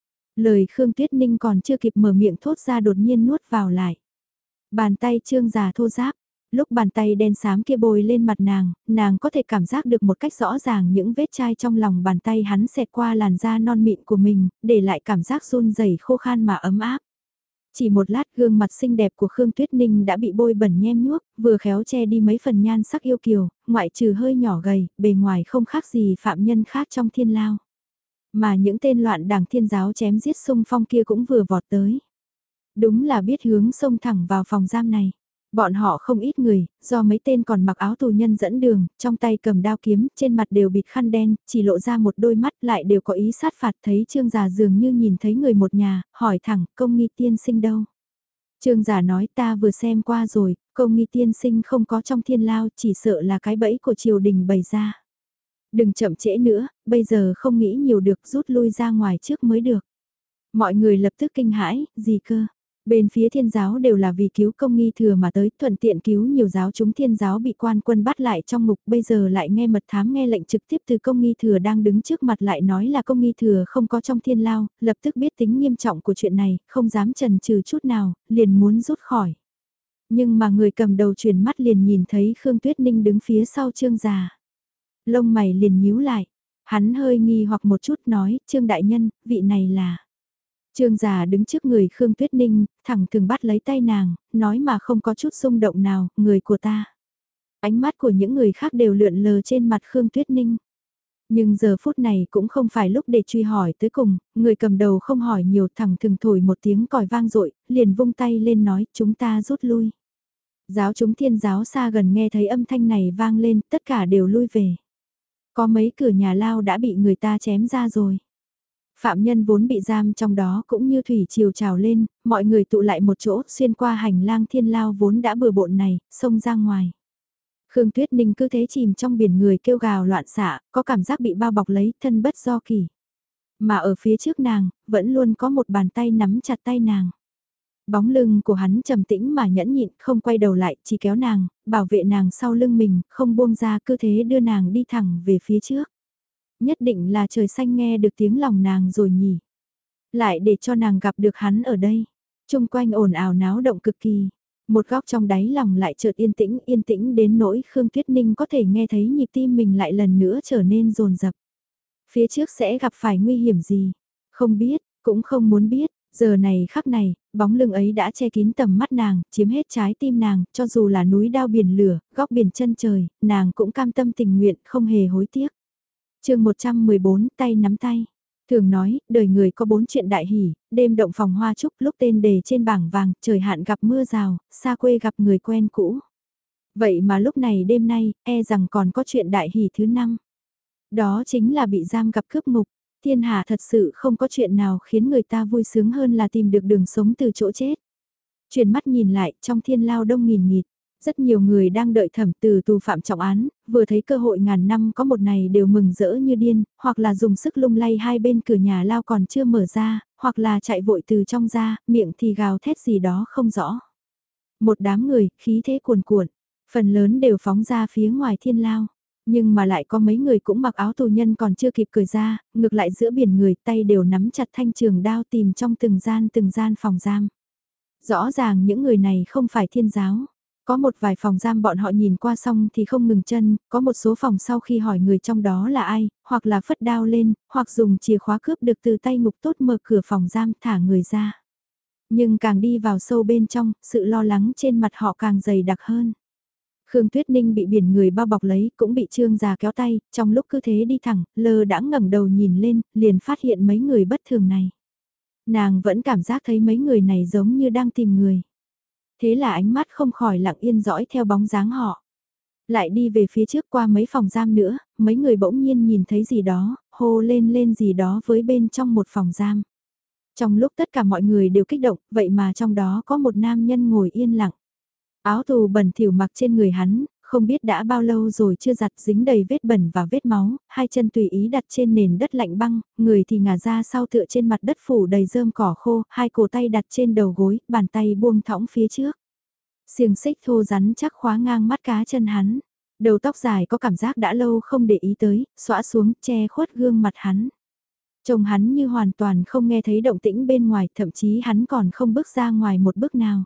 Lời Khương Tuyết Ninh còn chưa kịp mở miệng thốt ra đột nhiên nuốt vào lại. Bàn tay Trương già thô ráp, lúc bàn tay đen xám kia bôi lên mặt nàng có thể cảm giác được một cách rõ ràng những vết chai trong lòng bàn tay hắn xẹt qua làn da non mịn của mình, để lại cảm giác run rẩy khô khan mà ấm áp. Chỉ một lát gương mặt xinh đẹp của Khương Tuyết Ninh đã bị bôi bẩn nhem nhuốc, vừa khéo che đi mấy phần nhan sắc yêu kiều, ngoại trừ hơi nhỏ gầy, bề ngoài không khác gì phạm nhân khác trong thiên lao. Mà những tên loạn đảng thiên giáo chém giết xung phong kia cũng vừa vọt tới. Đúng là biết hướng xông thẳng vào phòng giam này. Bọn họ không ít người, do mấy tên còn mặc áo tù nhân dẫn đường, trong tay cầm đao kiếm, trên mặt đều bịt khăn đen, chỉ lộ ra một đôi mắt lại đều có ý sát phạt. Thấy Trương già dường như nhìn thấy người một nhà, hỏi thẳng, công nghi tiên sinh đâu? Trương già nói ta vừa xem qua rồi, công nghi tiên sinh không có trong thiên lao, chỉ sợ là cái bẫy của triều đình bày ra. Đừng chậm trễ nữa, bây giờ không nghĩ nhiều được, rút lui ra ngoài trước mới được. Mọi người lập tức kinh hãi, gì cơ? Bên phía thiên giáo đều là vì cứu công nghi thừa mà tới, thuận tiện cứu nhiều giáo chúng thiên giáo bị quan quân bắt lại trong ngục, bây giờ lại nghe mật thám nghe lệnh trực tiếp từ công nghi thừa đang đứng trước mặt lại nói là công nghi thừa không có trong thiên lao, lập tức biết tính nghiêm trọng của chuyện này, không dám chần chừ chút nào, liền muốn rút khỏi. Nhưng mà người cầm đầu chuyển mắt liền nhìn thấy Khương Tuyết Ninh đứng phía sau Trương già. Lông mày liền nhíu lại, hắn hơi nghi hoặc một chút nói, Trương đại nhân, vị này là... Trương già đứng trước người Khương Tuyết Ninh, thẳng thừng bắt lấy tay nàng, nói mà không có chút xung động nào, người của ta. Ánh mắt của những người khác đều lượn lờ trên mặt Khương Tuyết Ninh. Nhưng giờ phút này cũng không phải lúc để truy hỏi tới cùng, người cầm đầu không hỏi nhiều, thẳng thừng thổi một tiếng còi vang dội, liền vung tay lên nói chúng ta rút lui. Giáo chúng thiên giáo xa gần nghe thấy âm thanh này vang lên, tất cả đều lui về. Có mấy cửa nhà lao đã bị người ta chém ra rồi. Phạm nhân vốn bị giam trong đó cũng như thủy triều trào lên, mọi người tụ lại một chỗ, xuyên qua hành lang thiên lao vốn đã bừa bộn này, xông ra ngoài. Khương Tuyết Ninh cứ thế chìm trong biển người kêu gào loạn xạ, có cảm giác bị bao bọc lấy, thân bất do kỳ. Mà ở phía trước nàng, vẫn luôn có một bàn tay nắm chặt tay nàng. Bóng lưng của hắn trầm tĩnh mà nhẫn nhịn, không quay đầu lại, chỉ kéo nàng, bảo vệ nàng sau lưng mình, không buông ra, cứ thế đưa nàng đi thẳng về phía trước. Nhất định là trời xanh nghe được tiếng lòng nàng rồi nhỉ. Lại để cho nàng gặp được hắn ở đây. Trung quanh ồn ào náo động cực kỳ. Một góc trong đáy lòng lại chợt yên tĩnh đến nỗi Khương Tuyết Ninh có thể nghe thấy nhịp tim mình lại lần nữa trở nên dồn dập. Phía trước sẽ gặp phải nguy hiểm gì? Không biết, cũng không muốn biết. Giờ này khắc này, bóng lưng ấy đã che kín tầm mắt nàng, chiếm hết trái tim nàng, cho dù là núi đao biển lửa, góc biển chân trời, nàng cũng cam tâm tình nguyện, không hề hối tiếc. Chương 114, tay nắm tay. Thường nói, đời người có 4 chuyện đại hỷ, đêm động phòng hoa trúc, lúc tên đề trên bảng vàng, trời hạn gặp mưa rào, xa quê gặp người quen cũ. Vậy mà lúc này đêm nay, e rằng còn có chuyện đại hỷ thứ 5. Đó chính là bị giam gặp cướp ngục. Thiên hạ thật sự không có chuyện nào khiến người ta vui sướng hơn là tìm được đường sống từ chỗ chết. Chuyển mắt nhìn lại, trong thiên lao đông nghìn nghịt. Rất nhiều người đang đợi thẩm từ tù phạm trọng án, vừa thấy cơ hội ngàn năm có một này đều mừng rỡ như điên, hoặc là dùng sức lung lay hai bên cửa nhà lao còn chưa mở ra, hoặc là chạy vội từ trong ra, miệng thì gào thét gì đó không rõ. Một đám người, khí thế cuồn cuộn, phần lớn đều phóng ra phía ngoài thiên lao. Nhưng mà lại có mấy người cũng mặc áo tù nhân còn chưa kịp cởi ra, ngược lại giữa biển người tay đều nắm chặt thanh trường đao tìm trong từng gian phòng giam. Rõ ràng những người này không phải thiên giáo. Có một vài phòng giam bọn họ nhìn qua xong thì không ngừng chân, có một số phòng sau khi hỏi người trong đó là ai, hoặc là phất đao lên, hoặc dùng chìa khóa cướp được từ tay ngục tốt mở cửa phòng giam thả người ra. Nhưng càng đi vào sâu bên trong, sự lo lắng trên mặt họ càng dày đặc hơn. Khương Tuyết Ninh bị biển người bao bọc lấy, cũng bị Trương già kéo tay, trong lúc cứ thế đi thẳng, lơ đãng ngẩng đầu nhìn lên, liền phát hiện mấy người bất thường này. Nàng vẫn cảm giác thấy mấy người này giống như đang tìm người. Thế là ánh mắt không khỏi lặng yên dõi theo bóng dáng họ. Lại đi về phía trước qua mấy phòng giam nữa, mấy người bỗng nhiên nhìn thấy gì đó, hô lên gì đó với bên trong một phòng giam. Trong lúc tất cả mọi người đều kích động, vậy mà trong đó có một nam nhân ngồi yên lặng. Áo tù bẩn thỉu mặc trên người hắn, không biết đã bao lâu rồi chưa giặt dính đầy vết bẩn và vết máu, hai chân tùy ý đặt trên nền đất lạnh băng, người thì ngả ra sau tựa trên mặt đất phủ đầy rơm cỏ khô, hai cổ tay đặt trên đầu gối, bàn tay buông thõng phía trước. Xiềng xích thô rắn chắc khóa ngang mắt cá chân hắn. Đầu tóc dài có cảm giác đã lâu không để ý tới, xõa xuống che khuất gương mặt hắn. Trông hắn như hoàn toàn không nghe thấy động tĩnh bên ngoài, thậm chí hắn còn không bước ra ngoài một bước nào.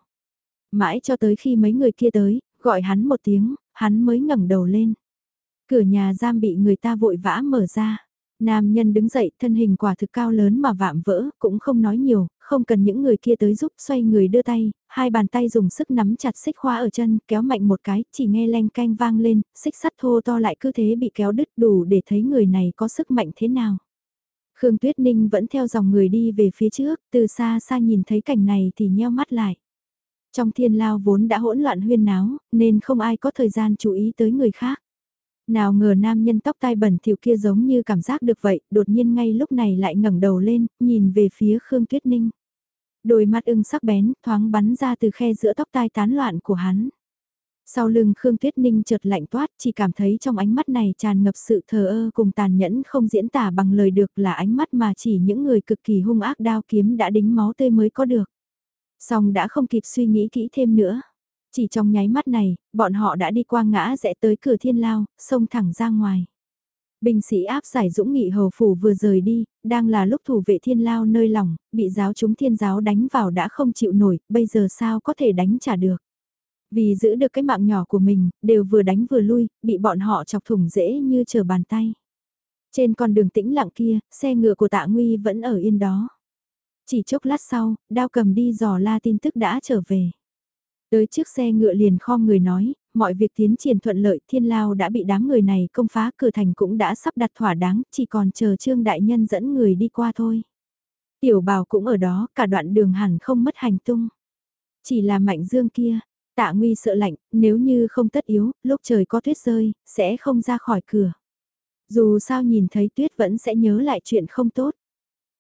Mãi cho tới khi mấy người kia tới, gọi hắn một tiếng, hắn mới ngẩng đầu lên. Cửa nhà giam bị người ta vội vã mở ra. Nam nhân đứng dậy, thân hình quả thực cao lớn mà vạm vỡ, cũng không nói nhiều, không cần những người kia tới giúp, xoay người đưa tay, hai bàn tay dùng sức nắm chặt xích khóa ở chân, kéo mạnh một cái, chỉ nghe leng canh vang lên, xích sắt thô to lại cứ thế bị kéo đứt đủ để thấy người này có sức mạnh thế nào. Khương Tuyết Ninh vẫn theo dòng người đi về phía trước, từ xa xa nhìn thấy cảnh này thì nheo mắt lại. Trong thiên lao vốn đã hỗn loạn huyên náo, nên không ai có thời gian chú ý tới người khác. Nào ngờ nam nhân tóc tai bẩn thỉu kia giống như cảm giác được vậy, đột nhiên ngay lúc này lại ngẩng đầu lên, nhìn về phía Khương Tuyết Ninh. Đôi mắt ưng sắc bén, thoáng bắn ra từ khe giữa tóc tai tán loạn của hắn. Sau lưng Khương Tuyết Ninh chợt lạnh toát, chỉ cảm thấy trong ánh mắt này tràn ngập sự thờ ơ cùng tàn nhẫn không diễn tả bằng lời được, là ánh mắt mà chỉ những người cực kỳ hung ác đao kiếm đã đính máu tươi mới có được. Song đã không kịp suy nghĩ kỹ thêm nữa. Chỉ trong nháy mắt này, bọn họ đã đi qua ngã rẽ tới cửa thiên lao, xông thẳng ra ngoài. Binh sĩ áp giải Dũng Nghị hầu phủ vừa rời đi, đang là lúc thủ vệ thiên lao nơi lòng, bị giáo chúng thiên giáo đánh vào đã không chịu nổi, bây giờ sao có thể đánh trả được. Vì giữ được cái mạng nhỏ của mình, đều vừa đánh vừa lui, bị bọn họ chọc thủng dễ như trở bàn tay. Trên con đường tĩnh lặng kia, xe ngựa của Tạ Nguy vẫn ở yên đó. Chỉ chốc lát sau, đao cầm đi dò la tin tức đã trở về. Tới trước xe ngựa liền khom người nói, mọi việc tiến triển thuận lợi, thiên lao đã bị đám người này công phá, cửa thành cũng đã sắp đặt thỏa đáng, chỉ còn chờ Trương đại nhân dẫn người đi qua thôi. Tiểu Bào cũng ở đó, cả đoạn đường hẳn không mất hành tung. Chỉ là Mạnh Dương kia, Tạ Nguy sợ lạnh, nếu như không tất yếu, lúc trời có tuyết rơi, sẽ không ra khỏi cửa. Dù sao nhìn thấy tuyết vẫn sẽ nhớ lại chuyện không tốt.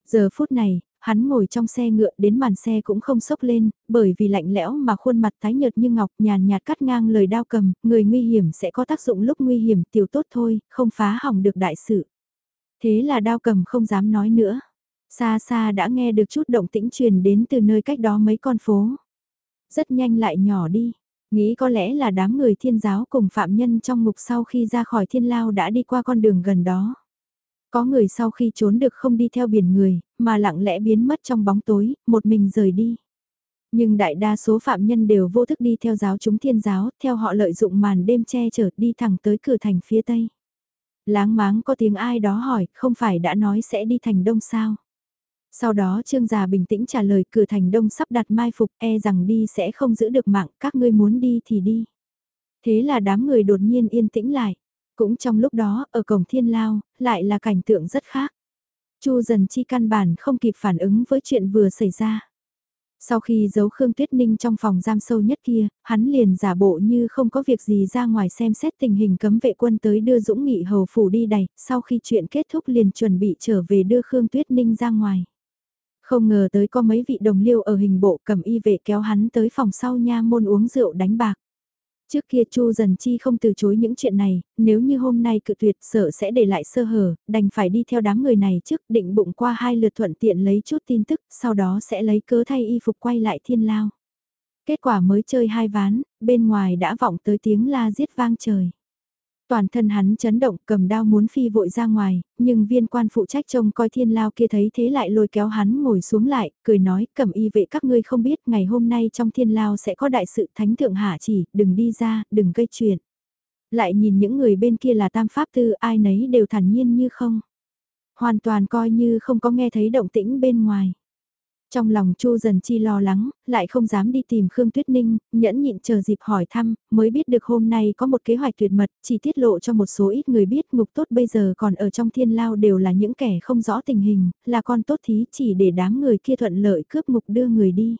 Giờ phút này, hắn ngồi trong xe ngựa đến màn xe cũng không sốc lên, bởi vì lạnh lẽo mà khuôn mặt tái nhợt như ngọc nhàn nhạt cắt ngang lời đao cầm, người nguy hiểm sẽ có tác dụng lúc nguy hiểm tiểu tốt thôi, không phá hỏng được đại sự. Thế là đao cầm không dám nói nữa. Xa xa đã nghe được chút động tĩnh truyền đến từ nơi cách đó mấy con phố. Rất nhanh lại nhỏ đi, nghĩ có lẽ là đám người thiên giáo cùng phạm nhân trong ngục sau khi ra khỏi thiên lao đã đi qua con đường gần đó. Có người sau khi trốn được không đi theo biển người, mà lặng lẽ biến mất trong bóng tối, một mình rời đi. Nhưng đại đa số phạm nhân đều vô thức đi theo giáo chúng thiên giáo, theo họ lợi dụng màn đêm che chở đi thẳng tới cửa thành phía tây. Láng máng có tiếng ai đó hỏi, không phải đã nói sẽ đi thành đông sao? Sau đó Trương già bình tĩnh trả lời cửa thành đông sắp đặt mai phục e rằng đi sẽ không giữ được mạng, các ngươi muốn đi thì đi. Thế là đám người đột nhiên yên tĩnh lại. Cũng trong lúc đó, ở cổng thiên lao, lại là cảnh tượng rất khác. Chu Dần Chi căn bản không kịp phản ứng với chuyện vừa xảy ra. Sau khi giấu Khương Tuyết Ninh trong phòng giam sâu nhất kia, hắn liền giả bộ như không có việc gì ra ngoài xem xét tình hình cấm vệ quân tới đưa Dũng Nghị hầu phủ đi đày, sau khi chuyện kết thúc liền chuẩn bị trở về đưa Khương Tuyết Ninh ra ngoài. Không ngờ tới có mấy vị đồng liêu ở hình bộ cầm y vệ kéo hắn tới phòng sau nha môn uống rượu đánh bạc. Trước kia Chu Dần Chi không từ chối những chuyện này, nếu như hôm nay cự tuyệt sợ sẽ để lại sơ hở, đành phải đi theo đám người này trước định bụng qua 2 lượt thuận tiện lấy chút tin tức, sau đó sẽ lấy cớ thay y phục quay lại thiên lao. Kết quả mới chơi 2 ván, bên ngoài đã vọng tới tiếng la giết vang trời. Toàn thân hắn chấn động cầm đao muốn phi vội ra ngoài, nhưng viên quan phụ trách trông coi thiên lao kia thấy thế lại lôi kéo hắn ngồi xuống lại, cười nói cẩm y vệ các ngươi không biết ngày hôm nay trong thiên lao sẽ có đại sự thánh thượng hạ chỉ, đừng đi ra, đừng gây chuyện. Lại nhìn những người bên kia là tam pháp tư ai nấy đều thản nhiên như không. Hoàn toàn coi như không có nghe thấy động tĩnh bên ngoài. Trong lòng Chu Dần Chi lo lắng, lại không dám đi tìm Khương Tuyết Ninh, nhẫn nhịn chờ dịp hỏi thăm, mới biết được hôm nay có một kế hoạch tuyệt mật, chỉ tiết lộ cho một số ít người biết ngục tốt bây giờ còn ở trong thiên lao đều là những kẻ không rõ tình hình, là con tốt thí chỉ để đám người kia thuận lợi cướp ngục đưa người đi.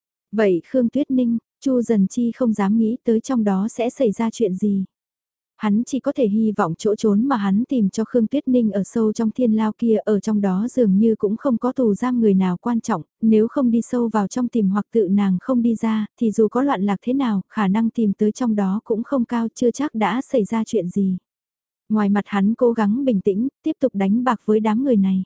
Vậy Khương Tuyết Ninh, Chu Dần Chi không dám nghĩ tới trong đó sẽ xảy ra chuyện gì. Hắn chỉ có thể hy vọng chỗ trốn mà hắn tìm cho Khương Tuyết Ninh ở sâu trong thiên lao kia ở trong đó dường như cũng không có tù giam người nào quan trọng, nếu không đi sâu vào trong tìm hoặc tự nàng không đi ra, thì dù có loạn lạc thế nào, khả năng tìm tới trong đó cũng không cao chưa chắc đã xảy ra chuyện gì. Ngoài mặt hắn cố gắng bình tĩnh, tiếp tục đánh bạc với đám người này.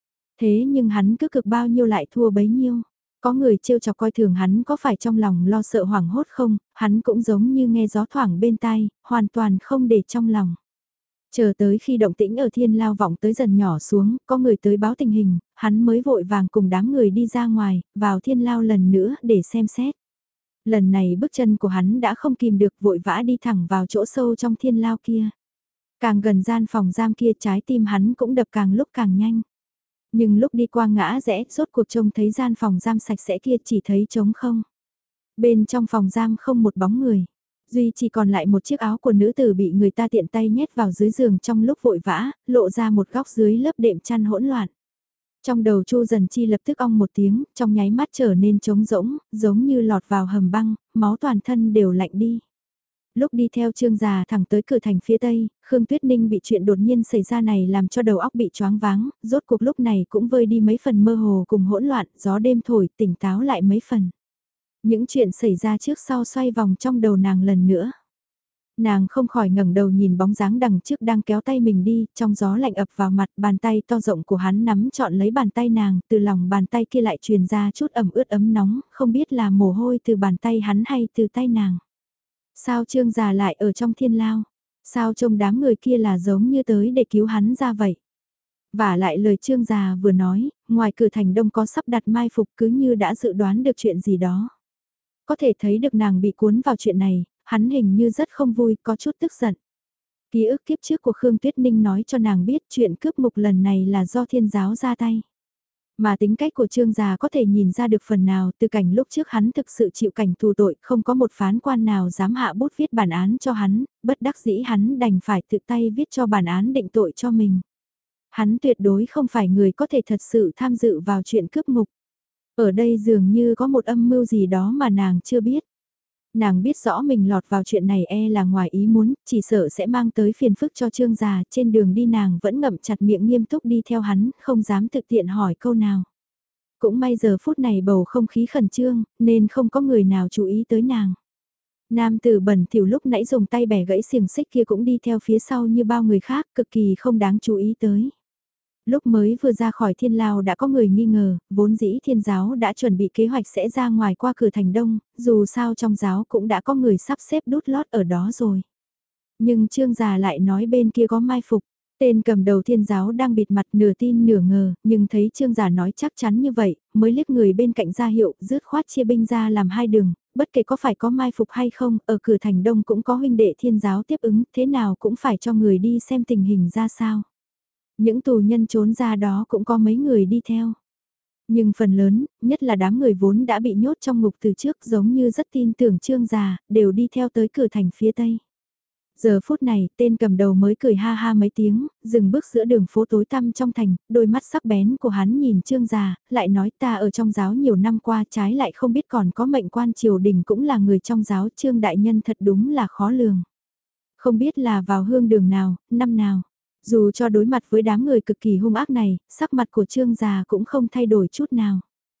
Thế nhưng hắn cứ cực bao nhiêu lại thua bấy nhiêu. Có người trêu chọc coi thường hắn có phải trong lòng lo sợ hoảng hốt không, hắn cũng giống như nghe gió thoảng bên tai, hoàn toàn không để trong lòng. Chờ tới khi động tĩnh ở thiên lao vọng tới dần nhỏ xuống, có người tới báo tình hình, hắn mới vội vàng cùng đám người đi ra ngoài, vào thiên lao lần nữa để xem xét. Lần này bước chân của hắn đã không kìm được vội vã đi thẳng vào chỗ sâu trong thiên lao kia. Càng gần gian phòng giam kia trái tim hắn cũng đập càng lúc càng nhanh. Nhưng lúc đi qua ngã rẽ, rốt cuộc trông thấy gian phòng giam sạch sẽ kia chỉ thấy trống không. Bên trong phòng giam không một bóng người. Duy chỉ còn lại một chiếc áo của nữ tử bị người ta tiện tay nhét vào dưới giường trong lúc vội vã, lộ ra một góc dưới lớp đệm chăn hỗn loạn. Trong đầu Chu Dần Chi lập tức ong một tiếng, trong nháy mắt trở nên trống rỗng, giống như lọt vào hầm băng, máu toàn thân đều lạnh đi. Lúc đi theo Trương già thẳng tới cửa thành phía tây, Khương Tuyết Ninh bị chuyện đột nhiên xảy ra này làm cho đầu óc bị choáng váng, rốt cuộc lúc này cũng vơi đi mấy phần mơ hồ cùng hỗn loạn, gió đêm thổi tỉnh táo lại mấy phần. Những chuyện xảy ra trước sau xoay vòng trong đầu nàng lần nữa. Nàng không khỏi ngẩng đầu nhìn bóng dáng đằng trước đang kéo tay mình đi, trong gió lạnh ập vào mặt, bàn tay to rộng của hắn nắm trọn lấy bàn tay nàng, từ lòng bàn tay kia lại truyền ra chút ẩm ướt ấm nóng, không biết là mồ hôi từ bàn tay hắn hay từ tay nàng. Sao Trương già lại ở trong thiên lao? Sao trông đám người kia là giống như tới để cứu hắn ra vậy? Và lại lời Trương già vừa nói, ngoài cửa thành đông có sắp đặt mai phục cứ như đã dự đoán được chuyện gì đó. Có thể thấy được nàng bị cuốn vào chuyện này, hắn hình như rất không vui, có chút tức giận. Ký ức kiếp trước của Khương Tuyết Ninh nói cho nàng biết chuyện cướp ngục lần này là do thiên giáo ra tay. Mà tính cách của Trương già có thể nhìn ra được phần nào từ cảnh lúc trước hắn thực sự chịu cảnh tù tội, không có một phán quan nào dám hạ bút viết bản án cho hắn, bất đắc dĩ hắn đành phải tự tay viết cho bản án định tội cho mình. Hắn tuyệt đối không phải người có thể thật sự tham dự vào chuyện cướp ngục. Ở đây dường như có một âm mưu gì đó mà nàng chưa biết. Nàng biết rõ mình lọt vào chuyện này là ngoài ý muốn, chỉ sợ sẽ mang tới phiền phức cho Trương già, trên đường đi nàng vẫn ngậm chặt miệng nghiêm túc đi theo hắn, không dám thực tiện hỏi câu nào. Cũng may giờ phút này bầu không khí khẩn trương, nên không có người nào chú ý tới nàng. Nam tử bẩn thỉu lúc nãy dùng tay bẻ gãy xiềng xích kia cũng đi theo phía sau như bao người khác, cực kỳ không đáng chú ý tới. Lúc mới vừa ra khỏi thiên lao đã có người nghi ngờ, vốn dĩ thiên giáo đã chuẩn bị kế hoạch sẽ ra ngoài qua cửa thành đông, dù sao trong giáo cũng đã có người sắp xếp đút lót ở đó rồi. Nhưng trương già lại nói bên kia có mai phục, tên cầm đầu thiên giáo đang bịt mặt nửa tin nửa ngờ, nhưng thấy trương già nói chắc chắn như vậy, mới liếc người bên cạnh ra hiệu, dứt khoát chia binh ra làm hai đường, bất kể có phải có mai phục hay không, ở cửa thành đông cũng có huynh đệ thiên giáo tiếp ứng, thế nào cũng phải cho người đi xem tình hình ra sao. Những tù nhân trốn ra đó cũng có mấy người đi theo. Nhưng phần lớn, nhất là đám người vốn đã bị nhốt trong ngục từ trước giống như rất tin tưởng trương già, đều đi theo tới cửa thành phía tây. Giờ phút này, tên cầm đầu mới cười ha ha mấy tiếng, dừng bước giữa đường phố tối tăm trong thành, đôi mắt sắc bén của hắn nhìn trương già, lại nói ta ở trong giáo nhiều năm qua trái lại không biết còn có mệnh quan triều đình cũng là người trong giáo, trương đại nhân thật đúng là khó lường. Không biết là vào hương đường nào, năm nào. Dù cho đối mặt với đám người cực kỳ hung ác này, sắc mặt của trương già cũng không thay đổi chút nào.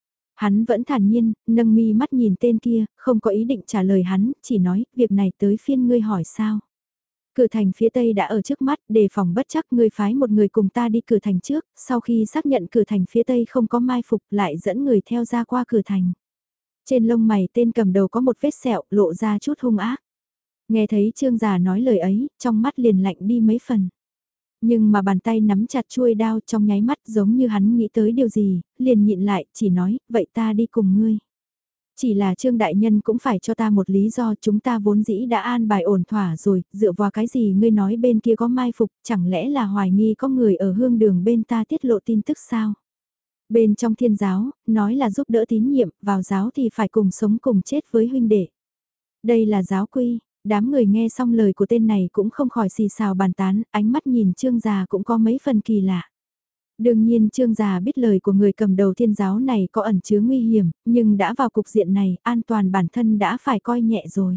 Hắn vẫn thản nhiên, nâng mi mắt nhìn tên kia, không có ý định trả lời hắn, chỉ nói, việc này tới phiên ngươi hỏi sao. Cửa thành phía tây đã ở trước mắt, đề phòng bất chắc ngươi phái một người cùng ta đi cửa thành trước, sau khi xác nhận cửa thành phía tây không có mai phục lại dẫn người theo ra qua cửa thành. Trên lông mày tên cầm đầu có một vết sẹo lộ ra chút hung ác. Nghe thấy trương già nói lời ấy, trong mắt liền lạnh đi mấy phần. Nhưng mà bàn tay nắm chặt chuôi đao trong nháy mắt giống như hắn nghĩ tới điều gì, liền nhịn lại, chỉ nói, vậy ta đi cùng ngươi. Chỉ là Trương Đại Nhân cũng phải cho ta một lý do chúng ta vốn dĩ đã an bài ổn thỏa rồi, dựa vào cái gì ngươi nói bên kia có mai phục, chẳng lẽ là hoài nghi có người ở hương đường bên ta tiết lộ tin tức sao? Bên trong thiên giáo, nói là giúp đỡ tín nhiệm, vào giáo thì phải cùng sống cùng chết với huynh đệ. Đây là giáo quy, đám người nghe xong lời của tên này cũng không khỏi xì xào bàn tán, ánh mắt nhìn Trương già cũng có mấy phần kỳ lạ. Đương nhiên Trương già biết lời của người cầm đầu thiên giáo này có ẩn chứa nguy hiểm, nhưng đã vào cục diện này, an toàn bản thân đã phải coi nhẹ rồi.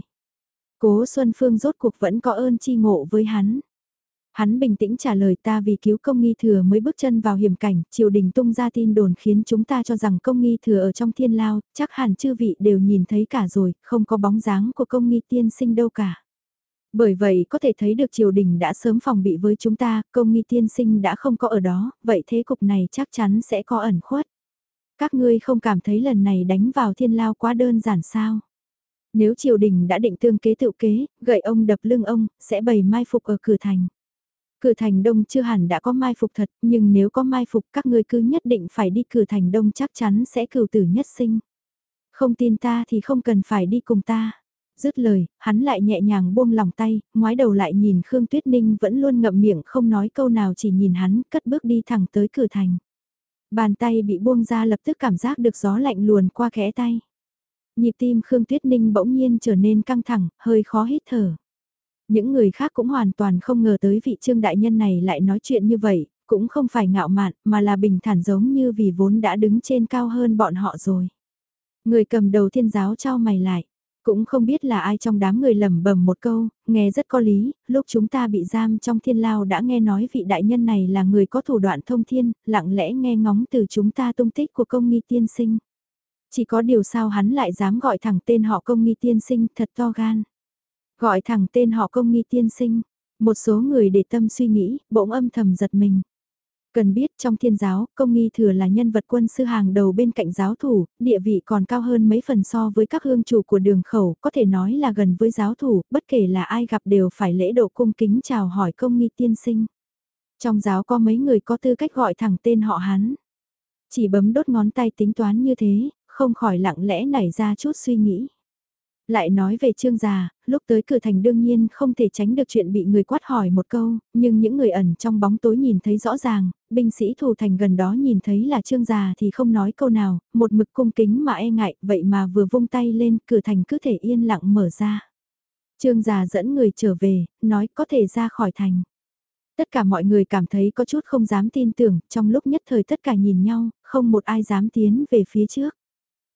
Cố Xuân Phương rốt cuộc vẫn có ơn chi ngộ với hắn. Hắn bình tĩnh trả lời ta vì cứu công nghi thừa mới bước chân vào hiểm cảnh, triều đình tung ra tin đồn khiến chúng ta cho rằng công nghi thừa ở trong thiên lao, chắc hẳn chư vị đều nhìn thấy cả rồi, không có bóng dáng của công nghi tiên sinh đâu cả. Bởi vậy có thể thấy được triều đình đã sớm phòng bị với chúng ta, công nghi tiên sinh đã không có ở đó, vậy thế cục này chắc chắn sẽ có ẩn khuất. Các ngươi không cảm thấy lần này đánh vào thiên lao quá đơn giản sao? Nếu triều đình đã định tương kế tự kế, gậy ông đập lưng ông, sẽ bày mai phục ở cửa thành. Cửa thành đông chưa hẳn đã có mai phục thật, nhưng nếu có mai phục các ngươi cứ nhất định phải đi cửa thành đông chắc chắn sẽ cửu tử nhất sinh. Không tin ta thì không cần phải đi cùng ta. Dứt lời, hắn lại nhẹ nhàng buông lòng tay, ngoái đầu lại nhìn Khương Tuyết Ninh vẫn luôn ngậm miệng không nói câu nào chỉ nhìn hắn, cất bước đi thẳng tới cửa thành. Bàn tay bị buông ra lập tức cảm giác được gió lạnh luồn qua khẽ tay. Nhịp tim Khương Tuyết Ninh bỗng nhiên trở nên căng thẳng, hơi khó hít thở. Những người khác cũng hoàn toàn không ngờ tới vị Trương đại nhân này lại nói chuyện như vậy, cũng không phải ngạo mạn mà là bình thản giống như vì vốn đã đứng trên cao hơn bọn họ rồi. Người cầm đầu thiên giáo trao mày lại. Cũng không biết là ai trong đám người lẩm bẩm một câu, nghe rất có lý, lúc chúng ta bị giam trong thiên lao đã nghe nói vị đại nhân này là người có thủ đoạn thông thiên, lặng lẽ nghe ngóng từ chúng ta tung tích của công nghi tiên sinh. Chỉ có điều sao hắn lại dám gọi thẳng tên họ công nghi tiên sinh thật to gan. Gọi thẳng tên họ công nghi tiên sinh, một số người để tâm suy nghĩ, bỗng âm thầm giật mình. Cần biết trong thiên giáo, công nghi thừa là nhân vật quân sư hàng đầu bên cạnh giáo thủ, địa vị còn cao hơn mấy phần so với các hương chủ của đường khẩu, có thể nói là gần với giáo thủ, bất kể là ai gặp đều phải lễ độ cung kính chào hỏi công nghi tiên sinh. Trong giáo có mấy người có tư cách gọi thẳng tên họ hắn. Chỉ bấm đốt ngón tay tính toán như thế, không khỏi lặng lẽ nảy ra chút suy nghĩ. Lại nói về Trương già, lúc tới cửa thành đương nhiên không thể tránh được chuyện bị người quát hỏi một câu, nhưng những người ẩn trong bóng tối nhìn thấy rõ ràng, binh sĩ thủ thành gần đó nhìn thấy là Trương già thì không nói câu nào, một mực cung kính mà e ngại, vậy mà vừa vung tay lên cửa thành cứ thể yên lặng mở ra. Trương già dẫn người trở về, nói có thể ra khỏi thành. Tất cả mọi người cảm thấy có chút không dám tin tưởng, trong lúc nhất thời tất cả nhìn nhau, không một ai dám tiến về phía trước.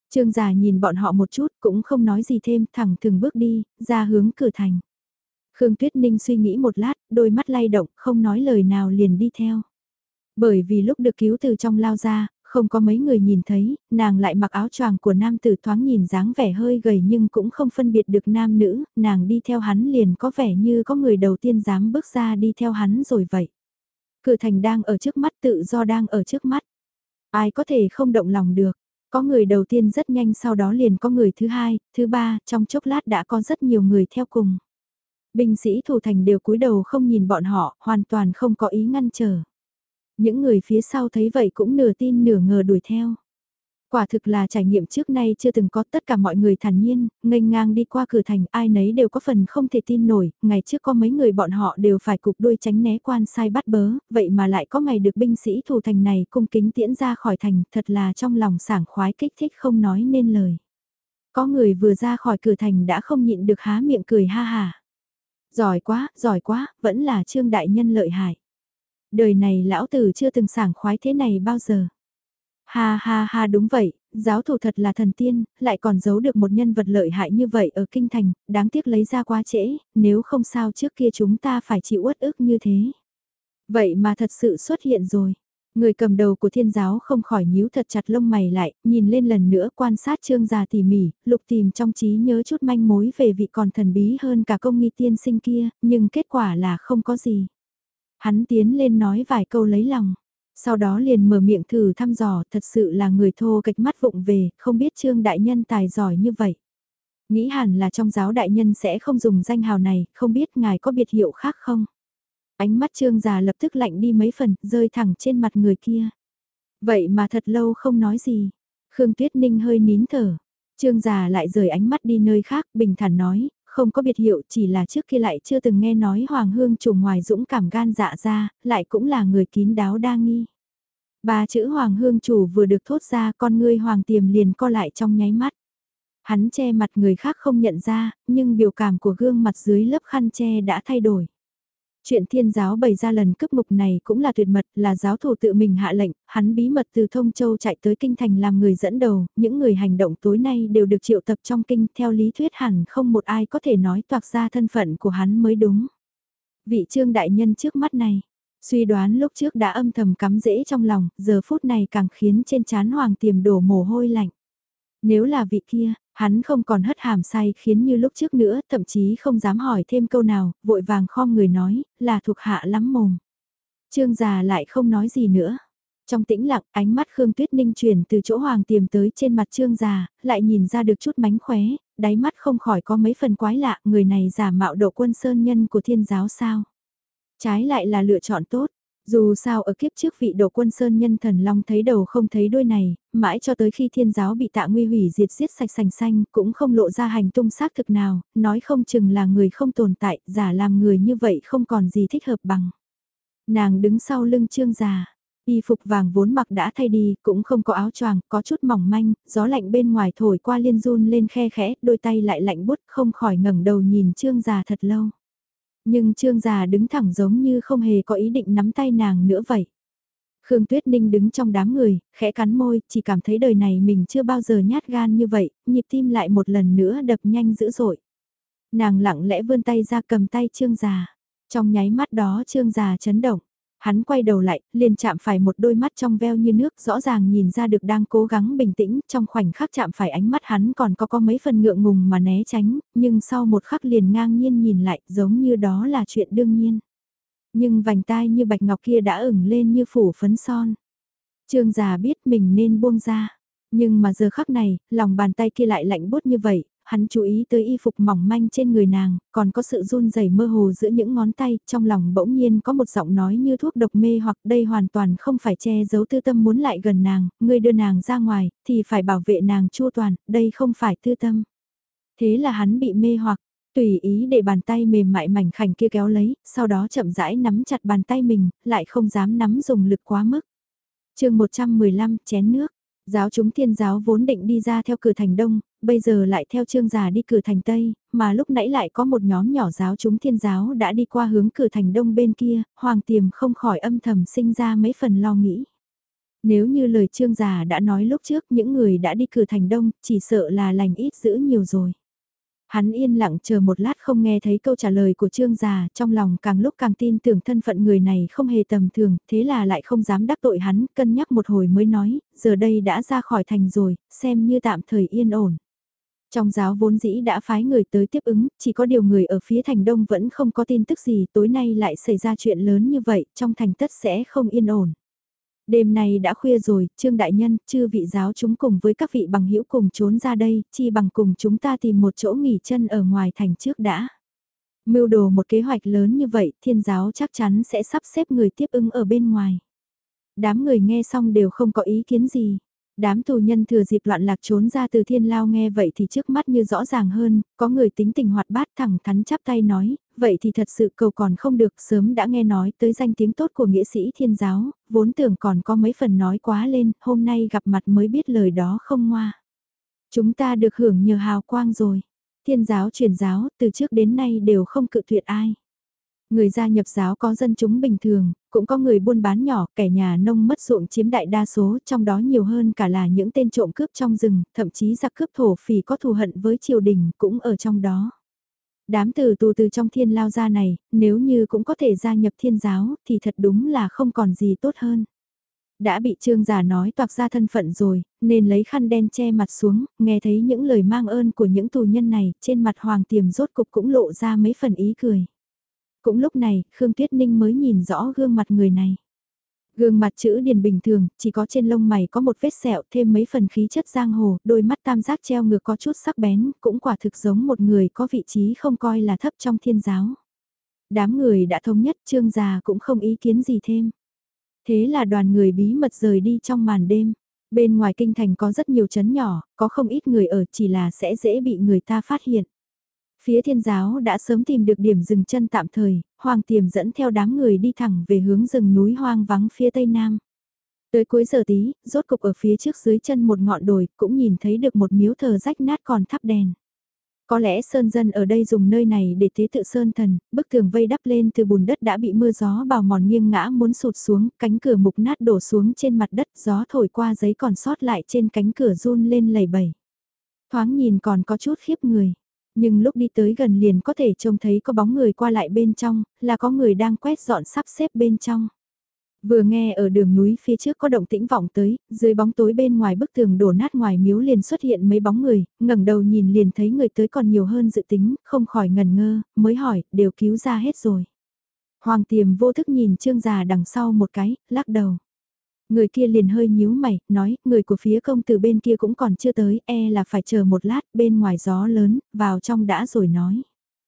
Trương già nhìn bọn họ một chút cũng không nói gì thêm, thẳng thừng bước đi, ra hướng cửa thành. Khương Tuyết Ninh suy nghĩ một lát, đôi mắt lay động, không nói lời nào liền đi theo. Bởi vì lúc được cứu từ trong lao ra, không có mấy người nhìn thấy, nàng lại mặc áo choàng của nam tử thoáng nhìn dáng vẻ hơi gầy nhưng cũng không phân biệt được nam nữ, nàng đi theo hắn liền có vẻ như có người đầu tiên dám bước ra đi theo hắn rồi vậy. Cửa thành đang ở trước mắt, tự do đang ở trước mắt. Ai có thể không động lòng được. Có người đầu tiên rất nhanh, sau đó liền có người thứ hai, thứ ba, trong chốc lát đã có rất nhiều người theo cùng. Binh sĩ thủ thành đều cúi đầu không nhìn bọn họ, hoàn toàn không có ý ngăn trở. Những người phía sau thấy vậy cũng nửa tin nửa ngờ đuổi theo. Quả thực là trải nghiệm trước nay chưa từng có, tất cả mọi người thản nhiên, nghênh ngang đi qua cửa thành, ai nấy đều có phần không thể tin nổi, ngày trước có mấy người bọn họ đều phải cục đuôi tránh né quan sai bắt bớ, vậy mà lại có ngày được binh sĩ thủ thành này cung kính tiễn ra khỏi thành, thật là trong lòng sảng khoái kích thích không nói nên lời. Có người vừa ra khỏi cửa thành đã không nhịn được há miệng cười ha hà. Giỏi quá, vẫn là Trương đại nhân lợi hại. Đời này lão tử chưa từng sảng khoái thế này bao giờ. Ha ha ha, đúng vậy, giáo thủ thật là thần tiên, lại còn giấu được một nhân vật lợi hại như vậy ở kinh thành, đáng tiếc lấy ra quá trễ, nếu không sao trước kia chúng ta phải chịu uất ức như thế. Vậy mà thật sự xuất hiện rồi. Người cầm đầu của thiên giáo không khỏi nhíu thật chặt lông mày lại, nhìn lên lần nữa quan sát Trương già tỉ mỉ, lục tìm trong trí nhớ chút manh mối về vị còn thần bí hơn cả công nghi tiên sinh kia, nhưng kết quả là không có gì. Hắn tiến lên nói vài câu lấy lòng, sau đó liền mở miệng thử thăm dò, thật sự là người thô kịch mắt vụng về, không biết Trương đại nhân tài giỏi như vậy. Nghĩ hẳn là trong giáo đại nhân sẽ không dùng danh hào này, không biết ngài có biệt hiệu khác không? Ánh mắt Trương già lập tức lạnh đi mấy phần, rơi thẳng trên mặt người kia. Vậy mà thật lâu không nói gì. Khương Tuyết Ninh hơi nín thở. Trương già lại rời ánh mắt đi nơi khác, bình thản nói, không có biệt hiệu, chỉ là trước kia lại chưa từng nghe nói Hoàng Hương chủ ngoài dũng cảm gan dạ ra, lại cũng là người kín đáo đa nghi. Ba chữ Hoàng Hương chủ vừa được thốt ra, con ngươi Hoàng Tiềm liền co lại trong nháy mắt. Hắn che mặt người khác không nhận ra, nhưng biểu cảm của gương mặt dưới lớp khăn che đã thay đổi. Chuyện thiên giáo bày ra lần cướp ngục này cũng là tuyệt mật, là giáo thủ tự mình hạ lệnh, hắn bí mật từ Thông Châu chạy tới Kinh Thành làm người dẫn đầu, những người hành động tối nay đều được triệu tập trong kinh, theo lý thuyết hẳn không một ai có thể nói toạc ra thân phận của hắn mới đúng. Vị Trương đại nhân trước mắt này, suy đoán lúc trước đã âm thầm cắm rễ trong lòng, giờ phút này càng khiến trên trán Hoàng Tiềm đổ mồ hôi lạnh. Nếu là vị kia, hắn không còn hất hàm sai khiến như lúc trước nữa, thậm chí không dám hỏi thêm câu nào, vội vàng khom người nói, là thuộc hạ lắm mồm. Trương già lại không nói gì nữa. Trong tĩnh lặng, ánh mắt Khương Tuyết Ninh chuyển từ chỗ Hoàng Tiềm tới trên mặt Trương già, lại nhìn ra được chút mánh khóe, đáy mắt không khỏi có mấy phần quái lạ, người này giả mạo Độ Quân sơn nhân của thiên giáo sao. Trái lại là lựa chọn tốt. Dù sao ở kiếp trước vị Độ Quân sơn nhân thần long thấy đầu không thấy đuôi này, mãi cho tới khi thiên giáo bị Tạ Nguy hủy diệt giết sạch sành xanh cũng không lộ ra hành tung xác thực nào, nói không chừng là người không tồn tại, giả làm người như vậy không còn gì thích hợp bằng. Nàng đứng sau lưng Trương già, y phục vàng vốn mặc đã thay đi, cũng không có áo choàng, có chút mỏng manh, gió lạnh bên ngoài thổi qua liên run lên khe khẽ, đôi tay lại lạnh bút không khỏi ngẩng đầu nhìn Trương già thật lâu. Nhưng Trương già đứng thẳng giống như không hề có ý định nắm tay nàng nữa vậy. Khương Tuyết Ninh đứng trong đám người, khẽ cắn môi, chỉ cảm thấy đời này mình chưa bao giờ nhát gan như vậy, nhịp tim lại một lần nữa đập nhanh dữ dội. Nàng lặng lẽ vươn tay ra cầm tay Trương già. Trong nháy mắt đó Trương già chấn động. Hắn quay đầu lại, liền chạm phải một đôi mắt trong veo như nước, rõ ràng nhìn ra được đang cố gắng bình tĩnh, trong khoảnh khắc chạm phải ánh mắt hắn còn có mấy phần ngượng ngùng mà né tránh, nhưng sau một khắc liền ngang nhiên nhìn lại, giống như đó là chuyện đương nhiên. Nhưng vành tai như bạch ngọc kia đã ửng lên như phủ phấn son. Trương già biết mình nên buông ra, nhưng mà giờ khắc này, lòng bàn tay kia lại lạnh buốt như vậy, hắn chú ý tới y phục mỏng manh trên người nàng, còn có sự run rẩy mơ hồ giữa những ngón tay, trong lòng bỗng nhiên có một giọng nói như thuốc độc mê hoặc đây hoàn toàn không phải che giấu tư tâm muốn lại gần nàng, ngươi đưa nàng ra ngoài, thì phải bảo vệ nàng chu toàn, đây không phải tư tâm. Thế là hắn bị mê hoặc, tùy ý để bàn tay mềm mại mảnh khảnh kia kéo lấy, sau đó chậm rãi nắm chặt bàn tay mình, lại không dám nắm dùng lực quá mức. Chương 115, chén nước. Giáo chúng thiên giáo vốn định đi ra theo cửa thành đông, bây giờ lại theo Trương già đi cửa thành tây, mà lúc nãy lại có một nhóm nhỏ giáo chúng thiên giáo đã đi qua hướng cửa thành đông bên kia, Hoàng Tiềm không khỏi âm thầm sinh ra mấy phần lo nghĩ. Nếu như lời Trương già đã nói lúc trước những người đã đi cử thành đông, chỉ sợ là lành ít dữ nhiều rồi. Hắn yên lặng chờ một lát không nghe thấy câu trả lời của Trương già, trong lòng càng lúc càng tin tưởng thân phận người này không hề tầm thường, thế là lại không dám đắc tội hắn, cân nhắc một hồi mới nói, giờ đây đã ra khỏi thành rồi, xem như tạm thời yên ổn. Trong giáo vốn dĩ đã phái người tới tiếp ứng, chỉ có điều người ở phía thành đông vẫn không có tin tức gì, tối nay lại xảy ra chuyện lớn như vậy, trong thành tất sẽ không yên ổn. Đêm nay đã khuya rồi, Trương Đại Nhân, chư vị giáo chúng cùng với các vị bằng hữu cùng trốn ra đây, chi bằng cùng chúng ta tìm một chỗ nghỉ chân ở ngoài thành trước đã. Mưu đồ một kế hoạch lớn như vậy, thiên giáo chắc chắn sẽ sắp xếp người tiếp ứng ở bên ngoài. Đám người nghe xong đều không có ý kiến gì. Đám tù nhân thừa dịp loạn lạc trốn ra từ thiên lao nghe vậy thì trước mắt như rõ ràng hơn, có người tính tình hoạt bát thẳng thắn chắp tay nói, vậy thì thật sự cầu còn không được, sớm đã nghe nói tới danh tiếng tốt của nghĩa sĩ thiên giáo, vốn tưởng còn có mấy phần nói quá lên, hôm nay gặp mặt mới biết lời đó không ngoa. Chúng ta được hưởng nhờ hào quang rồi. Thiên giáo truyền giáo từ trước đến nay đều không cự tuyệt ai. Người gia nhập giáo có dân chúng bình thường, cũng có người buôn bán nhỏ, kẻ nhà nông mất ruộng chiếm đại đa số, trong đó nhiều hơn cả là những tên trộm cướp trong rừng, thậm chí giặc cướp thổ phỉ có thù hận với triều đình cũng ở trong đó. Đám tử tù từ trong thiên lao ra này, nếu như cũng có thể gia nhập thiên giáo, thì thật đúng là không còn gì tốt hơn. Đã bị Trương giả nói toạc ra thân phận rồi, nên lấy khăn đen che mặt xuống, nghe thấy những lời mang ơn của những tù nhân này, trên mặt Hoàng Tiềm rốt cục cũng lộ ra mấy phần ý cười. Cũng lúc này, Khương Tuyết Ninh mới nhìn rõ gương mặt người này. Gương mặt chữ điền bình thường, chỉ có trên lông mày có một vết sẹo thêm mấy phần khí chất giang hồ, đôi mắt tam giác treo ngược có chút sắc bén, cũng quả thực giống một người có vị trí không coi là thấp trong thiên giáo. Đám người đã thống nhất, Trương già cũng không ý kiến gì thêm. Thế là đoàn người bí mật rời đi trong màn đêm. Bên ngoài kinh thành có rất nhiều trấn nhỏ, có không ít người ở chỉ là sẽ dễ bị người ta phát hiện. Phía thiên giáo đã sớm tìm được điểm dừng chân tạm thời, Hoàng Tiềm dẫn theo đám người đi thẳng về hướng rừng núi hoang vắng phía tây nam. Tới cuối giờ tí, rốt cục ở phía trước dưới chân một ngọn đồi, cũng nhìn thấy được một miếu thờ rách nát còn thắp đèn. Có lẽ sơn dân ở đây dùng nơi này để tế tự sơn thần, bức tường vây đắp lên từ bùn đất đã bị mưa gió bào mòn nghiêng ngã muốn sụt xuống, cánh cửa mục nát đổ xuống trên mặt đất, gió thổi qua giấy còn sót lại trên cánh cửa run lên lẩy bẩy. Thoáng nhìn còn có chút khiếp người. Nhưng lúc đi tới gần liền có thể trông thấy có bóng người qua lại bên trong, là có người đang quét dọn sắp xếp bên trong. Vừa nghe ở đường núi phía trước có động tĩnh vọng tới, dưới bóng tối bên ngoài bức tường đổ nát ngoài miếu liền xuất hiện mấy bóng người, ngẩng đầu nhìn liền thấy người tới còn nhiều hơn dự tính, không khỏi ngần ngơ, mới hỏi, đều cứu ra hết rồi. Hoàng Tiềm vô thức nhìn Trương già đằng sau một cái, lắc đầu. Người kia liền hơi nhíu mày, nói, người của phía công tử bên kia cũng còn chưa tới, e là phải chờ một lát, bên ngoài gió lớn, vào trong đã rồi nói.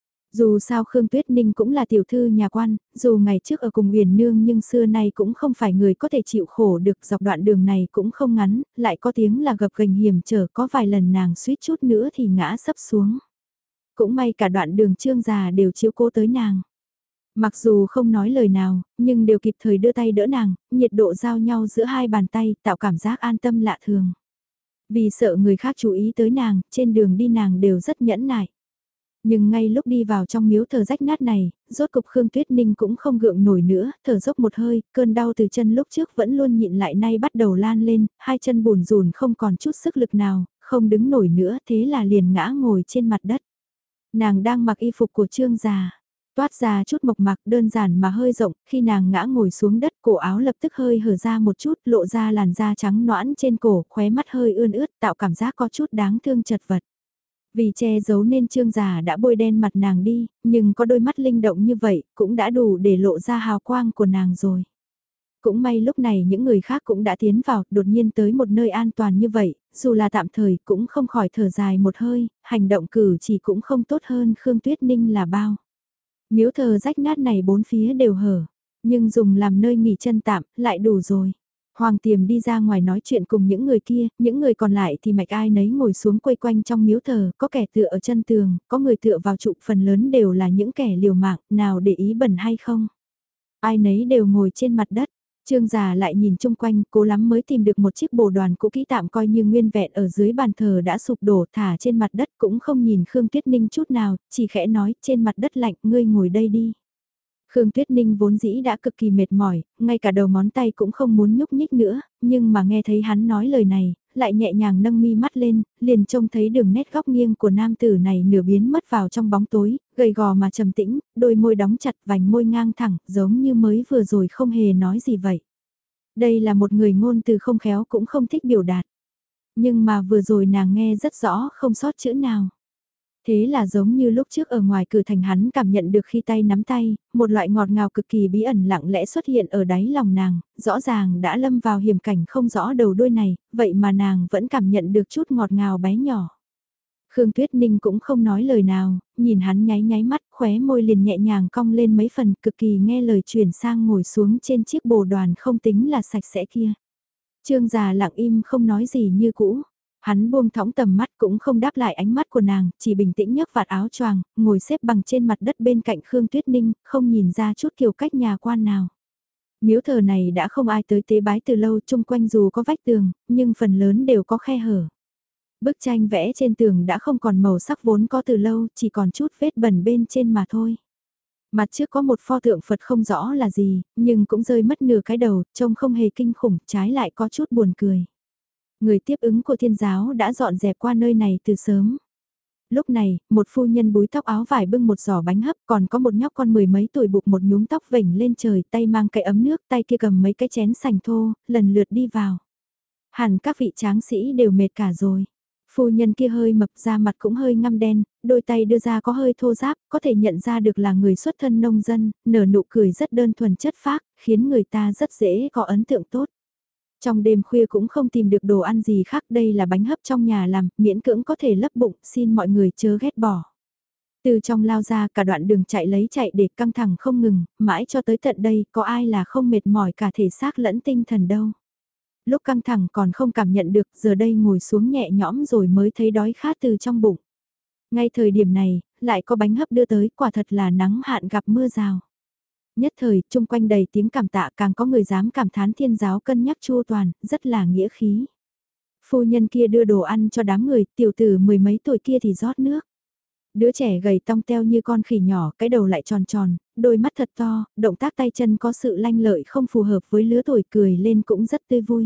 Dù sao Khương Tuyết Ninh cũng là tiểu thư nhà quan, dù ngày trước ở cùng Uyển Nương nhưng xưa nay cũng không phải người có thể chịu khổ được, dọc đoạn đường này cũng không ngắn, lại có tiếng là gập ghềnh hiểm trở, có vài lần nàng suýt chút nữa thì ngã sấp xuống. Cũng may cả đoạn đường Trương già đều chiếu cố tới nàng. Mặc dù không nói lời nào, nhưng đều kịp thời đưa tay đỡ nàng, nhiệt độ giao nhau giữa hai bàn tay tạo cảm giác an tâm lạ thường. Vì sợ người khác chú ý tới nàng, trên đường đi nàng đều rất nhẫn nại. Nhưng ngay lúc đi vào trong miếu thờ rách nát này, rốt cục Khương Tuyết Ninh cũng không gượng nổi nữa, thở dốc một hơi, cơn đau từ chân lúc trước vẫn luôn nhịn lại nay bắt đầu lan lên, hai chân bùn rùn không còn chút sức lực nào, không đứng nổi nữa, thế là liền ngã ngồi trên mặt đất. Nàng đang mặc y phục của Trương già. Toát ra chút mộc mạc đơn giản mà hơi rộng, khi nàng ngã ngồi xuống đất cổ áo lập tức hơi hở ra một chút, lộ ra làn da trắng nõn trên cổ, khóe mắt hơi ươn ướt, tạo cảm giác có chút đáng thương chật vật. Vì che giấu nên Trương già đã bôi đen mặt nàng đi, nhưng có đôi mắt linh động như vậy, cũng đã đủ để lộ ra hào quang của nàng rồi. Cũng may lúc này những người khác cũng đã tiến vào, đột nhiên tới một nơi an toàn như vậy, dù là tạm thời cũng không khỏi thở dài một hơi, hành động cử chỉ cũng không tốt hơn Khương Tuyết Ninh là bao. Miếu thờ rách nát này bốn phía đều hở, nhưng dùng làm nơi nghỉ chân tạm, lại đủ rồi. Hoàng Tiềm đi ra ngoài nói chuyện cùng những người kia, những người còn lại thì mạch ai nấy ngồi xuống quây quanh trong miếu thờ, có kẻ tựa ở chân tường, có người tựa vào trụ, phần lớn đều là những kẻ liều mạng, nào để ý bẩn hay không. Ai nấy đều ngồi trên mặt đất. Trương già lại nhìn chung quanh, cố lắm mới tìm được một chiếc bồ đoàn cũ kỹ tạm coi như nguyên vẹn ở dưới bàn thờ đã sụp đổ thả trên mặt đất, cũng không nhìn Khương Tuyết Ninh chút nào, chỉ khẽ nói trên mặt đất lạnh, ngươi ngồi đây đi. Khương Tuyết Ninh vốn dĩ đã cực kỳ mệt mỏi, ngay cả đầu ngón tay cũng không muốn nhúc nhích nữa, nhưng mà nghe thấy hắn nói lời này, lại nhẹ nhàng nâng mi mắt lên, liền trông thấy đường nét góc nghiêng của nam tử này nửa biến mất vào trong bóng tối, gầy gò mà trầm tĩnh, đôi môi đóng chặt, vành môi ngang thẳng, giống như mới vừa rồi không hề nói gì vậy. Đây là một người ngôn từ không khéo cũng không thích biểu đạt. Nhưng mà vừa rồi nàng nghe rất rõ không sót chữ nào. Thế là giống như lúc trước ở ngoài cửa thành hắn cảm nhận được khi tay nắm tay, một loại ngọt ngào cực kỳ bí ẩn lặng lẽ xuất hiện ở đáy lòng nàng, rõ ràng đã lâm vào hiểm cảnh không rõ đầu đuôi này, vậy mà nàng vẫn cảm nhận được chút ngọt ngào bé nhỏ. Khương Tuyết Ninh cũng không nói lời nào, nhìn hắn nháy nháy mắt, khóe môi liền nhẹ nhàng cong lên mấy phần, cực kỳ nghe lời chuyển sang ngồi xuống trên chiếc bồ đoàn không tính là sạch sẽ kia. Trương già lặng im không nói gì như cũ. Hắn buông thõng tầm mắt cũng không đáp lại ánh mắt của nàng, chỉ bình tĩnh nhấc vạt áo choàng, ngồi xếp bằng trên mặt đất bên cạnh Khương Tuyết Ninh, không nhìn ra chút kiểu cách nhà quan nào. Miếu thờ này đã không ai tới tế bái từ lâu, chung quanh dù có vách tường, nhưng phần lớn đều có khe hở. Bức tranh vẽ trên tường đã không còn màu sắc vốn có từ lâu, chỉ còn chút vết bẩn bên trên mà thôi. Mặt trước có một pho tượng Phật không rõ là gì, nhưng cũng rơi mất nửa cái đầu, trông không hề kinh khủng, trái lại có chút buồn cười. Người tiếp ứng của thiên giáo đã dọn dẹp qua nơi này từ sớm. Lúc này, một phu nhân búi tóc áo vải bưng một giỏ bánh hấp, còn có một nhóc con mười mấy tuổi buộc một nhúm tóc vểnh lên trời, tay mang cái ấm nước, tay kia cầm mấy cái chén sành thô, lần lượt đi vào. Hẳn các vị tráng sĩ đều mệt cả rồi. Phu nhân kia hơi mập da mặt cũng hơi ngăm đen, đôi tay đưa ra có hơi thô ráp, có thể nhận ra được là người xuất thân nông dân, nở nụ cười rất đơn thuần chất phác, khiến người ta rất dễ có ấn tượng tốt. Trong đêm khuya cũng không tìm được đồ ăn gì khác, đây là bánh hấp trong nhà làm, miễn cưỡng có thể lấp bụng, xin mọi người chớ ghét bỏ. Từ trong lao ra cả đoạn đường chạy lấy chạy để căng thẳng không ngừng, mãi cho tới tận đây có ai là không mệt mỏi cả thể xác lẫn tinh thần đâu. Lúc căng thẳng còn không cảm nhận được, giờ đây ngồi xuống nhẹ nhõm rồi mới thấy đói khát từ trong bụng. Ngay thời điểm này, lại có bánh hấp đưa tới, quả thật là nắng hạn gặp mưa rào. Nhất thời, chung quanh đầy tiếng cảm tạ, càng có người dám cảm thán thiên giáo cân nhắc chu toàn, rất là nghĩa khí. Phu nhân kia đưa đồ ăn cho đám người, tiểu tử mười mấy tuổi kia thì rót nước. Đứa trẻ gầy tong teo như con khỉ nhỏ, cái đầu lại tròn tròn, đôi mắt thật to, động tác tay chân có sự lanh lợi không phù hợp với lứa tuổi, cười lên cũng rất tươi vui.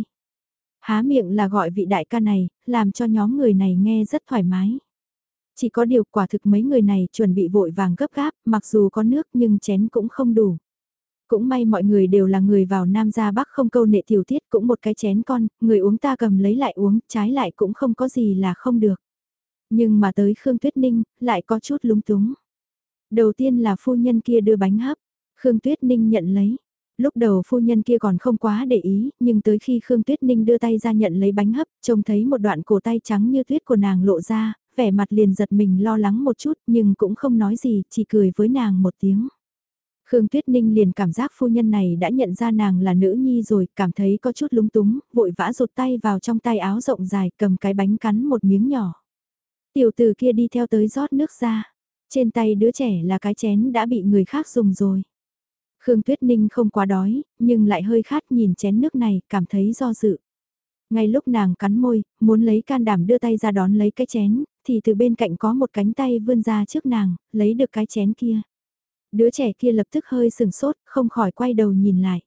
Há miệng là gọi vị đại ca này, làm cho nhóm người này nghe rất thoải mái. Chỉ có điều quả thực mấy người này chuẩn bị vội vàng gấp gáp, mặc dù có nước nhưng chén cũng không đủ. Cũng may mọi người đều là người vào Nam ra Bắc không câu nệ tiểu tiết, cũng một cái chén con, người uống ta cầm lấy lại uống, trái lại cũng không có gì là không được. Nhưng mà tới Khương Tuyết Ninh, lại có chút lúng túng. Đầu tiên là phu nhân kia đưa bánh hấp, Khương Tuyết Ninh nhận lấy. Lúc đầu phu nhân kia còn không quá để ý, nhưng tới khi Khương Tuyết Ninh đưa tay ra nhận lấy bánh hấp, trông thấy một đoạn cổ tay trắng như tuyết của nàng lộ ra, vẻ mặt liền giật mình lo lắng một chút nhưng cũng không nói gì, chỉ cười với nàng một tiếng. Khương Tuyết Ninh liền cảm giác phu nhân này đã nhận ra nàng là nữ nhi rồi, cảm thấy có chút lúng túng, vội vã rụt tay vào trong tay áo rộng dài, cầm cái bánh cắn một miếng nhỏ. Tiểu tử kia đi theo tới rót nước ra, trên tay đứa trẻ là cái chén đã bị người khác dùng rồi. Khương Tuyết Ninh không quá đói, nhưng lại hơi khát nhìn chén nước này, cảm thấy do dự. Ngay lúc nàng cắn môi, muốn lấy can đảm đưa tay ra đón lấy cái chén, thì từ bên cạnh có một cánh tay vươn ra trước nàng, lấy được cái chén kia. Đứa trẻ kia lập tức hơi sừng sốt, không khỏi quay đầu nhìn lại.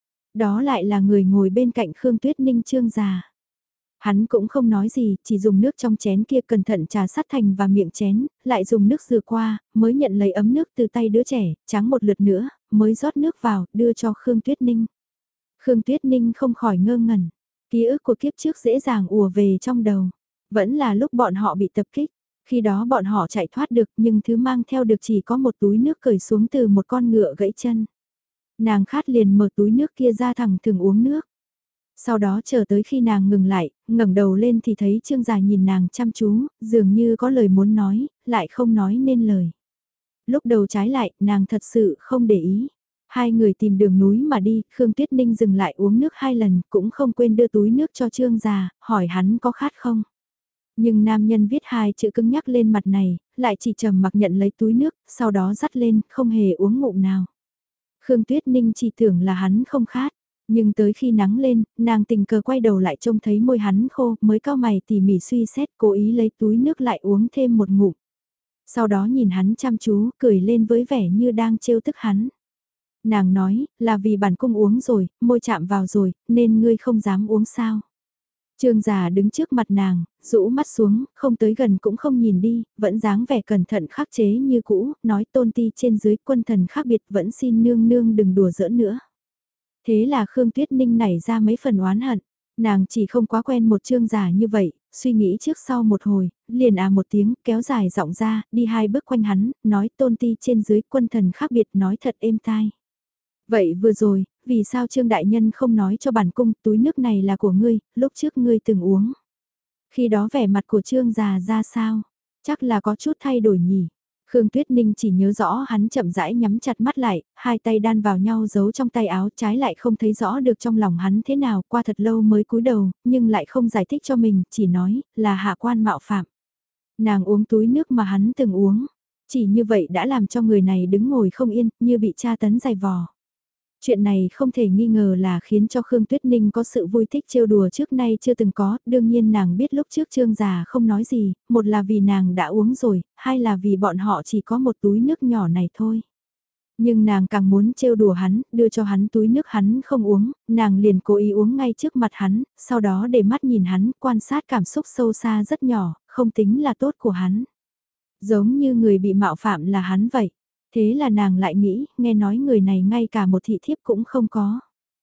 Đó lại là người ngồi bên cạnh Khương Tuyết Ninh Trương già. Hắn cũng không nói gì, chỉ dùng nước trong chén kia cẩn thận trà sát thành và miệng chén, lại dùng nước rửa qua, mới nhận lấy ấm nước từ tay đứa trẻ, tráng một lượt nữa, mới rót nước vào, đưa cho Khương Tuyết Ninh. Khương Tuyết Ninh không khỏi ngơ ngẩn, ký ức của kiếp trước dễ dàng ùa về trong đầu. Vẫn là lúc bọn họ bị tập kích, khi đó bọn họ chạy thoát được nhưng thứ mang theo được chỉ có một túi nước cởi xuống từ một con ngựa gãy chân. Nàng khát liền mở túi nước kia ra thẳng thừng uống nước. Sau đó chờ tới khi nàng ngừng lại, ngẩng đầu lên thì thấy Trương Già nhìn nàng chăm chú, dường như có lời muốn nói, lại không nói nên lời. Lúc đầu trái lại, nàng thật sự không để ý. Hai người tìm đường núi mà đi, Khương Tuyết Ninh dừng lại uống nước hai lần, cũng không quên đưa túi nước cho Trương Già, hỏi hắn có khát không. Nhưng nam nhân viết hai chữ cứng nhắc lên mặt này, lại chỉ trầm mặc nhận lấy túi nước, sau đó dắt lên, không hề uống ngụm nào. Khương Tuyết Ninh chỉ tưởng là hắn không khát, nhưng tới khi nắng lên, nàng tình cờ quay đầu lại trông thấy môi hắn khô, mới cau mày tỉ mỉ suy xét, cố ý lấy túi nước lại uống thêm một ngụm. Sau đó nhìn hắn chăm chú, cười lên với vẻ như đang trêu tức hắn. Nàng nói, là vì bản cung uống rồi, môi chạm vào rồi, nên ngươi không dám uống sao. Trương già đứng trước mặt nàng, rũ mắt xuống, không tới gần cũng không nhìn đi, vẫn dáng vẻ cẩn thận khắc chế như cũ, nói tôn ti trên dưới quân thần khác biệt vẫn xin nương nương đừng đùa giỡn nữa. Thế là Khương Tuyết Ninh nảy ra mấy phần oán hận, nàng chỉ không quá quen một trương già như vậy, suy nghĩ trước sau một hồi, liền một tiếng, kéo dài giọng ra, đi hai bước quanh hắn, nói tôn ti trên dưới quân thần khác biệt nói thật êm tai. Vậy vừa rồi, vì sao Trương Đại Nhân không nói cho bản cung túi nước này là của ngươi, lúc trước ngươi từng uống. Khi đó vẻ mặt của Trương già ra sao? Chắc là có chút thay đổi nhỉ. Khương Tuyết Ninh chỉ nhớ rõ hắn chậm rãi nhắm chặt mắt lại, hai tay đan vào nhau giấu trong tay áo trái lại không thấy rõ được trong lòng hắn thế nào qua thật lâu mới cúi đầu, nhưng lại không giải thích cho mình, chỉ nói là hạ quan mạo phạm. Nàng uống túi nước mà hắn từng uống, chỉ như vậy đã làm cho người này đứng ngồi không yên, như bị tra tấn dày vò. Chuyện này không thể nghi ngờ là khiến cho Khương Tuyết Ninh có sự vui thích trêu đùa trước nay chưa từng có, đương nhiên nàng biết lúc trước Trương già không nói gì, một là vì nàng đã uống rồi, hai là vì bọn họ chỉ có một túi nước nhỏ này thôi. Nhưng nàng càng muốn trêu đùa hắn, đưa cho hắn túi nước hắn không uống, nàng liền cố ý uống ngay trước mặt hắn, sau đó để mắt nhìn hắn, quan sát cảm xúc sâu xa rất nhỏ, không tính là tốt của hắn. Giống như người bị mạo phạm là hắn vậy. Thế là nàng lại nghĩ, nghe nói người này ngay cả một thị thiếp cũng không có.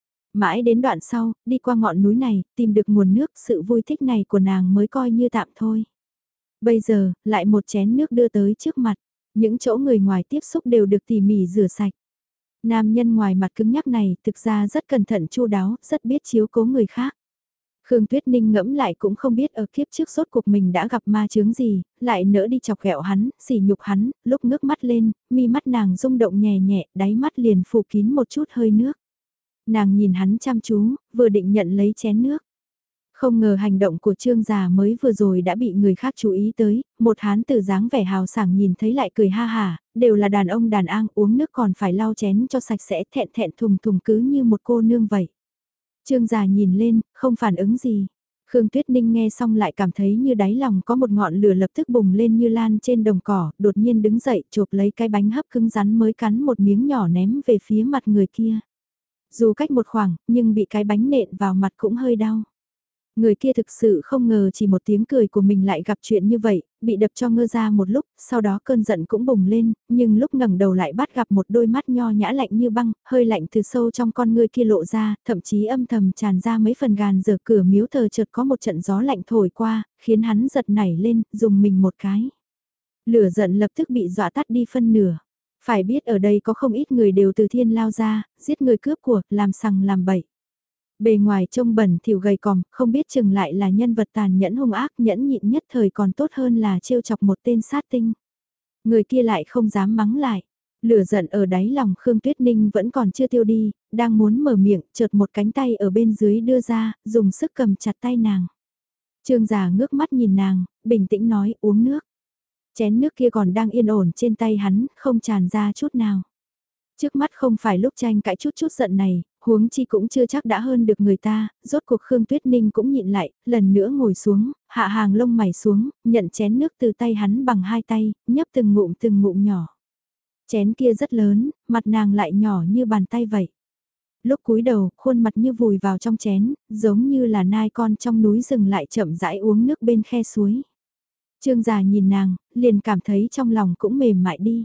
Mãi đến đoạn sau, đi qua ngọn núi này, tìm được nguồn nước, sự vui thích này của nàng mới coi như tạm thôi. Bây giờ, lại một chén nước đưa tới trước mặt, những chỗ người ngoài tiếp xúc đều được tỉ mỉ rửa sạch. Nam nhân ngoài mặt cứng nhắc này thực ra rất cẩn thận chu đáo, rất biết chiếu cố người khác. Khương Tuyết Ninh ngẫm lại cũng không biết ở kiếp trước sốt cuộc mình đã gặp ma chướng gì, lại nỡ đi chọc ghẹo hắn, sỉ nhục hắn, lúc ngước mắt lên, mi mắt nàng rung động nhẹ nhẹ, đáy mắt liền phủ kín một chút hơi nước. Nàng nhìn hắn chăm chú, vừa định nhận lấy chén nước. Không ngờ hành động của Trương già mới vừa rồi đã bị người khác chú ý tới, một hán tử dáng vẻ hào sảng nhìn thấy lại cười ha hả, đều là đàn ông đàn an uống nước còn phải lau chén cho sạch sẽ thẹn thẹn thùng thùng cứ như một cô nương vậy. Trương già nhìn lên, không phản ứng gì. Khương Tuyết Ninh nghe xong lại cảm thấy như đáy lòng có một ngọn lửa lập tức bùng lên như lan trên đồng cỏ, đột nhiên đứng dậy chộp lấy cái bánh hấp cứng rắn mới cắn một miếng nhỏ ném về phía mặt người kia. Dù cách một khoảng, nhưng bị cái bánh nện vào mặt cũng hơi đau. Người kia thực sự không ngờ chỉ một tiếng cười của mình lại gặp chuyện như vậy, bị đập cho ngơ ra một lúc, sau đó cơn giận cũng bùng lên, nhưng lúc ngẩng đầu lại bắt gặp một đôi mắt nho nhã lạnh như băng, hơi lạnh từ sâu trong con ngươi kia lộ ra, thậm chí âm thầm tràn ra mấy phần gàn giờ cửa miếu thờ chợt có một trận gió lạnh thổi qua, khiến hắn giật nảy lên, dùng mình một cái. Lửa giận lập tức bị dọa tắt đi phân nửa. Phải biết ở đây có không ít người đều từ thiên lao ra, giết người cướp của, làm sằng làm bậy. Bề ngoài trông bẩn thỉu gầy còm, không biết chừng lại là nhân vật tàn nhẫn hung ác nhẫn nhịn nhất thời còn tốt hơn là trêu chọc một tên sát tinh. Người kia lại không dám mắng lại. Lửa giận ở đáy lòng Khương Tuyết Ninh vẫn còn chưa tiêu đi, đang muốn mở miệng, chợt một cánh tay ở bên dưới đưa ra, dùng sức cầm chặt tay nàng. Trương già ngước mắt nhìn nàng, bình tĩnh nói uống nước. Chén nước kia còn đang yên ổn trên tay hắn, không tràn ra chút nào. Trước mắt không phải lúc tranh cãi chút giận này, huống chi cũng chưa chắc đã hơn được người ta, rốt cuộc Khương Tuyết Ninh cũng nhịn lại, lần nữa ngồi xuống, hạ hàng lông mày xuống, nhận chén nước từ tay hắn bằng hai tay, nhấp từng ngụm nhỏ. Chén kia rất lớn, mặt nàng lại nhỏ như bàn tay vậy. Lúc cúi đầu, khuôn mặt như vùi vào trong chén, giống như là nai con trong núi rừng lại chậm rãi uống nước bên khe suối. Trương già nhìn nàng, liền cảm thấy trong lòng cũng mềm mại đi.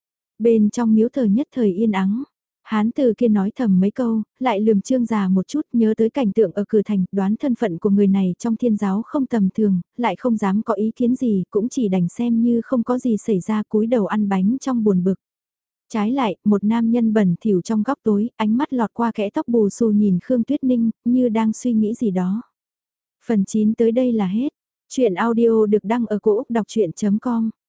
Bên trong miếu thờ nhất thời yên ắng, hán từ kia nói thầm mấy câu, lại lườm Trương già một chút nhớ tới cảnh tượng ở cửa thành, đoán thân phận của người này trong thiên giáo không tầm thường, lại không dám có ý kiến gì, cũng chỉ đành xem như không có gì xảy ra cúi đầu ăn bánh trong buồn bực. Trái lại, một nam nhân bẩn thỉu trong góc tối, ánh mắt lọt qua kẽ tóc bù xù nhìn Khương Tuyết Ninh, như đang suy nghĩ gì đó. Phần 9 tới đây là hết. Chuyện audio được đăng ở cổ Úc đọc chuyện.com